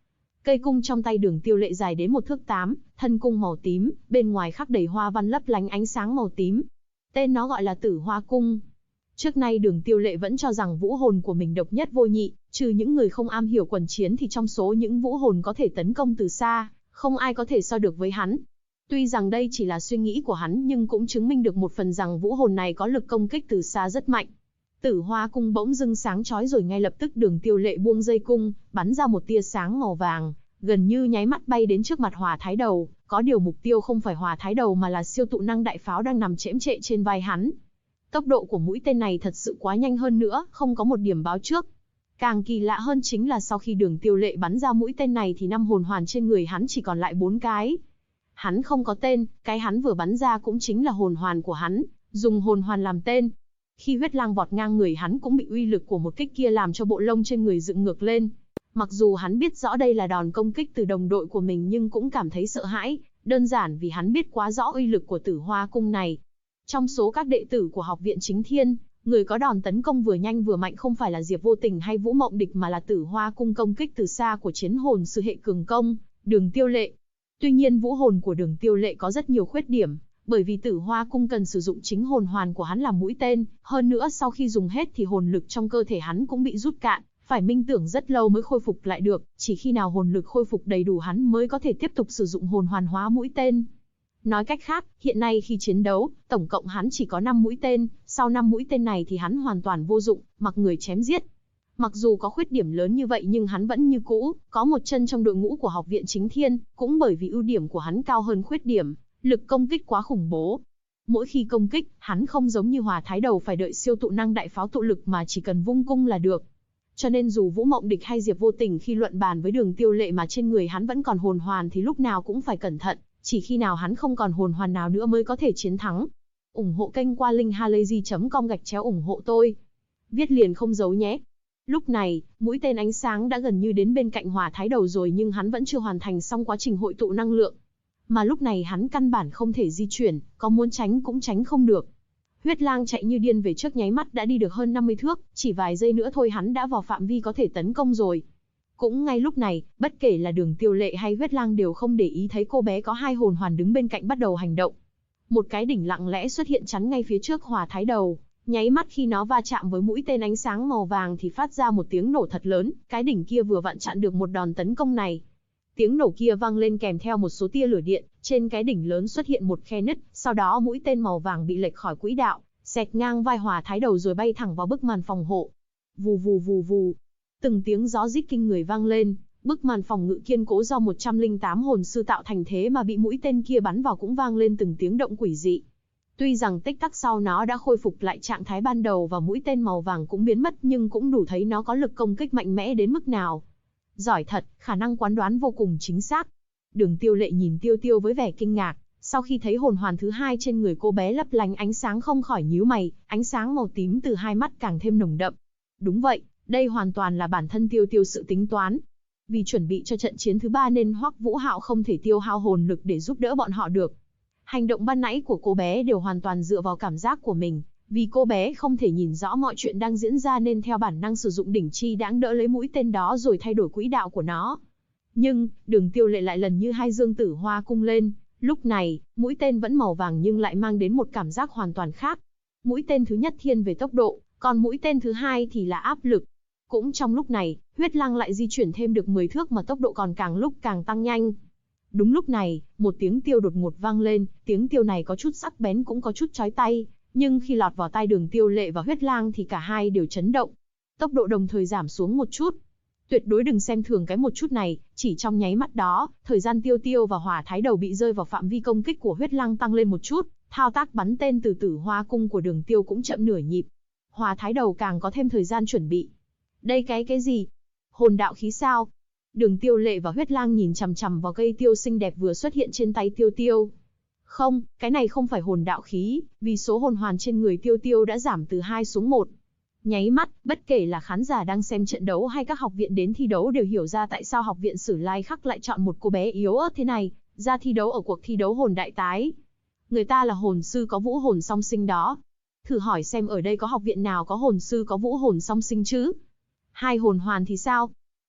Cây cung trong tay Đường Tiêu Lệ dài đến 1 thước 8, thân cung màu tím, bên ngoài khắc đầy hoa văn lấp lánh ánh sáng màu tím. Tên nó gọi là Tử Hoa Cung. Trước nay Đường Tiêu Lệ vẫn cho rằng vũ hồn của mình độc nhất vô nhị, trừ những người không am hiểu quần chiến thì trong số những vũ hồn có thể tấn công từ xa, không ai có thể so được với hắn. Tuy rằng đây chỉ là suy nghĩ của hắn nhưng cũng chứng minh được một phần rằng vũ hồn này có lực công kích từ xa rất mạnh. Tử Hoa Cung bỗng dưng sáng chói rồi ngay lập tức Đường Tiêu Lệ buông dây cung, bắn ra một tia sáng màu vàng, gần như nháy mắt bay đến trước mặt Hỏa Thái Đầu, có điều mục tiêu không phải Hỏa Thái Đầu mà là siêu tụ năng đại pháo đang nằm chễm chệ trên vai hắn. Tốc độ của mũi tên này thật sự quá nhanh hơn nữa, không có một điểm báo trước. Càng kỳ lạ hơn chính là sau khi Đường Tiêu Lệ bắn ra mũi tên này thì 5 hồn hoàn trên người hắn chỉ còn lại 4 cái. Hắn không có tên, cái hắn vừa bắn ra cũng chính là hồn hoàn của hắn, dùng hồn hoàn làm tên. Khi huyết lang vọt ngang người hắn cũng bị uy lực của một kích kia làm cho bộ lông trên người dựng ngược lên. Mặc dù hắn biết rõ đây là đòn công kích từ đồng đội của mình nhưng cũng cảm thấy sợ hãi, đơn giản vì hắn biết quá rõ uy lực của Tử Hoa Cung này. Trong số các đệ tử của Học viện Chính Thiên, người có đòn tấn công vừa nhanh vừa mạnh không phải là Diệp Vô Tình hay Vũ Mộng Địch mà là Tử Hoa Cung công kích từ xa của chiến hồn sư hệ cường công, Đường Tiêu Lệ. Tuy nhiên vũ hồn của Đường Tiêu Lệ có rất nhiều khuyết điểm, bởi vì Tử Hoa Cung cần sử dụng chính hồn hoàn của hắn làm mũi tên, hơn nữa sau khi dùng hết thì hồn lực trong cơ thể hắn cũng bị rút cạn, phải minh tưởng rất lâu mới khôi phục lại được, chỉ khi nào hồn lực khôi phục đầy đủ hắn mới có thể tiếp tục sử dụng hồn hoàn hóa mũi tên. Nói cách khác, hiện nay khi chiến đấu, tổng cộng hắn chỉ có 5 mũi tên, sau 5 mũi tên này thì hắn hoàn toàn vô dụng, mặc người chém giết. Mặc dù có khuyết điểm lớn như vậy nhưng hắn vẫn như cũ, có một chân trong đội ngũ của Học viện Chính Thiên, cũng bởi vì ưu điểm của hắn cao hơn khuyết điểm, lực công kích quá khủng bố. Mỗi khi công kích, hắn không giống như Hỏa Thái Đầu phải đợi siêu tụ năng đại pháo tụ lực mà chỉ cần vung cung là được. Cho nên dù Vũ Mộng Địch hay Diệp Vô Tình khi luận bàn với Đường Tiêu Lệ mà trên người hắn vẫn còn hồn hoàn thì lúc nào cũng phải cẩn thận, chỉ khi nào hắn không còn hồn hoàn nào nữa mới có thể chiến thắng. Ủng hộ kênh qua link halayzi.com/ủng hộ tôi. Viết liền không giấu nhé. Lúc này, mũi tên ánh sáng đã gần như đến bên cạnh Hỏa Thái Đầu rồi nhưng hắn vẫn chưa hoàn thành xong quá trình hội tụ năng lượng. Mà lúc này hắn căn bản không thể di chuyển, có muốn tránh cũng tránh không được. Huyết lang chạy như điên về trước nháy mắt đã đi được hơn 50 thước, chỉ vài giây nữa thôi hắn đã vào phạm vi có thể tấn công rồi. Cũng ngay lúc này, bất kể là Đường Tiêu Lệ hay Huyết lang đều không để ý thấy cô bé có 2 hồn hoàn đứng bên cạnh bắt đầu hành động. Một cái đỉnh lặng lẽ xuất hiện chắn ngay phía trước Hỏa Thái Đầu, nháy mắt khi nó va chạm với mũi tên ánh sáng màu vàng thì phát ra một tiếng nổ thật lớn, cái đỉnh kia vừa vặn chặn được một đòn tấn công này. Tiếng nổ kia vang lên kèm theo một số tia lửa điện, trên cái đỉnh lớn xuất hiện một khe nứt, sau đó mũi tên màu vàng bị lệch khỏi quỹ đạo, xẹt ngang vai Hỏa Thái Đầu rồi bay thẳng vào bức màn phòng hộ. Vù vù vù vù, từng tiếng gió rít kinh người vang lên, bức màn phòng ngự kiên cố do 108 hồn sư tạo thành thế mà bị mũi tên kia bắn vào cũng vang lên từng tiếng động quỷ dị. Tuy rằng tích tắc sau nó đã khôi phục lại trạng thái ban đầu và mũi tên màu vàng cũng biến mất nhưng cũng đủ thấy nó có lực công kích mạnh mẽ đến mức nào. Giỏi thật, khả năng quán đoán vô cùng chính xác. Đường Tiêu Lệ nhìn Tiêu Tiêu với vẻ kinh ngạc, sau khi thấy hồn hoàn thứ 2 trên người cô bé lấp lánh ánh sáng không khỏi nhíu mày, ánh sáng màu tím từ hai mắt càng thêm nồng đậm. Đúng vậy, đây hoàn toàn là bản thân Tiêu Tiêu sự tính toán. Vì chuẩn bị cho trận chiến thứ 3 nên Hoắc Vũ Hạo không thể tiêu hao hồn lực để giúp đỡ bọn họ được. Hành động ban nãy của cô bé đều hoàn toàn dựa vào cảm giác của mình, vì cô bé không thể nhìn rõ mọi chuyện đang diễn ra nên theo bản năng sử dụng đỉnh chi đãng đỡ lấy mũi tên đó rồi thay đổi quỹ đạo của nó. Nhưng, Đường Tiêu Lệ lại lần như hai dương Tử Hoa Cung lên, lúc này, mũi tên vẫn màu vàng nhưng lại mang đến một cảm giác hoàn toàn khác. Mũi tên thứ nhất thiên về tốc độ, còn mũi tên thứ 2 thì là áp lực. Cũng trong lúc này, Huyết lang lại di chuyển thêm được 10 thước mà tốc độ còn càng lúc càng tăng nhanh. Đúng lúc này, một tiếng tiêu đột ngột vang lên, tiếng tiêu này có chút sắc bén cũng có chút chói tai, nhưng khi lọt vào tai Đường Tiêu Lệ và Huyết lang thì cả hai đều chấn động. Tốc độ đồng thời giảm xuống một chút. Tuyệt đối đừng xem thường cái một chút này, chỉ trong nháy mắt đó, thời gian Tiêu Tiêu và Hỏa Thái Đầu bị rơi vào phạm vi công kích của Huyết lang tăng lên một chút, thao tác bắn tên từ Tử Hoa Cung của Đường Tiêu cũng chậm nửa nhịp. Hỏa Thái Đầu càng có thêm thời gian chuẩn bị. Đây cái gì? Hồn đạo khí sao? Đường Tiêu Lệ và Huyết lang nhìn chằm chằm vào cây tiêu xinh đẹp vừa xuất hiện trên tay Tiêu Tiêu. Không, cái này không phải hồn đạo khí, vì số hồn hoàn trên người Tiêu Tiêu đã giảm từ 2 xuống 1. Nháy mắt, bất kể là khán giả đang xem trận đấu hay các học viện đến thi đấu đều hiểu ra tại sao học viện Sử Lai Khắc lại chọn một cô bé yếu ớt thế này, ra thi đấu ở cuộc thi đấu hồn đại tái. Người ta là hồn sư có vũ hồn song sinh đó. Thử hỏi xem ở đây có học viện nào có hồn sư có vũ hồn song sinh chứ? 2 hồn hoàn thì sao?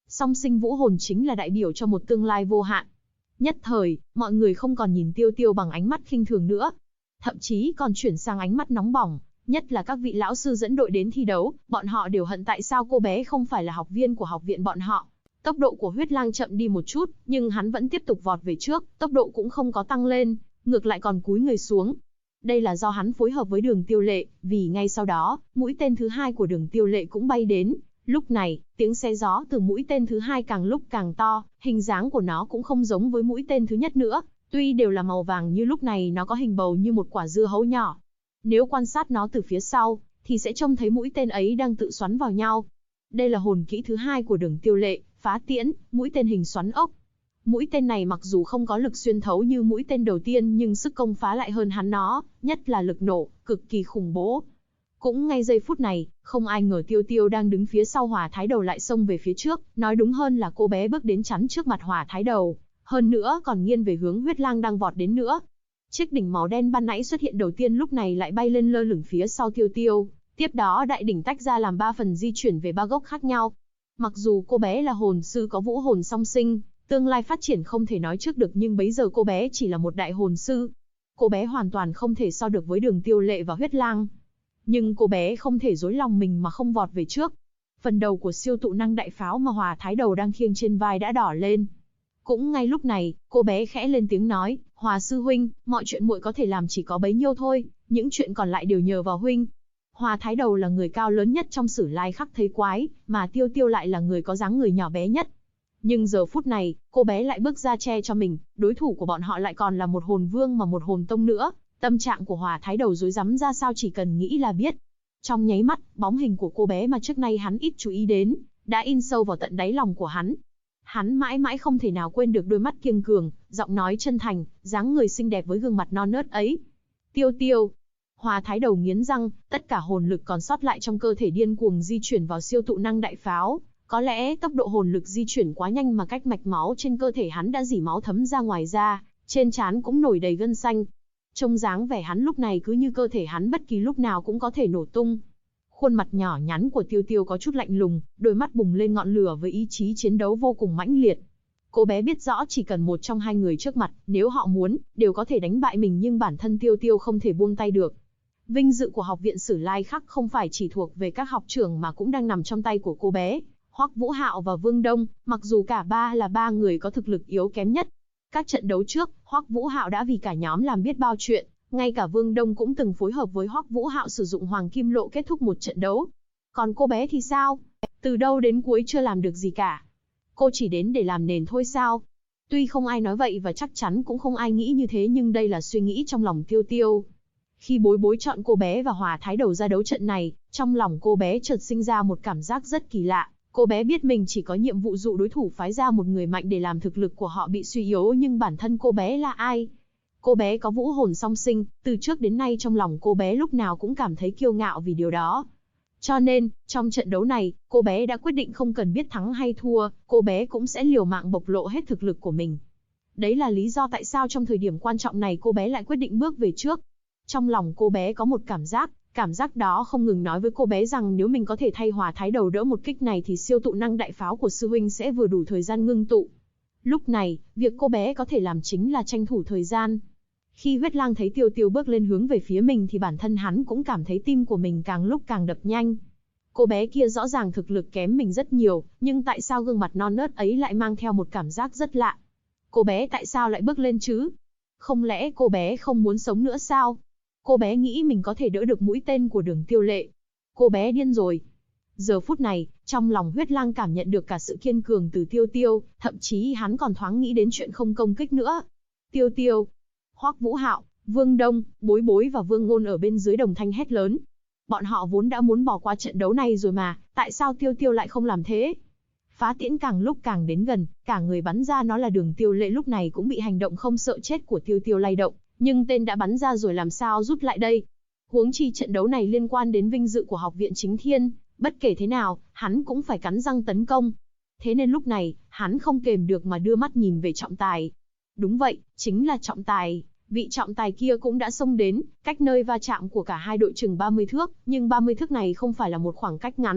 Song sinh vũ hồn chính là đại biểu cho một tương lai vô hạn. Nhất thời, mọi người không còn nhìn Tiêu Tiêu bằng ánh mắt khinh thường nữa, thậm chí còn chuyển sang ánh mắt nóng bỏng, nhất là các vị lão sư dẫn đội đến thi đấu, bọn họ đều hận tại sao cô bé không phải là học viên của học viện bọn họ. Tốc độ của huyết lang chậm đi một chút, nhưng hắn vẫn tiếp tục vọt về trước, tốc độ cũng không có tăng lên, ngược lại còn cúi người xuống. Đây là do hắn phối hợp với Đường Tiêu Lệ, vì ngay sau đó, mũi tên thứ hai của Đường Tiêu Lệ cũng bay đến. Lúc này, tiếng xé gió từ mũi tên thứ hai càng lúc càng to, hình dáng của nó cũng không giống với mũi tên thứ nhất nữa, tuy đều là màu vàng nhưng lúc này nó có hình bầu như một quả dưa hấu nhỏ. Nếu quan sát nó từ phía sau, thì sẽ trông thấy mũi tên ấy đang tự xoắn vào nhau. Đây là hồn kỹ thứ hai của Đường Tiêu Lệ, Phá Tiễn, mũi tên hình xoắn ốc. Mũi tên này mặc dù không có lực xuyên thấu như mũi tên đầu tiên nhưng sức công phá lại hơn hắn nó, nhất là lực nổ, cực kỳ khủng bố. Cũng ngay giây phút này, không ai ngờ Tiêu Tiêu đang đứng phía sau Hỏa Thái Đầu lại xông về phía trước, nói đúng hơn là cô bé bước đến chắn trước mặt Hỏa Thái Đầu, hơn nữa còn nghiêng về hướng huyết lang đang vọt đến nữa. Chiếc đỉnh màu đen ban nãy xuất hiện đầu tiên lúc này lại bay lên lơ lửng phía sau Tiêu Tiêu, tiếp đó đại đỉnh tách ra làm 3 phần di chuyển về 3 góc khác nhau. Mặc dù cô bé là hồn sư có vũ hồn song sinh, tương lai phát triển không thể nói trước được nhưng bấy giờ cô bé chỉ là một đại hồn sư. Cô bé hoàn toàn không thể so được với Đường Tiêu Lệ và huyết lang. Nhưng cô bé không thể dối lòng mình mà không vọt về trước. Phần đầu của siêu tụ năng đại pháo mà Hỏa Thái Đầu đang khiêng trên vai đã đỏ lên. Cũng ngay lúc này, cô bé khẽ lên tiếng nói, Hòa sư huynh, mọi chuyện muội có thể làm chỉ có bấy nhiêu thôi, những chuyện còn lại đều nhờ vào huynh. Hỏa Thái Đầu là người cao lớn nhất trong Sử Lai Khắc Thấy Quái, mà Tiêu Tiêu lại là người có dáng người nhỏ bé nhất. Nhưng giờ phút này, cô bé lại bước ra che cho mình, đối thủ của bọn họ lại còn là một hồn vương mà một hồn tông nữa. Tâm trạng của Hỏa Thái Đầu rối rắm ra sao chỉ cần nghĩ là biết. Trong nháy mắt, bóng hình của cô bé mà trước nay hắn ít chú ý đến, đã in sâu vào tận đáy lòng của hắn. Hắn mãi mãi không thể nào quên được đôi mắt kiêng cường, giọng nói chân thành, dáng người xinh đẹp với gương mặt non nớt ấy. Tiêu Tiêu. Hỏa Thái Đầu nghiến răng, tất cả hồn lực còn sót lại trong cơ thể điên cuồng di chuyển vào siêu tụ năng đại pháo. Có lẽ tốc độ hồn lực di chuyển quá nhanh mà cách mạch máu trên cơ thể hắn đã dỉ máu thấm ra ngoài ra, trên trán cũng nổi đầy gân xanh. Trông dáng vẻ hắn lúc này cứ như cơ thể hắn bất kỳ lúc nào cũng có thể nổ tung. Khuôn mặt nhỏ nhắn của Tiêu Tiêu có chút lạnh lùng, đôi mắt bùng lên ngọn lửa với ý chí chiến đấu vô cùng mãnh liệt. Cô bé biết rõ chỉ cần một trong hai người trước mặt, nếu họ muốn, đều có thể đánh bại mình nhưng bản thân Tiêu Tiêu không thể buông tay được. Vinh dự của học viện Sử Lai Khắc không phải chỉ thuộc về các học trưởng mà cũng đang nằm trong tay của cô bé. Hoắc Vũ Hạo và Vương Đông, mặc dù cả ba là ba người có thực lực yếu kém nhất. Các trận đấu trước, Hoắc Vũ Hạo đã vì cả nhóm làm biết bao chuyện, ngay cả Vương Đông cũng từng phối hợp với Hoắc Vũ Hạo sử dụng Hoàng Kim Lộ kết thúc một trận đấu. Còn cô bé thì sao? Từ đầu đến cuối chưa làm được gì cả. Cô chỉ đến để làm nền thôi sao? Tuy không ai nói vậy và chắc chắn cũng không ai nghĩ như thế nhưng đây là suy nghĩ trong lòng Tiêu Tiêu. Khi Bối Bối chọn cô bé và Hỏa Thái Đầu ra đấu trận này, trong lòng cô bé chợt sinh ra một cảm giác rất kỳ lạ. Cô bé biết mình chỉ có nhiệm vụ dụ đối thủ phái ra một người mạnh để làm thực lực của họ bị suy yếu nhưng bản thân cô bé là ai? Cô bé có vũ hồn song sinh, từ trước đến nay trong lòng cô bé lúc nào cũng cảm thấy kiêu ngạo vì điều đó. Cho nên, trong trận đấu này, cô bé đã quyết định không cần biết thắng hay thua, cô bé cũng sẽ liều mạng bộc lộ hết thực lực của mình. Đấy là lý do tại sao trong thời điểm quan trọng này cô bé lại quyết định bước về trước. Trong lòng cô bé có một cảm giác đó không ngừng nói với cô bé rằng nếu mình có thể thay Hỏa Thái Đầu đỡ một kích này thì siêu tụ năng đại pháo của sư huynh sẽ vừa đủ thời gian ngưng tụ. Lúc này, việc cô bé có thể làm chính là tranh thủ thời gian. Khi huyết lang thấy Tiêu Tiêu bước lên hướng về phía mình thì bản thân hắn cũng cảm thấy tim của mình càng lúc càng đập nhanh. Cô bé kia rõ ràng thực lực kém mình rất nhiều, nhưng tại sao gương mặt non nớt ấy lại mang theo một cảm giác rất lạ? Cô bé tại sao lại bước lên chứ? Không lẽ cô bé không muốn sống nữa sao? Cô bé nghĩ mình có thể đỡ được mũi tên của Đường Tiêu Lệ. Cô bé điên rồi. Giờ phút này, trong lòng huyết lang cảm nhận được cả sự kiên cường từ Tiêu Tiêu, thậm chí hắn còn thoáng nghĩ đến chuyện không công kích nữa. Tiêu Tiêu. Hoắc Vũ Hạo, Vương Đông, Bối Bối và Vương Ngôn ở bên dưới đồng thanh hét lớn. Bọn họ vốn đã muốn bỏ qua trận đấu này rồi mà, tại sao Tiêu Tiêu lại không làm thế? Phá tiễn càng lúc càng đến gần, cả người bắn ra nó là Đường Tiêu Lệ lúc này cũng bị hành động không sợ chết của Tiêu Tiêu lay động, nhưng tên đã bắn ra rồi làm sao rút lại đây? Huống chi trận đấu này liên quan đến vinh dự của học viện Chính Thiên, bất kể thế nào, hắn cũng phải cắn răng tấn công. Thế nên lúc này, hắn không kềm được mà đưa mắt nhìn về trọng tài. Đúng vậy, chính là trọng tài. Vị trọng tài kia cũng đã xông đến, cách nơi va chạm của cả hai đội chừng 30 thước, nhưng 30 thước này không phải là một khoảng cách ngắn,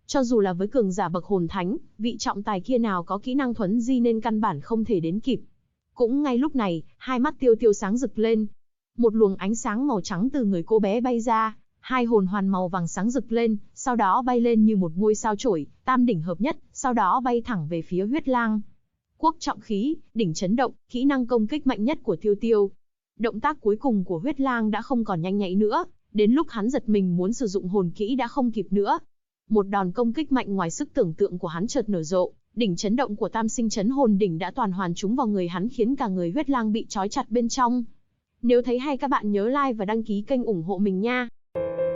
Cho dù là với cường giả bậc hồn thánh, vị trọng tài kia nào có kỹ năng thuấn di nên căn bản không thể đến kịp. Cũng ngay lúc này, hai mắt Tiêu Tiêu sáng rực lên. Một luồng ánh sáng màu trắng từ người cô bé bay ra, hai hồn hoàn màu vàng sáng rực lên, sau đó bay lên như một ngôi sao chổi, tam đỉnh hợp nhất, sau đó bay thẳng về phía huyết lang. Quốc trọng khí, đỉnh chấn động, kỹ năng công kích mạnh nhất của Tiêu Tiêu. Động tác cuối cùng của huyết lang đã không còn nhanh nhạy nữa, đến lúc hắn giật mình muốn sử dụng hồn kỹ đã không kịp nữa. Một đòn công kích mạnh ngoài sức tưởng tượng của hắn chợt nở rộ, đỉnh chấn động của tam sinh chấn hồn đỉnh đã toàn hoàn trúng vào người hắn khiến cả người huyết lang bị trói chặt bên trong. Nếu thấy hay các bạn nhớ like và đăng ký kênh ủng hộ mình nha.